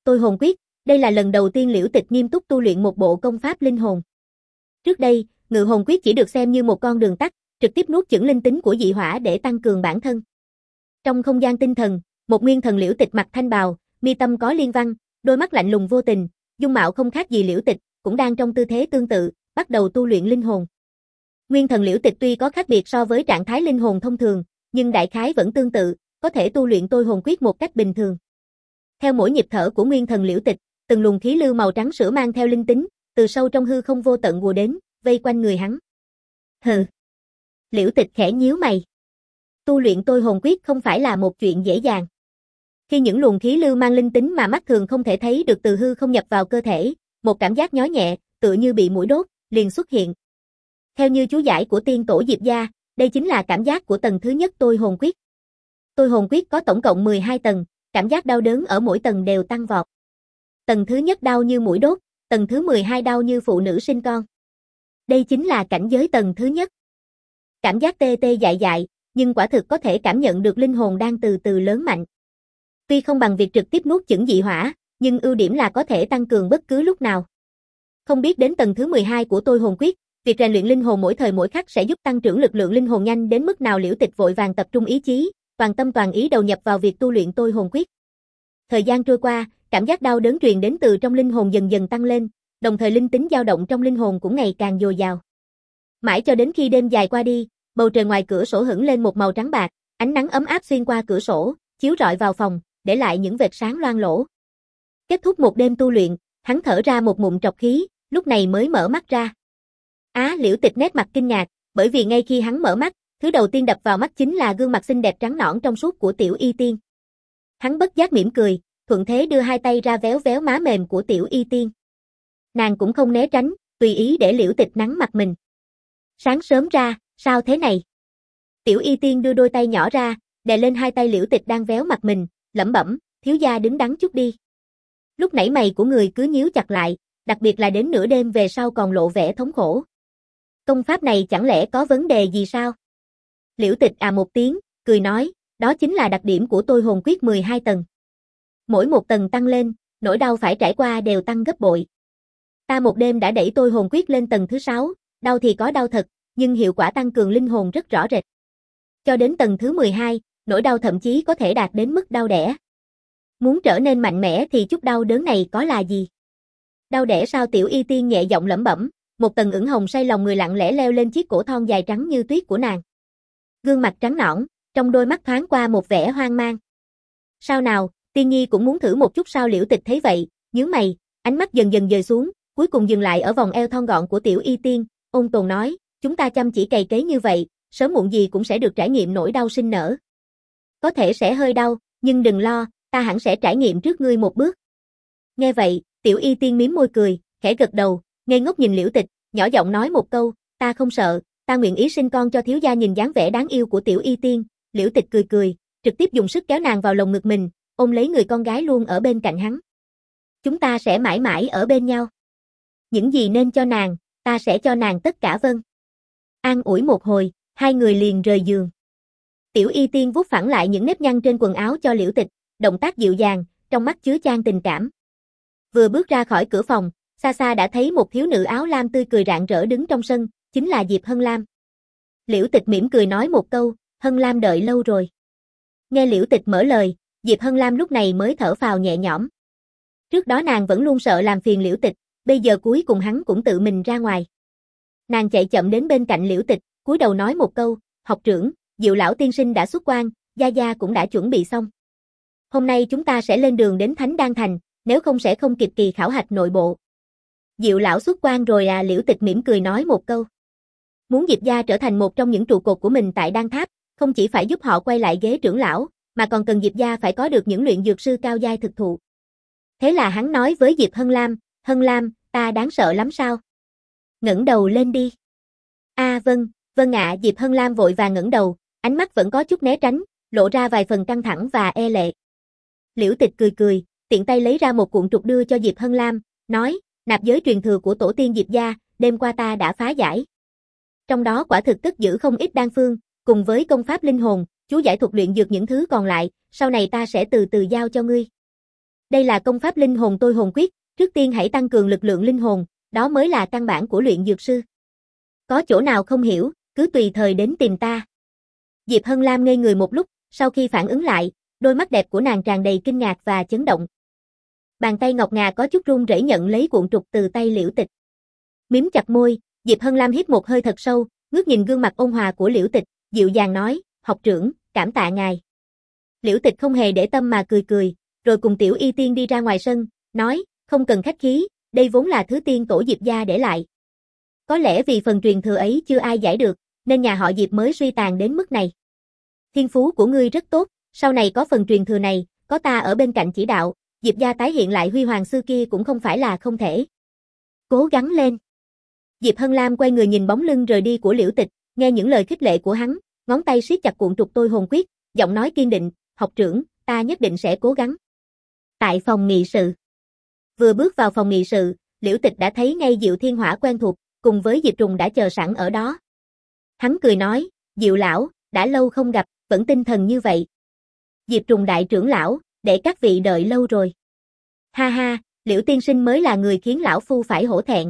Tôi hồn quyết, đây là lần đầu tiên Liễu Tịch nghiêm túc tu luyện một bộ công pháp linh hồn. Trước đây, ngự hồn quyết chỉ được xem như một con đường tắt, trực tiếp nuốt chửng linh tính của dị hỏa để tăng cường bản thân. Trong không gian tinh thần, một nguyên thần Liễu Tịch mặc thanh bào, mi tâm có liên văn, đôi mắt lạnh lùng vô tình, dung mạo không khác gì Liễu Tịch, cũng đang trong tư thế tương tự, bắt đầu tu luyện linh hồn. Nguyên thần Liễu Tịch tuy có khác biệt so với trạng thái linh hồn thông thường, nhưng đại khái vẫn tương tự, có thể tu luyện tôi hồn quyết một cách bình thường. Theo mỗi nhịp thở của nguyên thần Liễu Tịch, từng luồng khí lưu màu trắng sữa mang theo linh tính, từ sâu trong hư không vô tận ùa đến, vây quanh người hắn. Hừ. Liễu Tịch khẽ nhíu mày. Tu luyện tôi hồn quyết không phải là một chuyện dễ dàng. Khi những luồng khí lưu mang linh tính mà mắt thường không thể thấy được từ hư không nhập vào cơ thể, một cảm giác nhói nhẹ, tựa như bị mũi đốt, liền xuất hiện. Theo như chú giải của tiên tổ Diệp Gia, đây chính là cảm giác của tầng thứ nhất tôi hồn quyết. Tôi hồn quyết có tổng cộng mười hai tầng, cảm giác đau đớn ở mỗi tầng đều tăng vọt. Tầng thứ nhất đau như mũi đốt, tầng thứ mười hai đau như phụ nữ sinh con. Đây chính là cảnh giới tầng thứ nhất. Cảm giác tê tê dại dại, nhưng quả thực có thể cảm nhận được linh hồn đang từ từ lớn mạnh. Tuy không bằng việc trực tiếp nuốt chửng dị hỏa, nhưng ưu điểm là có thể tăng cường bất cứ lúc nào. Không biết đến tầng thứ mười hai của tôi hồn quyết, việc rèn luyện linh hồn mỗi thời mỗi khắc sẽ giúp tăng trưởng lực lượng linh hồn nhanh đến mức nào Liễu Tịch vội vàng tập trung ý chí, toàn tâm toàn ý đầu nhập vào việc tu luyện tôi hồn quyết. Thời gian trôi qua, cảm giác đau đớn truyền đến từ trong linh hồn dần dần tăng lên, đồng thời linh tính dao động trong linh hồn cũng ngày càng dồi dào. Mãi cho đến khi đêm dài qua đi, bầu trời ngoài cửa sổ hửng lên một màu trắng bạc, ánh nắng ấm áp xuyên qua cửa sổ, chiếu rọi vào phòng, để lại những vệt sáng loang lổ. Kết thúc một đêm tu luyện, hắn thở ra một ngụm trọc khí, lúc này mới mở mắt ra. Á, Liễu Tịch nét mặt kinh ngạc, bởi vì ngay khi hắn mở mắt, thứ đầu tiên đập vào mắt chính là gương mặt xinh đẹp trắng nõn trong suốt của Tiểu Y Tiên. Hắn bất giác mỉm cười, thuận thế đưa hai tay ra véo véo má mềm của Tiểu Y Tiên. Nàng cũng không né tránh, tùy ý để Liễu Tịch nắn mặt mình. Sáng sớm ra, sao thế này? Tiểu Y Tiên đưa đôi tay nhỏ ra, đè lên hai tay Liễu Tịch đang véo mặt mình, lẩm bẩm, thiếu gia đứng đắn chút đi. Lúc nãy mày của người cứ nhíu chặt lại, đặc biệt là đến nửa đêm về sau còn lộ vẻ thống khổ. Công pháp này chẳng lẽ có vấn đề gì sao? Liễu Tịch à một tiếng, cười nói, đó chính là đặc điểm của tôi hồn quyết mười hai tầng. Mỗi một tầng tăng lên, nỗi đau phải trải qua đều tăng gấp bội. Ta một đêm đã đẩy tôi hồn quyết lên tầng thứ sáu, đau thì có đau thật, nhưng hiệu quả tăng cường linh hồn rất rõ rệt. Cho đến tầng thứ mười hai, nỗi đau thậm chí có thể đạt đến mức đau đẻ. Muốn trở nên mạnh mẽ thì chút đau đớn này có là gì? Đau đẻ sao? Tiểu Y Tiên nhẹ giọng lẩm bẩm, một tầng ửng hồng say lòng người lặng lẽ leo lên chiếc cổ thon dài trắng như tuyết của nàng. Gương mặt trắng nõn, trong đôi mắt thoáng qua một vẻ hoang mang. Sao nào, Tiên Nhi cũng muốn thử một chút sao? Liễu Tịch thấy vậy, nhướng mày, ánh mắt dần dần dời xuống, cuối cùng dừng lại ở vòng eo thon gọn của Tiểu Y Tiên, ôn tồn nói, chúng ta chăm chỉ cày cấy như vậy, sớm muộn gì cũng sẽ được trải nghiệm nỗi đau sinh nở. Có thể sẽ hơi đau, nhưng đừng lo, ta hẳn sẽ trải nghiệm trước ngươi một bước. Nghe vậy, Tiểu Y Tiên mím môi cười, khẽ gật đầu, ngây ngốc nhìn Liễu Tịch, nhỏ giọng nói một câu, ta không sợ, ta nguyện ý sinh con cho thiếu gia. Nhìn dáng vẻ đáng yêu của Tiểu Y Tiên, Liễu Tịch cười cười, trực tiếp dùng sức kéo nàng vào lồng ngực mình, ôm lấy người con gái luôn ở bên cạnh hắn. Chúng ta sẽ mãi mãi ở bên nhau. Những gì nên cho nàng, ta sẽ cho nàng tất cả. Vâng. An ủi một hồi, hai người liền rời giường. Tiểu Y Tiên vuốt phẳng lại những nếp nhăn trên quần áo cho Liễu Tịch, động tác dịu dàng, trong mắt chứa chan tình cảm. Vừa bước ra khỏi cửa phòng, xa xa đã thấy một thiếu nữ áo lam tươi cười rạng rỡ đứng trong sân, chính là Diệp Hân Lam. Liễu Tịch mỉm cười nói một câu, Hân Lam đợi lâu rồi. Nghe Liễu Tịch mở lời, Diệp Hân Lam lúc này mới thở phào nhẹ nhõm. Trước đó nàng vẫn luôn sợ làm phiền Liễu Tịch, bây giờ cuối cùng hắn cũng tự mình ra ngoài. Nàng chạy chậm đến bên cạnh Liễu Tịch, cúi đầu nói một câu, học trưởng, Diệu lão tiên sinh đã xuất quan, gia gia cũng đã chuẩn bị xong. Hôm nay chúng ta sẽ lên đường đến Thánh Đan Thành, nếu không sẽ không kịp kỳ khảo hạch nội bộ. Diệu lão xuất quan rồi à? Liễu Tịch mỉm cười nói một câu. Muốn Diệp gia trở thành một trong những trụ cột của mình tại Đan Tháp, không chỉ phải giúp họ quay lại ghế trưởng lão, mà còn cần Diệp gia phải có được những luyện dược sư cao giai thực thụ. Thế là hắn nói với Diệp Hân Lam, Hân Lam, ta đáng sợ lắm sao? Ngẩng đầu lên đi. A à, vâng, vâng ạ. Diệp Hân Lam vội vàng ngẩng đầu, ánh mắt vẫn có chút né tránh, lộ ra vài phần căng thẳng và e lệ. Liễu Tịch cười cười, tiện tay lấy ra một cuộn trục đưa cho Diệp Hân Lam, nói, nạp giới truyền thừa của tổ tiên Diệp gia, đêm qua ta đã phá giải. Trong đó quả thực cất giữ không ít đan phương, cùng với công pháp linh hồn, chú giải thuật luyện dược những thứ còn lại, sau này ta sẽ từ từ giao cho ngươi. Đây là công pháp linh hồn tôi hồn quyết, trước tiên hãy tăng cường lực lượng linh hồn, đó mới là căn bản của luyện dược sư. Có chỗ nào không hiểu, cứ tùy thời đến tìm ta. Diệp Hân Lam ngây người một lúc, sau khi phản ứng lại, đôi mắt đẹp của nàng tràn đầy kinh ngạc và chấn động. Bàn tay ngọc ngà có chút run rẩy nhận lấy cuộn trục từ tay Liễu Tịch. Mím chặt môi, Diệp Hân Lam hít một hơi thật sâu, ngước nhìn gương mặt ôn hòa của Liễu Tịch, dịu dàng nói, học trưởng, cảm tạ ngài. Liễu Tịch không hề để tâm mà cười cười, rồi cùng Tiểu Y Tiên đi ra ngoài sân, nói, không cần khách khí, đây vốn là thứ tiên tổ Diệp gia để lại. Có lẽ vì phần truyền thừa ấy chưa ai giải được, nên nhà họ Diệp mới suy tàn đến mức này. Thiên phú của ngươi rất tốt, sau này có phần truyền thừa này, có ta ở bên cạnh chỉ đạo, Diệp gia tái hiện lại huy hoàng xưa kia cũng không phải là không thể. Cố gắng lên. Diệp Hân Lam quay người nhìn bóng lưng rời đi của Liễu Tịch, nghe những lời khích lệ của hắn, ngón tay siết chặt cuộn trục tôi hồn quyết, giọng nói kiên định, học trưởng, ta nhất định sẽ cố gắng. Tại phòng nghị sự. Vừa bước vào phòng nghị sự, Liễu Tịch đã thấy ngay Diệu Thiên Hỏa quen thuộc, cùng với Diệp Trùng đã chờ sẵn ở đó. Hắn cười nói, Diệu lão, đã lâu không gặp, vẫn tinh thần như vậy. Diệp Trùng đại trưởng lão, để các vị đợi lâu rồi. Ha ha, Liễu tiên sinh mới là người khiến lão phu phải hổ thẹn.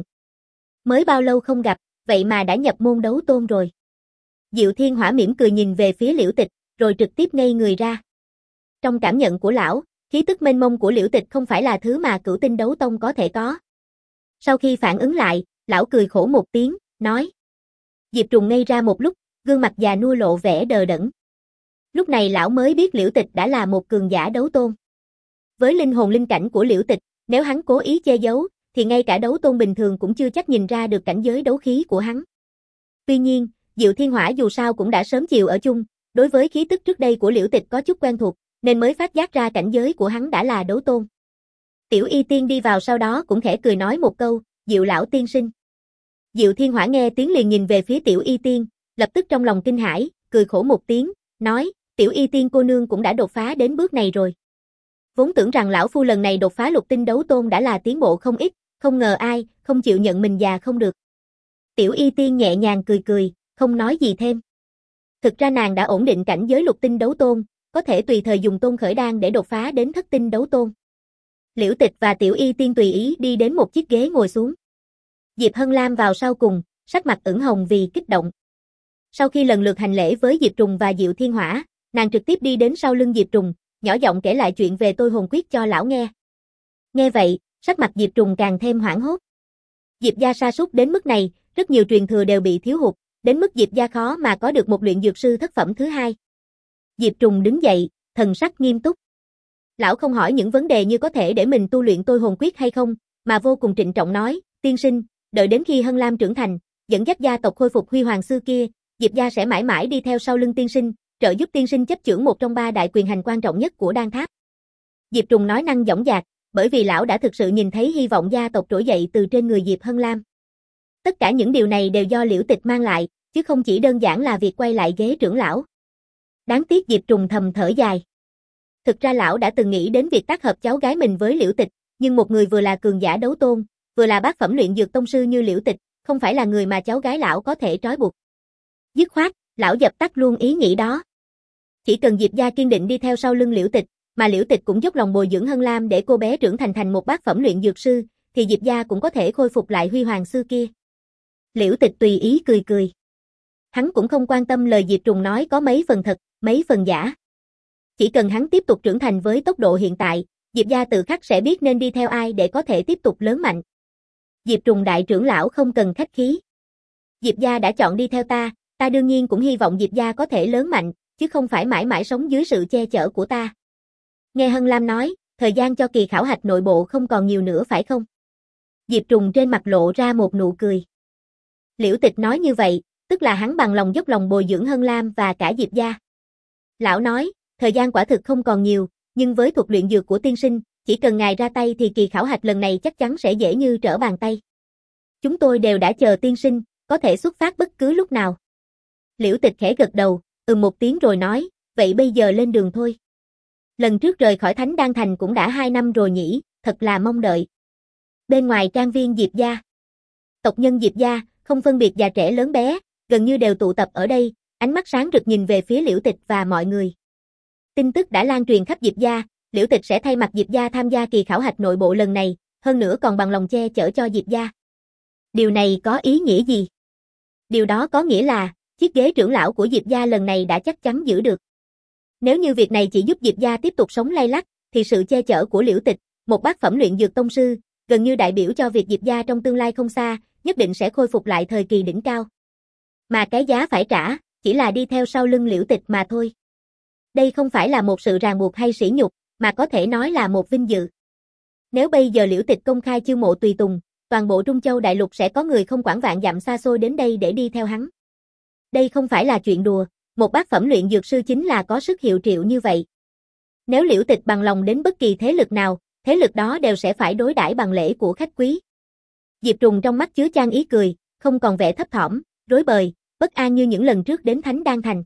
Mới bao lâu không gặp, vậy mà đã nhập môn đấu tôn rồi. Diệu Thiên Hỏa mỉm cười nhìn về phía Liễu Tịch, rồi trực tiếp ngây người ra. Trong cảm nhận của lão, khí tức mênh mông của Liễu Tịch không phải là thứ mà cửu tinh đấu tông có thể có. Sau khi phản ứng lại, lão cười khổ một tiếng, nói. Diệp Trùng ngây ra một lúc, gương mặt già nua lộ vẻ đờ đẫn. Lúc này lão mới biết Liễu Tịch đã là một cường giả đấu tôn. Với linh hồn linh cảnh của Liễu Tịch, nếu hắn cố ý che giấu, thì ngay cả đấu tôn bình thường cũng chưa chắc nhìn ra được cảnh giới đấu khí của hắn. Tuy nhiên, Diệu Thiên Hỏa dù sao cũng đã sớm chiều ở chung, đối với khí tức trước đây của Liễu Tịch có chút quen thuộc, nên mới phát giác ra cảnh giới của hắn đã là đấu tôn. Tiểu Y Tiên đi vào sau đó cũng khẽ cười nói một câu, Diệu lão tiên sinh. Diệu Thiên Hỏa nghe tiếng liền nhìn về phía Tiểu Y Tiên, lập tức trong lòng kinh hãi, cười khổ một tiếng, nói, Tiểu Y Tiên cô nương cũng đã đột phá đến bước này rồi. Vốn tưởng rằng lão phu lần này đột phá lục tinh đấu tôn đã là tiến bộ không ít, không ngờ ai, không chịu nhận mình già không được. Tiểu Y Tiên nhẹ nhàng cười cười, không nói gì thêm. Thực ra nàng đã ổn định cảnh giới lục tinh đấu tôn, có thể tùy thời dùng tôn khởi đan để đột phá đến thất tinh đấu tôn. Liễu Tịch và Tiểu Y Tiên tùy ý đi đến một chiếc ghế ngồi xuống. Diệp Hân Lam vào sau cùng, sắc mặt ửng hồng vì kích động. Sau khi lần lượt hành lễ với Diệp Trùng và Diệu Thiên Hỏa, nàng trực tiếp đi đến sau lưng Diệp Trùng, nhỏ giọng kể lại chuyện về tôi hồn quyết cho lão nghe. Nghe vậy, sắc mặt Diệp Trùng càng thêm hoảng hốt. Diệp gia sa sút đến mức này, rất nhiều truyền thừa đều bị thiếu hụt, đến mức Diệp gia khó mà có được một luyện dược sư thất phẩm thứ hai. Diệp Trùng đứng dậy, thần sắc nghiêm túc. Lão không hỏi những vấn đề như có thể để mình tu luyện tôi hồn quyết hay không, mà vô cùng trịnh trọng nói, tiên sinh, đợi đến khi Hân Lam trưởng thành, dẫn dắt gia tộc khôi phục huy hoàng xưa kia, Diệp gia sẽ mãi mãi đi theo sau lưng tiên sinh, trợ giúp tiên sinh chấp chưởng một trong ba đại quyền hành quan trọng nhất của Đan Tháp. Diệp Trùng nói năng dõng dạc, bởi vì lão đã thực sự nhìn thấy hy vọng gia tộc trỗi dậy từ trên người Diệp Hân Lam. Tất cả những điều này đều do Liễu Tịch mang lại, chứ không chỉ đơn giản là việc quay lại ghế trưởng lão. Đáng tiếc Diệp Trùng thầm thở dài. Thực ra lão đã từng nghĩ đến việc tác hợp cháu gái mình với Liễu Tịch, nhưng một người vừa là cường giả đấu tôn, vừa là bát phẩm luyện dược tông sư như Liễu Tịch, không phải là người mà cháu gái lão có thể trói buộc. Dứt khoát, lão dập tắt luôn ý nghĩ đó. Chỉ cần Diệp gia kiên định đi theo sau lưng Liễu Tịch, mà Liễu Tịch cũng dốc lòng bồi dưỡng Hân Lam để cô bé trưởng thành thành một bát phẩm luyện dược sư, thì Diệp gia cũng có thể khôi phục lại huy hoàng xưa kia. Liễu Tịch tùy ý cười cười. Hắn cũng không quan tâm lời Diệp Trùng nói có mấy phần thật, mấy phần giả. Chỉ cần hắn tiếp tục trưởng thành với tốc độ hiện tại, Diệp gia tự khắc sẽ biết nên đi theo ai để có thể tiếp tục lớn mạnh. Diệp Trùng đại trưởng lão không cần khách khí. Diệp gia đã chọn đi theo ta, ta đương nhiên cũng hy vọng Diệp gia có thể lớn mạnh, chứ không phải mãi mãi sống dưới sự che chở của ta. Nghe Hân Lam nói, thời gian cho kỳ khảo hạch nội bộ không còn nhiều nữa phải không? Diệp Trùng trên mặt lộ ra một nụ cười. Liễu Tịch nói như vậy, tức là hắn bằng lòng dốc lòng bồi dưỡng Hân Lam và cả Diệp gia. Lão nói, thời gian quả thực không còn nhiều, nhưng với thuật luyện dược của tiên sinh, chỉ cần ngài ra tay thì kỳ khảo hạch lần này chắc chắn sẽ dễ như trở bàn tay. Chúng tôi đều đã chờ tiên sinh, có thể xuất phát bất cứ lúc nào. Liễu Tịch khẽ gật đầu, ừ một tiếng rồi nói, vậy bây giờ lên đường thôi. Lần trước rời khỏi Thánh Đan Thành cũng đã hai năm rồi nhỉ, thật là mong đợi. Bên ngoài trang viên Diệp gia, tộc nhân Diệp gia, không phân biệt già trẻ lớn bé, gần như đều tụ tập ở đây, ánh mắt sáng rực nhìn về phía Liễu Tịch và mọi người. Tin tức đã lan truyền khắp Diệp gia, Liễu Tịch sẽ thay mặt Diệp gia tham gia kỳ khảo hạch nội bộ lần này, hơn nữa còn bằng lòng che chở cho Diệp gia. Điều này có ý nghĩa gì? Điều đó có nghĩa là, chiếc ghế trưởng lão của Diệp gia lần này đã chắc chắn giữ được. Nếu như việc này chỉ giúp Diệp gia tiếp tục sống lay lắt, thì sự che chở của Liễu Tịch, một bát phẩm luyện dược tông sư, gần như đại biểu cho việc Diệp gia trong tương lai không xa, nhất định sẽ khôi phục lại thời kỳ đỉnh cao. Mà cái giá phải trả, chỉ là đi theo sau lưng Liễu Tịch mà thôi. Đây không phải là một sự ràng buộc hay sỉ nhục, mà có thể nói là một vinh dự. Nếu bây giờ Liễu Tịch công khai chiêu mộ tùy tùng, toàn bộ Trung Châu Đại Lục sẽ có người không quản vạn dặm xa xôi đến đây để đi theo hắn. Đây không phải là chuyện đùa, một bát phẩm luyện dược sư chính là có sức hiệu triệu như vậy. Nếu Liễu Tịch bằng lòng đến bất kỳ thế lực nào, thế lực đó đều sẽ phải đối đãi bằng lễ của khách quý. Diệp Trùng trong mắt chứa chan ý cười, không còn vẻ thấp thỏm, rối bời, bất an như những lần trước đến Thánh Đan Thành.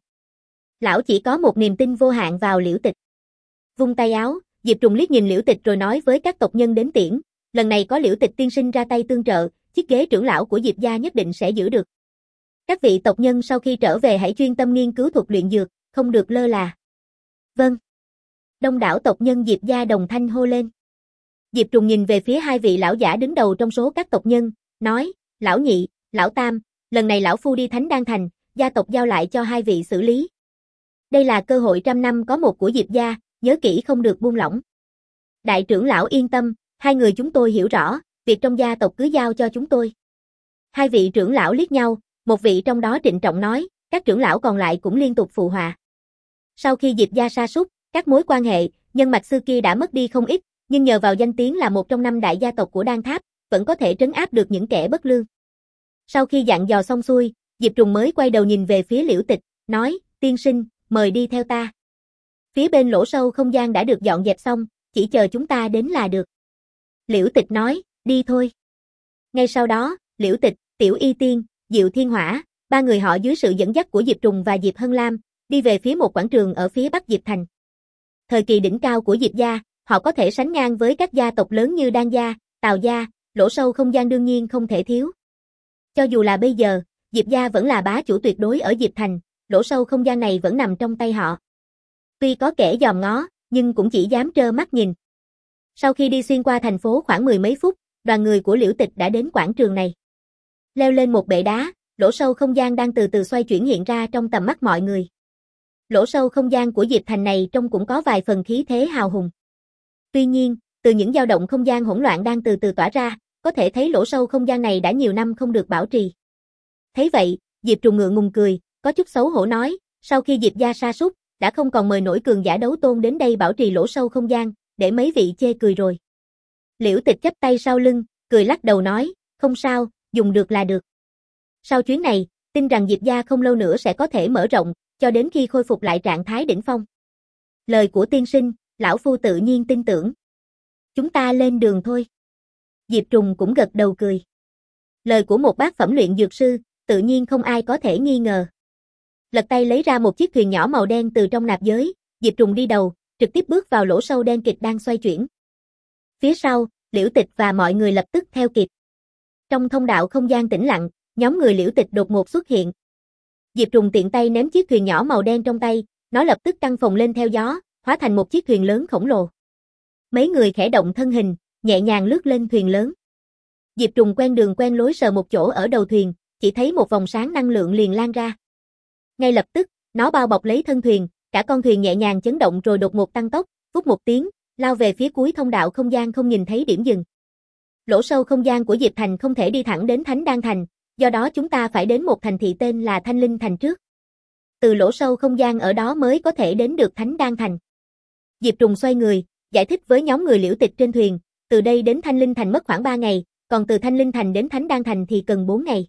Lão chỉ có một niềm tin vô hạn vào Liễu Tịch. Vung tay áo, Diệp Trùng liếc nhìn Liễu Tịch rồi nói với các tộc nhân đến tiễn, lần này có Liễu Tịch tiên sinh ra tay tương trợ, chiếc ghế trưởng lão của Diệp gia nhất định sẽ giữ được. Các vị tộc nhân sau khi trở về hãy chuyên tâm nghiên cứu thuật luyện dược, không được lơ là. Vâng. Đông đảo tộc nhân Diệp gia đồng thanh hô lên. Diệp Trùng nhìn về phía hai vị lão giả đứng đầu trong số các tộc nhân, nói, lão nhị, lão tam, lần này lão phu đi Thánh Đan Thành, gia tộc giao lại cho hai vị xử lý. Đây là cơ hội trăm năm có một của Diệp gia, nhớ kỹ không được buông lỏng. Đại trưởng lão yên tâm, hai người chúng tôi hiểu rõ, việc trong gia tộc cứ giao cho chúng tôi. Hai vị trưởng lão liếc nhau, một vị trong đó trịnh trọng nói, các trưởng lão còn lại cũng liên tục phụ họa. Sau khi Diệp gia sa sút, các mối quan hệ, nhân mạch xưa kia đã mất đi không ít, nhưng nhờ vào danh tiếng là một trong năm đại gia tộc của Đan Tháp, vẫn có thể trấn áp được những kẻ bất lương. Sau khi dặn dò xong xuôi, Diệp Trùng mới quay đầu nhìn về phía Liễu Tịch, nói, tiên sinh, mời đi theo ta. Phía bên lỗ sâu không gian đã được dọn dẹp xong, chỉ chờ chúng ta đến là được. Liễu Tịch nói, đi thôi. Ngay sau đó, Liễu Tịch, Tiểu Y Tiên, Diệu Thiên Hỏa, ba người họ dưới sự dẫn dắt của Diệp Trùng và Diệp Hân Lam, đi về phía một quảng trường ở phía bắc Diệp Thành. Thời kỳ đỉnh cao của Diệp gia, họ có thể sánh ngang với các gia tộc lớn như Đan gia, Tào gia, lỗ sâu không gian đương nhiên không thể thiếu. Cho dù là bây giờ, Diệp gia vẫn là bá chủ tuyệt đối ở Diệp Thành, lỗ sâu không gian này vẫn nằm trong tay họ. Tuy có kẻ dòm ngó, nhưng cũng chỉ dám trơ mắt nhìn. Sau khi đi xuyên qua thành phố khoảng mười mấy phút, đoàn người của Liễu Tịch đã đến quảng trường này. Leo lên một bệ đá, lỗ sâu không gian đang từ từ xoay chuyển hiện ra trong tầm mắt mọi người. Lỗ sâu không gian của Diệp Thành này trông cũng có vài phần khí thế hào hùng. Tuy nhiên, từ những dao động không gian hỗn loạn đang từ từ tỏa ra, có thể thấy lỗ sâu không gian này đã nhiều năm không được bảo trì. Thấy vậy, Diệp Trùng ngượng ngùng cười, có chút xấu hổ nói, sau khi Diệp gia sa sút, đã không còn mời nổi cường giả đấu tôn đến đây bảo trì lỗ sâu không gian, để mấy vị chê cười rồi. Liễu Tịch chắp tay sau lưng, cười lắc đầu nói, không sao, dùng được là được. Sau chuyến này, tin rằng Diệp gia không lâu nữa sẽ có thể mở rộng, cho đến khi khôi phục lại trạng thái đỉnh phong. Lời của tiên sinh, lão phu tự nhiên tin tưởng. Chúng ta lên đường thôi. Diệp Trùng cũng gật đầu cười. Lời của một bát phẩm luyện dược sư, tự nhiên không ai có thể nghi ngờ. Lật tay lấy ra một chiếc thuyền nhỏ màu đen từ trong nạp giới, Diệp Trùng đi đầu, trực tiếp bước vào lỗ sâu đen kịch đang xoay chuyển. Phía sau, Liễu Tịch và mọi người lập tức theo kịp. Trong thông đạo không gian tĩnh lặng, nhóm người Liễu Tịch đột ngột xuất hiện. Diệp Trùng tiện tay ném chiếc thuyền nhỏ màu đen trong tay, nó lập tức căng phồng lên theo gió, hóa thành một chiếc thuyền lớn khổng lồ. Mấy người khẽ động thân hình, nhẹ nhàng lướt lên thuyền lớn. Diệp Trùng quen đường quen lối sờ một chỗ ở đầu thuyền, chỉ thấy một vòng sáng năng lượng liền lan ra. Ngay lập tức, nó bao bọc lấy thân thuyền, cả con thuyền nhẹ nhàng chấn động rồi đột ngột tăng tốc, vút một tiếng, lao về phía cuối thông đạo không gian không nhìn thấy điểm dừng. Lỗ sâu không gian của Diệp Thành không thể đi thẳng đến Thánh Đan Thành, do đó chúng ta phải đến một thành thị tên là Thanh Linh Thành trước. Từ lỗ sâu không gian ở đó mới có thể đến được Thánh Đan Thành. Diệp Trùng xoay người, giải thích với nhóm người Liễu Tịch trên thuyền, từ đây đến Thanh Linh Thành mất khoảng ba ngày, còn từ Thanh Linh Thành đến Thánh Đan Thành thì cần bốn ngày.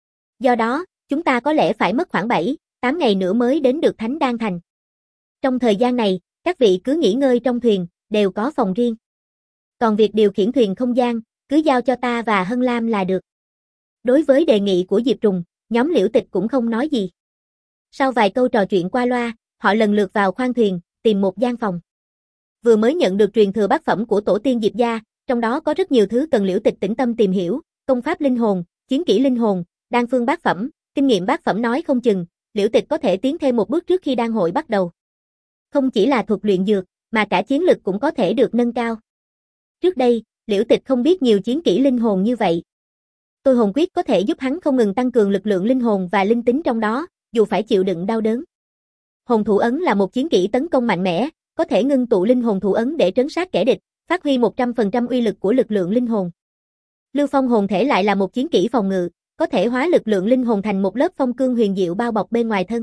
Do đó, chúng ta có lẽ phải mất khoảng bảy, tám ngày nữa mới đến được Thánh Đan Thành. Trong thời gian này, các vị cứ nghỉ ngơi trong thuyền, đều có phòng riêng. Còn việc điều khiển thuyền không gian, cứ giao cho ta và Hân Lam là được. Đối với đề nghị của Diệp Trùng, nhóm Liễu Tịch cũng không nói gì. Sau vài câu trò chuyện qua loa, họ lần lượt vào khoang thuyền, tìm một gian phòng. Vừa mới nhận được truyền thừa bát phẩm của tổ tiên Diệp gia, trong đó có rất nhiều thứ cần Liễu Tịch tĩnh tâm tìm hiểu, công pháp linh hồn, chiến kỹ linh hồn, đan phương bát phẩm, kinh nghiệm bát phẩm nói không chừng, Liễu Tịch có thể tiến thêm một bước trước khi đan hội bắt đầu. Không chỉ là thuật luyện dược, mà cả chiến lực cũng có thể được nâng cao. Trước đây, Liễu Tịch không biết nhiều chiến kỹ linh hồn như vậy. Tôi hồn quyết có thể giúp hắn không ngừng tăng cường lực lượng linh hồn và linh tính trong đó, dù phải chịu đựng đau đớn. Hồn thủ ấn là một chiến kỹ tấn công mạnh mẽ, có thể ngưng tụ linh hồn thủ ấn để trấn sát kẻ địch, phát huy một trăm phần trăm uy lực của lực lượng linh hồn. Lưu Phong hồn thể lại là một chiến kỹ phòng ngự, có thể hóa lực lượng linh hồn thành một lớp phong cương huyền diệu bao bọc bên ngoài thân.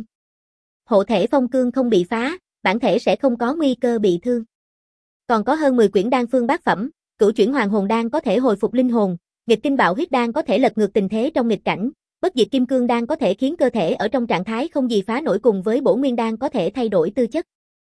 Hộ thể phong cương không bị phá, bản thể sẽ không có nguy cơ bị thương. Còn có hơn mười quyển đan phương bát phẩm, Cửu chuyển hoàng hồn đan có thể hồi phục linh hồn, nghịch kinh bạo huyết đan có thể lật ngược tình thế trong nghịch cảnh, bất diệt kim cương đan có thể khiến cơ thể ở trong trạng thái không gì phá nổi, cùng với bổ nguyên đan có thể thay đổi tư chất.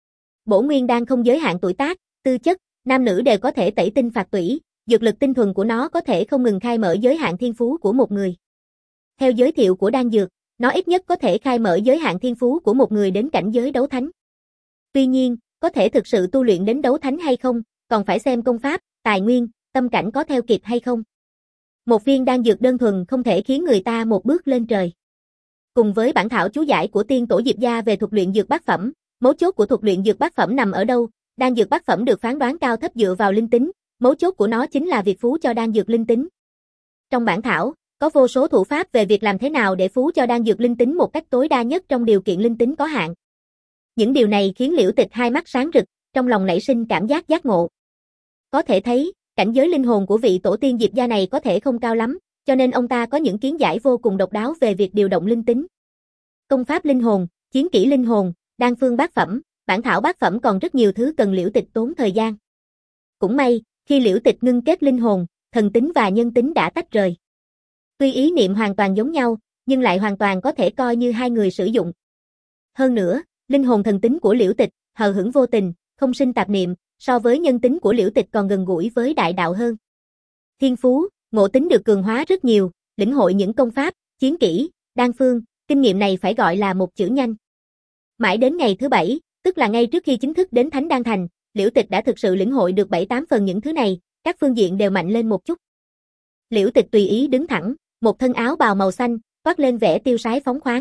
Bổ nguyên đan không giới hạn tuổi tác, tư chất, nam nữ đều có thể tẩy tinh phạt tủy, dược lực tinh thuần của nó có thể không ngừng khai mở giới hạn thiên phú của một người. Theo giới thiệu của đan dược, nó ít nhất có thể khai mở giới hạn thiên phú của một người đến cảnh giới đấu thánh. Tuy nhiên, có thể thực sự tu luyện đến đấu thánh hay không, còn phải xem công pháp, tài nguyên, tâm cảnh có theo kịp hay không. Một viên đan dược đơn thuần không thể khiến người ta một bước lên trời. Cùng với bản thảo chú giải của tiên tổ Diệp gia về thuật luyện dược bát phẩm, mấu chốt của thuật luyện dược bát phẩm nằm ở đâu? Đan dược bát phẩm được phán đoán cao thấp dựa vào linh tính, mấu chốt của nó chính là việc phú cho đan dược linh tính. Trong bản thảo, có vô số thủ pháp về việc làm thế nào để phú cho đan dược linh tính một cách tối đa nhất trong điều kiện linh tính có hạn. Những điều này khiến Liễu Tịch hai mắt sáng rực, trong lòng nảy sinh cảm giác giác ngộ. Có thể thấy, cảnh giới linh hồn của vị tổ tiên Diệp gia này có thể không cao lắm, cho nên ông ta có những kiến giải vô cùng độc đáo về việc điều động linh tính. Công pháp linh hồn, chiến kỹ linh hồn, đan phương bát phẩm, bản thảo bát phẩm, còn rất nhiều thứ cần Liễu Tịch tốn thời gian. Cũng may, khi Liễu Tịch ngưng kết linh hồn, thần tính và nhân tính đã tách rời. Tuy ý niệm hoàn toàn giống nhau, nhưng lại hoàn toàn có thể coi như hai người sử dụng. Hơn nữa, linh hồn thần tính của Liễu Tịch, hờ hững vô tình, không sinh tạp niệm, so với nhân tính của Liễu Tịch còn gần gũi với đại đạo hơn. Thiên phú, ngộ tính được cường hóa rất nhiều, lĩnh hội những công pháp, chiến kỹ, đan phương, kinh nghiệm này phải gọi là một chữ nhanh. Mãi đến ngày thứ bảy, tức là ngay trước khi chính thức đến Thánh Đan Thành, Liễu Tịch đã thực sự lĩnh hội được bảy tám phần những thứ này, các phương diện đều mạnh lên một chút. Liễu Tịch tùy ý đứng thẳng, một thân áo bào màu xanh, toát lên vẻ tiêu sái phóng khoáng.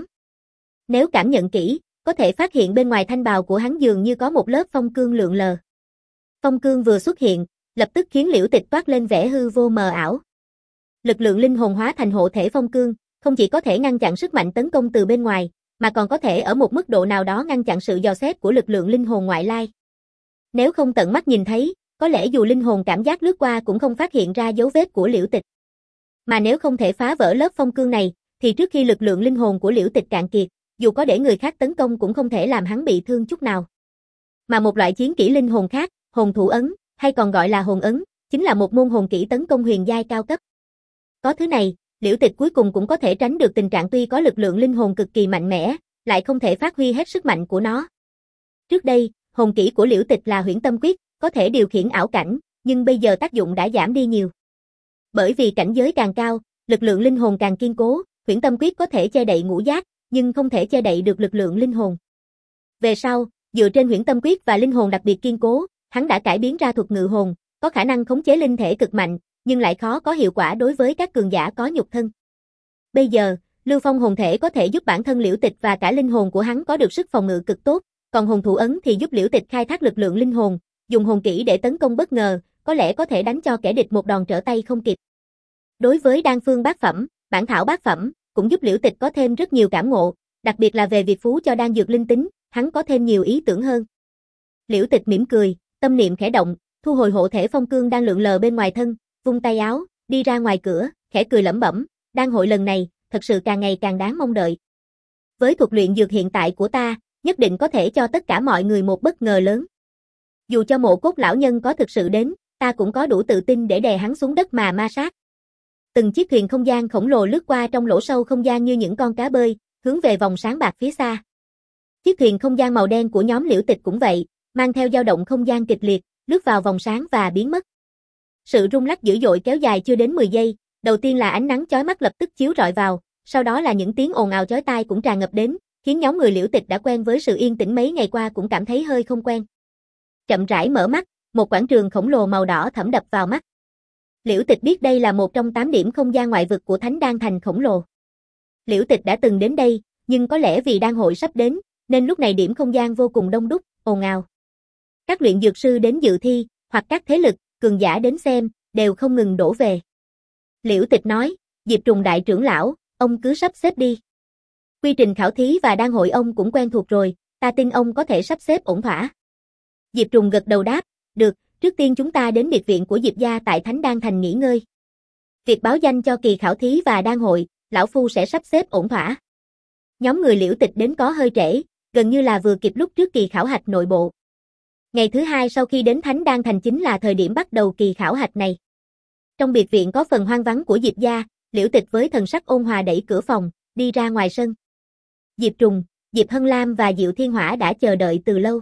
Nếu cảm nhận kỹ, có thể phát hiện bên ngoài thanh bào của hắn dường như có một lớp phong cương lượn lờ. Phong cương vừa xuất hiện, lập tức khiến Liễu Tịch toát lên vẻ hư vô mờ ảo. Lực lượng linh hồn hóa thành hộ thể phong cương, không chỉ có thể ngăn chặn sức mạnh tấn công từ bên ngoài, mà còn có thể ở một mức độ nào đó ngăn chặn sự dò xét của lực lượng linh hồn ngoại lai. Nếu không tận mắt nhìn thấy, có lẽ dù linh hồn cảm giác lướt qua cũng không phát hiện ra dấu vết của Liễu Tịch. Mà nếu không thể phá vỡ lớp phong cương này, thì trước khi lực lượng linh hồn của Liễu Tịch cạn kiệt, dù có để người khác tấn công cũng không thể làm hắn bị thương chút nào. Mà một loại chiến kỹ linh hồn khác, hồn thủ ấn, hay còn gọi là hồn ấn, chính là một môn hồn kỹ tấn công huyền giai cao cấp. Có thứ này, Liễu Tịch cuối cùng cũng có thể tránh được tình trạng tuy có lực lượng linh hồn cực kỳ mạnh mẽ, lại không thể phát huy hết sức mạnh của nó. Trước đây, hồn kỹ của Liễu Tịch là Huyễn Tâm Quyết, có thể điều khiển ảo cảnh, nhưng bây giờ tác dụng đã giảm đi nhiều. Bởi vì cảnh giới càng cao, lực lượng linh hồn càng kiên cố, Huyễn Tâm Quyết có thể che đậy ngũ giác, nhưng không thể che đậy được lực lượng linh hồn. Về sau, dựa trên Huyễn Tâm Quyết và linh hồn đặc biệt kiên cố, hắn đã cải biến ra thuật ngự hồn, có khả năng khống chế linh thể cực mạnh, nhưng lại khó có hiệu quả đối với các cường giả có nhục thân. Bây giờ, Lưu Phong hồn thể có thể giúp bản thân Liễu Tịch và cả linh hồn của hắn có được sức phòng ngự cực tốt, còn hồn thủ ấn thì giúp Liễu Tịch khai thác lực lượng linh hồn, dùng hồn kỹ để tấn công bất ngờ, có lẽ có thể đánh cho kẻ địch một đòn trở tay không kịp. Đối với đan phương bát phẩm, bản thảo bát phẩm, cũng giúp Liễu Tịch có thêm rất nhiều cảm ngộ, đặc biệt là về việc phú cho đan dược linh tính, hắn có thêm nhiều ý tưởng hơn. Liễu Tịch mỉm cười, tâm niệm khẽ động, thu hồi hộ thể phong cương đang lượn lờ bên ngoài thân, vung tay áo, đi ra ngoài cửa, khẽ cười lẩm bẩm, đan hội lần này, thật sự càng ngày càng đáng mong đợi. Với thuật luyện dược hiện tại của ta, nhất định có thể cho tất cả mọi người một bất ngờ lớn. Dù cho Mộ Cốt lão nhân có thực sự đến, ta cũng có đủ tự tin để đè hắn xuống đất mà ma sát. Từng chiếc thuyền không gian khổng lồ lướt qua trong lỗ sâu không gian như những con cá bơi, hướng về vòng sáng bạc phía xa. Chiếc thuyền không gian màu đen của nhóm Liễu Tịch cũng vậy, mang theo dao động không gian kịch liệt, lướt vào vòng sáng và biến mất. Sự rung lắc dữ dội kéo dài chưa đến mười giây, đầu tiên là ánh nắng chói mắt lập tức chiếu rọi vào, sau đó là những tiếng ồn ào chói tai cũng tràn ngập đến, khiến nhóm người Liễu Tịch đã quen với sự yên tĩnh mấy ngày qua cũng cảm thấy hơi không quen. Chậm rãi mở mắt, một quảng trường khổng lồ màu đỏ thẫm đập vào mắt. Liễu Tịch biết đây là một trong tám điểm không gian ngoại vực của Thánh Đan Thành khổng lồ. Liễu Tịch đã từng đến đây, nhưng có lẽ vì đan hội sắp đến, nên lúc này điểm không gian vô cùng đông đúc, ồn ào. Các luyện dược sư đến dự thi, hoặc các thế lực, cường giả đến xem, đều không ngừng đổ về. Liễu Tịch nói, Diệp Trùng đại trưởng lão, ông cứ sắp xếp đi. Quy trình khảo thí và đan hội ông cũng quen thuộc rồi, ta tin ông có thể sắp xếp ổn thỏa. Diệp Trùng gật đầu đáp, được, trước tiên chúng ta đến biệt viện của Diệp gia tại Thánh Đan Thành nghỉ ngơi. Việc báo danh cho kỳ khảo thí và đan hội, lão phu sẽ sắp xếp ổn thỏa. Nhóm người Liễu Tịch đến có hơi trễ, gần như là vừa kịp lúc trước kỳ khảo hạch nội bộ. Ngày thứ hai sau khi đến Thánh Đan Thành chính là thời điểm bắt đầu kỳ khảo hạch này. Trong biệt viện có phần hoang vắng của Diệp gia, Liễu Tịch với thần sắc ôn hòa đẩy cửa phòng, đi ra ngoài sân. Diệp Trùng, Diệp Hân Lam và Diệu Thiên Hỏa đã chờ đợi từ lâu.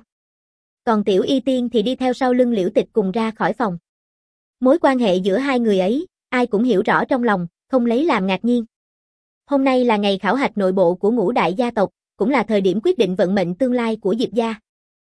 Còn Tiểu Y Tiên thì đi theo sau lưng Liễu Tịch cùng ra khỏi phòng. Mối quan hệ giữa hai người ấy, ai cũng hiểu rõ trong lòng, không lấy làm ngạc nhiên. Hôm nay là ngày khảo hạch nội bộ của ngũ đại gia tộc, cũng là thời điểm quyết định vận mệnh tương lai của Diệp gia.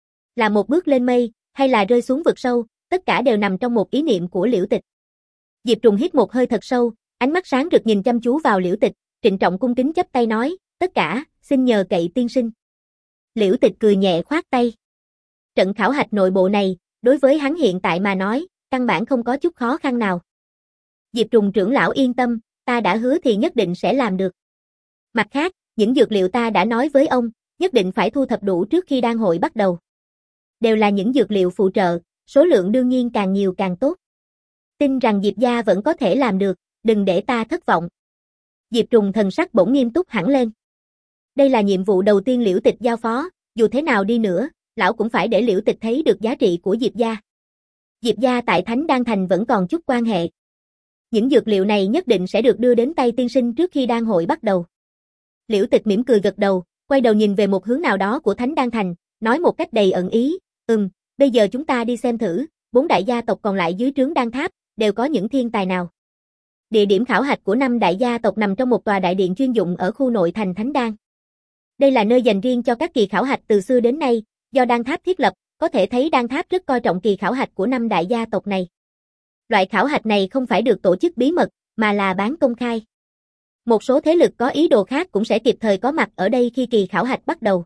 Là một bước lên mây, hay là rơi xuống vực sâu, tất cả đều nằm trong một ý niệm của Liễu Tịch. Diệp Trùng hít một hơi thật sâu, ánh mắt sáng rực nhìn chăm chú vào Liễu Tịch, trịnh trọng cung kính chắp tay nói, tất cả, xin nhờ cậy tiên sinh. Liễu Tịch cười nhẹ khoát tay. Trận khảo hạch nội bộ này, đối với hắn hiện tại mà nói, căn bản không có chút khó khăn nào. Diệp Trùng trưởng lão yên tâm, ta đã hứa thì nhất định sẽ làm được. Mặt khác, những dược liệu ta đã nói với ông, nhất định phải thu thập đủ trước khi đan hội bắt đầu. Đều là những dược liệu phụ trợ, số lượng đương nhiên càng nhiều càng tốt. Tin rằng Diệp gia vẫn có thể làm được, đừng để ta thất vọng. Diệp Trùng thần sắc bỗng nghiêm túc hẳn lên. Đây là nhiệm vụ đầu tiên Liễu Tịch giao phó, dù thế nào đi nữa, lão cũng phải để Liễu Tịch thấy được giá trị của Diệp gia. Diệp gia tại Thánh Đan Thành vẫn còn chút quan hệ. Những dược liệu này nhất định sẽ được đưa đến tay tiên sinh trước khi đan hội bắt đầu. Liễu Tịch mỉm cười gật đầu, quay đầu nhìn về một hướng nào đó của Thánh Đan Thành, nói một cách đầy ẩn ý, ừm, bây giờ chúng ta đi xem thử, bốn đại gia tộc còn lại dưới trướng Đan Tháp, đều có những thiên tài nào. Địa điểm khảo hạch của năm đại gia tộc nằm trong một tòa đại điện chuyên dụng ở khu nội thành Thánh Đan. Đây là nơi dành riêng cho các kỳ khảo hạch từ xưa đến nay, do Đan Tháp thiết lập, có thể thấy Đan Tháp rất coi trọng kỳ khảo hạch của năm đại gia tộc này. Loại khảo hạch này không phải được tổ chức bí mật, mà là bán công khai. Một số thế lực có ý đồ khác cũng sẽ kịp thời có mặt ở đây khi kỳ khảo hạch bắt đầu.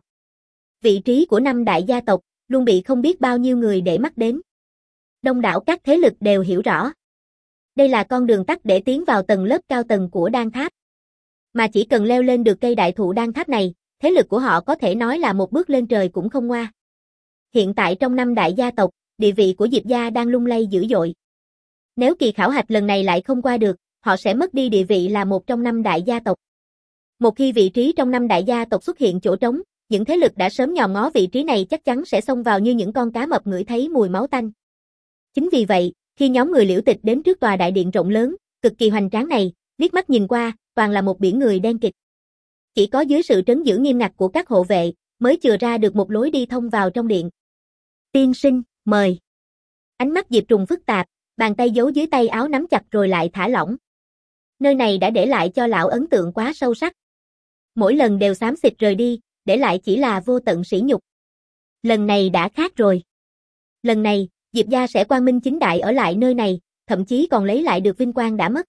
Vị trí của năm đại gia tộc luôn bị không biết bao nhiêu người để mắt đến. Đông đảo các thế lực đều hiểu rõ. Đây là con đường tắt để tiến vào tầng lớp cao tầng của Đan Tháp. Mà chỉ cần leo lên được cây đại thụ Đan Tháp này, thế lực của họ có thể nói là một bước lên trời cũng không ngoa. Hiện tại trong năm đại gia tộc, địa vị của Diệp gia đang lung lay dữ dội. Nếu kỳ khảo hạch lần này lại không qua được, họ sẽ mất đi địa vị là một trong năm đại gia tộc. Một khi vị trí trong năm đại gia tộc xuất hiện chỗ trống, những thế lực đã sớm nhòm ngó vị trí này chắc chắn sẽ xông vào như những con cá mập ngửi thấy mùi máu tanh. Chính vì vậy, khi nhóm người Liễu Tịch đến trước tòa đại điện rộng lớn, cực kỳ hoành tráng này, liếc mắt nhìn qua, toàn là một biển người đen kịt. Chỉ có dưới sự trấn giữ nghiêm ngặt của các hộ vệ, mới chừa ra được một lối đi thông vào trong điện. Tiên sinh, mời. Ánh mắt Diệp Trùng phức tạp, bàn tay giấu dưới tay áo nắm chặt rồi lại thả lỏng. Nơi này đã để lại cho lão ấn tượng quá sâu sắc. Mỗi lần đều xám xịt rời đi, để lại chỉ là vô tận sỉ nhục. Lần này đã khác rồi. Lần này, Diệp gia sẽ quang minh chính đại ở lại nơi này, thậm chí còn lấy lại được vinh quang đã mất.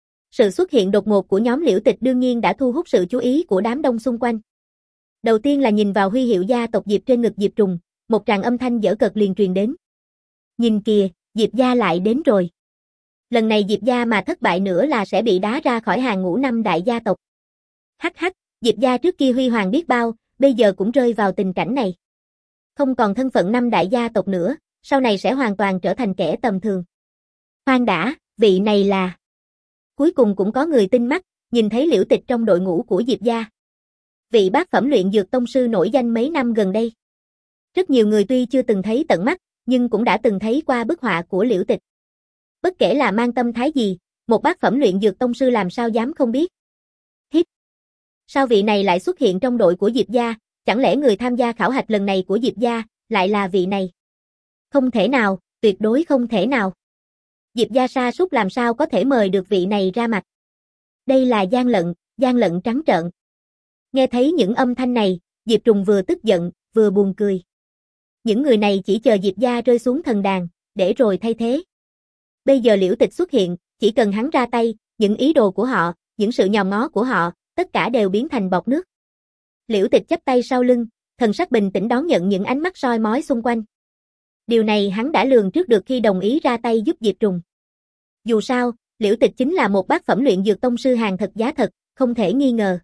Sự xuất hiện đột ngột của nhóm Liễu Tịch đương nhiên đã thu hút sự chú ý của đám đông xung quanh. Đầu tiên là nhìn vào huy hiệu gia tộc Diệp trên ngực Diệp Trùng, một tràng âm thanh giở cợt liền truyền đến. Nhìn kìa, Diệp gia lại đến rồi. Lần này Diệp gia mà thất bại nữa là sẽ bị đá ra khỏi hàng ngũ năm đại gia tộc. Hắc hắc, Diệp gia trước kia huy hoàng biết bao, bây giờ cũng rơi vào tình cảnh này. Không còn thân phận năm đại gia tộc nữa, sau này sẽ hoàn toàn trở thành kẻ tầm thường. Khoan đã, vị này là... Cuối cùng cũng có người tinh mắt, nhìn thấy Liễu Tịch trong đội ngũ của Diệp gia. Vị bát phẩm luyện dược tông sư nổi danh mấy năm gần đây. Rất nhiều người tuy chưa từng thấy tận mắt, nhưng cũng đã từng thấy qua bức họa của Liễu Tịch. Bất kể là mang tâm thái gì, một bát phẩm luyện dược tông sư làm sao dám không biết. Hít. Sao vị này lại xuất hiện trong đội của Diệp gia, chẳng lẽ người tham gia khảo hạch lần này của Diệp gia, lại là vị này? Không thể nào, tuyệt đối không thể nào. Diệp gia sa sút làm sao có thể mời được vị này ra mặt. Đây là gian lận, gian lận trắng trợn. Nghe thấy những âm thanh này, Diệp Trùng vừa tức giận, vừa buồn cười. Những người này chỉ chờ Diệp gia rơi xuống thần đàn, để rồi thay thế. Bây giờ Liễu Tịch xuất hiện, chỉ cần hắn ra tay, những ý đồ của họ, những sự nhòm ngó của họ, tất cả đều biến thành bọt nước. Liễu Tịch chắp tay sau lưng, thần sắc bình tĩnh đón nhận những ánh mắt soi mói xung quanh. Điều này hắn đã lường trước được khi đồng ý ra tay giúp Diệp Trùng. Dù sao, Liễu Tịch chính là một bát phẩm luyện dược tông sư hàng thật giá thật, không thể nghi ngờ.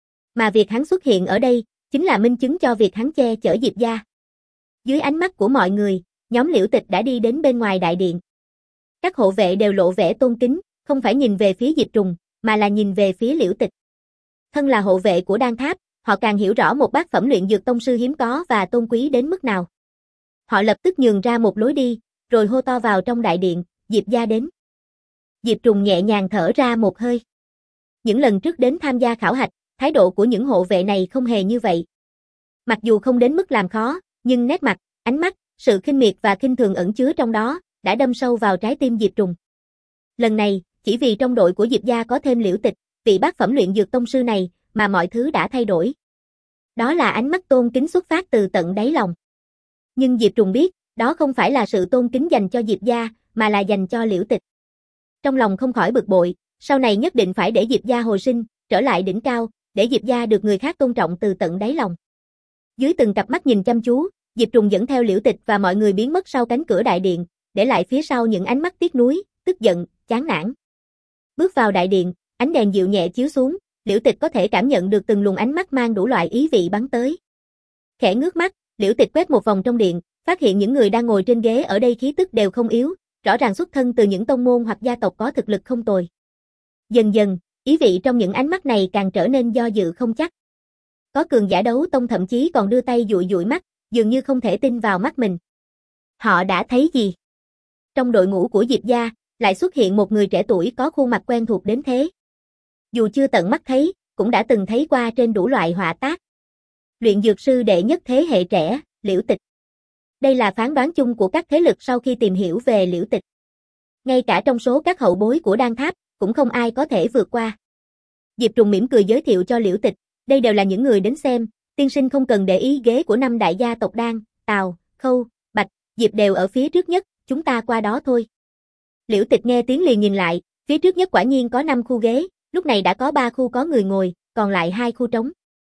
Mà việc hắn xuất hiện ở đây, chính là minh chứng cho việc hắn che chở Diệp gia. Dưới ánh mắt của mọi người, nhóm Liễu Tịch đã đi đến bên ngoài đại điện. Các hộ vệ đều lộ vẻ tôn kính, không phải nhìn về phía Diệp Trùng, mà là nhìn về phía Liễu Tịch. Thân là hộ vệ của Đan Tháp, họ càng hiểu rõ một bát phẩm luyện dược tông sư hiếm có và tôn quý đến mức nào. Họ lập tức nhường ra một lối đi, rồi hô to vào trong đại điện, Diệp gia đến. Diệp Trùng nhẹ nhàng thở ra một hơi. Những lần trước đến tham gia khảo hạch, thái độ của những hộ vệ này không hề như vậy. Mặc dù không đến mức làm khó, nhưng nét mặt, ánh mắt, sự khinh miệt và khinh thường ẩn chứa trong đó, đã đâm sâu vào trái tim Diệp Trùng. Lần này, chỉ vì trong đội của Diệp gia có thêm Liễu Tịch, vị bát phẩm luyện dược tông sư này, mà mọi thứ đã thay đổi. Đó là ánh mắt tôn kính xuất phát từ tận đáy lòng. Nhưng Diệp Trùng biết, đó không phải là sự tôn kính dành cho Diệp gia, mà là dành cho Liễu Tịch. Trong lòng không khỏi bực bội, sau này nhất định phải để Diệp gia hồi sinh, trở lại đỉnh cao, để Diệp gia được người khác tôn trọng từ tận đáy lòng. Dưới từng cặp mắt nhìn chăm chú, Diệp Trùng dẫn theo Liễu Tịch và mọi người biến mất sau cánh cửa đại điện, để lại phía sau những ánh mắt tiếc nuối, tức giận, chán nản. Bước vào đại điện, ánh đèn dịu nhẹ chiếu xuống, Liễu Tịch có thể cảm nhận được từng luồng ánh mắt mang đủ loại ý vị bắn tới. Khẽ ngước mắt, Liễu Tịch quét một vòng trong điện, phát hiện những người đang ngồi trên ghế ở đây khí tức đều không yếu, rõ ràng xuất thân từ những tông môn hoặc gia tộc có thực lực không tồi. Dần dần, ý vị trong những ánh mắt này càng trở nên do dự không chắc. Có cường giả đấu tông thậm chí còn đưa tay dụi dụi mắt, dường như không thể tin vào mắt mình. Họ đã thấy gì? Trong đội ngũ của Diệp gia, lại xuất hiện một người trẻ tuổi có khuôn mặt quen thuộc đến thế. Dù chưa tận mắt thấy, cũng đã từng thấy qua trên đủ loại họa tác. Luyện dược sư đệ nhất thế hệ trẻ, Liễu Tịch. Đây là phán đoán chung của các thế lực sau khi tìm hiểu về Liễu Tịch. Ngay cả trong số các hậu bối của Đan Tháp, cũng không ai có thể vượt qua. Diệp Trùng mỉm cười giới thiệu cho Liễu Tịch, đây đều là những người đến xem, tiên sinh không cần để ý ghế của năm đại gia tộc Đan, Tào, Khâu, Bạch, Diệp đều ở phía trước nhất, chúng ta qua đó thôi. Liễu Tịch nghe tiếng liền nhìn lại, phía trước nhất quả nhiên có năm khu ghế, lúc này đã có ba khu có người ngồi, còn lại hai khu trống.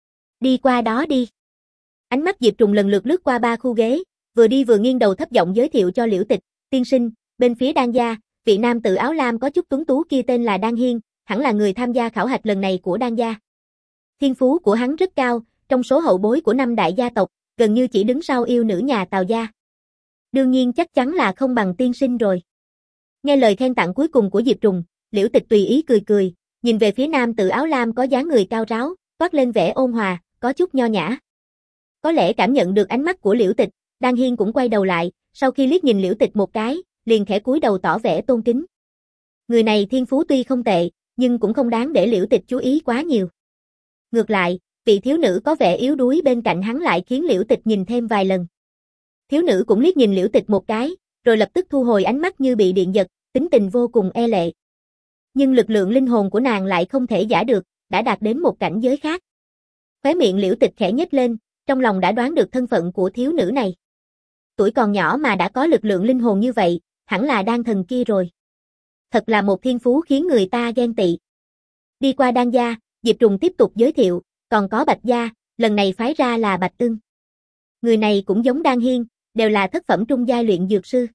Đi qua đó đi. Ánh mắt Diệp Trùng lần lượt lướt qua ba khu ghế, vừa đi vừa nghiêng đầu thấp giọng giới thiệu cho Liễu Tịch, tiên sinh, bên phía Đan gia, vị nam tử áo lam có chút tuấn tú kia tên là Đan Hiên, hẳn là người tham gia khảo hạch lần này của Đan gia. Thiên phú của hắn rất cao, trong số hậu bối của năm đại gia tộc, gần như chỉ đứng sau yêu nữ nhà Tào gia. Đương nhiên chắc chắn là không bằng tiên sinh rồi. Nghe lời khen tặng cuối cùng của Diệp Trùng, Liễu Tịch tùy ý cười cười, nhìn về phía nam tử áo lam có dáng người cao ráo, toát lên vẻ ôn hòa, có chút nho nhã. Có lẽ cảm nhận được ánh mắt của Liễu Tịch, Đan Hiên cũng quay đầu lại, sau khi liếc nhìn Liễu Tịch một cái, liền khẽ cúi đầu tỏ vẻ tôn kính. Người này thiên phú tuy không tệ, nhưng cũng không đáng để Liễu Tịch chú ý quá nhiều. Ngược lại, vị thiếu nữ có vẻ yếu đuối bên cạnh hắn lại khiến Liễu Tịch nhìn thêm vài lần. Thiếu nữ cũng liếc nhìn Liễu Tịch một cái, rồi lập tức thu hồi ánh mắt như bị điện giật, tính tình vô cùng e lệ. Nhưng lực lượng linh hồn của nàng lại không thể giả được, đã đạt đến một cảnh giới khác. Khóe miệng Liễu Tịch khẽ nhếch lên, trong lòng đã đoán được thân phận của thiếu nữ này. Tuổi còn nhỏ mà đã có lực lượng linh hồn như vậy, hẳn là đan thần kia rồi. Thật là một thiên phú khiến người ta ghen tị. Đi qua Đan gia, Diệp Trùng tiếp tục giới thiệu, còn có Bạch gia, lần này phái ra là Bạch Ưng. Người này cũng giống Đan Hiên, đều là thất phẩm trung giai luyện dược sư.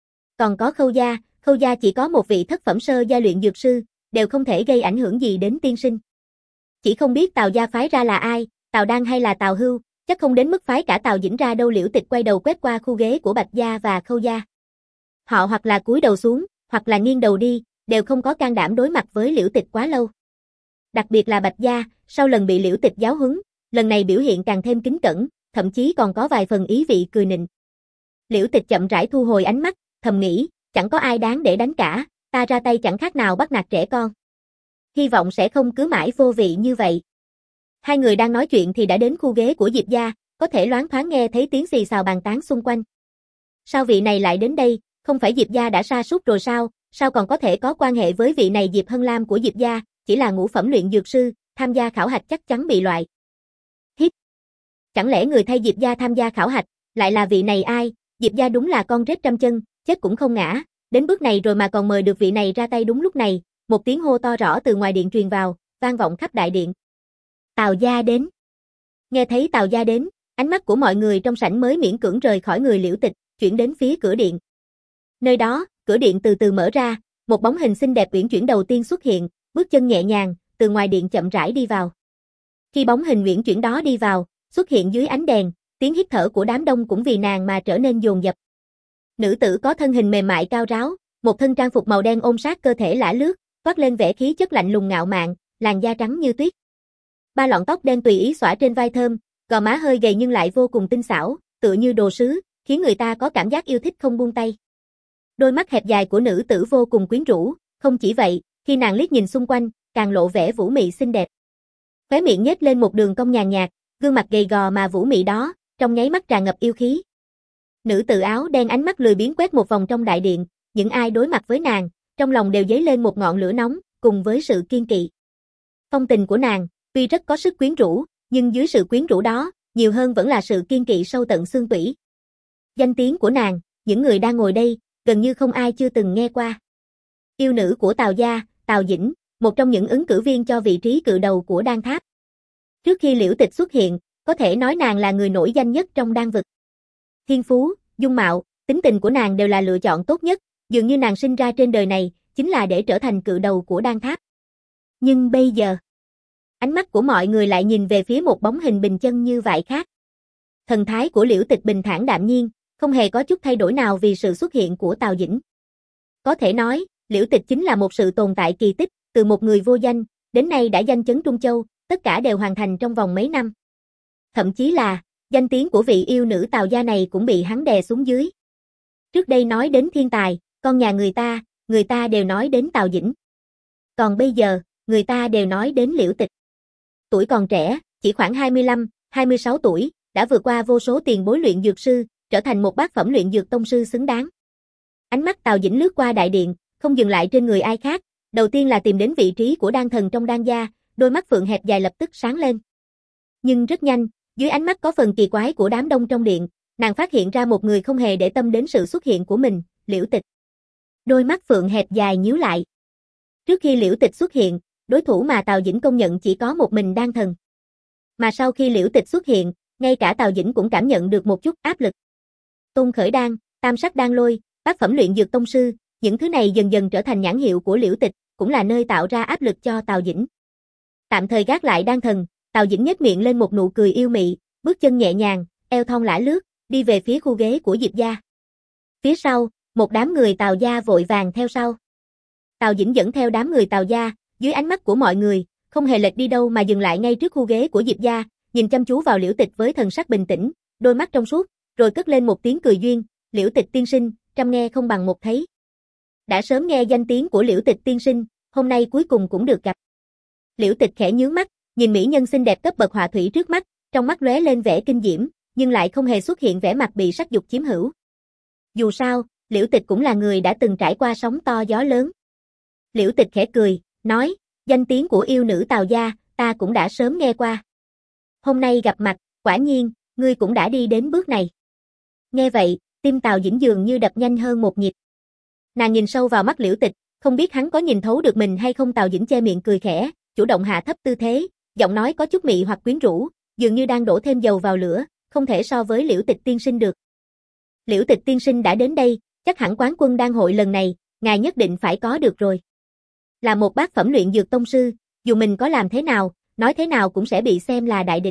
Còn có Khâu gia, Khâu gia chỉ có một vị thất phẩm sơ giai luyện dược sư, đều không thể gây ảnh hưởng gì đến tiên sinh. Chỉ không biết Tào gia phái ra là ai, Tào Đan hay là Tào Hưu, chắc không đến mức phái cả Tào Dĩnh ra đâu. Liễu Tịch quay đầu quét qua khu ghế của Bạch gia và Khâu gia. Họ hoặc là cúi đầu xuống, hoặc là nghiêng đầu đi, đều không có can đảm đối mặt với Liễu Tịch quá lâu. Đặc biệt là Bạch gia, sau lần bị Liễu Tịch giáo huấn, lần này biểu hiện càng thêm kính cẩn, thậm chí còn có vài phần ý vị cười nịnh. Liễu Tịch chậm rãi thu hồi ánh mắt, thầm nghĩ, chẳng có ai đáng để đánh cả, ta ra tay chẳng khác nào bắt nạt trẻ con. Hy vọng sẽ không cứ mãi vô vị như vậy. Hai người đang nói chuyện thì đã đến khu ghế của Diệp gia, có thể loáng thoáng nghe thấy tiếng xì xào bàn tán xung quanh. Sao vị này lại đến đây, không phải Diệp gia đã sa sút rồi sao, sao còn có thể có quan hệ với vị này Diệp Hân Lam của Diệp gia, chỉ là ngũ phẩm luyện dược sư, tham gia khảo hạch chắc chắn bị loại. Hít. Chẳng lẽ người thay Diệp gia tham gia khảo hạch, lại là vị này ai, Diệp gia đúng là con rết trăm chân, chết cũng không ngã, đến bước này rồi mà còn mời được vị này ra tay. Đúng lúc này, một tiếng hô to rõ từ ngoài điện truyền vào, vang vọng khắp đại điện. Tào gia đến. Nghe thấy Tào gia đến, ánh mắt của mọi người trong sảnh mới miễn cưỡng rời khỏi người Liễu Tịch, chuyển đến phía cửa điện. Nơi đó, cửa điện từ từ mở ra, một bóng hình xinh đẹp uyển chuyển đầu tiên xuất hiện, bước chân nhẹ nhàng, từ ngoài điện chậm rãi đi vào. Khi bóng hình uyển chuyển đó đi vào, xuất hiện dưới ánh đèn, tiếng hít thở của đám đông cũng vì nàng mà trở nên dồn dập. Nữ tử có thân hình mềm mại cao ráo, một thân trang phục màu đen ôm sát cơ thể lả lướt, toát lên vẻ khí chất lạnh lùng ngạo mạn, làn da trắng như tuyết. Ba lọn tóc đen tùy ý xõa trên vai thơm, gò má hơi gầy nhưng lại vô cùng tinh xảo, tựa như đồ sứ, khiến người ta có cảm giác yêu thích không buông tay. Đôi mắt hẹp dài của nữ tử vô cùng quyến rũ, không chỉ vậy, khi nàng liếc nhìn xung quanh, càng lộ vẻ vũ mị xinh đẹp. Khóe miệng nhếch lên một đường cong nhàn nhạt, gương mặt gầy gò mà vũ mị đó, trong nháy mắt tràn ngập yêu khí. Nữ tử áo đen ánh mắt lười biếng quét một vòng trong đại điện, những ai đối mặt với nàng, trong lòng đều dấy lên một ngọn lửa nóng, cùng với sự kiên kỵ. Phong tình của nàng, tuy rất có sức quyến rũ, nhưng dưới sự quyến rũ đó, nhiều hơn vẫn là sự kiên kỵ sâu tận xương tủy. Danh tiếng của nàng, những người đang ngồi đây, gần như không ai chưa từng nghe qua. Yêu nữ của Tào gia, Tào Dĩnh, một trong những ứng cử viên cho vị trí cự đầu của Đan Tháp. Trước khi Liễu Tịch xuất hiện, có thể nói nàng là người nổi danh nhất trong đan vực. Thiên phú, dung mạo, tính tình của nàng đều là lựa chọn tốt nhất, dường như nàng sinh ra trên đời này, chính là để trở thành cự đầu của Đan Tháp. Nhưng bây giờ, ánh mắt của mọi người lại nhìn về phía một bóng hình bình chân như vậy khác. Thần thái của Liễu Tịch bình thản đạm nhiên, không hề có chút thay đổi nào vì sự xuất hiện của Tào Dĩnh. Có thể nói, Liễu Tịch chính là một sự tồn tại kỳ tích, từ một người vô danh, đến nay đã danh chấn Trung Châu, tất cả đều hoàn thành trong vòng mấy năm. Thậm chí là, danh tiếng của vị yêu nữ Tào gia này cũng bị hắn đè xuống dưới. Trước đây nói đến thiên tài, con nhà người ta, người ta đều nói đến Tào Dĩnh. Còn bây giờ, người ta đều nói đến Liễu Tịch. Tuổi còn trẻ, chỉ khoảng hai mươi lăm, hai mươi sáu tuổi, đã vượt qua vô số tiền bối luyện dược sư, trở thành một bát phẩm luyện dược tông sư xứng đáng. Ánh mắt Tào Dĩnh lướt qua đại điện, không dừng lại trên người ai khác, đầu tiên là tìm đến vị trí của đan thần trong đan gia, đôi mắt phượng hẹp dài lập tức sáng lên. Nhưng rất nhanh, dưới ánh mắt có phần kỳ quái của đám đông trong điện, nàng phát hiện ra một người không hề để tâm đến sự xuất hiện của mình, Liễu Tịch. Đôi mắt phượng hẹp dài nhíu lại. Trước khi Liễu Tịch xuất hiện, đối thủ mà Tào Dĩnh công nhận chỉ có một mình đan thần. Mà sau khi Liễu Tịch xuất hiện, ngay cả Tào Dĩnh cũng cảm nhận được một chút áp lực. Tôn khởi đan, tam sắc đan lôi, bát phẩm luyện dược tông sư, những thứ này dần dần trở thành nhãn hiệu của Liễu Tịch, cũng là nơi tạo ra áp lực cho Tào Dĩnh. Tạm thời gác lại đan thần, Tào Dĩnh nhếch miệng lên một nụ cười yêu mị, bước chân nhẹ nhàng, eo thon lả lướt, đi về phía khu ghế của Diệp gia. Phía sau, một đám người Tào gia vội vàng theo sau. Tào Dĩnh dẫn theo đám người Tào gia, dưới ánh mắt của mọi người, không hề lệch đi đâu mà dừng lại ngay trước khu ghế của Diệp gia, nhìn chăm chú vào Liễu Tịch với thần sắc bình tĩnh, đôi mắt trong suốt, rồi cất lên một tiếng cười duyên, "Liễu Tịch tiên sinh, trăm nghe không bằng một thấy." Đã sớm nghe danh tiếng của Liễu Tịch tiên sinh, hôm nay cuối cùng cũng được gặp. Liễu Tịch khẽ nhướng mắt, nhìn mỹ nhân xinh đẹp cấp bậc họa thủy trước mắt, trong mắt lóe lên vẻ kinh diễm, nhưng lại không hề xuất hiện vẻ mặt bị sắc dục chiếm hữu. Dù sao, Liễu Tịch cũng là người đã từng trải qua sóng to gió lớn. Liễu Tịch khẽ cười, nói, danh tiếng của yêu nữ Tào gia, ta cũng đã sớm nghe qua. Hôm nay gặp mặt, quả nhiên, ngươi cũng đã đi đến bước này. Nghe vậy, tim Tào Dĩnh dường như đập nhanh hơn một nhịp. Nàng nhìn sâu vào mắt Liễu Tịch, không biết hắn có nhìn thấu được mình hay không. Tào Dĩnh che miệng cười khẽ, chủ động hạ thấp tư thế, giọng nói có chút mị hoặc quyến rũ, dường như đang đổ thêm dầu vào lửa, không thể so với Liễu Tịch tiên sinh được. Liễu Tịch tiên sinh đã đến đây, chắc hẳn quán quân đan hội lần này, ngài nhất định phải có được rồi. Là một bát phẩm luyện dược tông sư, dù mình có làm thế nào, nói thế nào cũng sẽ bị xem là đại địch.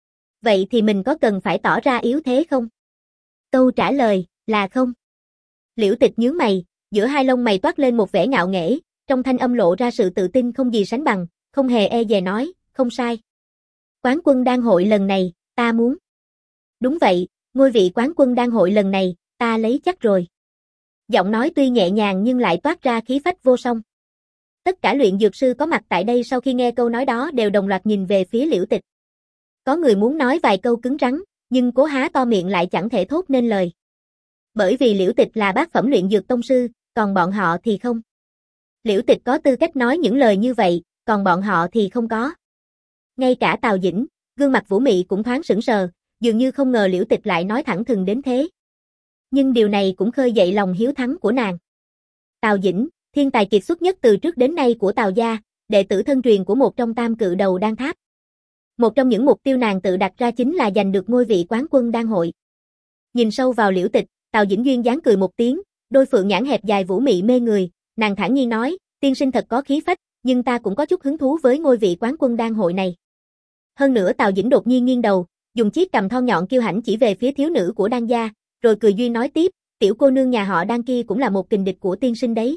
Vậy thì mình có cần phải tỏ ra yếu thế không? Câu trả lời là không. Liễu Tịch nhướng mày, giữa hai lông mày toát lên một vẻ ngạo nghễ, trong thanh âm lộ ra sự tự tin không gì sánh bằng, không hề e dè nói, không sai. Quán quân đan hội lần này, ta muốn. Đúng vậy, ngôi vị quán quân đan hội lần này, ta lấy chắc rồi. Giọng nói tuy nhẹ nhàng nhưng lại toát ra khí phách vô song. Tất cả luyện dược sư có mặt tại đây sau khi nghe câu nói đó đều đồng loạt nhìn về phía Liễu Tịch. Có người muốn nói vài câu cứng rắn, nhưng cố há to miệng lại chẳng thể thốt nên lời. Bởi vì Liễu Tịch là bát phẩm luyện dược tông sư, còn bọn họ thì không. Liễu Tịch có tư cách nói những lời như vậy, còn bọn họ thì không có. Ngay cả Tào Dĩnh, gương mặt vũ mị cũng thoáng sững sờ, dường như không ngờ Liễu Tịch lại nói thẳng thừng đến thế. Nhưng điều này cũng khơi dậy lòng hiếu thắng của nàng. Tào Dĩnh, thiên tài kiệt xuất nhất từ trước đến nay của Tào gia, đệ tử thân truyền của một trong tam cự đầu đan tháp. Một trong những mục tiêu nàng tự đặt ra chính là giành được ngôi vị quán quân đan hội. Nhìn sâu vào Liễu Tịch, Tào Dĩnh duyên dáng cười một tiếng, đôi phượng nhãn hẹp dài vũ mị mê người, nàng thản nhiên nói, tiên sinh thật có khí phách, nhưng ta cũng có chút hứng thú với ngôi vị quán quân đan hội này. Hơn nữa Tào Dĩnh đột nhiên nghiêng đầu, dùng chiếc cằm thon nhọn kiêu hãnh chỉ về phía thiếu nữ của Đan gia, rồi cười duyên nói tiếp, tiểu cô nương nhà họ Đan kia cũng là một kình địch của tiên sinh đấy.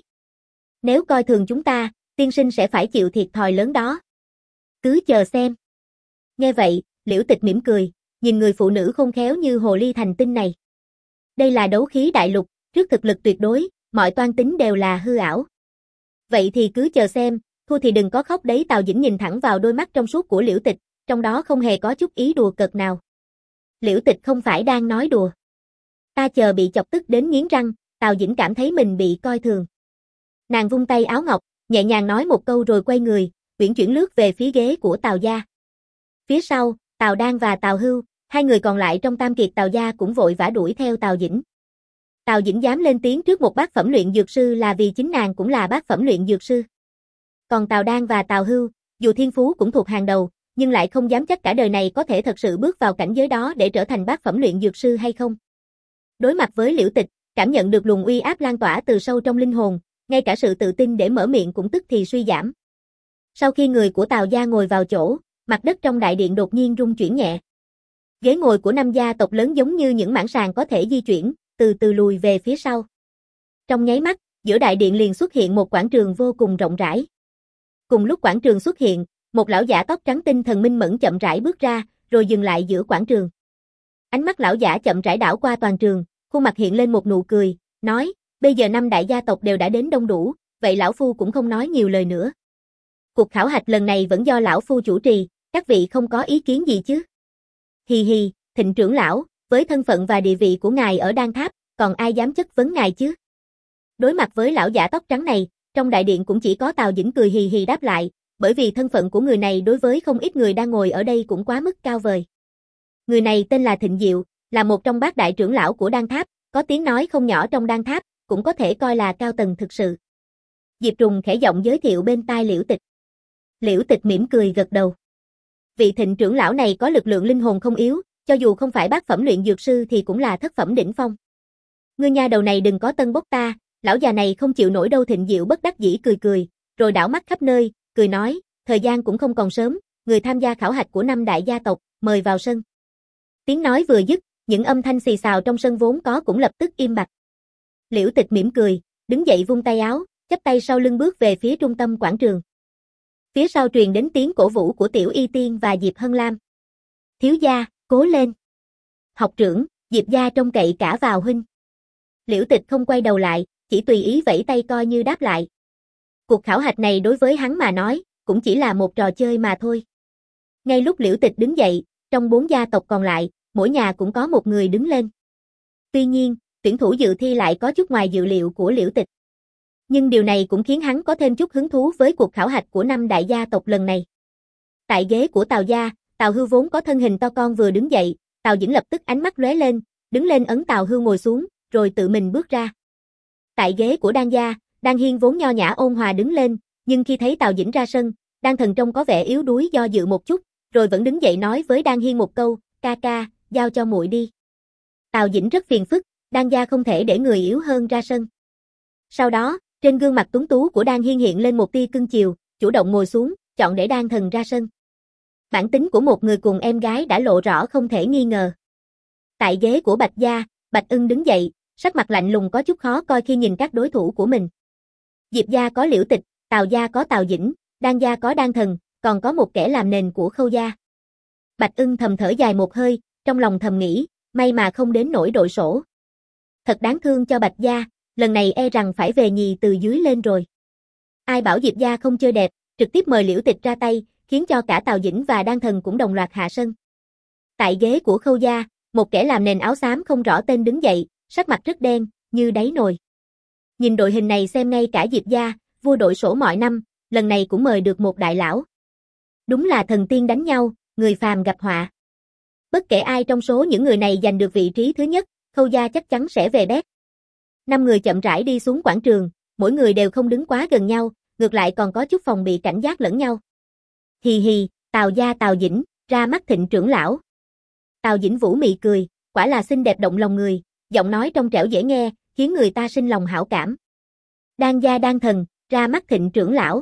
Nếu coi thường chúng ta, tiên sinh sẽ phải chịu thiệt thòi lớn đó. Cứ chờ xem. Nghe vậy, Liễu Tịch mỉm cười, nhìn người phụ nữ khôn khéo như hồ ly thành tinh này. Đây là đấu khí đại lục, trước thực lực tuyệt đối, mọi toan tính đều là hư ảo. Vậy thì cứ chờ xem, thua thì đừng có khóc đấy. Tào Dĩnh nhìn thẳng vào đôi mắt trong suốt của Liễu Tịch, trong đó không hề có chút ý đùa cợt nào. Liễu Tịch không phải đang nói đùa. Ta chờ bị chọc tức đến nghiến răng, Tào Dĩnh cảm thấy mình bị coi thường. Nàng vung tay áo ngọc, nhẹ nhàng nói một câu rồi quay người, uyển chuyển lướt về phía ghế của Tào gia. Phía sau, Tào Đan và Tào Hưu, hai người còn lại trong tam kiệt Tào gia cũng vội vã đuổi theo Tào Dĩnh. Tào Dĩnh dám lên tiếng trước một bác phẩm luyện dược sư là vì chính nàng cũng là bác phẩm luyện dược sư. Còn Tào Đan và Tào Hưu, dù thiên phú cũng thuộc hàng đầu, nhưng lại không dám chắc cả đời này có thể thật sự bước vào cảnh giới đó để trở thành bác phẩm luyện dược sư hay không. Đối mặt với Liễu Tịch, cảm nhận được luồng uy áp lan tỏa từ sâu trong linh hồn, ngay cả sự tự tin để mở miệng cũng tức thì suy giảm. Sau khi người của Tào gia ngồi vào chỗ, mặt đất trong đại điện đột nhiên rung chuyển nhẹ. Ghế ngồi của năm gia tộc lớn giống như những mảng sàn có thể di chuyển, từ từ lùi về phía sau. Trong nháy mắt, giữa đại điện liền xuất hiện một quảng trường vô cùng rộng rãi. Cùng lúc quảng trường xuất hiện, một lão giả tóc trắng tinh thần minh mẫn chậm rãi bước ra, rồi dừng lại giữa quảng trường. Ánh mắt lão giả chậm rãi đảo qua toàn trường, khuôn mặt hiện lên một nụ cười, nói, bây giờ năm đại gia tộc đều đã đến đông đủ, vậy lão phu cũng không nói nhiều lời nữa. Cuộc khảo hạch lần này vẫn do lão phu chủ trì, các vị không có ý kiến gì chứ? Hì hì, Thịnh trưởng lão, với thân phận và địa vị của ngài ở Đan Tháp, còn ai dám chất vấn ngài chứ? Đối mặt với lão giả tóc trắng này, trong đại điện cũng chỉ có Tào Dĩnh cười hì hì đáp lại, bởi vì thân phận của người này đối với không ít người đang ngồi ở đây cũng quá mức cao vời. Người này tên là Thịnh Diệu, là một trong bát đại trưởng lão của Đan Tháp, có tiếng nói không nhỏ trong Đan Tháp, cũng có thể coi là cao tầng thực sự. Diệp Trùng khẽ giọng giới thiệu bên tai Liễu Tịch. Liễu Tịch mỉm cười gật đầu. Vị Thịnh trưởng lão này có lực lượng linh hồn không yếu, cho dù không phải bát phẩm luyện dược sư thì cũng là thất phẩm đỉnh phong. Ngươi nha đầu này đừng có tân bốc ta, lão già này không chịu nổi đâu. Thịnh Diệu bất đắc dĩ cười cười, rồi đảo mắt khắp nơi, cười nói, thời gian cũng không còn sớm, người tham gia khảo hạch của năm đại gia tộc, mời vào sân. Tiếng nói vừa dứt, những âm thanh xì xào trong sân vốn có cũng lập tức im bặt. Liễu Tịch mỉm cười, đứng dậy vung tay áo, chắp tay sau lưng bước về phía trung tâm quảng trường. Phía sau truyền đến tiếng cổ vũ của Tiểu Y Tiên và Diệp Hân Lam. Thiếu gia, cố lên. Học trưởng, Diệp gia trông cậy cả vào huynh. Liễu Tịch không quay đầu lại, chỉ tùy ý vẫy tay coi như đáp lại. Cuộc khảo hạch này đối với hắn mà nói, cũng chỉ là một trò chơi mà thôi. Ngay lúc Liễu Tịch đứng dậy, trong bốn gia tộc còn lại, mỗi nhà cũng có một người đứng lên. Tuy nhiên, tuyển thủ dự thi lại có chút ngoài dự liệu của Liễu Tịch. Nhưng điều này cũng khiến hắn có thêm chút hứng thú với cuộc khảo hạch của năm đại gia tộc lần này. Tại ghế của Tào gia, Tào Hưu vốn có thân hình to con vừa đứng dậy, Tào Dĩnh lập tức ánh mắt lóe lên, đứng lên ấn Tào Hưu ngồi xuống, rồi tự mình bước ra. Tại ghế của Đan gia, Đan Hiên vốn nho nhã ôn hòa đứng lên, nhưng khi thấy Tào Dĩnh ra sân, Đan Thần trông có vẻ yếu đuối do dự một chút, rồi vẫn đứng dậy nói với Đan Hiên một câu, ca ca, giao cho muội đi. Tào Dĩnh rất phiền phức, Đan gia không thể để người yếu hơn ra sân. Sau đó, trên gương mặt tuấn tú của Đan Hiên hiện lên một tia cưng chiều, chủ động ngồi xuống, chọn để Đan Thần ra sân. Bản tính của một người cùng em gái đã lộ rõ không thể nghi ngờ. Tại ghế của Bạch gia, Bạch Ưng đứng dậy, sắc mặt lạnh lùng có chút khó coi khi nhìn các đối thủ của mình. Diệp gia có Liễu Tịch, Tào gia có Tào Dĩnh, Đan gia có Đan Thần, còn có một kẻ làm nền của Khâu gia. Bạch Ưng thầm thở dài một hơi, trong lòng thầm nghĩ, may mà không đến nỗi đội sổ. Thật đáng thương cho Bạch gia, lần này e rằng phải về nhì từ dưới lên rồi. Ai bảo Diệp gia không chơi đẹp, trực tiếp mời Liễu Tịch ra tay, khiến cho cả Tào Dĩnh và Đan Thần cũng đồng loạt hạ sân. Tại ghế của Khâu gia, một kẻ làm nền áo xám không rõ tên đứng dậy, sắc mặt rất đen, như đáy nồi. Nhìn đội hình này xem ngay cả Diệp gia, vua đội sổ mọi năm, lần này cũng mời được một đại lão. Đúng là thần tiên đánh nhau, người phàm gặp họa. Bất kể ai trong số những người này giành được vị trí thứ nhất, Khâu gia chắc chắn sẽ về bét. Năm người chậm rãi đi xuống quảng trường, mỗi người đều không đứng quá gần nhau, ngược lại còn có chút phòng bị cảnh giác lẫn nhau. Hì hì, Tào gia Tào Dĩnh, ra mắt Thịnh trưởng lão. Tào Dĩnh vũ mị cười, quả là xinh đẹp động lòng người, giọng nói trong trẻo dễ nghe, khiến người ta sinh lòng hảo cảm. Đan gia Đan Thần, ra mắt Thịnh trưởng lão.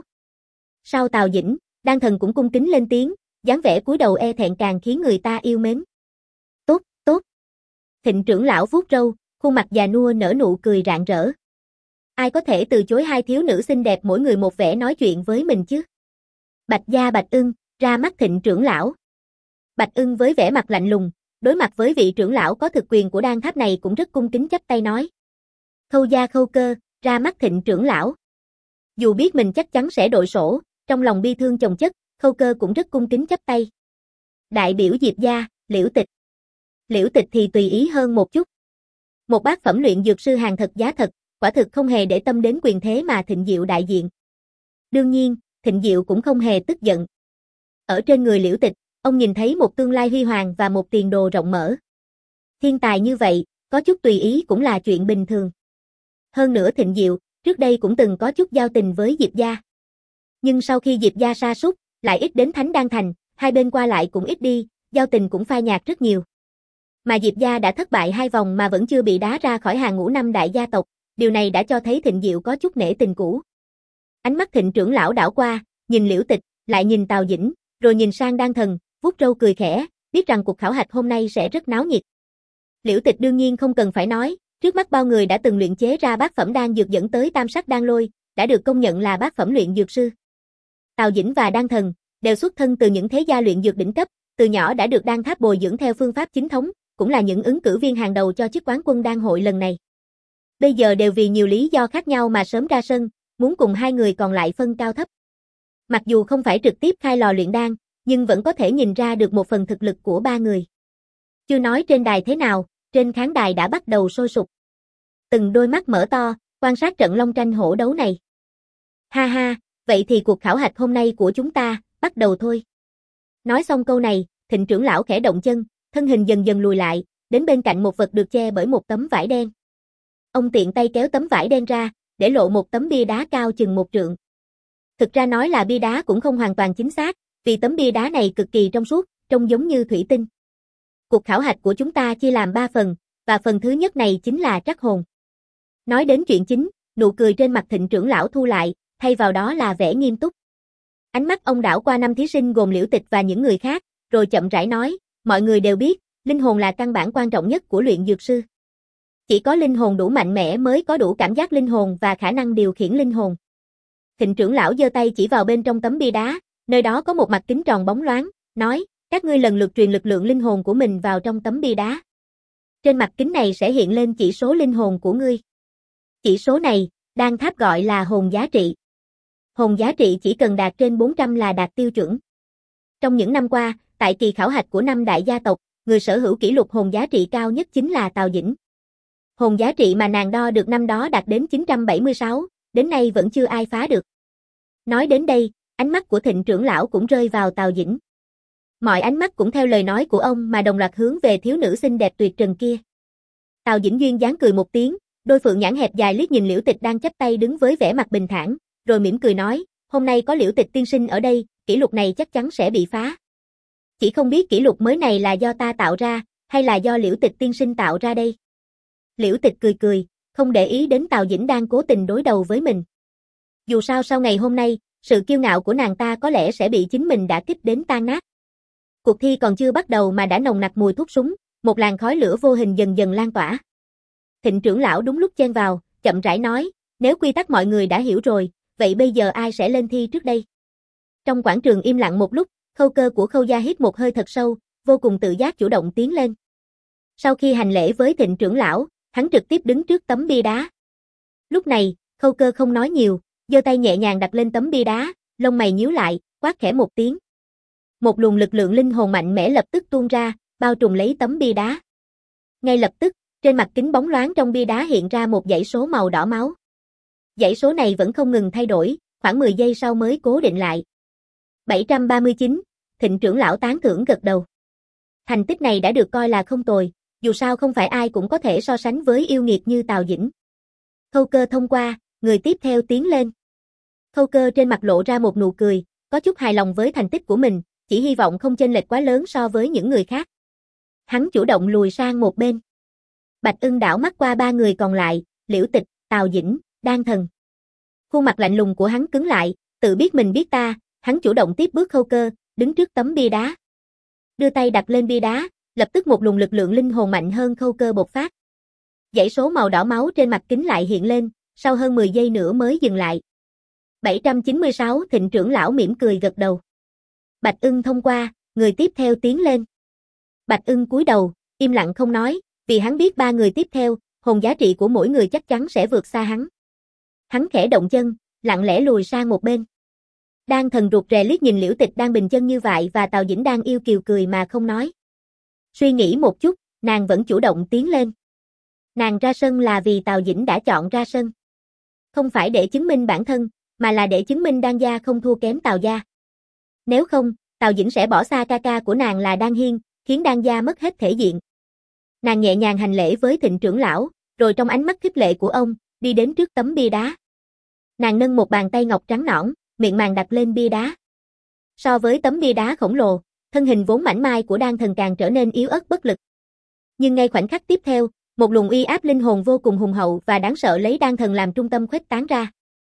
Sau Tào Dĩnh, Đan Thần cũng cung kính lên tiếng, dáng vẻ cúi đầu e thẹn càng khiến người ta yêu mến. Tốt, tốt. Thịnh trưởng lão vuốt râu, khuôn mặt già nua nở nụ cười rạng rỡ. Ai có thể từ chối hai thiếu nữ xinh đẹp mỗi người một vẻ nói chuyện với mình chứ? Bạch Gia Bạch Ưng, ra mắt Thịnh trưởng lão. Bạch Ưng với vẻ mặt lạnh lùng, đối mặt với vị trưởng lão có thực quyền của đan tháp này cũng rất cung kính chắp tay nói. Khâu Gia Khâu Cơ, ra mắt Thịnh trưởng lão. Dù biết mình chắc chắn sẽ đội sổ, trong lòng bi thương chồng chất, Khâu Cơ cũng rất cung kính chắp tay. Đại biểu Diệp gia, Liễu Tịch. Liễu Tịch thì tùy ý hơn một chút. Một bát phẩm luyện dược sư hàng thật giá thật, quả thực không hề để tâm đến quyền thế mà Thịnh Diệu đại diện. Đương nhiên, Thịnh Diệu cũng không hề tức giận. Ở trên người Liễu Tịch, ông nhìn thấy một tương lai huy hoàng và một tiền đồ rộng mở. Thiên tài như vậy, có chút tùy ý cũng là chuyện bình thường. Hơn nữa Thịnh Diệu, trước đây cũng từng có chút giao tình với Diệp gia. Nhưng sau khi Diệp gia sa sút, lại ít đến Thánh Đan Thành, hai bên qua lại cũng ít đi, giao tình cũng phai nhạt rất nhiều. Mà Diệp gia đã thất bại hai vòng mà vẫn chưa bị đá ra khỏi hàng ngũ năm đại gia tộc, điều này đã cho thấy Thịnh Diệu có chút nể tình cũ. Ánh mắt Thịnh trưởng lão đảo qua, nhìn Liễu Tịch, lại nhìn Tào Dĩnh, rồi nhìn sang Đan Thần, vuốt râu cười khẽ, biết rằng cuộc khảo hạch hôm nay sẽ rất náo nhiệt. Liễu Tịch đương nhiên không cần phải nói, trước mắt bao người đã từng luyện chế ra bát phẩm đan dược dẫn tới tam sắc đan lôi, đã được công nhận là bát phẩm luyện dược sư. Tào Dĩnh và Đan Thần đều xuất thân từ những thế gia luyện dược đỉnh cấp, từ nhỏ đã được đan tháp bồi dưỡng theo phương pháp chính thống, cũng là những ứng cử viên hàng đầu cho chức quán quân đan hội lần này. Bây giờ đều vì nhiều lý do khác nhau mà sớm ra sân, muốn cùng hai người còn lại phân cao thấp. Mặc dù không phải trực tiếp khai lò luyện đan, nhưng vẫn có thể nhìn ra được một phần thực lực của ba người. Chưa nói trên đài thế nào, trên khán đài đã bắt đầu sôi sục. Từng đôi mắt mở to, quan sát trận long tranh hổ đấu này. Ha ha, vậy thì cuộc khảo hạch hôm nay của chúng ta, bắt đầu thôi. Nói xong câu này, Thịnh trưởng lão khẽ động chân, thân hình dần dần lùi lại, đến bên cạnh một vật được che bởi một tấm vải đen. Ông tiện tay kéo tấm vải đen ra, để lộ một tấm bia đá cao chừng một trượng. Thực ra nói là bia đá cũng không hoàn toàn chính xác, vì tấm bia đá này cực kỳ trong suốt, trông giống như thủy tinh. Cuộc khảo hạch của chúng ta chia làm ba phần, và phần thứ nhất này chính là trắc hồn. Nói đến chuyện chính, nụ cười trên mặt Thịnh trưởng lão thu lại, thay vào đó là vẻ nghiêm túc. Ánh mắt ông đảo qua năm thí sinh gồm Liễu Tịch và những người khác, rồi chậm rãi nói, mọi người đều biết, linh hồn là căn bản quan trọng nhất của luyện dược sư. Chỉ có linh hồn đủ mạnh mẽ mới có đủ cảm giác linh hồn và khả năng điều khiển linh hồn. Thịnh trưởng lão giơ tay chỉ vào bên trong tấm bia đá, nơi đó có một mặt kính tròn bóng loáng, nói, các ngươi lần lượt truyền lực lượng linh hồn của mình vào trong tấm bia đá. Trên mặt kính này sẽ hiện lên chỉ số linh hồn của ngươi. Chỉ số này, đan tháp gọi là hồn giá trị. Hồn giá trị chỉ cần đạt trên bốn trăm là đạt tiêu chuẩn. Trong những năm qua, tại kỳ khảo hạch của năm đại gia tộc, người sở hữu kỷ lục hồn giá trị cao nhất chính là Tào Dĩnh. Hồn giá trị mà nàng đo được năm đó đạt đến chín trăm bảy mươi sáu, đến nay vẫn chưa ai phá được. Nói đến đây, ánh mắt của Thịnh trưởng lão cũng rơi vào Tào Dĩnh. Mọi ánh mắt cũng theo lời nói của ông mà đồng loạt hướng về thiếu nữ xinh đẹp tuyệt trần kia. Tào Dĩnh duyên dáng cười một tiếng, đôi phượng nhãn hẹp dài liếc nhìn Liễu Tịch đang chắp tay đứng với vẻ mặt bình thản, rồi mỉm cười nói, hôm nay có Liễu Tịch tiên sinh ở đây, kỷ lục này chắc chắn sẽ bị phá. Chỉ không biết kỷ lục mới này là do ta tạo ra, hay là do Liễu Tịch tiên sinh tạo ra đây. Liễu Tịch cười cười, không để ý đến Tào Dĩnh đang cố tình đối đầu với mình. Dù sao sau ngày hôm nay, sự kiêu ngạo của nàng ta có lẽ sẽ bị chính mình đả kích đến tan nát. Cuộc thi còn chưa bắt đầu mà đã nồng nặc mùi thuốc súng, một làn khói lửa vô hình dần dần lan tỏa. Thịnh trưởng lão đúng lúc chen vào, chậm rãi nói, nếu quy tắc mọi người đã hiểu rồi, vậy bây giờ ai sẽ lên thi trước đây? Trong quảng trường im lặng một lúc, Khâu Cơ của Khâu gia hít một hơi thật sâu, vô cùng tự giác chủ động tiến lên. Sau khi hành lễ với Thịnh trưởng lão, hắn trực tiếp đứng trước tấm bia đá. Lúc này, Khâu Cơ không nói nhiều, giơ tay nhẹ nhàng đặt lên tấm bia đá, lông mày nhíu lại, quát khẽ một tiếng. Một luồng lực lượng linh hồn mạnh mẽ lập tức tuôn ra, bao trùm lấy tấm bia đá. Ngay lập tức, trên mặt kính bóng loáng trong bia đá hiện ra một dãy số màu đỏ máu. Dãy số này vẫn không ngừng thay đổi, khoảng mười giây sau mới cố định lại. bảy trăm ba mươi chín, Thịnh trưởng lão tán thưởng gật đầu. Thành tích này đã được coi là không tồi, dù sao không phải ai cũng có thể so sánh với yêu nghiệt như Tào Dĩnh. Khâu Cơ thông qua, người tiếp theo tiến lên. Khâu Cơ trên mặt lộ ra một nụ cười, có chút hài lòng với thành tích của mình, chỉ hy vọng không chênh lệch quá lớn so với những người khác. Hắn chủ động lùi sang một bên. Bạch Ưng đảo mắt qua ba người còn lại, Liễu Tịch, Tào Dĩnh, Đan Thần. Khuôn mặt lạnh lùng của hắn cứng lại, tự biết mình biết ta, hắn chủ động tiếp bước Khâu Cơ, đứng trước tấm bia đá. Đưa tay đặt lên bia đá, lập tức một luồng lực lượng linh hồn mạnh hơn Khâu Cơ bộc phát. Dãy số màu đỏ máu trên mặt kính lại hiện lên, sau hơn mười giây nữa mới dừng lại. bảy trăm chín mươi sáu Thịnh trưởng lão mỉm cười gật đầu. Bạch Ưng thông qua, người tiếp theo tiến lên. Bạch Ưng cúi đầu, im lặng không nói, vì hắn biết ba người tiếp theo, hồn giá trị của mỗi người chắc chắn sẽ vượt xa hắn. Hắn khẽ động chân, lặng lẽ lùi sang một bên. Đan Thần rụt rè liếc nhìn Liễu Tịch đang bình chân như vậy và Tào Dĩnh đang yêu kiều cười mà không nói. Suy nghĩ một chút, nàng vẫn chủ động tiến lên. Nàng ra sân là vì Tào Dĩnh đã chọn ra sân. Không phải để chứng minh bản thân, mà là để chứng minh Đan gia không thua kém Tào gia. Nếu không, Tào Dĩnh sẽ bỏ xa ca ca của nàng là Đan Hiên, khiến Đan gia mất hết thể diện. Nàng nhẹ nhàng hành lễ với Thịnh trưởng lão, rồi trong ánh mắt khích lệ của ông, đi đến trước tấm bia đá. Nàng nâng một bàn tay ngọc trắng nõn, miệng màng đặt lên bia đá. So với tấm bia đá khổng lồ, thân hình vốn mảnh mai của Đan Thần càng trở nên yếu ớt bất lực. Nhưng ngay khoảnh khắc tiếp theo, một luồng uy áp linh hồn vô cùng hùng hậu và đáng sợ lấy Đan Thần làm trung tâm khuếch tán ra.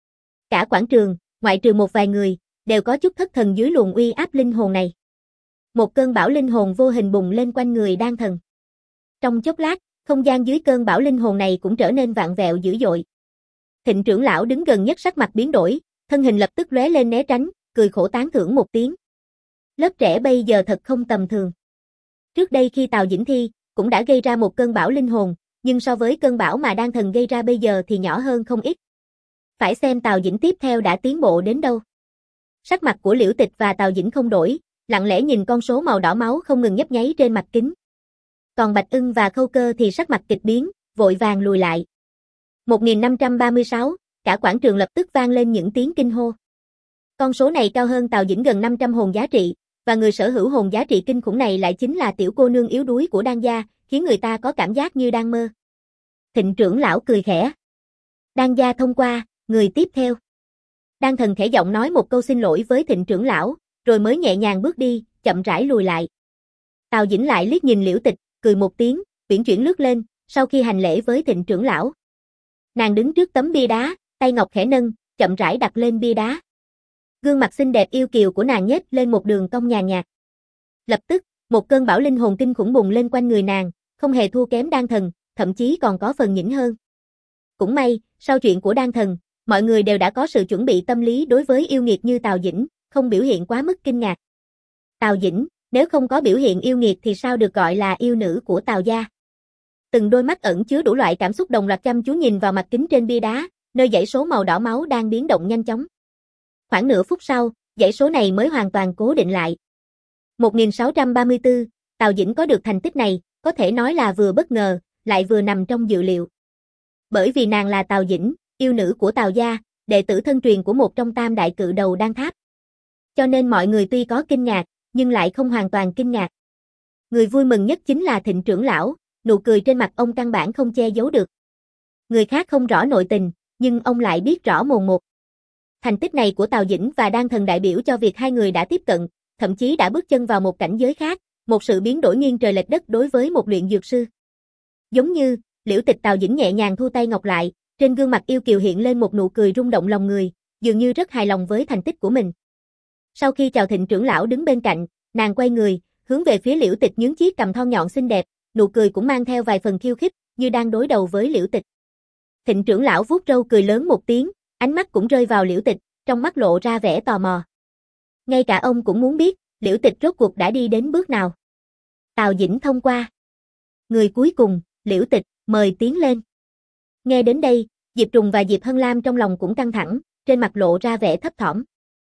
Cả quảng trường, ngoại trừ một vài người, đều có chút thất thần dưới luồng uy áp linh hồn này. Một cơn bão linh hồn vô hình bùng lên quanh người Đan Thần. Trong chốc lát, không gian dưới cơn bão linh hồn này cũng trở nên vạn vẹo dữ dội. Thịnh trưởng lão đứng gần nhất sắc mặt biến đổi, thân hình lập tức lóe lên né tránh, cười khổ tán thưởng một tiếng. Lớp trẻ bây giờ thật không tầm thường. Trước đây khi Tào Dĩnh thi, cũng đã gây ra một cơn bão linh hồn, nhưng so với cơn bão mà Đan Thần gây ra bây giờ thì nhỏ hơn không ít. Phải xem Tào Dĩnh tiếp theo đã tiến bộ đến đâu. Sắc mặt của Liễu Tịch và Tào Dĩnh không đổi, lặng lẽ nhìn con số màu đỏ máu không ngừng nhấp nháy trên mặt kính. Còn Bạch Ưng và Khâu Cơ thì sắc mặt kịch biến, vội vàng lùi lại. một nghìn năm trăm ba mươi sáu, cả quảng trường lập tức vang lên những tiếng kinh hô. Con số này cao hơn Tào Dĩnh gần năm trăm hồn giá trị, và người sở hữu hồn giá trị kinh khủng này lại chính là tiểu cô nương yếu đuối của Đan gia, khiến người ta có cảm giác như đang mơ. Thịnh trưởng lão cười khẽ. Đan gia thông qua, người tiếp theo. Đan Thần khẽ giọng nói một câu xin lỗi với Thịnh trưởng lão, rồi mới nhẹ nhàng bước đi, chậm rãi lùi lại. Tào Dĩnh lại liếc nhìn Liễu Tịch, cười một tiếng, uyển chuyển lướt lên, sau khi hành lễ với Thịnh trưởng lão. Nàng đứng trước tấm bia đá, tay ngọc khẽ nâng, chậm rãi đặt lên bia đá. Gương mặt xinh đẹp yêu kiều của nàng nhếch lên một đường cong nhàn nhạt. Lập tức, một cơn bão linh hồn kinh khủng bùng lên quanh người nàng, không hề thua kém Đan Thần, thậm chí còn có phần nhỉnh hơn. Cũng may, sau chuyện của Đan Thần, mọi người đều đã có sự chuẩn bị tâm lý đối với yêu nghiệt như Tào Dĩnh, không biểu hiện quá mức kinh ngạc. Tào Dĩnh, nếu không có biểu hiện yêu nghiệt thì sao được gọi là yêu nữ của Tào gia? Từng đôi mắt ẩn chứa đủ loại cảm xúc đồng loạt chăm chú nhìn vào mặt kính trên bia đá, nơi dãy số màu đỏ máu đang biến động nhanh chóng. Khoảng nửa phút sau, dãy số này mới hoàn toàn cố định lại. một nghìn sáu trăm ba mươi tư, Tào Dĩnh có được thành tích này, có thể nói là vừa bất ngờ, lại vừa nằm trong dự liệu. Bởi vì nàng là Tào Dĩnh, yêu nữ của Tào gia, đệ tử thân truyền của một trong tam đại cự đầu Đan Tháp. Cho nên mọi người tuy có kinh ngạc, nhưng lại không hoàn toàn kinh ngạc. Người vui mừng nhất chính là Thịnh trưởng lão, nụ cười trên mặt ông căn bản không che giấu được. Người khác không rõ nội tình, nhưng ông lại biết rõ mồn một. Thành tích này của Tào Dĩnh và Đan Thần đại biểu cho việc hai người đã tiếp cận, thậm chí đã bước chân vào một cảnh giới khác, một sự biến đổi nghiêng trời lệch đất đối với một luyện dược sư. Giống như, Liễu Tịch Tào Dĩnh nhẹ nhàng thu tay ngọc lại, trên gương mặt yêu kiều hiện lên một nụ cười rung động lòng người, dường như rất hài lòng với thành tích của mình. Sau khi chào Thịnh trưởng lão đứng bên cạnh, nàng quay người, hướng về phía Liễu Tịch nhướng chiếc cằm thon nhọn xinh đẹp, nụ cười cũng mang theo vài phần khiêu khích, như đang đối đầu với Liễu Tịch. Thịnh trưởng lão vuốt râu cười lớn một tiếng, ánh mắt cũng rơi vào Liễu Tịch, trong mắt lộ ra vẻ tò mò. Ngay cả ông cũng muốn biết, Liễu Tịch rốt cuộc đã đi đến bước nào. Tào Dĩnh thông qua. Người cuối cùng, Liễu Tịch, mời tiến lên. Nghe đến đây, Diệp Trùng và Diệp Hân Lam trong lòng cũng căng thẳng, trên mặt lộ ra vẻ thấp thỏm.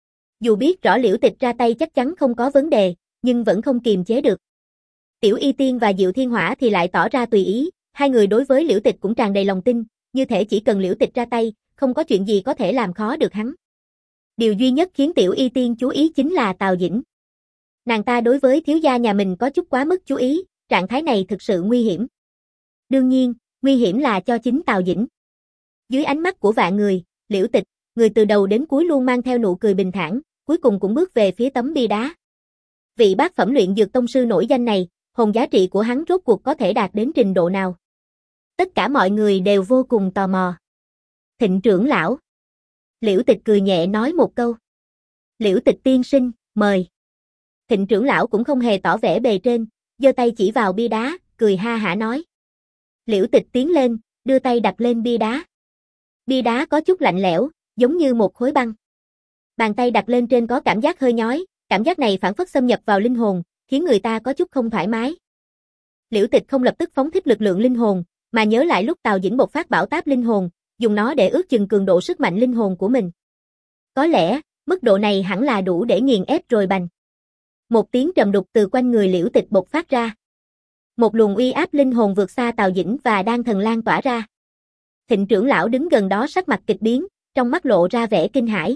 Dù biết rõ Liễu Tịch ra tay chắc chắn không có vấn đề, nhưng vẫn không kiềm chế được. Tiểu Y Tiên và Diệu Thiên Hỏa thì lại tỏ ra tùy ý, hai người đối với Liễu Tịch cũng tràn đầy lòng tin, như thể chỉ cần Liễu Tịch ra tay, không có chuyện gì có thể làm khó được hắn. Điều duy nhất khiến Tiểu Y Tiên chú ý chính là Tào Dĩnh. Nàng ta đối với thiếu gia nhà mình có chút quá mức chú ý, trạng thái này thực sự nguy hiểm. Đương nhiên, nguy hiểm là cho chính Tào Dĩnh. Dưới ánh mắt của vạn người, Liễu Tịch, người từ đầu đến cuối luôn mang theo nụ cười bình thản, cuối cùng cũng bước về phía tấm bia đá. Vị bát phẩm luyện dược tông sư nổi danh này, hồn giá trị của hắn rốt cuộc có thể đạt đến trình độ nào? Tất cả mọi người đều vô cùng tò mò. Thịnh trưởng lão. Liễu Tịch cười nhẹ nói một câu. Liễu Tịch tiên sinh, mời. Thịnh trưởng lão cũng không hề tỏ vẻ bề trên, giơ tay chỉ vào bia đá, cười ha hả nói. Liễu Tịch tiến lên, đưa tay đặt lên bia đá. Bia đá có chút lạnh lẽo, giống như một khối băng. Bàn tay đặt lên trên có cảm giác hơi nhói, cảm giác này phảng phất xâm nhập vào linh hồn, khiến người ta có chút không thoải mái. Liễu Tịch không lập tức phóng thích lực lượng linh hồn, mà nhớ lại lúc Tào Dĩnh bộc phát bão táp linh hồn, dùng nó để ước chừng cường độ sức mạnh linh hồn của mình. Có lẽ, mức độ này hẳn là đủ để nghiền ép rồi bành. Một tiếng trầm đục từ quanh người Liễu Tịch bộc phát ra. Một luồng uy áp linh hồn vượt xa Tào Dĩnh và Đan Thần lan tỏa ra. Thịnh trưởng lão đứng gần đó sắc mặt kịch biến, trong mắt lộ ra vẻ kinh hãi.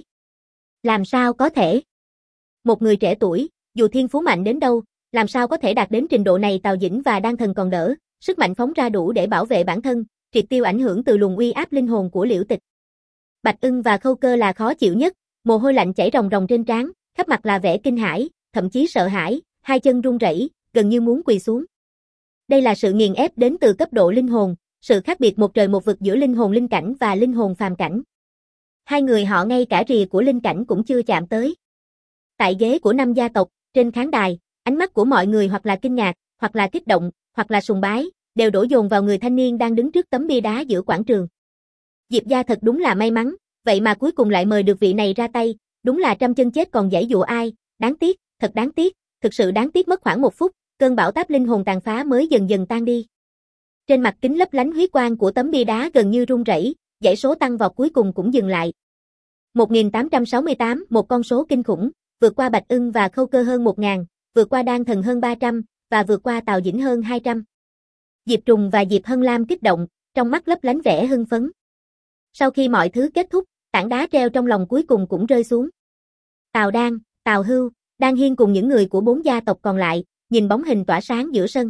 Làm sao có thể? Một người trẻ tuổi, dù thiên phú mạnh đến đâu, làm sao có thể đạt đến trình độ này? Tào Dĩnh và Đan Thần còn đỡ, sức mạnh phóng ra đủ để bảo vệ bản thân, triệt tiêu ảnh hưởng từ luồng uy áp linh hồn của Liễu Tịch. Bạch Ưng và Khâu Cơ là khó chịu nhất, mồ hôi lạnh chảy ròng ròng trên trán, khắp mặt là vẻ kinh hãi, thậm chí sợ hãi, hai chân run rẩy, gần như muốn quỳ xuống. Đây là sự nghiền ép đến từ cấp độ linh hồn, sự khác biệt một trời một vực giữa linh hồn linh cảnh và linh hồn phàm cảnh. Hai người họ ngay cả rìa của linh cảnh cũng chưa chạm tới. Tại ghế của năm gia tộc, trên khán đài, ánh mắt của mọi người hoặc là kinh ngạc, hoặc là kích động, hoặc là sùng bái, đều đổ dồn vào người thanh niên đang đứng trước tấm bia đá giữa quảng trường. Diệp gia thật đúng là may mắn, vậy mà cuối cùng lại mời được vị này ra tay, đúng là trăm chân chết còn giãy giụa ai, đáng tiếc, thật đáng tiếc, thực sự đáng tiếc. Mất khoảng một phút, cơn bão táp linh hồn tàn phá mới dần dần tan đi. Trên mặt kính lấp lánh huyết quang của tấm bia đá gần như rung rẩy, dãy số tăng vọt cuối cùng cũng dừng lại. một nghìn tám trăm sáu mươi tám, một con số kinh khủng, vượt qua Bạch Ưng và Khâu Cơ hơn một nghìn, vượt qua Đan Thần hơn ba trăm, và vượt qua Tào Dĩnh hơn hai trăm. Diệp Trùng và Diệp Hân Lam kích động, trong mắt lấp lánh vẻ hưng phấn. Sau khi mọi thứ kết thúc, tảng đá treo trong lòng cuối cùng cũng rơi xuống. Tào Đan, Tào Hưu, Đan Hiên cùng những người của bốn gia tộc còn lại, nhìn bóng hình tỏa sáng giữa sân.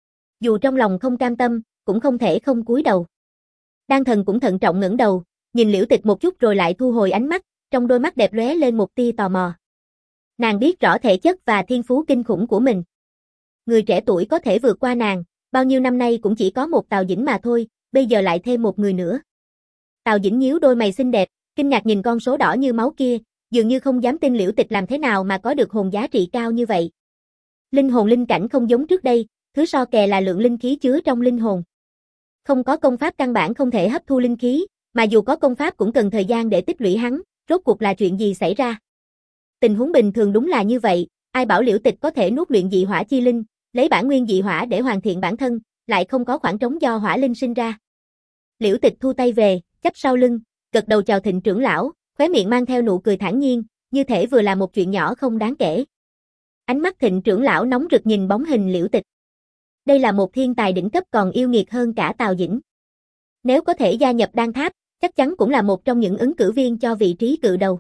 Dù trong lòng không cam tâm, cũng không thể không cúi đầu. Đan Thần cũng thận trọng ngẩng đầu, nhìn Liễu Tịch một chút rồi lại thu hồi ánh mắt, trong đôi mắt đẹp lóe lên một tia tò mò. Nàng biết rõ thể chất và thiên phú kinh khủng của mình. Người trẻ tuổi có thể vượt qua nàng, bao nhiêu năm nay cũng chỉ có một Tào Dĩnh mà thôi, bây giờ lại thêm một người nữa. Tào Dĩnh nhíu đôi mày xinh đẹp, kinh ngạc nhìn con số đỏ như máu kia, dường như không dám tin Liễu Tịch làm thế nào mà có được hồn giá trị cao như vậy. Linh hồn linh cảnh không giống trước đây, thứ so kè là lượng linh khí chứa trong linh hồn. Không có công pháp căn bản không thể hấp thu linh khí, mà dù có công pháp cũng cần thời gian để tích lũy hắn, rốt cuộc là chuyện gì xảy ra? Tình huống bình thường đúng là như vậy, ai bảo Liễu Tịch có thể nuốt luyện dị hỏa chi linh, lấy bản nguyên dị hỏa để hoàn thiện bản thân, lại không có khoảng trống do hỏa linh sinh ra. Liễu Tịch thu tay về, chắp sau lưng, gật đầu chào Thịnh trưởng lão, khóe miệng mang theo nụ cười thản nhiên, như thể vừa là một chuyện nhỏ không đáng kể. Ánh mắt Thịnh trưởng lão nóng rực nhìn bóng hình Liễu Tịch. Đây là một thiên tài đỉnh cấp còn yêu nghiệt hơn cả Tào Dĩnh. Nếu có thể gia nhập Đan Tháp, chắc chắn cũng là một trong những ứng cử viên cho vị trí cự đầu.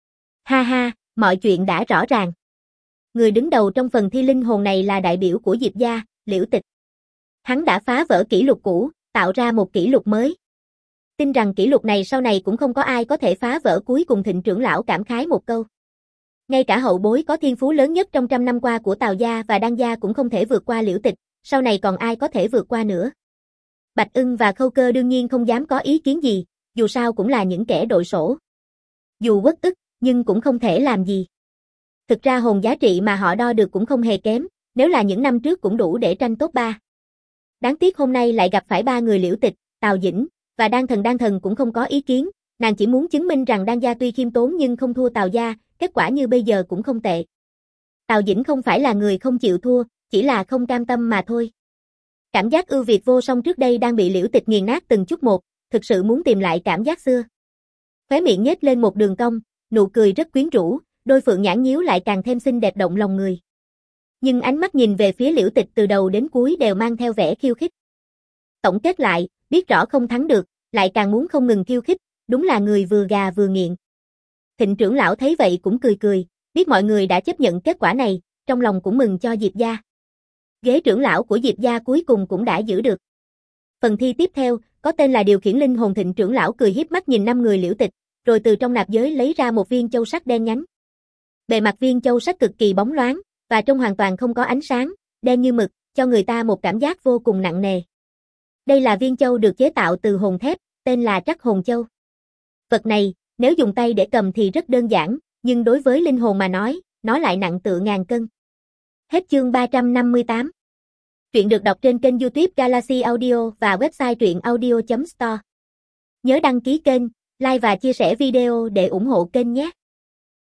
Ha ha, mọi chuyện đã rõ ràng. Người đứng đầu trong phần thi linh hồn này là đại biểu của Diệp gia, Liễu Tịch. Hắn đã phá vỡ kỷ lục cũ, tạo ra một kỷ lục mới. Tin rằng kỷ lục này sau này cũng không có ai có thể phá vỡ. Cuối cùng Thịnh trưởng lão cảm khái một câu. Ngay cả hậu bối có thiên phú lớn nhất trong trăm năm qua của Tào gia và Đan gia cũng không thể vượt qua Liễu Tịch, sau này còn ai có thể vượt qua nữa. Bạch Ưng và Khâu Cơ đương nhiên không dám có ý kiến gì, dù sao cũng là những kẻ đội sổ. Dù uất ức, nhưng cũng không thể làm gì. Thực ra hồn giá trị mà họ đo được cũng không hề kém, nếu là những năm trước cũng đủ để tranh top ba. Đáng tiếc hôm nay lại gặp phải ba người Liễu Tịch, Tào Dĩnh, và Đan Thần. Đan Thần cũng không có ý kiến, nàng chỉ muốn chứng minh rằng Đan gia tuy khiêm tốn nhưng không thua Tào gia, kết quả như bây giờ cũng không tệ. Tào Dĩnh không phải là người không chịu thua, chỉ là không cam tâm mà thôi. Cảm giác ưu việt vô song trước đây đang bị Liễu Tịch nghiền nát từng chút một, thực sự muốn tìm lại cảm giác xưa. Khóe miệng nhếch lên một đường cong, nụ cười rất quyến rũ, đôi phượng nhãn nhíu lại càng thêm xinh đẹp động lòng người. Nhưng ánh mắt nhìn về phía Liễu Tịch từ đầu đến cuối đều mang theo vẻ khiêu khích. Tổng kết lại, biết rõ không thắng được, lại càng muốn không ngừng khiêu khích, đúng là người vừa gà vừa nghiện. Thịnh trưởng lão thấy vậy cũng cười cười, biết mọi người đã chấp nhận kết quả này, trong lòng cũng mừng cho Diệp gia. Ghế trưởng lão của Diệp gia cuối cùng cũng đã giữ được. Phần thi tiếp theo, có tên là điều khiển linh hồn. Thịnh trưởng lão cười hiếp mắt nhìn năm người Liễu Tịch, rồi từ trong nạp giới lấy ra một viên châu sắc đen nhánh. Bề mặt viên châu sắc cực kỳ bóng loáng, và trông hoàn toàn không có ánh sáng, đen như mực, cho người ta một cảm giác vô cùng nặng nề. Đây là viên châu được chế tạo từ hồn thép, tên là Trắc Hồn Châu. Vật này, nếu dùng tay để cầm thì rất đơn giản, nhưng đối với linh hồn mà nói, nó lại nặng tựa ngàn cân. Hết chương ba trăm năm mươi tám. Truyện được đọc trên kênh YouTube Galaxy Audio và website truyện audio chấm store. Nhớ đăng ký kênh, like và chia sẻ video để ủng hộ kênh nhé.